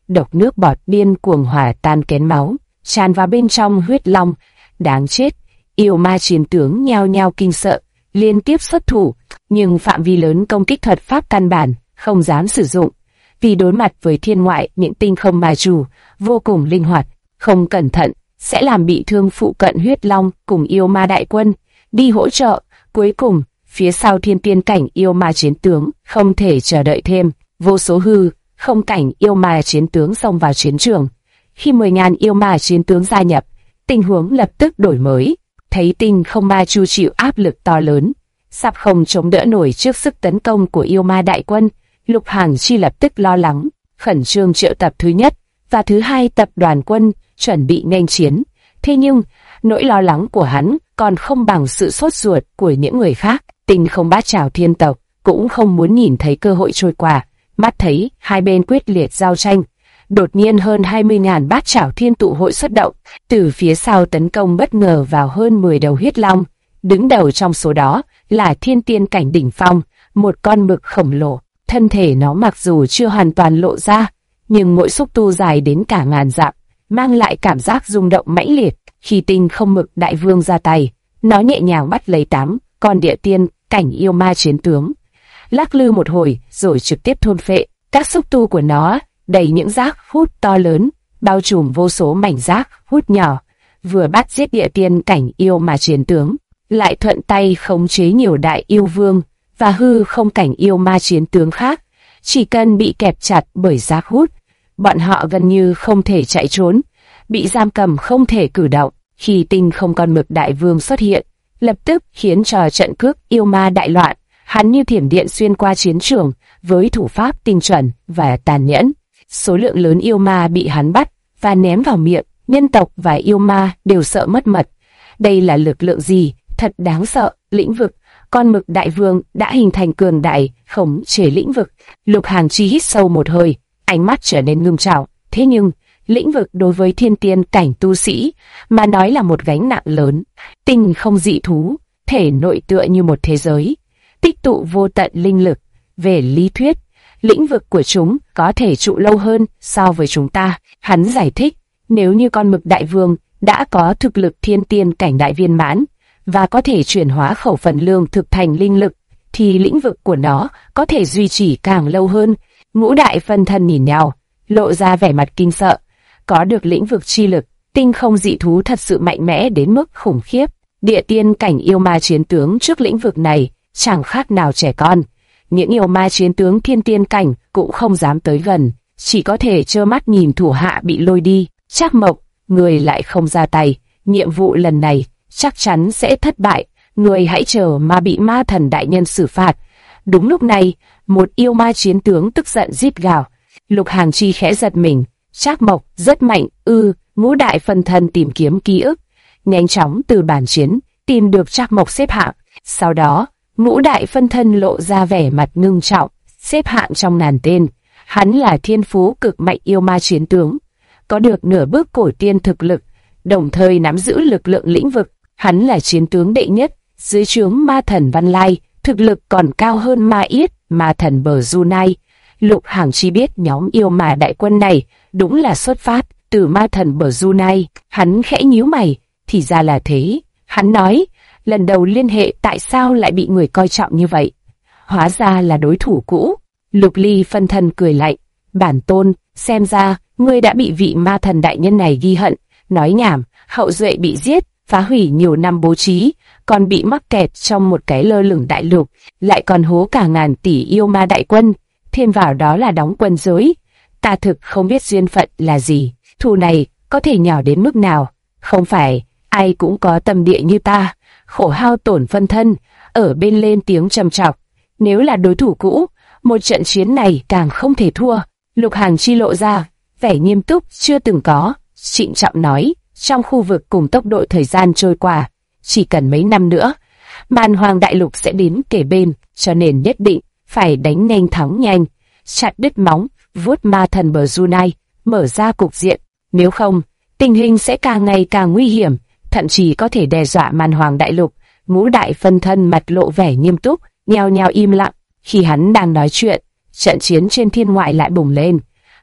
độc nước bọt điên cuồng hòa tan kén máu, tràn vào bên trong huyết long. Đáng chết! Yêu ma chiến tướng nhao nhao kinh sợ, liên tiếp xuất thủ, nhưng phạm vi lớn công kích thuật pháp căn bản không dám sử dụng, vì đối mặt với thiên ngoại những tinh không ma chủ vô cùng linh hoạt, không cẩn thận sẽ làm bị thương phụ cận huyết long cùng yêu ma đại quân đi hỗ trợ. Cuối cùng, phía sau thiên tiên cảnh yêu ma chiến tướng không thể chờ đợi thêm, vô số hư không cảnh yêu ma chiến tướng xông vào chiến trường. Khi 10.000 yêu ma chiến tướng gia nhập, tình huống lập tức đổi mới. Thấy tinh không ma chu chịu áp lực to lớn, sắp không chống đỡ nổi trước sức tấn công của yêu ma đại quân, Lục Hằng Chi lập tức lo lắng, khẩn trương triệu tập thứ nhất và thứ hai tập đoàn quân chuẩn bị nghênh chiến. Thế nhưng, nỗi lo lắng của hắn còn không bằng sự sốt ruột của những người khác. Tinh không bát trảo thiên tộc cũng không muốn nhìn thấy cơ hội trôi qua, mắt thấy hai bên quyết liệt giao tranh. Đột nhiên hơn 20.000 bát trảo thiên tụ hội xuất động, từ phía sau tấn công bất ngờ vào hơn 10 đầu huyết long. Đứng đầu trong số đó là thiên tiên cảnh đỉnh phong, một con mực khổng lồ. Thân thể nó mặc dù chưa hoàn toàn lộ ra, nhưng mỗi xúc tu dài đến cả ngàn dặm, mang lại cảm giác rung động mãnh liệt. Khi tinh không mực đại vương ra tay, nó nhẹ nhàng bắt lấy 8 con địa tiên cảnh yêu ma chiến tướng, lắc lư một hồi rồi trực tiếp thôn phệ. Các xúc tu của nó đầy những rác hút to lớn, bao trùm vô số mảnh rác hút nhỏ. Vừa bắt giết địa tiên cảnh yêu ma chiến tướng, lại thuận tay khống chế nhiều đại yêu vương và hư không cảnh yêu ma chiến tướng khác. Chỉ cần bị kẹp chặt bởi rác hút, bọn họ gần như không thể chạy trốn, bị giam cầm không thể cử động. Khi tinh không con mực đại vương xuất hiện, lập tức khiến cho trận cước yêu ma đại loạn. Hắn như thiểm điện xuyên qua chiến trường với thủ pháp tinh chuẩn và tàn nhẫn. Số lượng lớn yêu ma bị hắn bắt và ném vào miệng, nhân tộc và yêu ma đều sợ mất mật. Đây là lực lượng gì? Thật đáng sợ. Lĩnh vực, con mực đại vương đã hình thành cường đại khống chế lĩnh vực. Lục Hằng Chi hít sâu một hơi, ánh mắt trở nên ngưng trọng. Thế nhưng lĩnh vực đối với thiên tiên cảnh tu sĩ mà nói là một gánh nặng lớn. Tinh không dị thú, thể nội tựa như một thế giới, tích tụ vô tận linh lực. Về lý thuyết, lĩnh vực của chúng có thể trụ lâu hơn so với chúng ta. Hắn giải thích, nếu như con mực đại vương đã có thực lực thiên tiên cảnh đại viên mãn và có thể chuyển hóa khẩu phần lương thực thành linh lực, thì lĩnh vực của nó có thể duy trì càng lâu hơn. Ngũ đại phân thân nhìn nhau, lộ ra vẻ mặt kinh sợ. Có được lĩnh vực chi lực, tinh không dị thú thật sự mạnh mẽ đến mức khủng khiếp. Địa tiên cảnh yêu ma chiến tướng trước lĩnh vực này chẳng khác nào trẻ con. Những yêu ma chiến tướng thiên tiên cảnh cũng không dám tới gần, chỉ có thể trơ mắt nhìn thủ hạ bị lôi đi. Trác Mộc, người lại không ra tay, nhiệm vụ lần này chắc chắn sẽ thất bại. Người hãy chờ mà bị ma thần đại nhân xử phạt. Đúng lúc này, một yêu ma chiến tướng tức giận rít gào. Lục Hằng Chi khẽ giật mình. Trác Mộc rất mạnh. Ngũ đại phân thân tìm kiếm ký ức, nhanh chóng từ bản chiến tìm được Trác Mộc xếp hạng. Sau đó, ngũ đại phân thân lộ ra vẻ mặt ngưng trọng, xếp hạng trong ngàn tên. Hắn là thiên phú cực mạnh yêu ma chiến tướng, có được nửa bước cổ tiên thực lực, đồng thời nắm giữ lực lượng lĩnh vực. Hắn là chiến tướng đệ nhất dưới trướng ma thần Văn Lai, thực lực còn cao hơn Ma Yết, ma thần Bờ Du Nai. Lục Hằng Chi biết nhóm yêu ma đại quân này đúng là xuất phát từ ma thần Bờ Du Nai. Hắn khẽ nhíu mày, thì ra là thế. Hắn nói, lần đầu liên hệ tại sao lại bị người coi trọng như vậy? Hóa ra là đối thủ cũ. Lục Ly phân thân cười lạnh, bản tôn, xem ra ngươi đã bị vị ma thần đại nhân này ghi hận. Nói nhảm, hậu duệ bị giết, phá hủy nhiều năm bố trí, còn bị mắc kẹt trong một cái lơ lửng đại lục, lại còn hố cả ngàn tỷ yêu ma đại quân, thêm vào đó là đóng quân giới. Ta thực không biết duyên phận là gì, thù này có thể nhỏ đến mức nào. Không phải ai cũng có tâm địa như ta. Khổ hao tổn phân thân ở bên lên tiếng trầm trọc. Nếu là đối thủ cũ, một trận chiến này càng không thể thua. Lục Hằng Chi lộ ra vẻ nghiêm túc chưa từng có, trịnh trọng nói, trong khu vực cùng tốc độ thời gian trôi qua, chỉ cần mấy năm nữa, Man Hoang đại lục sẽ đến kề bên, cho nên nhất định phải đánh nhanh thắng nhanh, chặt đứt móng vuốt ma thần Bờ Du Nai, mở ra cục diện. Nếu không, tình hình sẽ càng ngày càng nguy hiểm, thậm chí có thể đe dọa Man Hoang đại lục. Ngũ đại phân thân mặt lộ vẻ nghiêm túc, nhao nhao im lặng. Khi hắn đang nói chuyện, trận chiến trên thiên ngoại lại bùng lên.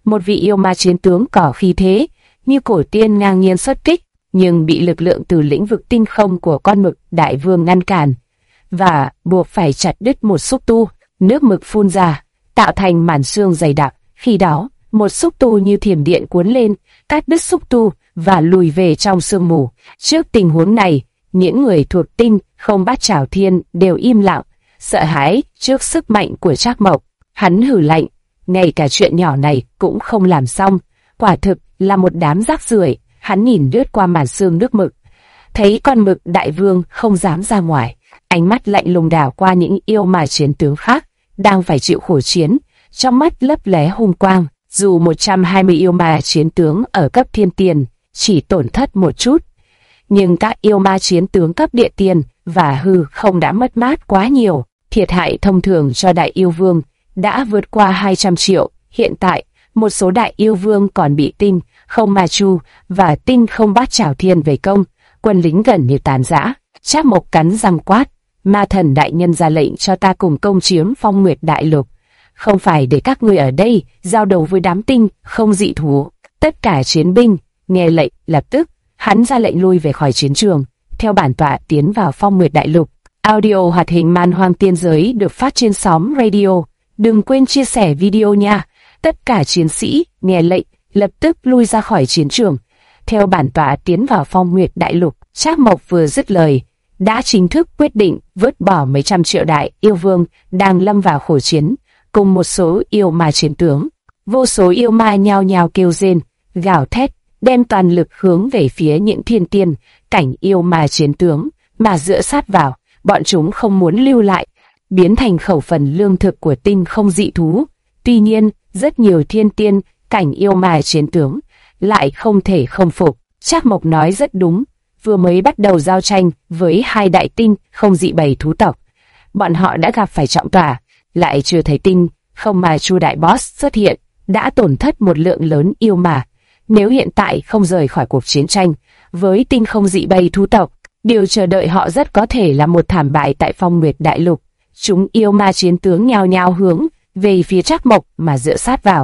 một vị yêu ma chiến tướng có khí thế như cổ tiên ngang nhiên xuất kích, nhưng bị lực lượng từ lĩnh vực tinh không của con mực đại vương ngăn cản và buộc phải chặt đứt một xúc tu. Nước mực phun ra, tạo thành màn sương dày đặc. Khi đó, một xúc tu như thiểm điện cuốn lên, cắt đứt xúc tu và lùi về trong sương mù. Trước tình huống này, những người thuộc tinh không bát chảo thiên đều im lặng, sợ hãi trước sức mạnh của Trác Mộc. Hắn hừ lạnh, ngay cả chuyện nhỏ này cũng không làm xong, quả thực là một đám rác rưởi. Hắn nhìn lướt qua màn sương nước mực, thấy con mực đại vương không dám ra ngoài, ánh mắt lạnh lùng đảo qua những yêu ma chiến tướng khác đang phải chịu khổ chiến, trong mắt lấp lé hung quang. Dù 120 yêu ma chiến tướng ở cấp thiên tiền chỉ tổn thất một chút, nhưng các yêu ma chiến tướng cấp địa tiền và hư không đã mất mát quá nhiều. Thiệt hại thông thường cho đại yêu vương đã vượt qua 200 triệu. Hiện tại, một số đại yêu vương còn bị tinh không ma chu và tinh không bát chảo thiên vây công, quân lính gần như tàn rã. Trác Mộc cắn răng quát, ma thần đại nhân ra lệnh cho ta cùng công chiếm Phong Nguyệt Đại Lục, không phải để các ngươi ở đây giao đấu với đám tinh không dị thú. Tất cả chiến binh nghe lệnh lập tức, hắn ra lệnh lui về khỏi chiến trường, theo bản tọa tiến vào Phong Nguyệt Đại Lục. Audio hoạt hình Man Hoang Tiên Giới được phát trên xóm radio. Đừng quên chia sẻ video nha. Tất cả chiến sĩ nghe lệnh lập tức lui ra khỏi chiến trường, theo bản tọa tiến vào Phong Nguyệt Đại Lục. Trác Mộc vừa dứt lời, đã chính thức quyết định vứt bỏ mấy trăm triệu đại yêu vương đang lâm vào khổ chiến, cùng một số yêu ma chiến tướng. Vô số yêu ma nhao nhao kêu rên, gào thét, đem toàn lực hướng về phía những thiên tiên cảnh yêu ma chiến tướng mà dựa sát vào. Bọn chúng không muốn lưu lại, biến thành khẩu phần lương thực của tinh không dị thú. Tuy nhiên, rất nhiều thiên tiên cảnh yêu ma chiến tướng lại không thể không phục. Trác Mộc nói rất đúng, vừa mới bắt đầu giao tranh với hai đại tinh không dị bầy thú tộc, bọn họ đã gặp phải trọng tòa, lại chưa thấy tinh không ma chu đại boss xuất hiện, đã tổn thất một lượng lớn yêu ma. Nếu hiện tại không rời khỏi cuộc chiến tranh với tinh không dị bầy thú tộc, điều chờ đợi họ rất có thể là một thảm bại tại Phong Nguyệt Đại Lục. Chúng yêu ma chiến tướng nhao nhao hướng về phía Trác Mộc mà dựa sát vào.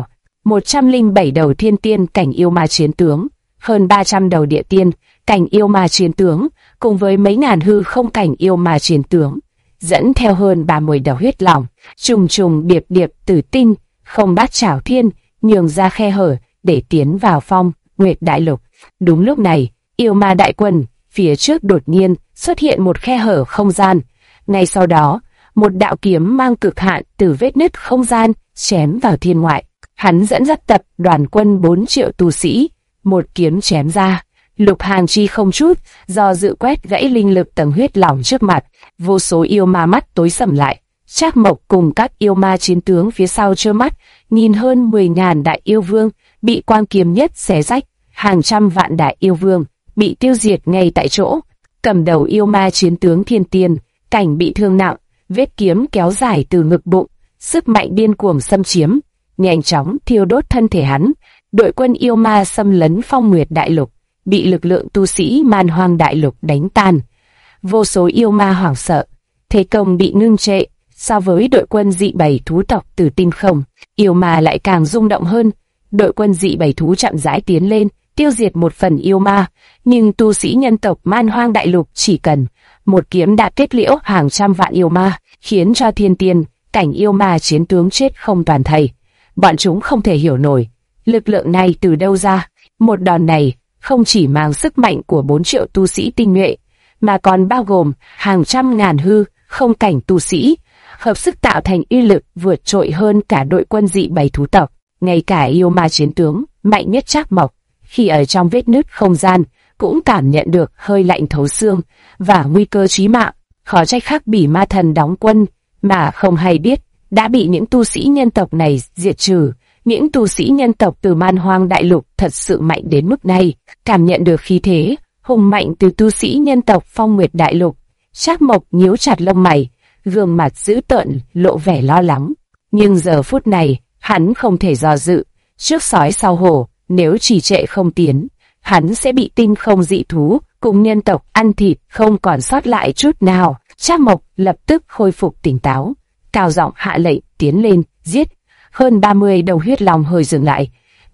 107 đầu thiên tiên cảnh yêu ma chiến tướng, hơn 300 đầu địa tiên cảnh yêu ma chiến tướng, cùng với mấy ngàn hư không cảnh yêu ma chiến tướng, dẫn theo hơn 30 đầu huyết lòng, trùng trùng điệp điệp từ tinh không bát chảo thiên nhường ra khe hở để tiến vào Phong Nguyệt Đại Lục. Đúng lúc này, yêu ma đại quân phía trước đột nhiên xuất hiện một khe hở không gian. Ngay sau đó, một đạo kiếm mang cực hạn từ vết nứt không gian chém vào thiên ngoại. Hắn dẫn dắt tập đoàn quân 4 triệu tu sĩ, một kiếm chém ra. Lục Hàn Chi không chút do dự quét gãy linh lực tầng huyết lỏng trước mặt. Vô số yêu ma mắt tối sầm lại. Trác Mộc cùng các yêu ma chiến tướng phía sau trơ mắt nhìn hơn 10.000 đại yêu vương bị quang kiếm nhất xé rách, hàng trăm vạn đại yêu vương bị tiêu diệt ngay tại chỗ. Cầm đầu yêu ma chiến tướng thiên tiên cảnh bị thương nặng, vết kiếm kéo dài từ ngực bụng, sức mạnh điên cuồng xâm chiếm, nhanh chóng thiêu đốt thân thể hắn. Đội quân yêu ma xâm lấn Phong Nguyệt Đại Lục bị lực lượng tu sĩ Man Hoang Đại Lục đánh tan. Vô số yêu ma hoảng sợ, thế công bị ngưng trệ. So với đội quân dị bầy thú tộc từ tinh không, yêu ma lại càng rung động hơn. Đội quân dị bầy thú chậm rãi tiến lên, tiêu diệt một phần yêu ma, nhưng tu sĩ nhân tộc Man Hoang Đại Lục chỉ cần một kiếm đã kết liễu hàng trăm vạn yêu ma, khiến cho thiên tiên cảnh yêu ma chiến tướng chết không toàn thây. Bọn chúng không thể hiểu nổi lực lượng này từ đâu ra. Một đòn này không chỉ mang sức mạnh của 4 triệu tu sĩ tinh nhuệ, mà còn bao gồm hàng trăm ngàn hư không cảnh tu sĩ, hợp sức tạo thành uy lực vượt trội hơn cả đội quân dị bầy thú tộc. Ngay cả yêu ma chiến tướng mạnh nhất Trác Mộc, khi ở trong vết nứt không gian, cũng cảm nhận được hơi lạnh thấu xương và nguy cơ chí mạng. Khó trách Khắc Bỉ ma thần đóng quân mà không hay biết đã bị những tu sĩ nhân tộc này diệt trừ. Những tu sĩ nhân tộc từ Man Hoang Đại Lục thật sự mạnh đến mức này. Cảm nhận được khí thế hùng mạnh từ tu sĩ nhân tộc Phong Nguyệt Đại Lục, Trác Mộc nhíu chặt lông mày, gương mặt dữ tợn lộ vẻ lo lắng. Nhưng giờ phút này, hắn không thể do dự. Trước sói sau hổ, nếu trì trệ không tiến, hắn sẽ bị tinh không dị thú cùng nhân tộc ăn thịt không còn sót lại chút nào. Trác Mộc lập tức khôi phục tỉnh táo, cao giọng hạ lệnh tiến lên, giết. Hơn 30 đầu huyết long hơi dừng lại,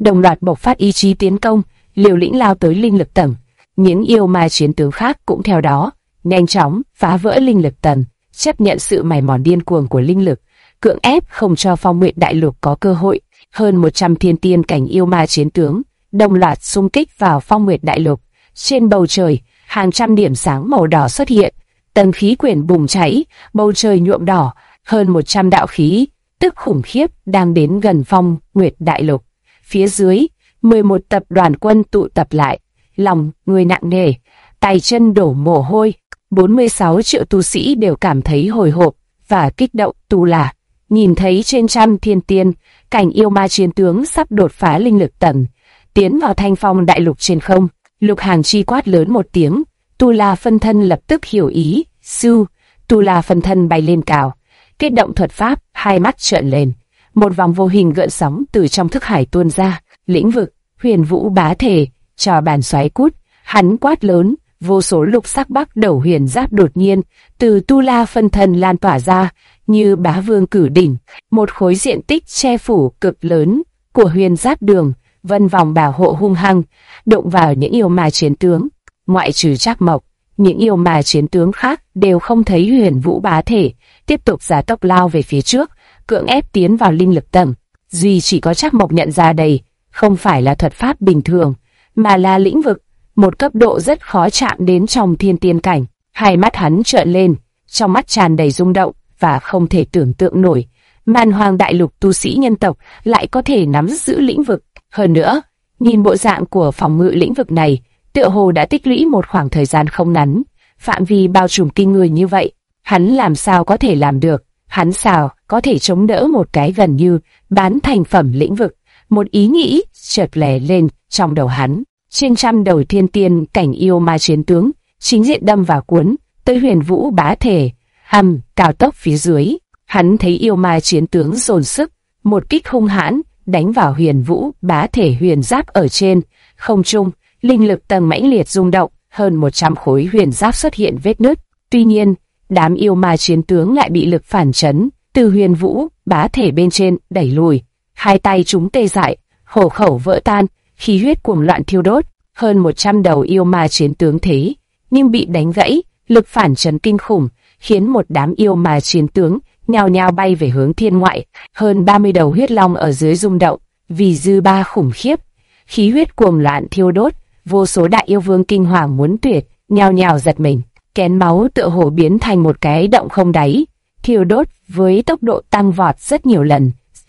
đồng loạt bộc phát ý chí tiến công, liều lĩnh lao tới linh lực tầng. Những yêu ma chiến tướng khác cũng theo đó, nhanh chóng phá vỡ linh lực tầng, chấp nhận sự mài mòn điên cuồng của linh lực, cưỡng ép không cho Phong Nguyệt Đại Lục có cơ hội. Hơn 100 thiên tiên cảnh yêu ma chiến tướng đồng loạt xung kích vào Phong Nguyệt Đại Lục. Trên bầu trời, hàng trăm điểm sáng màu đỏ xuất hiện, tầng khí quyển bùng cháy, bầu trời nhuộm đỏ, hơn 100 đạo khí tức khủng khiếp đang đến gần Phong Nguyệt Đại Lục. Phía dưới, 11 tập đoàn quân tụ tập lại, lòng người nặng nề, tay chân đổ mồ hôi. 46 triệu tu sĩ đều cảm thấy hồi hộp và kích động. Tu La nhìn thấy trên trăm thiên tiên cảnh yêu ma chiến tướng sắp đột phá linh lực tầng, tiến vào Thanh Phong Đại Lục trên không. Lục Hàng Chi quát lớn một tiếng, Tu La phân thân lập tức hiểu ý. Sư, Tu La phân thân bay lên cao, kết động thuật pháp, hai mắt trợn lên, một vòng vô hình gợn sóng từ trong thức hải tuôn ra. Lĩnh vực Huyền Vũ Bá Thể, cho bàn xoáy cút. Hắn quát lớn, vô số lục sắc bắc đầu huyền giáp đột nhiên từ Tu La phân thân lan tỏa ra như bá vương cử đỉnh, một khối diện tích che phủ cực lớn của huyền giáp đường, vân vòng bảo hộ hung hăng đụng vào những yêu ma chiến tướng. Ngoại trừ Trác Mộc, những yêu ma chiến tướng khác đều không thấy Huyền Vũ Bá Thể, tiếp tục gia tốc lao về phía trước, cưỡng ép tiến vào linh lực tầng. Duy chỉ có Trác Mộc nhận ra đây không phải là thuật pháp bình thường, mà là lĩnh vực, một cấp độ rất khó chạm đến trong thiên tiên cảnh. Hai mắt hắn trợn lên, trong mắt tràn đầy rung động và không thể tưởng tượng nổi, Man Hoang Đại Lục tu sĩ nhân tộc lại có thể nắm giữ lĩnh vực. Hơn nữa, nhìn bộ dạng của phòng ngự lĩnh vực này, tựa hồ đã tích lũy một khoảng thời gian không ngắn, phạm vi bao trùm kinh người như vậy. Hắn làm sao có thể làm được? Hắn sao có thể chống đỡ một cái gần như bán thành phẩm lĩnh vực? Một ý nghĩ chợt lóe lên trong đầu hắn. Trên trăm đầu thiên tiên cảnh yêu ma chiến tướng chính diện đâm vào cuốn tới Huyền Vũ Bá Thể. Cao tốc phía dưới, hắn thấy yêu ma chiến tướng dồn sức, một kích hung hãn đánh vào Huyền Vũ Bá Thể huyền giáp ở trên không trung. Linh lực tầng mãnh liệt rung động, hơn 100 khối huyền giáp xuất hiện vết nứt. Tuy nhiên, đám yêu ma chiến tướng lại bị lực phản chấn từ Huyền Vũ Bá Thể bên trên đẩy lùi. Hai tay chúng tê dại, hổ khẩu vỡ tan, khí huyết cuồng loạn thiêu đốt. Hơn 100 đầu yêu ma chiến tướng thế nhưng bị đánh gãy, lực phản chấn kinh khủng khiến một đám yêu ma chiến tướng nhao nhao bay về hướng thiên ngoại. Hơn 30 đầu huyết long ở dưới rung động vì dư ba khủng khiếp, khí huyết cuồng loạn thiêu đốt. Vô số đại yêu vương kinh hoàng muốn tuyệt, nhao nhao giật mình. Kén máu tựa hồ biến thành một cái động không đáy, thiêu đốt với tốc độ tăng vọt rất nhiều lần.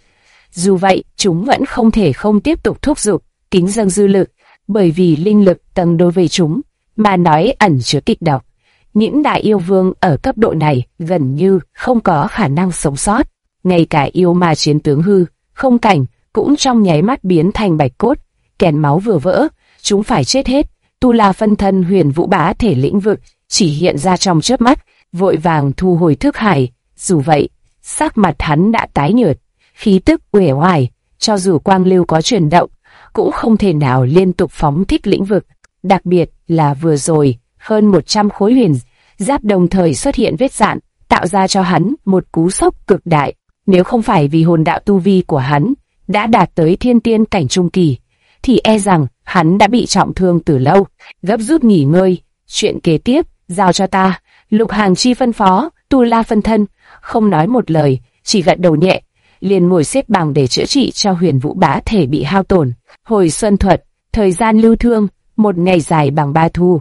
Dù vậy, chúng vẫn không thể không tiếp tục thúc giục, kính dâng dư lực, bởi vì linh lực tầng đối với chúng mà nói ẩn chứa kịch độc. Những đại yêu vương ở cấp độ này gần như không có khả năng sống sót. Ngay cả yêu ma chiến tướng hư không cảnh cũng trong nháy mắt biến thành bạch cốt. Kén máu vừa vỡ, chúng phải chết hết. Tu La phân thân Huyền Vũ Bá Thể lĩnh vực chỉ hiện ra trong chớp mắt, vội vàng thu hồi thức hải. Dù vậy, sắc mặt hắn đã tái nhợt, khí tức uể oải, cho dù quang lưu có chuyển động, cũng không thể nào liên tục phóng thích lĩnh vực. Đặc biệt là vừa rồi, hơn 100 khối huyền giáp đồng thời xuất hiện vết rạn, tạo ra cho hắn một cú sốc cực đại. Nếu không phải vì hồn đạo tu vi của hắn đã đạt tới thiên tiên cảnh trung kỳ, thì e rằng hắn đã bị trọng thương từ lâu. Gấp rút nghỉ ngơi, chuyện kế tiếp giao cho ta. Lục Hàng Chi phân phó. Tu La phân thân không nói một lời, chỉ gật đầu nhẹ, liền ngồi xếp bằng để chữa trị cho Huyền Vũ Bá Thể bị hao tổn. Hồi xuân thuật, thời gian lưu thương, một ngày dài bằng 3 thu.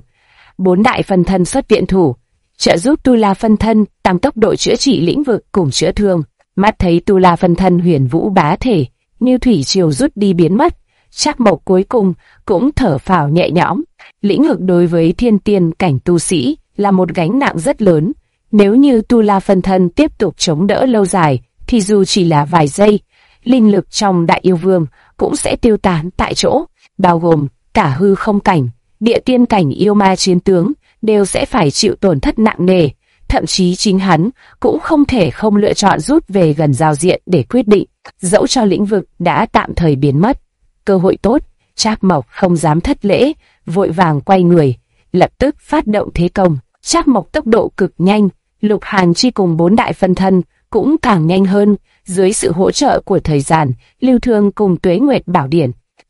4 đại phân thân xuất viện thủ, trợ giúp Tu La phân thân tăng tốc độ chữa trị lĩnh vực cùng chữa thương. Mắt thấy Tu La phân thân Huyền Vũ Bá Thể như thủy triều rút đi biến mất, Trác Mộc cuối cùng cũng thở phào nhẹ nhõm. Lĩnh vực đối với thiên tiên cảnh tu sĩ là một gánh nặng rất lớn. Nếu như Tu La phân thân tiếp tục chống đỡ lâu dài, thì dù chỉ là vài giây, linh lực trong đại yêu vương cũng sẽ tiêu tán tại chỗ, bao gồm cả hư không cảnh, địa tiên cảnh yêu ma chiến tướng đều sẽ phải chịu tổn thất nặng nề. Thậm chí chính hắn cũng không thể không lựa chọn rút về gần giao diện để quyết định, dẫu cho lĩnh vực đã tạm thời biến mất. Cơ hội tốt, Trác Mộc không dám thất lễ, vội vàng quay người, lập tức phát động thế công. Trác Mộc tốc độ cực nhanh, Lục Hàn Chi cùng 4 đại phân thân cũng càng nhanh hơn. Dưới sự hỗ trợ của thời gian, lưu thương cùng Tuế Nguyệt Bảo Điển,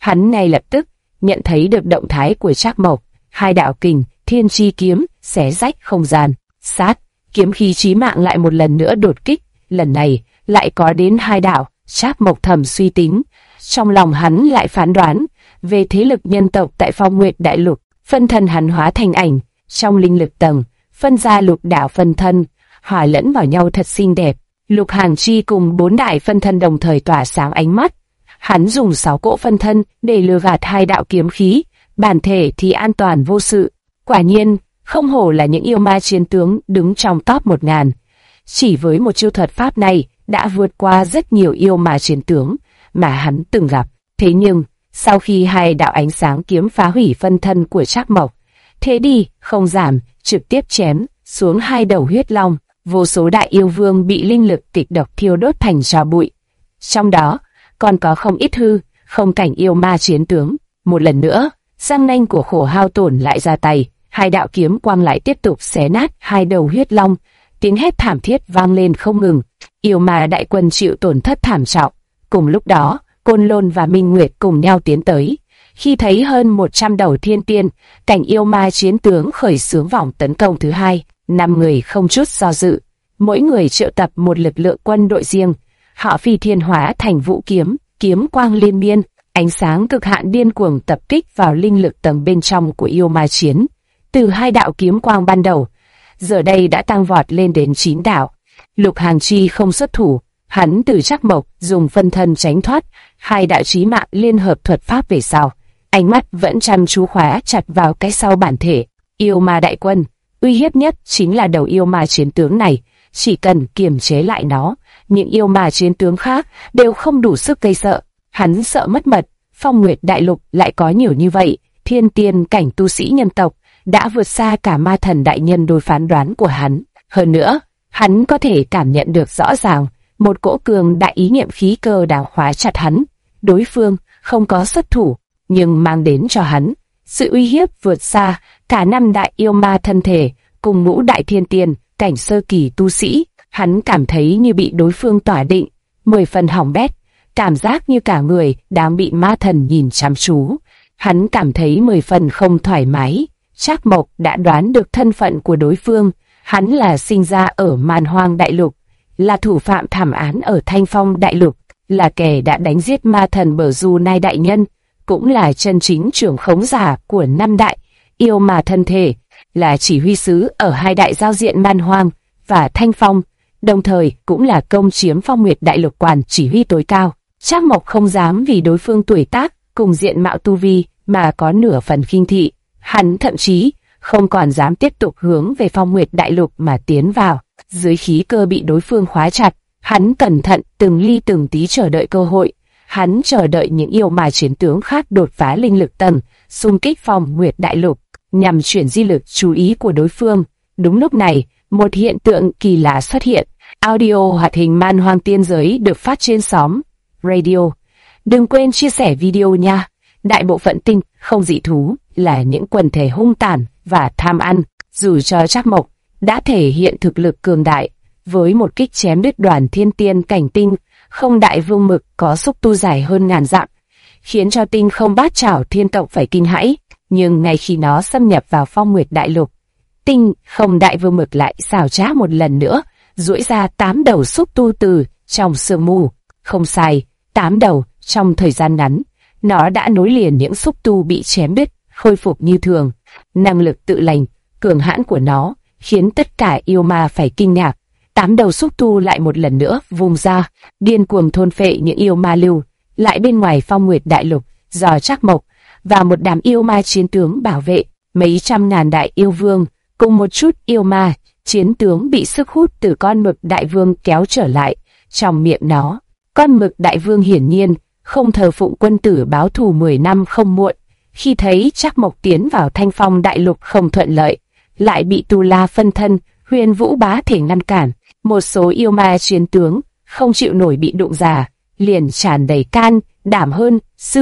Hắn ngay lập tức nhận thấy được động thái của Trác Mộc, hai đạo kình, thiên chi kiếm, xé rách không gian. Sát, kiếm khí chí mạng lại một lần nữa đột kích, lần này lại có đến hai đạo. Trác Mộc thầm suy tính, trong lòng hắn lại phán đoán về thế lực nhân tộc tại Phong Nguyệt Đại Lục. Phân thân hắn hóa thành ảnh, trong linh lực tầng, phân ra lục đạo phân thân, hòa lẫn vào nhau thật xinh đẹp. Lục Hàn Chi cùng 4 đại phân thân đồng thời tỏa sáng ánh mắt. Hắn dùng 6 cỗ phân thân để lừa gạt hai đạo kiếm khí, bản thể thì an toàn vô sự. Quả nhiên, không hổ là những yêu ma chiến tướng đứng trong top 1000. Chỉ với một chiêu thuật pháp này đã vượt qua rất nhiều yêu ma chiến tướng mà hắn từng gặp. Thế nhưng, sau khi hai đạo ánh sáng kiếm phá hủy phân thân của Trác Mộc, thế đi không giảm, trực tiếp chém xuống hai đầu huyết long, vô số đại yêu vương bị linh lực kịch độc thiêu đốt thành tro bụi. Trong đó còn có không ít hư không cảnh yêu ma chiến tướng. Một lần nữa, răng nanh của Khổ Hao Tổn lại ra tay, hai đạo kiếm quang lại tiếp tục xé nát hai đầu huyết long, tiếng hét thảm thiết vang lên không ngừng. Yêu ma đại quân chịu tổn thất thảm trọng. Cùng lúc đó, Côn Lôn và Minh Nguyệt cùng nhau tiến tới. Khi thấy hơn 100 đầu thiên tiên, cảnh yêu ma chiến tướng khởi xướng vòng tấn công thứ hai, 5 người không chút do dự, mỗi người triệu tập một lực lượng quân đội riêng. Họ phi thiên hóa thành vũ kiếm, kiếm quang liên miên, ánh sáng cực hạn điên cuồng tập kích vào linh lực tầng bên trong của yêu ma chiến. Từ hai đạo kiếm quang ban đầu, giờ đây đã tăng vọt lên đến 9 đạo. Lục Hàn Chi không xuất thủ, hắn từ Trác Mộc dùng phân thân tránh thoát hai đạo chí mạng liên hợp thuật pháp về sau, ánh mắt vẫn chăm chú khóa chặt vào cái sau bản thể. Yêu ma đại quân, uy hiếp nhất chính là đầu yêu ma chiến tướng này, chỉ cần kiềm chế lại nó, những yêu ma chiến tướng khác đều không đủ sức gây sợ. Hắn sợ mất mật, Phong Nguyệt Đại Lục lại có nhiều như vậy, thiên tiên cảnh tu sĩ nhân tộc đã vượt xa cả ma thần đại nhân đối phán đoán của hắn. Hơn nữa, hắn có thể cảm nhận được rõ ràng một cỗ cường đại ý niệm khí cơ đang khóa chặt hắn. Đối phương không có xuất thủ, nhưng mang đến cho hắn sự uy hiếp vượt xa cả 5 đại yêu ma thân thể cùng ngũ đại thiên tiên cảnh sơ kỳ tu sĩ. Hắn cảm thấy như bị đối phương tỏa định, 10 phần hỏng bét, cảm giác như cả người đang bị ma thần nhìn chăm chú. Hắn cảm thấy 10 phần không thoải mái. Trác Mộc đã đoán được thân phận của đối phương, hắn là sinh ra ở Man Hoang Đại Lục, là thủ phạm thảm án ở Thanh Phong Đại Lục, là kẻ đã đánh giết ma thần Bở Du Nai đại nhân, cũng là chân chính trưởng khống giả của 5 đại yêu ma thân thể, là chỉ huy sứ ở hai đại giao diện Man Hoang và Thanh Phong, đồng thời cũng là công chiếm Phong Nguyệt Đại Lục quản chỉ huy tối cao. Trác Mộc không dám vì đối phương tuổi tác cùng diện mạo tu vi mà có nửa phần khinh thị. Hắn thậm chí không còn dám tiếp tục hướng về Phong Nguyệt Đại Lục mà tiến vào. Dưới khí cơ bị đối phương khóa chặt, hắn cẩn thận từng ly từng tí chờ đợi cơ hội. Hắn chờ đợi những yêu ma chiến tướng khác đột phá linh lực tầng, xung kích Phong Nguyệt Đại Lục, nhằm chuyển di lực chú ý của đối phương. Đúng lúc này, một hiện tượng kỳ lạ xuất hiện. Audio hoạt hình Man Hoang Tiên Giới được phát trên xóm Radio. Đừng quên chia sẻ video nha. Đại bộ phận tinh không dị thú là những quần thể hung tàn và tham ăn. Dù cho Trác Mộc đã thể hiện thực lực cường đại, với một kích chém đứt đoàn thiên tiên cảnh tinh không đại vương mực có xúc tu dài hơn ngàn dặm, khiến cho tinh không bát chảo thiên tộc phải kinh hãi. Nhưng ngay khi nó xâm nhập vào Phong Nguyệt Đại Lục, tinh không đại vương mực lại xảo trá một lần nữa, duỗi ra 8 đầu xúc tu từ trong sương mù. Không sai, 8 đầu. Trong thời gian ngắn, nó đã nối liền những xúc tu bị chém đứt, khôi phục như thường. Năng lực tự lành cường hãn của nó khiến tất cả yêu ma phải kinh ngạc. 8 đầu xúc tu lại một lần nữa vùng ra, điên cuồng thôn phệ những yêu ma lưu lại bên ngoài Phong Nguyệt Đại Lục do Trác Mộc và một đám yêu ma chiến tướng bảo vệ. Mấy trăm ngàn đại yêu vương cùng một chút yêu ma chiến tướng bị sức hút từ con mực đại vương kéo trở lại. Trong miệng nó, con mực đại vương hiển nhiên không thờ phụng quân tử báo thù 10 năm không muộn. Khi thấy Trác Mộc tiến vào Thanh Phong Đại Lục không thuận lợi, lại bị Tu La phân thân Huyền Vũ bá thể ngăn cản, một số yêu ma chiến tướng không chịu nổi bị đụng già, liền tràn đầy can đảm hơn.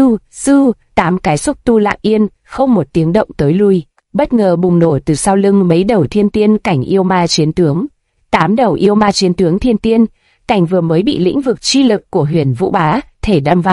Sư 8 cái xúc tu lặng yên không một tiếng động tới lui, bất ngờ bùng nổ từ sau lưng mấy đầu thiên tiên cảnh yêu ma chiến tướng. 8 đầu yêu ma chiến tướng thiên tiên cảnh vừa mới bị lĩnh vực chi lực của Huyền Vũ bá thể đâm vào,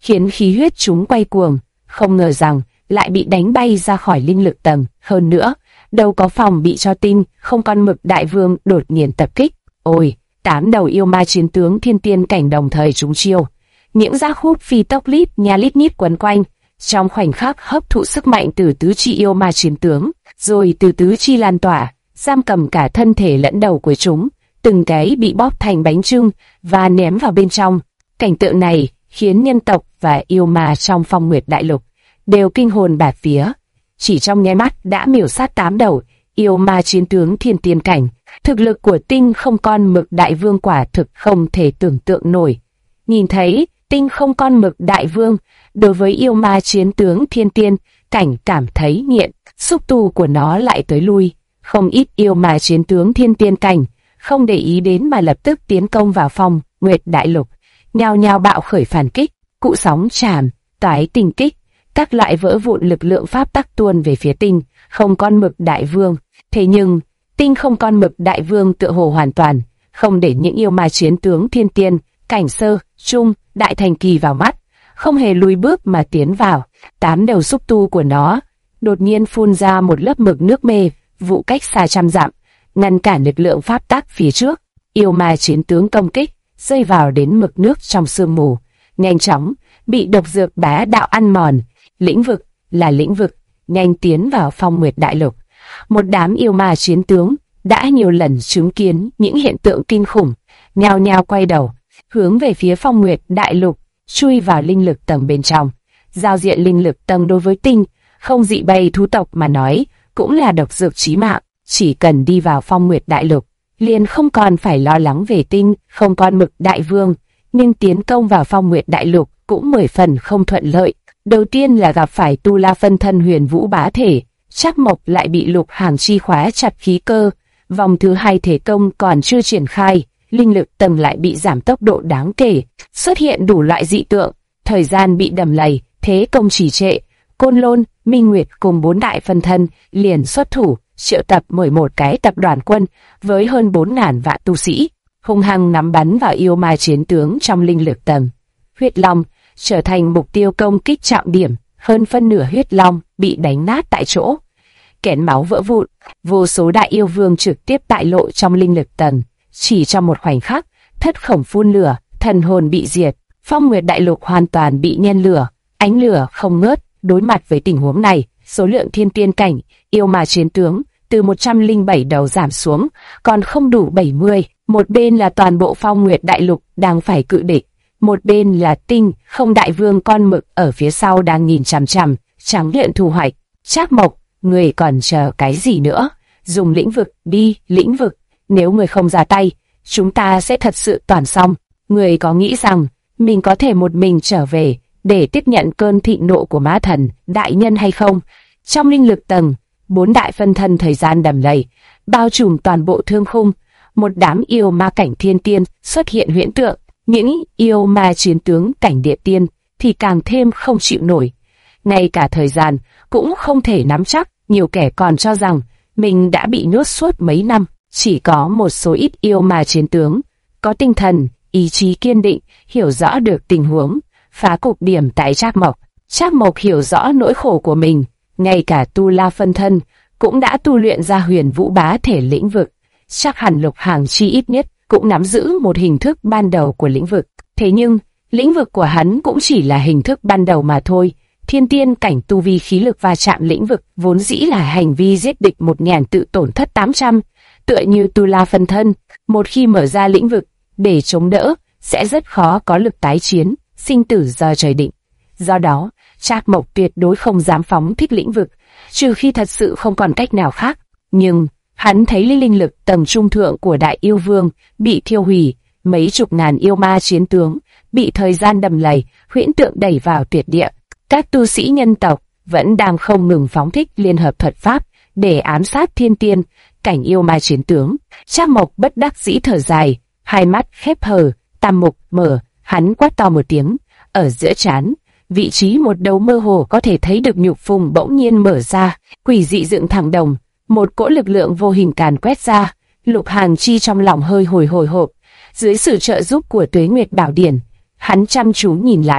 khiến khí huyết chúng quay cuồng, không ngờ rằng lại bị đánh bay ra khỏi linh lực tầng. Hơn nữa, đâu có phòng bị cho Tinh Không Con Mực Đại Vương đột nhiên tập kích. Ôi, 8 đầu yêu ma chiến tướng thiên tiên cảnh đồng thời trúng chiêu. Những giác hút phi tốc lít nha lít nhít quấn quanh, trong khoảnh khắc hấp thụ sức mạnh từ tứ chi yêu ma chiến tướng, rồi từ tứ chi lan tỏa, giam cầm cả thân thể lẫn đầu của chúng, từng cái bị bóp thành bánh chưng và ném vào bên trong. Cảnh tượng này khiến nhân tộc và yêu ma trong Phong Nguyệt Đại Lục đều kinh hồn bạt vía. Chỉ trong nháy mắt đã miểu sát 8 đầu yêu ma chiến tướng thiên tiên cảnh. Thực lực của Tinh Không Con Mực Đại Vương quả thực không thể tưởng tượng nổi. Nhìn thấy Tinh Không Con Mực Đại Vương đối với yêu ma chiến tướng thiên tiên cảnh cảm thấy nghiện, xúc tu của nó lại tới lui. Không ít yêu ma chiến tướng thiên tiên cảnh không để ý đến mà lập tức tiến công vào Phong Nguyệt Đại Lục, nhao nhao bạo khởi phản kích, cụ sóng trảm, toái tình kích, các loại vỡ vụn lực lượng pháp tắc tuôn về phía Tinh Không Con Mực Đại Vương. Thế nhưng Tinh Không Con Mực Đại Vương tựa hồ hoàn toàn không để những yêu ma chiến tướng thiên tiên cảnh sơ, trung, đại thành kỳ vào mắt, không hề lùi bước mà tiến vào. 8 đầu xúc tu của nó đột nhiên phun ra một lớp mực nước mê vụ cách xa trăm dặm, ngăn cản lực lượng pháp tắc phía trước. Yêu ma chiến tướng công kích rơi vào đến mực nước trong sương mù, nhanh chóng bị độc dược bá đạo ăn mòn. Lĩnh vực là lĩnh vực, nhanh tiến vào Phong Nguyệt Đại Lục. Một đám yêu ma chiến tướng đã nhiều lần chứng kiến những hiện tượng kinh khủng, nhao nhao quay đầu hướng về phía Phong Nguyệt Đại Lục, chui vào linh lực tầng bên trong. Giao diện linh lực tầng đối với Tinh Không dị bầy thú tộc mà nói cũng là độc dược chí mạng. Chỉ cần đi vào Phong Nguyệt Đại Lục, liền không còn phải lo lắng về Tinh Không Con Mực Đại Vương. Nhưng tiến công vào Phong Nguyệt Đại Lục cũng 10 phần không thuận lợi. Đầu tiên là gặp phải Tu La phân thân Huyền Vũ bá thể, Trác Mộc lại bị Lục Hàng chi khóa chặt khí cơ. Vòng thứ hai thể công còn chưa triển khai, linh lực tầng lại bị giảm tốc độ đáng kể, xuất hiện đủ loại dị tượng, thời gian bị đầm lầy, thế công trì trệ. Côn Lôn, Minh Nguyệt cùng 4 đại phân thân liền xuất thủ, triệu tập 11 cái tập đoàn quân với hơn 4.000 vạn tu sĩ, hung hăng nắm bắn vào yêu ma chiến tướng trong linh lực tầng. Huyết Long trở thành mục tiêu công kích trọng điểm, hơn phân nửa Huyết Long bị đánh nát tại chỗ, kén máu vỡ vụn, vô số đại yêu vương trực tiếp bại lộ trong linh lực tầng. Chỉ trong một khoảnh khắc, thất khổng phun lửa, thần hồn bị diệt, Phong Nguyệt Đại Lục hoàn toàn bị nhen lửa, ánh lửa không ngớt. Đối mặt với tình huống này, số lượng thiên tiên cảnh yêu ma chiến tướng từ 107 đầu giảm xuống, còn không đủ 70. Một bên là toàn bộ Phong Nguyệt Đại Lục đang phải cự địch, một bên là Tinh Không Đại Vương Con Mực ở phía sau đang nhìn chằm chằm, trắng luyện thu hoạch. Trác Mộc, người còn chờ cái gì nữa? Dùng lĩnh vực đi, lĩnh vực. Nếu người không ra tay, chúng ta sẽ thật sự toàn xong. Người có nghĩ rằng mình có thể một mình trở về để tiếp nhận cơn thịnh nộ của ma thần đại nhân hay không? Trong linh lực tầng, 4 đại phân thân thời gian đầm lầy, bao trùm toàn bộ thương khung. Một đám yêu ma cảnh thiên tiên xuất hiện huyễn tượng, những yêu ma chiến tướng cảnh địa tiên thì càng thêm không chịu nổi. Ngay cả thời gian cũng không thể nắm chắc, nhiều kẻ còn cho rằng mình đã bị nhốt suốt mấy năm. Chỉ có một số ít yêu ma chiến tướng có tinh thần, ý chí kiên định, hiểu rõ được tình huống, phá cục điểm tại Trác Mộc. Trác Mộc hiểu rõ nỗi khổ của mình, ngay cả Tu La phân thân cũng đã tu luyện ra Huyền Vũ bá thể lĩnh vực. Chắc hẳn Lục Hàng chi ít nhất cũng nắm giữ một hình thức ban đầu của lĩnh vực. Thế nhưng, lĩnh vực của hắn cũng chỉ là hình thức ban đầu mà thôi. Thiên tiên cảnh tu vi khí lực va chạm lĩnh vực vốn dĩ là hành vi giết địch 1000 tự tổn thất 800. Tựa như Tu La phân thân, một khi mở ra lĩnh vực để chống đỡ, sẽ rất khó có lực tái chiến, sinh tử do trời định. Do đó, Trác Mộc tuyệt đối không dám phóng thích lĩnh vực, trừ khi thật sự không còn cách nào khác. Nhưng hắn thấy linh lực tầng trung thượng của Đại Yêu Vương bị thiêu hủy, mấy chục ngàn yêu ma chiến tướng bị thời gian đầm lầy, huyễn tượng đẩy vào tuyệt địa. Các tu sĩ nhân tộc vẫn đang không ngừng phóng thích liên hợp thuật pháp để ám sát thiên tiên cảnh yêu ma chiến tướng. Trác Mộc bất đắc dĩ thở dài, hai mắt khép hờ, tam mục mở, hắn quát to một tiếng, ở giữa trán, vị trí một đầu mơ hồ có thể thấy được nhục phùng bỗng nhiên mở ra, quỷ dị dựng thẳng đồng, một cỗ lực lượng vô hình càn quét ra. Lục Hàng chi trong lòng hơi hồi hộp, dưới sự trợ giúp của Tuế Nguyệt Bảo Điển, hắn chăm chú nhìn lại,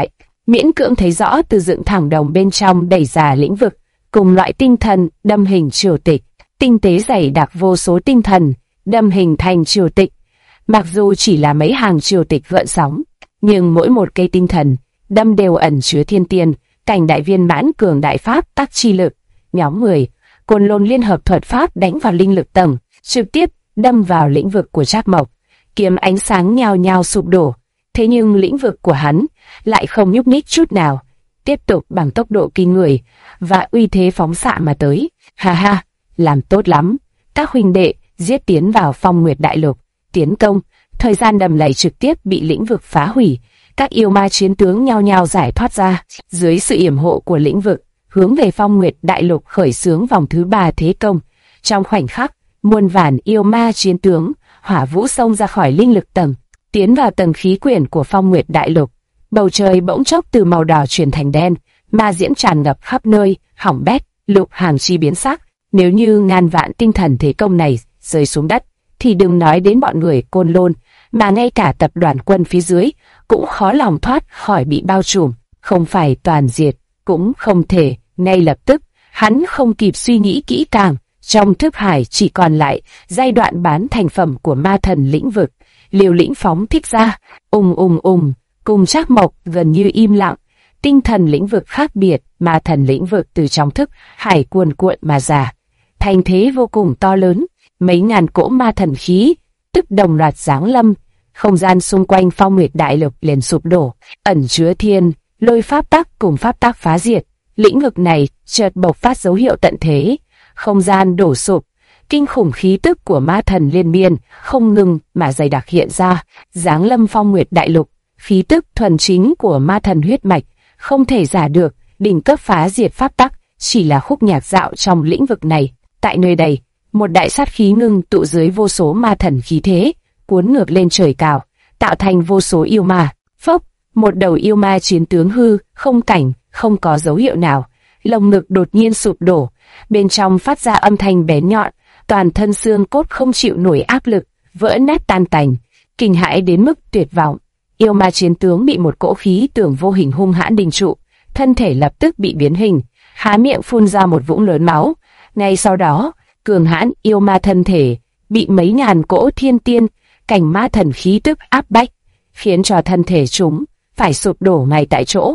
miễn cưỡng thấy rõ từ dựng thẳng đồng bên trong đẩy ra lĩnh vực, cùng loại tinh thần đâm hình triều tịch, tinh tế dày đặc vô số tinh thần đâm hình thành triều tịch. Mặc dù chỉ là mấy hàng triều tịch gợn sóng, nhưng mỗi một cây tinh thần đâm đều ẩn chứa thiên tiên, cảnh đại viên mãn cường đại pháp tắc chi lực. Nhóm 10, Côn Lôn liên hợp thuật pháp đánh vào linh lực tầng, trực tiếp đâm vào lĩnh vực của Trác Mộc. Kiếm ánh sáng nhao nhao sụp đổ, thế nhưng lĩnh vực của hắn lại không nhúc nhích chút nào, tiếp tục bằng tốc độ kinh người và uy thế phóng xạ mà tới. Ha ha, làm tốt lắm, các huynh đệ giết tiến vào Phong Nguyệt Đại Lục, tiến công. Thời gian đầm lầy trực tiếp bị lĩnh vực phá hủy, các yêu ma chiến tướng nhao nhao giải thoát ra, dưới sự yểm hộ của lĩnh vực, hướng về Phong Nguyệt Đại Lục khởi xướng vòng thứ 3 thế công. Trong khoảnh khắc, muôn vàn yêu ma chiến tướng hỏa vũ xông ra khỏi linh lực tầng, tiến vào tầng khí quyển của Phong Nguyệt Đại Lục. Bầu trời bỗng chốc từ màu đỏ chuyển thành đen, ma diễm tràn ngập khắp nơi, hỏng bét. Lục Hàng Chi biến sắc, nếu như ngàn vạn tinh thần thế công này rơi xuống đất, thì đừng nói đến bọn người Côn Lôn, mà ngay cả tập đoàn quân phía dưới cũng khó lòng thoát khỏi bị bao trùm, không phải toàn diệt, cũng không thể. Ngay lập tức, hắn không kịp suy nghĩ kỹ càng, trong thức hải chỉ còn lại giai đoạn bán thành phẩm của ma thần lĩnh vực. Liều lĩnh phóng thích ra, cùng Trác Mộc gần như im lặng. Tinh thần lĩnh vực khác biệt, ma thần lĩnh vực từ trong thức hải cuồn cuộn mà ra, thành thế vô cùng to lớn. Mấy ngàn cỗ ma thần khí tức đồng loạt giáng lâm, không gian xung quanh Phong Nguyệt Đại Lục liền sụp đổ, ẩn chứa thiên lôi pháp tắc cùng pháp tắc phá diệt. Lĩnh vực này chợt bộc phát dấu hiệu tận thế, không gian đổ sụp, kinh khủng khí tức của ma thần liên miên không ngừng mà dày đặc hiện ra, giáng lâm Phong Nguyệt Đại Lục. Khí tức thuần chính của ma thần huyết mạch, không thể giả được, đỉnh cấp phá diệt pháp tắc chỉ là khúc nhạc dạo trong lĩnh vực này. Tại nơi đây, một đại sát khí ngưng tụ dưới vô số ma thần khí thế, cuốn ngược lên trời cao, tạo thành vô số yêu ma. Phốc, một đầu yêu ma chiến tướng hư không cảnh, không có dấu hiệu nào, lồng ngực đột nhiên sụp đổ, bên trong phát ra âm thanh bén nhọn, toàn thân xương cốt không chịu nổi áp lực, vỡ nát tan tành, kinh hãi đến mức tuyệt vọng. Yêu ma chiến tướng bị một cỗ khí tưởng vô hình hung hãn đình trụ, thân thể lập tức bị biến hình, há miệng phun ra một vũng lớn máu. Ngay sau đó, cường hãn yêu ma thân thể bị mấy ngàn cỗ thiên tiên cảnh ma thần khí tức áp bách, khiến cho thân thể chúng phải sụp đổ ngay tại chỗ.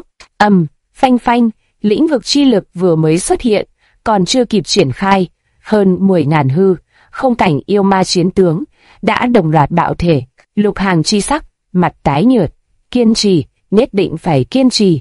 Phanh phanh, lĩnh vực chi lực vừa mới xuất hiện, còn chưa kịp triển khai, hơn 10.000 hư không cảnh yêu ma chiến tướng đã đồng loạt bạo thể. Lục Hàng Chi sắc mặt tái nhợt, kiên trì, nhất định phải kiên trì.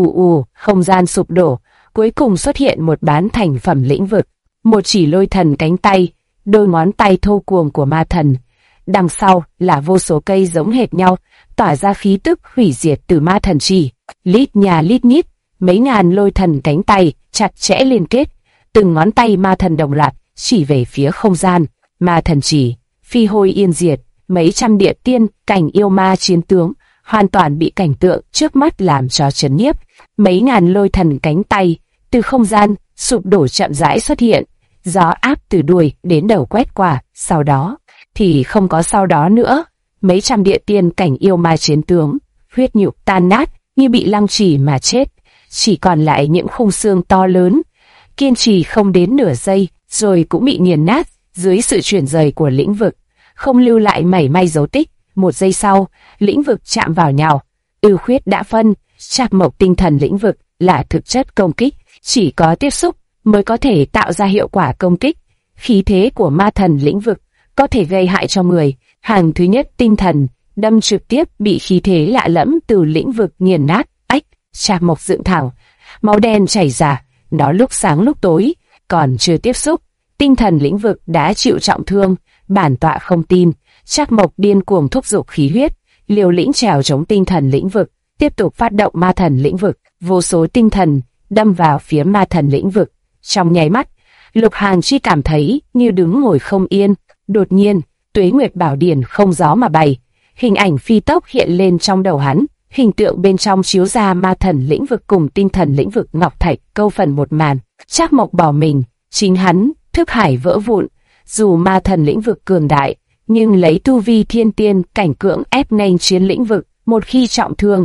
Không gian sụp đổ, cuối cùng xuất hiện một bán thành phẩm lĩnh vực, một chỉ lôi thần cánh tay, đôi ngón tay thô cuồng của ma thần. Đằng sau là vô số cây giống hệt nhau, tỏa ra khí tức hủy diệt từ ma thần chỉ. Lít nhà lít nhít, mấy ngàn lôi thần cánh tay chặt chẽ liên kết, từng ngón tay ma thần đồng loạt chỉ về phía không gian. Ma thần chỉ phi hôi yên diệt, mấy trăm địa tiên cảnh yêu ma chiến tướng hoàn toàn bị cảnh tượng trước mắt làm cho chấn nhiếp. Mấy ngàn lôi thần cánh tay từ không gian sụp đổ chậm rãi xuất hiện, gió áp từ đuôi đến đầu quét qua, sau đó thì không có sau đó nữa. Mấy trăm địa tiên cảnh yêu ma chiến tướng huyết nhục tan nát như bị lăng trì mà chết, chỉ còn lại những khung xương to lớn, kiên trì không đến nửa giây rồi cũng bị nghiền nát dưới sự chuyển rời của lĩnh vực, không lưu lại mảy may dấu tích. Một giây sau, lĩnh vực chạm vào nhau, ưu khuyết đã phân. Trác Mộc tinh thần lĩnh vực là thực chất công kích, chỉ có tiếp xúc mới có thể tạo ra hiệu quả công kích. Khí thế của ma thần lĩnh vực có thể gây hại cho người. Hàng thứ nhất tinh thần đâm trực tiếp bị khí thế lạ lẫm từ lĩnh vực nghiền nát. Trác Mộc dựng thẳng, máu đen chảy ra, nó lúc sáng lúc tối, còn chưa tiếp xúc, tinh thần lĩnh vực đã chịu trọng thương. Bản tọa không tin. Trác Mộc điên cuồng thúc giục khí huyết, liều lĩnh trèo chống tinh thần lĩnh vực, tiếp tục phát động ma thần lĩnh vực. Vô số tinh thần đâm vào phía ma thần lĩnh vực. Trong nháy mắt, Lục Hàng Chi cảm thấy như đứng ngồi không yên. Đột nhiên, Tuế Nguyệt Bảo Điển không gió mà bay, hình ảnh phi tốc hiện lên trong đầu hắn. Hình tượng bên trong chiếu ra ma thần lĩnh vực cùng tinh thần lĩnh vực ngọc thạch câu phần một màn. Trác Mộc bỏ mình, chính hắn thức hải vỡ vụn. Dù ma thần lĩnh vực cường đại, nhưng lấy tu vi thiên tiên cảnh cưỡng ép nghênh chiến lĩnh vực, một khi trọng thương,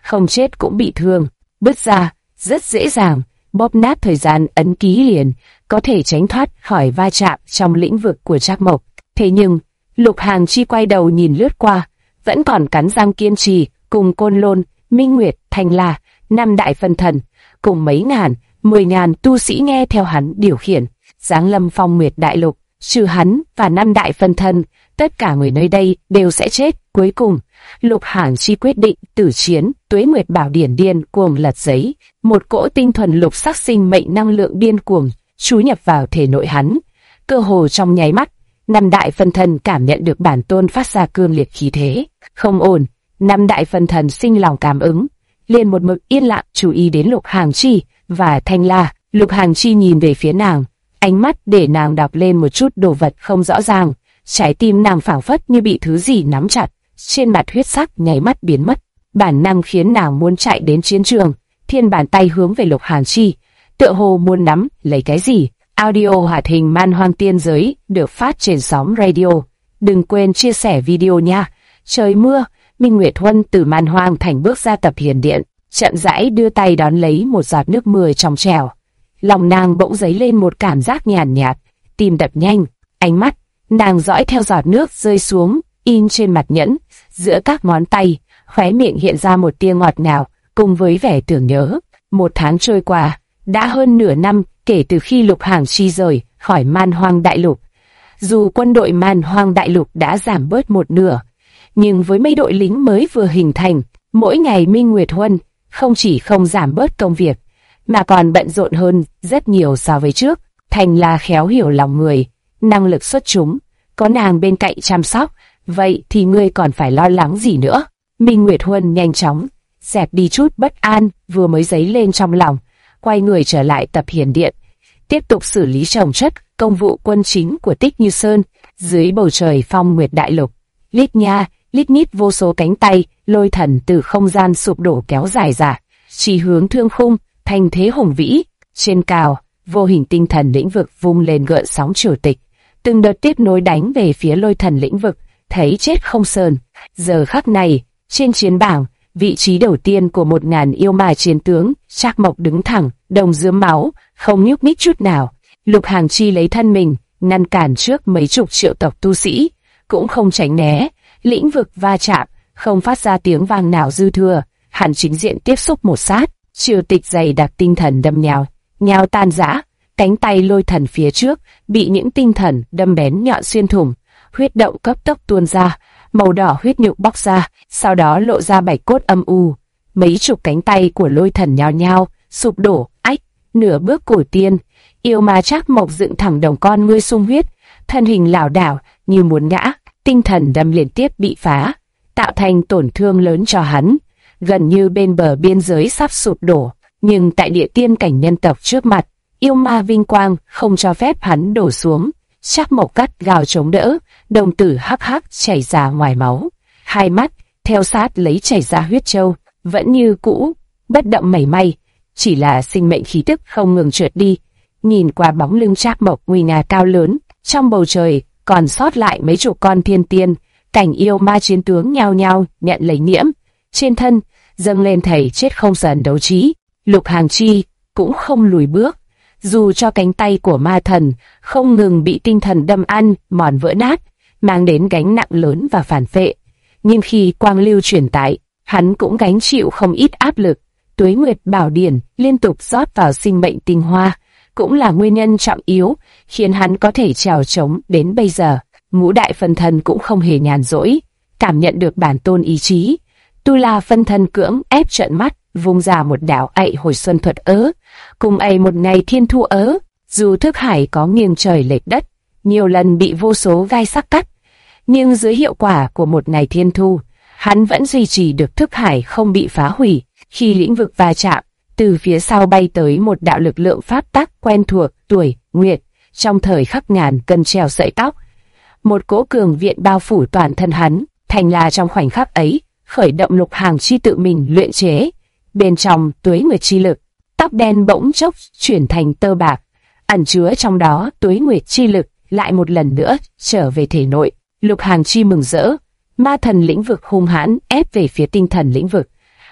không chết cũng bị thương. Bứt ra, rất dễ dàng, bóp nát thời gian ấn ký liền, có thể tránh thoát khỏi va chạm trong lĩnh vực của Trác Mộc. Thế nhưng, Lục Hàng Chi quay đầu nhìn lướt qua, vẫn còn cắn răng kiên trì, cùng Côn Lôn, Minh Nguyệt, Thanh La, 5 đại phân thần, cùng mấy ngàn, 10.000 tu sĩ nghe theo hắn điều khiển, giáng lâm Phong Nguyệt Đại Lục. Trừ hắn và 5 đại phân thân, tất cả người nơi đây đều sẽ chết. Cuối cùng, Lục Hàng Chi quyết định tử chiến. Tuế Nguyệt Bảo Điển điên cuồng lật giấy, một cỗ tinh thuần lục sắc sinh mệnh năng lượng điên cuồng chú nhập vào thể nội hắn. Cơ hồ trong nháy mắt, 5 đại phân thân cảm nhận được bản tôn phát ra cương liệt khí thế. Không ổn, 5 đại phân thần sinh lòng cảm ứng, liền một mực yên lặng chú ý đến Lục Hàng Chi và Thanh La. Lục Hàng Chi nhìn về phía nàng, ánh mắt để nàng đọc lên một chút đồ vật không rõ ràng, trái tim nàng phảng phất như bị thứ gì nắm chặt, trên mặt huyết sắc nháy mắt biến mất, bản năng khiến nàng muốn chạy đến chiến trường, thiên bàn tay hướng về Lục Hàng Chi, tựa hồ muốn nắm lấy cái gì. Audio hoạt hình Man Hoang Tiên Giới được phát trên sóng radio. Đừng quên chia sẻ video nha. Trời mưa, Minh Nguyệt Huân từ Man Hoang Thành bước ra tập hiền điện, chậm rãi đưa tay đón lấy một giọt nước mưa trong trẻo. Lòng nàng bỗng dấy lên một cảm giác nhàn nhạt, tim đập nhanh, ánh mắt nàng dõi theo giọt nước rơi xuống, in trên mặt nhẫn, giữa các ngón tay, khóe miệng hiện ra một tia ngọt ngào, cùng với vẻ tưởng nhớ. 1 tháng trôi qua, đã hơn nửa năm kể từ khi Lục Hàng Chi rời khỏi Man Hoang Đại Lục. Dù quân đội Man Hoang Đại Lục đã giảm bớt một nửa, nhưng với mấy đội lính mới vừa hình thành, mỗi ngày Minh Nguyệt Huân không chỉ không giảm bớt công việc, mà còn bận rộn hơn rất nhiều so với trước. Thành là khéo hiểu lòng người, năng lực xuất chúng, có nàng bên cạnh chăm sóc, vậy thì ngươi còn phải lo lắng gì nữa. Minh Nguyệt Huân nhanh chóng dẹp đi chút bất an vừa mới dấy lên trong lòng, quay người trở lại tập hiền điện, tiếp tục xử lý chồng chất công vụ quân chính của Tích Như Sơn. Dưới bầu trời Phong Nguyệt Đại Lục, lít nha lít nhít vô số cánh tay lôi thần từ không gian sụp đổ kéo dài ra, chỉ hướng thương khung, thành thế hùng vĩ. Trên cao, vô hình tinh thần lĩnh vực vung lên gợn sóng triều tịch, từng đợt tiếp nối đánh về phía lôi thần lĩnh vực, thấy chết không sờn. Giờ khắc này, trên chiến bảng, vị trí đầu tiên của 1.000 yêu ma chiến tướng, Trác Mộc đứng thẳng, đồng rướm máu, không nhúc nhích chút nào. Lục Hàng Chi lấy thân mình ngăn cản trước mấy chục triệu tộc tu sĩ, cũng không tránh né, lĩnh vực va chạm, không phát ra tiếng vang nào dư thừa, hắn chính diện tiếp xúc một sát, triều tịch dày đặc tinh thần đâm nhào tan rã, cánh tay lôi thần phía trước bị những tinh thần đâm bén nhọn xuyên thủng, huyết động cấp tốc tuôn ra, màu đỏ huyết nhục bóc ra, sau đó lộ ra bạch cốt âm u. Mấy chục cánh tay của lôi thần nhao nhao sụp đổ, ách, nửa bước cổ tiên, yêu ma Trác Mộc dựng thẳng đồng con ngươi sung huyết, thân hình lảo đảo như muốn ngã, tinh thần đâm liên tiếp bị phá, tạo thành tổn thương lớn cho hắn, gần như bên bờ biên giới sắp sụp đổ. Nhưng tại địa tiên cảnh nhân tộc trước mặt, yêu ma vinh quang không cho phép hắn đổ xuống. Trác Mộc cắt gào chống đỡ, đồng tử hắc hắc chảy ra ngoài máu, hai mắt theo sát lấy chảy ra huyết châu, vẫn như cũ, bất động mảy may, chỉ là sinh mệnh khí tức không ngừng trượt đi. Nhìn qua bóng lưng Trác Mộc nguy nga cao lớn, trong bầu trời còn sót lại mấy chục con thiên tiên, cảnh yêu ma chiến tướng nhao nhao nhận lấy nhiễm, trên thân dâng lên thầy chết không sờn đấu trí. Lục Hàng Chi cũng không lùi bước, dù cho cánh tay của ma thần không ngừng bị tinh thần đâm ăn, mòn vỡ nát, mang đến gánh nặng lớn và phản phệ, nhưng khi quang lưu truyền tải, hắn cũng gánh chịu không ít áp lực. Tuế Nguyệt Bảo Điển liên tục rót vào sinh mệnh tinh hoa, cũng là nguyên nhân trọng yếu khiến hắn có thể trèo trống đến bây giờ. Ngũ đại phân thân cũng không hề nhàn rỗi, cảm nhận được bản tôn ý chí. Tu La phân thân cưỡng ép trợn mắt, vung ra một đạo ậy hồi xuân thuật ớ, cùng ậy một ngày thiên thu ớ. Dù thức hải có nghiêng trời lệch đất, nhiều lần bị vô số gai sắc cắt, nhưng dưới hiệu quả của một ngày thiên thu, hắn vẫn duy trì được thức hải không bị phá hủy. Khi lĩnh vực va chạm, từ phía sau bay tới một đạo lực lượng pháp tắc quen thuộc, tuổi nguyệt, trong thời khắc ngàn cân treo sợi tóc, một cỗ cường viện bao phủ toàn thân hắn. Thành là trong khoảnh khắc ấy khởi động Lục Hàng Chi tự mình luyện chế, bên trong tuế nguyệt chi lực, tóc đen bỗng chốc chuyển thành tơ bạc, ẩn chứa trong đó tuế nguyệt chi lực lại một lần nữa trở về thể nội. Lục Hàng Chi mừng rỡ, ma thần lĩnh vực hung hãn ép về phía tinh thần lĩnh vực,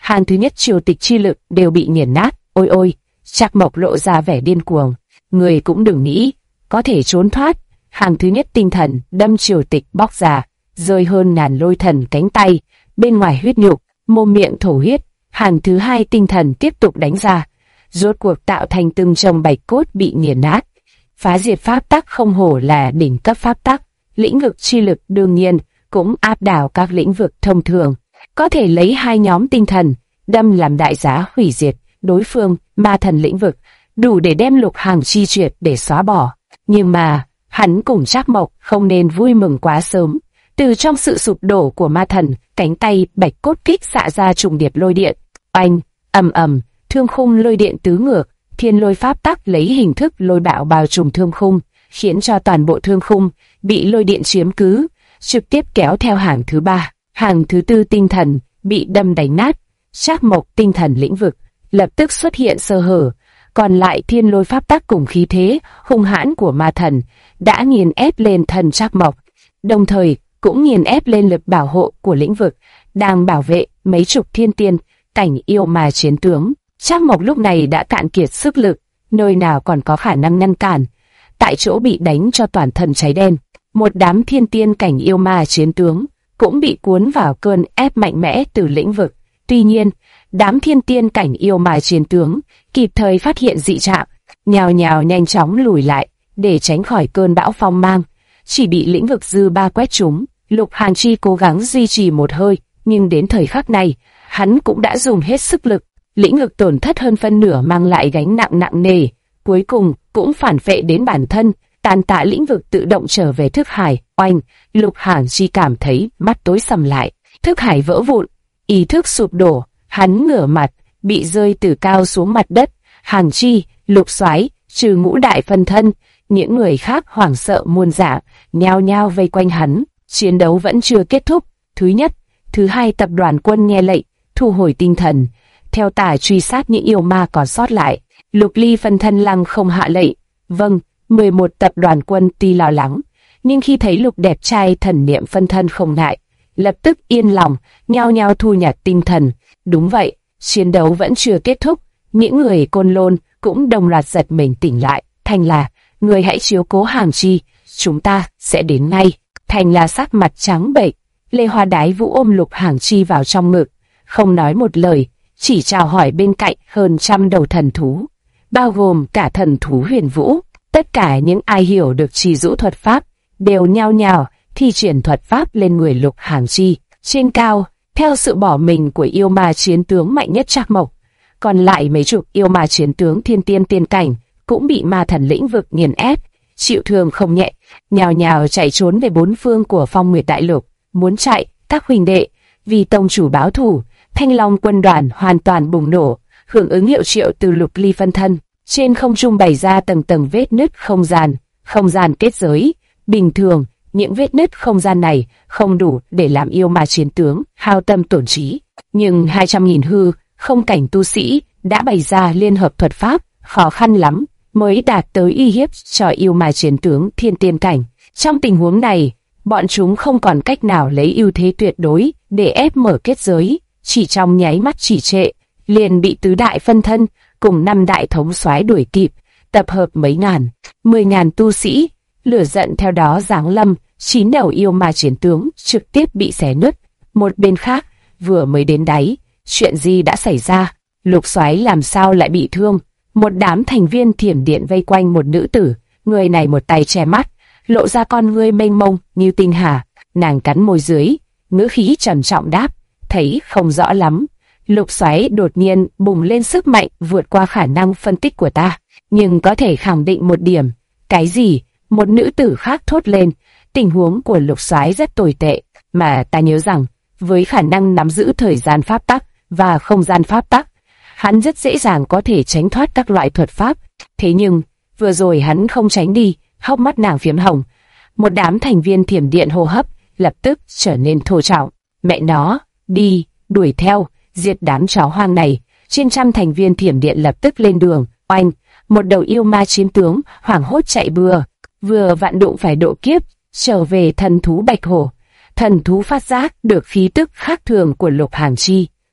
hàng thứ nhất triều tịch chi lực đều bị nghiền nát. Ôi ôi, Trác Mộc lộ ra vẻ điên cuồng. Người cũng đừng nghĩ có thể trốn thoát. Hàng thứ nhất tinh thần đâm triều tịch bóc ra, rơi hơn ngàn lôi thần cánh tay, bên ngoài huyết nhục, mồm miệng thổ huyết. Hàng thứ hai tinh thần tiếp tục đánh ra, rốt cuộc tạo thành từng chồng bạch cốt bị nghiền nát. Phá diệt pháp tắc không hổ là đỉnh cấp pháp tắc, lĩnh vực chi lực đương nhiên cũng áp đảo các lĩnh vực thông thường. Có thể lấy hai nhóm tinh thần đâm làm đại giá hủy diệt đối phương. Ma thần lĩnh vực đủ để đem Lục Hàng chi triệt để xóa bỏ. Nhưng mà hắn cùng Trác Mộc không nên vui mừng quá sớm. Từ trong sự sụp đổ của ma thần, cánh tay bạch cốt kích xạ ra trùng điệp lôi điện. Oanh, ầm ầm, thương khung lôi điện tứ ngược, thiên lôi pháp tắc lấy hình thức lôi bạo bao trùm thương khung, khiến cho toàn bộ thương khung bị lôi điện chiếm cứ, trực tiếp kéo theo hàng thứ ba. Hàng thứ tư tinh thần bị đâm đánh nát. Trác Mộc tinh thần lĩnh vực lập tức xuất hiện sơ hở, còn lại thiên lôi pháp tắc cùng khí thế hung hãn của ma thần đã nghiền ép lên thần Trác Mộc, đồng thời cũng nghiền ép lên lực bảo hộ của lĩnh vực đang bảo vệ mấy chục thiên tiên cảnh yêu ma chiến tướng. Trác Mộc lúc này đã cạn kiệt sức lực, nơi nào còn có khả năng ngăn cản, tại chỗ bị đánh cho toàn thân cháy đen. Một đám thiên tiên cảnh yêu ma chiến tướng cũng bị cuốn vào cơn ép mạnh mẽ từ lĩnh vực. Tuy nhiên, đám thiên tiên cảnh yêu ma chiến tướng kịp thời phát hiện dị trạng, nhào nhào nhanh chóng lùi lại để tránh khỏi cơn bão phong mang, chỉ bị lĩnh vực dư ba quét trúng. Lục Hàn Chi cố gắng duy trì một hơi, nhưng đến thời khắc này, hắn cũng đã dùng hết sức lực. Lĩnh vực tổn thất hơn phân nửa mang lại gánh nặng nặng nề, cuối cùng cũng phản vệ đến bản thân. Tàn tạ lĩnh vực tự động trở về thức hải. Oanh, Lục Hàn Chi cảm thấy mắt tối sầm lại, thức hải vỡ vụn, ý thức sụp đổ, hắn ngửa mặt, bị rơi từ cao xuống mặt đất. Hàn Chi, Lục Soái, trừ Ngũ Đại phân thân, những người khác hoảng sợ muôn dạng, nhao nhao vây quanh hắn. Chiến đấu vẫn chưa kết thúc. Thứ nhất, thứ hai tập đoàn quân nghe lệnh, thu hồi tinh thần, theo tả truy sát những yêu ma còn sót lại. Lục Ly phân thân lăng không hạ lệnh. Vâng. 11 tập đoàn quân tuy lo lắng, nhưng khi thấy Lục đẹp trai thần niệm phân thân không ngại, lập tức yên lòng, nhao nhao thu nhặt tinh thần. Đúng vậy, chiến đấu vẫn chưa kết thúc, những người Côn Lôn cũng đồng loạt giật mình tỉnh lại. Thành là, người hãy chiếu cố Hàn Chi, chúng ta sẽ đến ngay. Thành là sắc mặt trắng bệch, Lê Hoa Đái Vũ ôm Lục Hàn Chi vào trong ngực, không nói một lời, chỉ chào hỏi bên cạnh hơn trăm đầu thần thú, bao gồm cả thần thú Huyền Vũ. Tất cả những ai hiểu được trì dũ thuật pháp đều nhao nhao thi triển thuật pháp lên người Lục Hàn Chi. Trên cao, theo sự bỏ mình của yêu ma chiến tướng mạnh nhất Trác Mộc, còn lại mấy chục yêu ma chiến tướng thiên tiên tiên cảnh cũng bị ma thần lĩnh vực nghiền ép, chịu thương không nhẹ, nhào nhào chạy trốn về bốn phương của Phong Nguyệt Đại Lục. Muốn chạy, các huynh đệ, vì tông chủ báo thù. Thanh Long quân đoàn hoàn toàn bùng nổ, hưởng ứng hiệu triệu từ Lục Ly phân thân. Trên không trung bày ra tầng tầng vết nứt không gian kết giới. Bình thường, những vết nứt không gian này không đủ để làm yêu ma chiến tướng hao tâm tổn trí. Nhưng 200.000 hư không cảnh tu sĩ đã bày ra liên hợp thuật pháp, khó khăn lắm mới đạt tới uy hiếp cho yêu ma chiến tướng thiên tiên cảnh. Trong tình huống này, bọn chúng không còn cách nào lấy ưu thế tuyệt đối để ép mở kết giới. Chỉ trong nháy mắt chỉ trệ, liền bị tứ đại phân thân cùng 5 đại thống soái đuổi kịp, tập hợp mấy ngàn, 10.000 tu sĩ. Lửa giận theo đó giáng lâm, 9 đầu yêu ma chiến tướng trực tiếp bị xé nứt. Một bên khác, vừa mới đến đáy, chuyện gì đã xảy ra? Lục Soái làm sao lại bị thương? Một đám thành viên Thiểm Điện vây quanh một nữ tử, người này một tay che mắt, lộ ra con ngươi mênh mông như tinh hà. Nàng cắn môi dưới, ngữ khí trầm trọng đáp, thấy không rõ lắm. Lục Soái đột nhiên bùng lên sức mạnh vượt qua khả năng phân tích của ta, nhưng có thể khẳng định một điểm. Cái gì? Một nữ tử khác thốt lên. Tình huống của Lục Soái rất tồi tệ, mà ta nhớ rằng với khả năng nắm giữ thời gian pháp tắc và không gian pháp tắc, hắn rất dễ dàng có thể tránh thoát các loại thuật pháp. Thế nhưng vừa rồi hắn không tránh đi. Hốc mắt nàng phiếm hồng. Một đám thành viên Thiểm Điện hô hấp lập tức trở nên thô trọng. Mẹ nó, đi, đuổi theo, diệt đám chó hoang này. Trên trăm thành viên Thiểm Điện lập tức lên đường. Oanh, một đầu yêu ma chiến tướng hoảng hốt chạy bừa, vừa vặn đụng phải độ kiếp, trở về thần thú Bạch Hổ. Thần thú phát giác được khí tức khác thường của Lục Hàn Chi,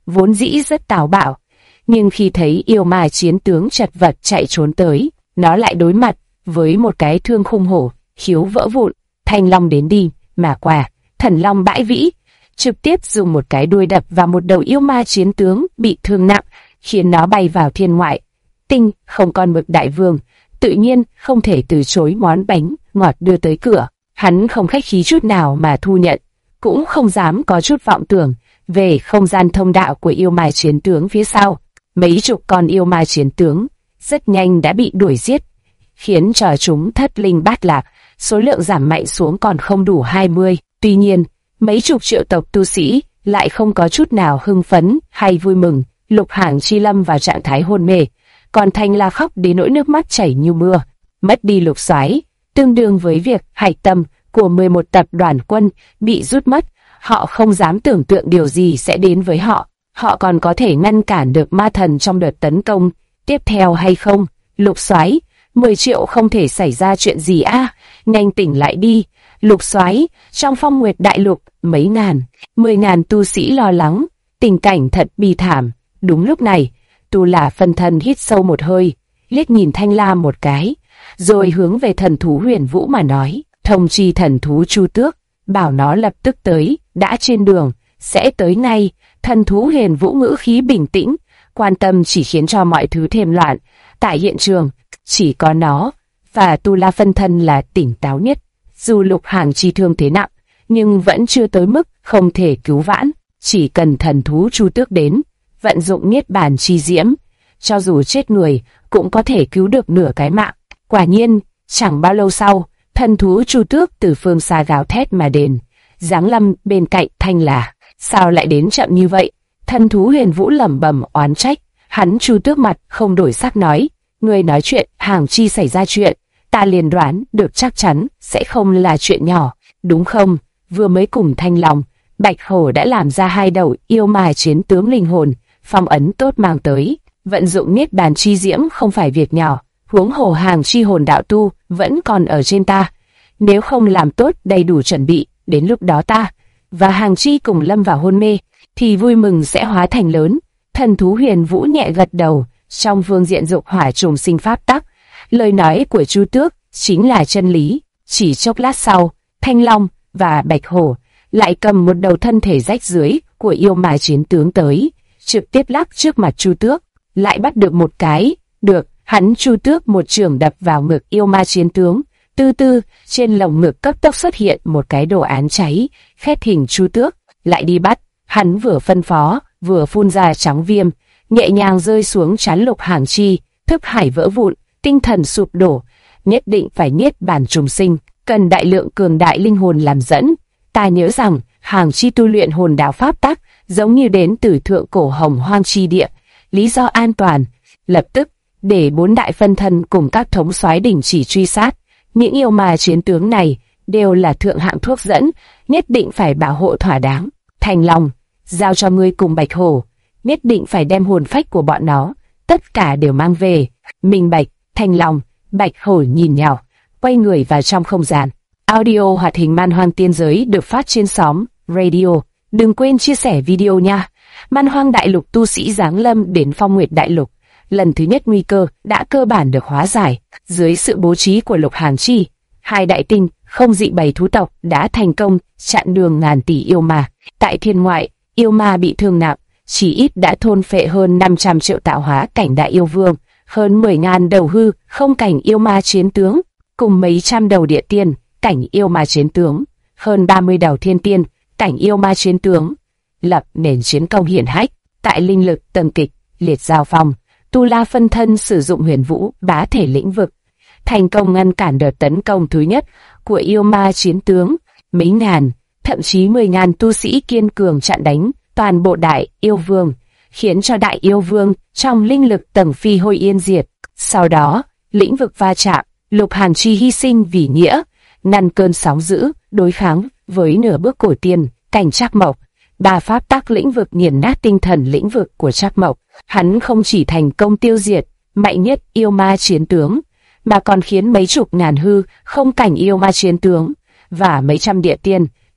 vốn dĩ rất táo bạo, nhưng khi thấy yêu ma chiến tướng chật vật chạy trốn tới, nó lại đối mặt với một cái thương khung hổ, khiếu vỡ vụn. Thanh long đến đi, mà quả, thần long bãi vĩ, trực tiếp dùng một cái đuôi đập vào một đầu yêu ma chiến tướng bị thương nặng, khiến nó bay vào thiên ngoại. Tinh, không con mực đại vương, tự nhiên không thể từ chối món bánh ngọt đưa tới cửa. Hắn không khách khí chút nào mà thu nhận, cũng không dám có chút vọng tưởng về không gian thông đạo của yêu ma chiến tướng phía sau. Mấy chục con yêu ma chiến tướng rất nhanh đã bị đuổi giết, khiến cho chúng thất linh bát lạc, số lượng giảm mạnh xuống còn không đủ 20. Tuy nhiên, mấy chục triệu tộc tu sĩ lại không có chút nào hưng phấn hay vui mừng. Lục Hàng Chi lâm vào trạng thái hôn mê, còn Thanh La khóc đến nỗi nước mắt chảy như mưa. Mất đi Lục Soái, tương đương với việc hạch tâm của 11 tập đoàn quân bị rút mất. Họ không dám tưởng tượng điều gì sẽ đến với họ. Họ còn có thể ngăn cản được ma thần trong đợt tấn công tiếp theo hay không? Lục Soái, 10 triệu không thể xảy ra chuyện gì à? Nhanh tỉnh lại đi. Lục Soái, trong Phong Nguyệt Đại Lục, mấy ngàn, 10.000 tu sĩ lo lắng, tình cảnh thật bi thảm. Đúng lúc này, Tu La phân thân hít sâu một hơi, liếc nhìn Thanh Lam một cái, rồi hướng về thần thú Huyền Vũ mà nói, thông chi thần thú Chu Tước, bảo nó lập tức tới, đã trên đường, sẽ tới ngay. Thần thú Huyền Vũ ngữ khí bình tĩnh, quan tâm chỉ khiến cho mọi thứ thêm loạn. Tại hiện trường, chỉ có nó và Tu La phân thân là tỉnh táo nhất. Dù Lục Hàng chi thương thế nặng, nhưng vẫn chưa tới mức không thể cứu vãn. Chỉ cần thần thú Chu Tước đến, vận dụng niết bàn chi diễm, cho dù chết người cũng có thể cứu được nửa cái mạng. Quả nhiên, chẳng bao lâu sau, thần thú Chu Tước từ phương xa gào thét mà đến, giáng lâm bên cạnh Thanh La. Sao lại đến chậm như vậy? Thần thú Huyền Vũ lẩm bẩm oán trách. Hắn Chu Tước mặt không đổi sắc nói, ngươi nói chuyện Hàng Chi xảy ra chuyện, ta liền đoán được chắc chắn sẽ không là chuyện nhỏ, đúng không? Vừa mới cùng Thanh Long, Bạch Hổ đã làm ra 2 đầu yêu ma chiến tướng linh hồn, phong ấn tốt mang tới. Vận dụng niết bàn chi diễm không phải việc nhỏ, huống hồ Hàng Chi hồn đạo tu vẫn còn ở trên ta. Nếu không làm tốt đầy đủ chuẩn bị, đến lúc đó ta và Hàng Chi cùng lâm vào hôn mê, thì vui mừng sẽ hóa thành lớn. Thần thú Huyền Vũ nhẹ gật đầu, trong phương diện dục hỏa trùng sinh pháp tắc, lời nói của Chu Tước chính là chân lý. Chỉ chốc lát sau, Thanh Long và Bạch Hổ lại cầm một đầu thân thể rách rưới của yêu ma chiến tướng tới, trực tiếp lắc trước mặt Chu Tước, lại bắt được một cái. Được, hắn Chu Tước một chưởng đập vào ngực yêu ma chiến tướng, từ từ trên lồng ngực cấp tốc xuất hiện một cái đồ án cháy, khét hình Chu Tước, lại đi bắt. Hắn vừa phân phó, vừa phun ra trắng viêm, nhẹ nhàng rơi xuống trán Lục Hàng Chi, thức hải vỡ vụn, tinh thần sụp đổ. Nhất định phải niết bàn trùng sinh, cần đại lượng cường đại linh hồn làm dẫn. Ta nhớ rằng Hàng Chi tu luyện hồn đạo pháp tắc giống như đến từ thượng cổ Hồng Hoang chi địa. Lý do an toàn, lập tức để 4 đại phân thân cùng các thống soái đình chỉ truy sát. Những yêu ma chiến tướng này đều là thượng hạng thuốc dẫn, nhất định phải bảo hộ thỏa đáng. Thanh Long, giao cho ngươi cùng Bạch Hổ, nhất định phải đem hồn phách của bọn nó, tất cả đều mang về. Minh bạch. Thanh Long, Bạch Hổ nhìn nhau, quay người vào trong không gian. Audio hoạt hình Man Hoang Tiên Giới được phát trên xóm Radio. Đừng quên chia sẻ video nha. Man Hoang Đại Lục tu sĩ giáng lâm đến Phong Nguyệt Đại Lục. Lần thứ nhất nguy cơ đã cơ bản được hóa giải. Dưới sự bố trí của Lục Hàng Chi, 2 đại tinh không dị bầy thú tộc đã thành công chặn đường ngàn tỷ yêu ma. Tại thiên ngoại, yêu ma bị thương nặng, chỉ ít đã thôn phệ hơn 500 triệu tạo hóa cảnh đại yêu vương, hơn 10.000 đầu hư không cảnh yêu ma chiến tướng, cùng mấy trăm đầu địa tiên cảnh yêu ma chiến tướng, hơn 30 đầu thiên tiên cảnh yêu ma chiến tướng, lập nền chiến công hiển hách. Tại linh lực tầng kịch liệt giao phong, Tu La phân thân sử dụng Huyền Vũ bá thể lĩnh vực, thành công ngăn cản đợt tấn công thứ nhất của yêu ma chiến tướng. Mấy ngàn, thậm chí 10.000 tu sĩ kiên cường chặn đánh toàn bộ đại yêu vương, khiến cho đại yêu vương trong linh lực tầng phi hôi yên diệt. Sau đó, lĩnh vực va chạm, Lục Hàn Chi hy sinh vì nghĩa, ngăn cơn sóng dữ, đối kháng với nửa bước cổ tiên cảnh Trác Mộc. 3 pháp tắc lĩnh vực nghiền nát tinh thần lĩnh vực của Trác Mộc. Hắn không chỉ thành công tiêu diệt mạnh nhất yêu ma chiến tướng, mà còn khiến mấy chục ngàn hư không cảnh yêu ma chiến tướng và mấy trăm địa tiên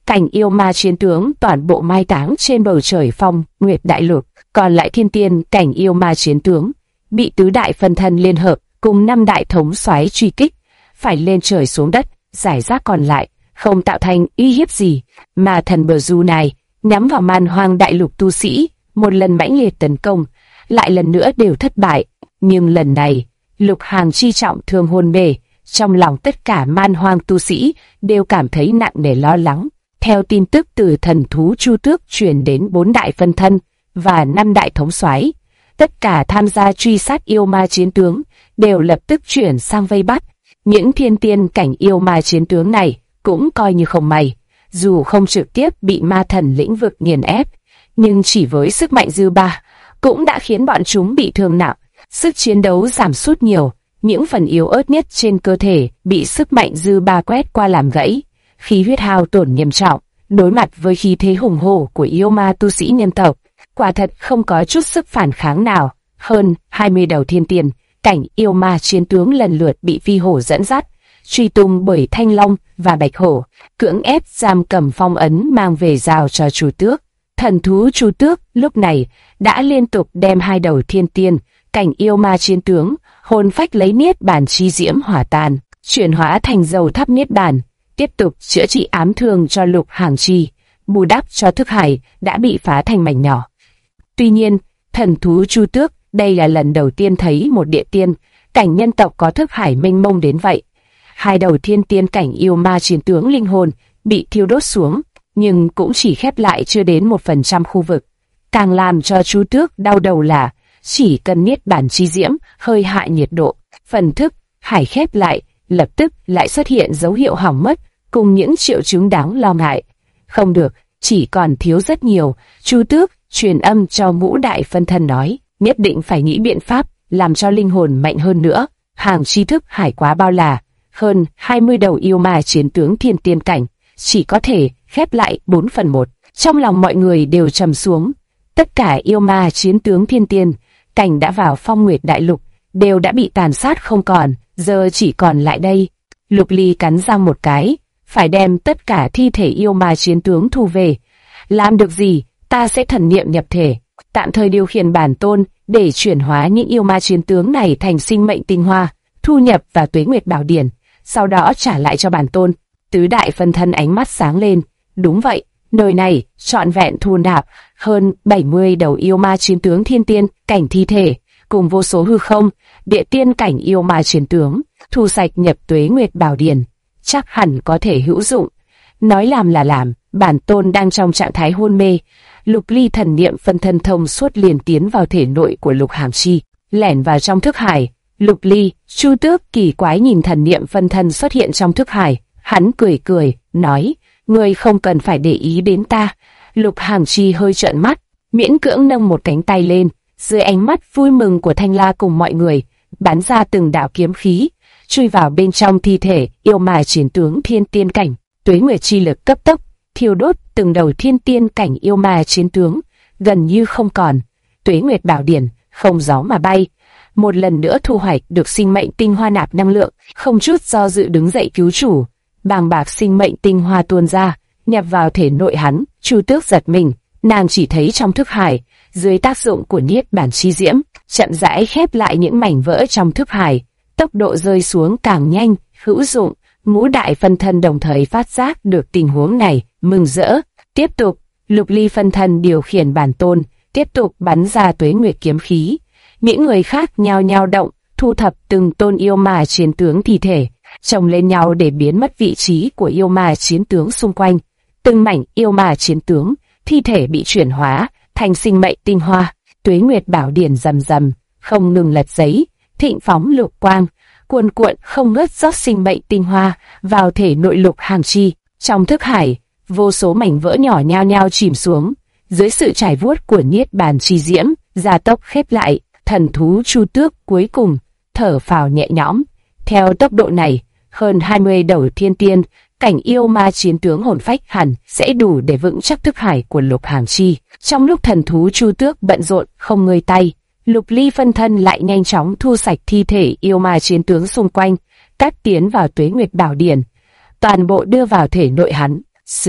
cảnh yêu ma chiến tướng toàn bộ mai táng trên bầu trời Phong Nguyệt Đại Lục, còn lại thiên tiên cảnh yêu ma chiến tướng bị tứ đại phân thân liên hợp cùng 5 đại thống soái truy kích, phải lên trời xuống đất, giải rác còn lại không tạo thành uy hiếp gì, mà thần bờ du này nhắm vào Man Hoang Đại Lục tu sĩ, một lần mãnh liệt tấn công, lại lần nữa đều thất bại. Nhưng lần này, Lục Hàng chi trọng thương hôn mê, trong lòng tất cả Man Hoang tu sĩ đều cảm thấy nặng nề lo lắng. Theo tin tức từ thần thú Chu Tước truyền đến 4 đại phân thân và 5 đại thống soái, tất cả tham gia truy sát yêu ma chiến tướng đều lập tức chuyển sang vây bắt. Những thiên tiên cảnh yêu ma chiến tướng này cũng coi như không may, dù không trực tiếp bị ma thần lĩnh vực nghiền ép, nhưng chỉ với sức mạnh dư ba cũng đã khiến bọn chúng bị thương nặng, sức chiến đấu giảm sút nhiều, những phần yếu ớt nhất trên cơ thể bị sức mạnh dư ba quét qua làm gãy, khí huyết hao tổn nghiêm trọng. Đối mặt với khí thế hùng hổ của yêu ma tu sĩ nhân tộc, quả thật không có chút sức phản kháng nào. Hơn 20 đầu thiên tiên cảnh yêu ma chiến tướng lần lượt bị phi hổ dẫn dắt, truy tung bởi Thanh Long và Bạch Hổ, cưỡng ép giam cầm phong ấn mang về giao cho Chu Tước. Thần thú Chu Tước lúc này đã liên tục đem 2 đầu thiên tiên cảnh yêu ma chiến tướng hồn phách lấy niết bàn chi diễm hỏa tàn, chuyển hóa thành dầu thắp niết bàn, tiếp tục chữa trị ám thương cho Lục Hàng Chi, bù đắp cho thức hải đã bị phá thành mảnh nhỏ. Tuy nhiên, thần thú Chu Tước đây là lần đầu tiên thấy một địa tiên cảnh nhân tộc có thức hải mênh mông đến vậy. 2 đầu thiên tiên cảnh yêu ma chiến tướng linh hồn bị thiêu đốt xuống, nhưng cũng chỉ khép lại chưa đến 1% khu vực. Càng làm cho Chu Tước đau đầu là chỉ cần niết bàn chi diễm hơi hạ nhiệt độ, phần thức hải khép lại, lập tức lại xuất hiện dấu hiệu hỏng mất cùng những triệu chứng đáng lo ngại. Không được, chỉ còn thiếu rất nhiều. Chu Tước truyền âm cho Ngũ đại phân thân nói, nhất định phải nghĩ biện pháp làm cho linh hồn mạnh hơn nữa. Hàng chi thức hải quá bao la, hơn 20 đầu yêu ma chiến tướng thiên tiên cảnh chỉ có thể khép lại 4/1. Trong lòng mọi người đều trầm xuống. Tất cả yêu ma chiến tướng thiên tiên cảnh đã vào Phong Nguyệt Đại Lục đều đã bị tàn sát không còn, giờ chỉ còn lại đây. Lục Ly cắn răng một cái, phải đem tất cả thi thể yêu ma chiến tướng thu về. Làm được gì, ta sẽ thần niệm nhập thể, tạm thời điều khiển bản tôn để chuyển hóa những yêu ma chiến tướng này thành sinh mệnh tinh hoa, thu nhập vào Tuế Nguyệt Bảo Điển, sau đó trả lại cho bản tôn. Tứ đại phân thân ánh mắt sáng lên. Đúng vậy, nơi này trọn vẹn thu nạp hơn 70 đầu yêu ma chiến tướng thiên tiên cảnh thi thể, cùng vô số hư không, địa tiên cảnh yêu ma chiến tướng, thu sạch nhập Tuế Nguyệt Bảo Điển, chắc hẳn có thể hữu dụng. Nói làm là làm, bản tôn đang trong trạng thái hôn mê. Lục Ly thần niệm phân thân thông suốt liền tiến vào thể nội của Lục Hàm Chi, lẻn vào trong thức hải. Lục Ly, Chu Tước kỳ quái nhìn thần niệm phân thân xuất hiện trong thức hải, hắn cười cười, nói, ngươi không cần phải để ý đến ta. Lục Hàm Chi hơi trợn mắt, miễn cưỡng nâng một cánh tay lên, dưới ánh mắt vui mừng của Thanh La cùng mọi người, bắn ra từng đạo kiếm khí, chui vào bên trong thi thể yêu ma chiến tướng thiên tiên cảnh. Tuế Nguyệt chi lực cấp tốc thiêu đốt từng đầu thiên tiên cảnh yêu ma chiến tướng, gần như không còn. Tuế Nguyệt Bảo Điển không gió mà bay, một lần nữa thu hoạch được sinh mệnh tinh hoa nạp năng lượng, không chút do dự đứng dậy cứu chủ. Bàng bạc sinh mệnh tinh hoa tuôn ra, nhập vào thể nội hắn. Chu Tước giật mình, nàng chỉ thấy trong thức hải, dưới tác dụng của niết bàn chi diễm, chậm rãi khép lại những mảnh vỡ trong thức hải, tốc độ rơi xuống càng nhanh, hữu dụng. Ngũ đại phân thân đồng thời phát giác được tình huống này, mừng rỡ. Tiếp tục, Lục Ly phân thân điều khiển bản tôn, tiếp tục bắn ra Tuế Nguyệt kiếm khí. Những người khác nhao nhao động, thu thập từng tôn yêu ma chiến tướng thi thể, chồng lên nhau để biến mất vị trí của yêu ma chiến tướng xung quanh. Từng mảnh yêu ma chiến tướng, thi thể bị chuyển hóa thành sinh mệnh tinh hoa. Tuế Nguyệt Bảo Điển rầm rầm, không ngừng lật giấy, thịnh phóng lục quang, cuồn cuộn không ngớt rót sinh mệnh tinh hoa vào thể nội Lục Hàm Chi. Trong thức hải, vô số mảnh vỡ nhỏ nhao nhao chìm xuống, dưới sự trải vuốt của niết bàn chi diễm, gia tốc khép lại. Thần thú Chu Tước cuối cùng thở phào nhẹ nhõm. Theo tốc độ này, hơn 20 đầu thiên tiên cảnh yêu ma chiến tướng hồn phách hẳn sẽ đủ để vững chắc thức hải của Lục Hàm Chi. Trong lúc thần thú Chu Tước bận rộn không ngơi tay, Lục Ly phân thân lại nhanh chóng thu sạch thi thể yêu ma chiến tướng xung quanh, cắt tiến vào Tuế Nguyệt Bảo Điển, toàn bộ đưa vào thể nội hắn. Sưu,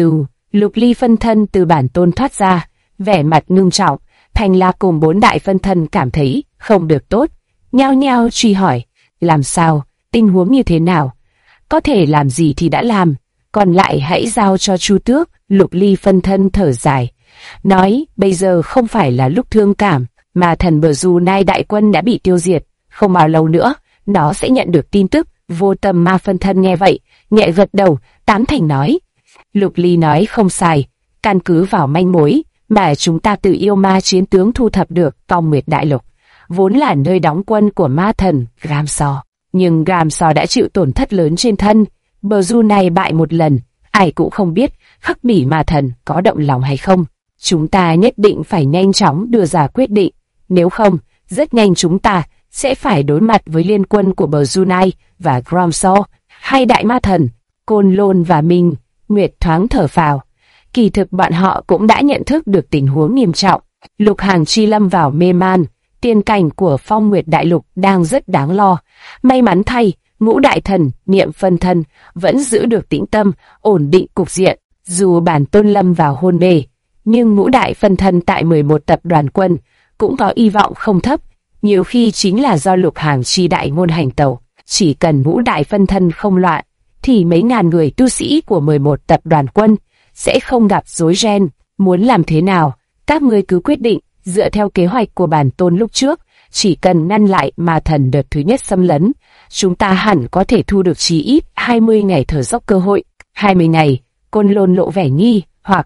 Lục ly phân thân từ bản tôn thoát ra, vẻ mặt ngưng trọng. Thành La cùng 4 đại phân thân cảm thấy không được tốt, nhao nhao truy hỏi, làm sao, tình huống như thế nào, có thể làm gì thì đã làm, còn lại hãy giao cho Chu Tước. Lục ly phân thân thở dài, nói bây giờ không phải là lúc thương cảm, mà thần Bờ Du Nai đại quân đã bị tiêu diệt, không bao lâu nữa, nó sẽ nhận được tin tức. Vô Tâm Ma phân thân nghe vậy, nhẹ gật đầu, tán thành nói, Lục ly nói không sai, căn cứ vào manh mối mà chúng ta từ yêu ma chiến tướng thu thập được, Phong Nguyệt Đại Lục vốn là nơi đóng quân của ma thần Gramso, nhưng Gramso đã chịu tổn thất lớn trên thân. Bờ Du này bại một lần, ai cũng không biết Khắc Bỉ ma thần có động lòng hay không. Chúng ta nhất định phải nhanh chóng đưa ra quyết định, nếu không, rất nhanh chúng ta sẽ phải đối mặt với liên quân của Bờ Du Nai và Gramso. Hai đại ma thần, Côn Lôn và Minh Nguyệt thoáng thở phào. Kỳ thực bọn họ cũng đã nhận thức được tình huống nghiêm trọng. Lục Hàng Chi lâm vào mê man, tiên cảnh của Phong Nguyệt Đại Lục đang rất đáng lo. May mắn thay, Ngũ Đại Thần, Niệm Phân Thân vẫn giữ được tĩnh tâm, ổn định cục diện. Dù bản tôn lâm vào hôn mê, nhưng Ngũ Đại Phân Thân tại 11 tập đoàn quân cũng có hy vọng không thấp. Nhiều khi chính là do Lục Hàng Chi đại ngôn hành tẩu. Chỉ cần Ngũ Đại Phân Thân không loạn, thì mấy ngàn người tu sĩ của 11 tập đoàn quân sẽ không gặp rối ren. Muốn làm thế nào, các ngươi cứ quyết định, dựa theo kế hoạch của bản tôn lúc trước, chỉ cần ngăn lại ma thần đợt thứ nhất xâm lấn, chúng ta hẳn có thể thu được chí ít 20 ngày thở dốc cơ hội. 20 ngày, Côn Lôn lộ vẻ nghi, hoặc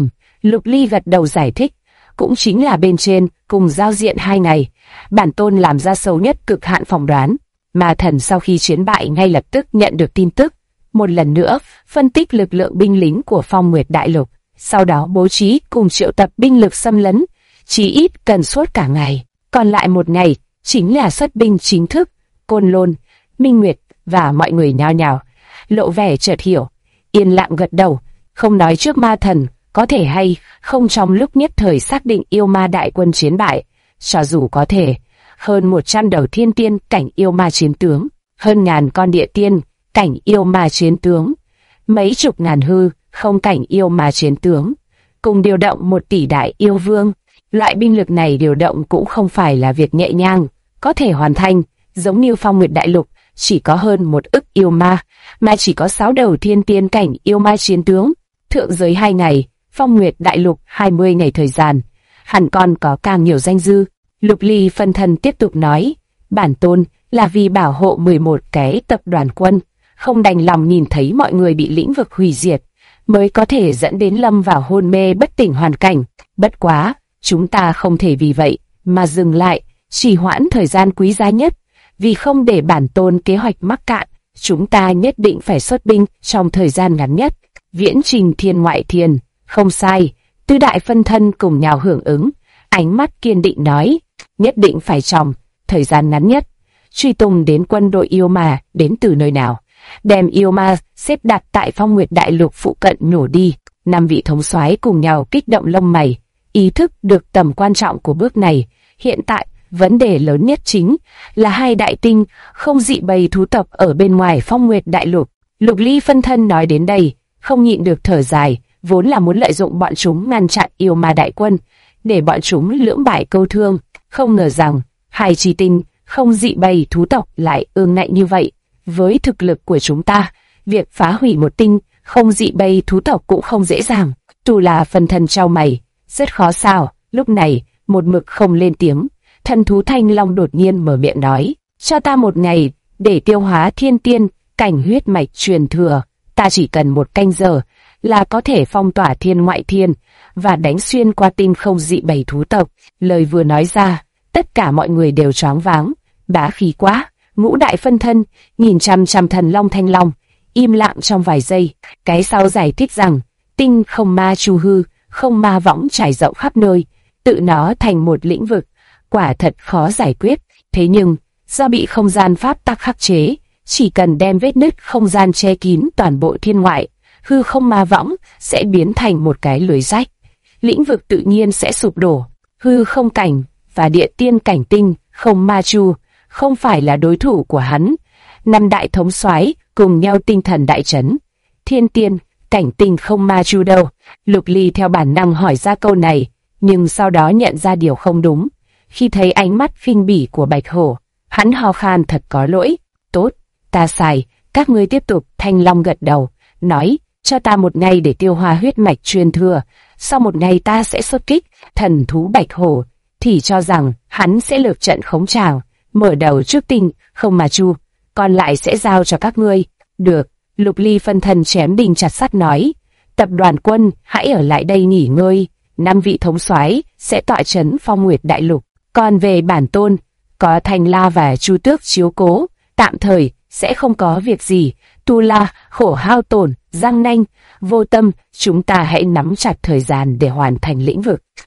Lục ly gật đầu giải thích, cũng chính là bên trên cùng giao diện 2 ngày. Bản tôn làm ra sâu nhất cực hạn phỏng đoán. Ma thần sau khi chiến bại ngay lập tức nhận được tin tức, một lần nữa phân tích lực lượng binh lính của Phong Nguyệt Đại Lục, sau đó bố trí cùng triệu tập binh lực xâm lấn, chỉ ít cần suốt cả ngày, còn lại một ngày chính là xuất binh chính thức. Côn Lôn, Minh Nguyệt và mọi người nhao nhao lộ vẻ chợt hiểu, yên lặng gật đầu, không nói trước ma thần có thể hay không trong lúc nhất thời xác định yêu ma đại quân chiến bại. Cho dù có thể, hơn 100 đầu thiên tiên cảnh yêu ma chiến tướng, hơn ngàn con địa tiên cảnh yêu ma chiến tướng, mấy chục ngàn hư không cảnh yêu ma chiến tướng, cùng điều động 1 tỷ đại yêu vương. Loại binh lực này điều động cũng không phải là việc nhẹ nhàng, có thể hoàn thành. Giống như Phong Nguyệt Đại Lục chỉ có hơn 1 ức yêu ma, mà chỉ có 6 đầu thiên tiên cảnh yêu ma chiến tướng. Thượng giới 2 ngày, Phong Nguyệt Đại Lục 20 ngày thời gian, hẳn còn có càng nhiều danh dư. Lục ly phân thân tiếp tục nói, bản tôn là vì bảo hộ 11 cái tập đoàn quân, không đành lòng nhìn thấy mọi người bị lĩnh vực hủy diệt, mới có thể dẫn đến lâm vào hôn mê bất tỉnh hoàn cảnh. Bất quá, chúng ta không thể vì vậy mà dừng lại, trì hoãn thời gian quý giá nhất. Vì không để bản tôn kế hoạch mắc cạn, chúng ta nhất định phải xuất binh trong thời gian ngắn nhất. Viễn trình thiên ngoại thiên, không sai. Tứ đại phân thân cùng nhau hưởng ứng, ánh mắt kiên định nói, nhất định phải trong thời gian ngắn nhất. Truy tung đến quân đội yêu ma đến từ nơi nào, đem yêu ma xếp đặt tại Phong Nguyệt Đại Lục phụ cận nhổ đi. 5 vị thống soái cùng nhau kích động lông mày, ý thức được tầm quan trọng của bước này. Hiện tại, vấn đề lớn nhất chính là 2 đại tinh không dị bầy thú tộc ở bên ngoài Phong Nguyệt Đại Lục. Lục ly phân thân nói đến đây, không nhịn được thở dài, vốn là muốn lợi dụng bọn chúng ngăn chặn yêu ma đại quân, để bọn chúng lưỡng bại câu thương. Không ngờ rằng, 2 chi tinh không dị bầy thú tộc lại ương ngạnh như vậy. Với thực lực của chúng ta, việc phá hủy một tinh không dị bầy thú tộc cũng không dễ dàng. Tu là phân thân trao mày, rất khó sao. Lúc này, một mực không lên tiếng, thần thú Thanh Long đột nhiên mở miệng nói, cho ta 1 ngày để tiêu hóa thiên tiên cảnh huyết mạch truyền thừa. Ta chỉ cần 1 canh giờ là có thể phong tỏa thiên ngoại thiên và đánh xuyên qua tinh không dị bầy thú tộc. Lời vừa nói ra, tất cả mọi người đều choáng váng, bá khí quá. Ngũ đại phân thân nhìn chằm chằm thần long Thanh Long, im lặng trong vài giây. Cái sau giải thích rằng, tinh không ma chu hư, không ma võng trải rộng khắp nơi, tự nó thành một lĩnh vực, quả thật khó giải quyết. Thế nhưng, do bị không gian pháp tắc khắc chế, chỉ cần đem vết nứt không gian che kín toàn bộ thiên ngoại, hư không ma võng sẽ biến thành một cái lưới rách. Lĩnh vực tự nhiên sẽ sụp đổ. Hư không cảnh và địa tiên cảnh tinh không ma chu không phải là đối thủ của hắn. 5 đại thống soái cùng nhau tinh thần đại chấn. Thiên tiên cảnh tình không ma chu đâu. Lục Ly theo bản năng hỏi ra câu này, nhưng sau đó nhận ra điều không đúng. Khi thấy ánh mắt khinh bỉ của Bạch Hổ, hắn ho khan thật có lỗi. Tốt, ta sai, các ngươi tiếp tục. Thanh Long gật đầu, nói, cho ta 1 ngày để tiêu hóa huyết mạch truyền thừa, sau 1 ngày ta sẽ xuất kích. Thần thú Bạch Hổ thì cho rằng hắn sẽ lược trận khống trào, mở đầu trước tình không ma chu, còn lại sẽ giao cho các ngươi. Được. Lục Ly phân thần chém đinh chặt sắt nói, tập đoàn quân hãy ở lại đây nghỉ ngơi, 5 vị thống soái sẽ tọa trấn Phong Nguyệt Đại Lục, còn về bản tôn, có Thanh La và Chu Tước chiếu cố, tạm thời sẽ không có việc gì. Tu La, Khổ Hao Tổn, Giang Nanh, Vô Tâm, chúng ta hãy nắm chặt thời gian để hoàn thành lĩnh vực.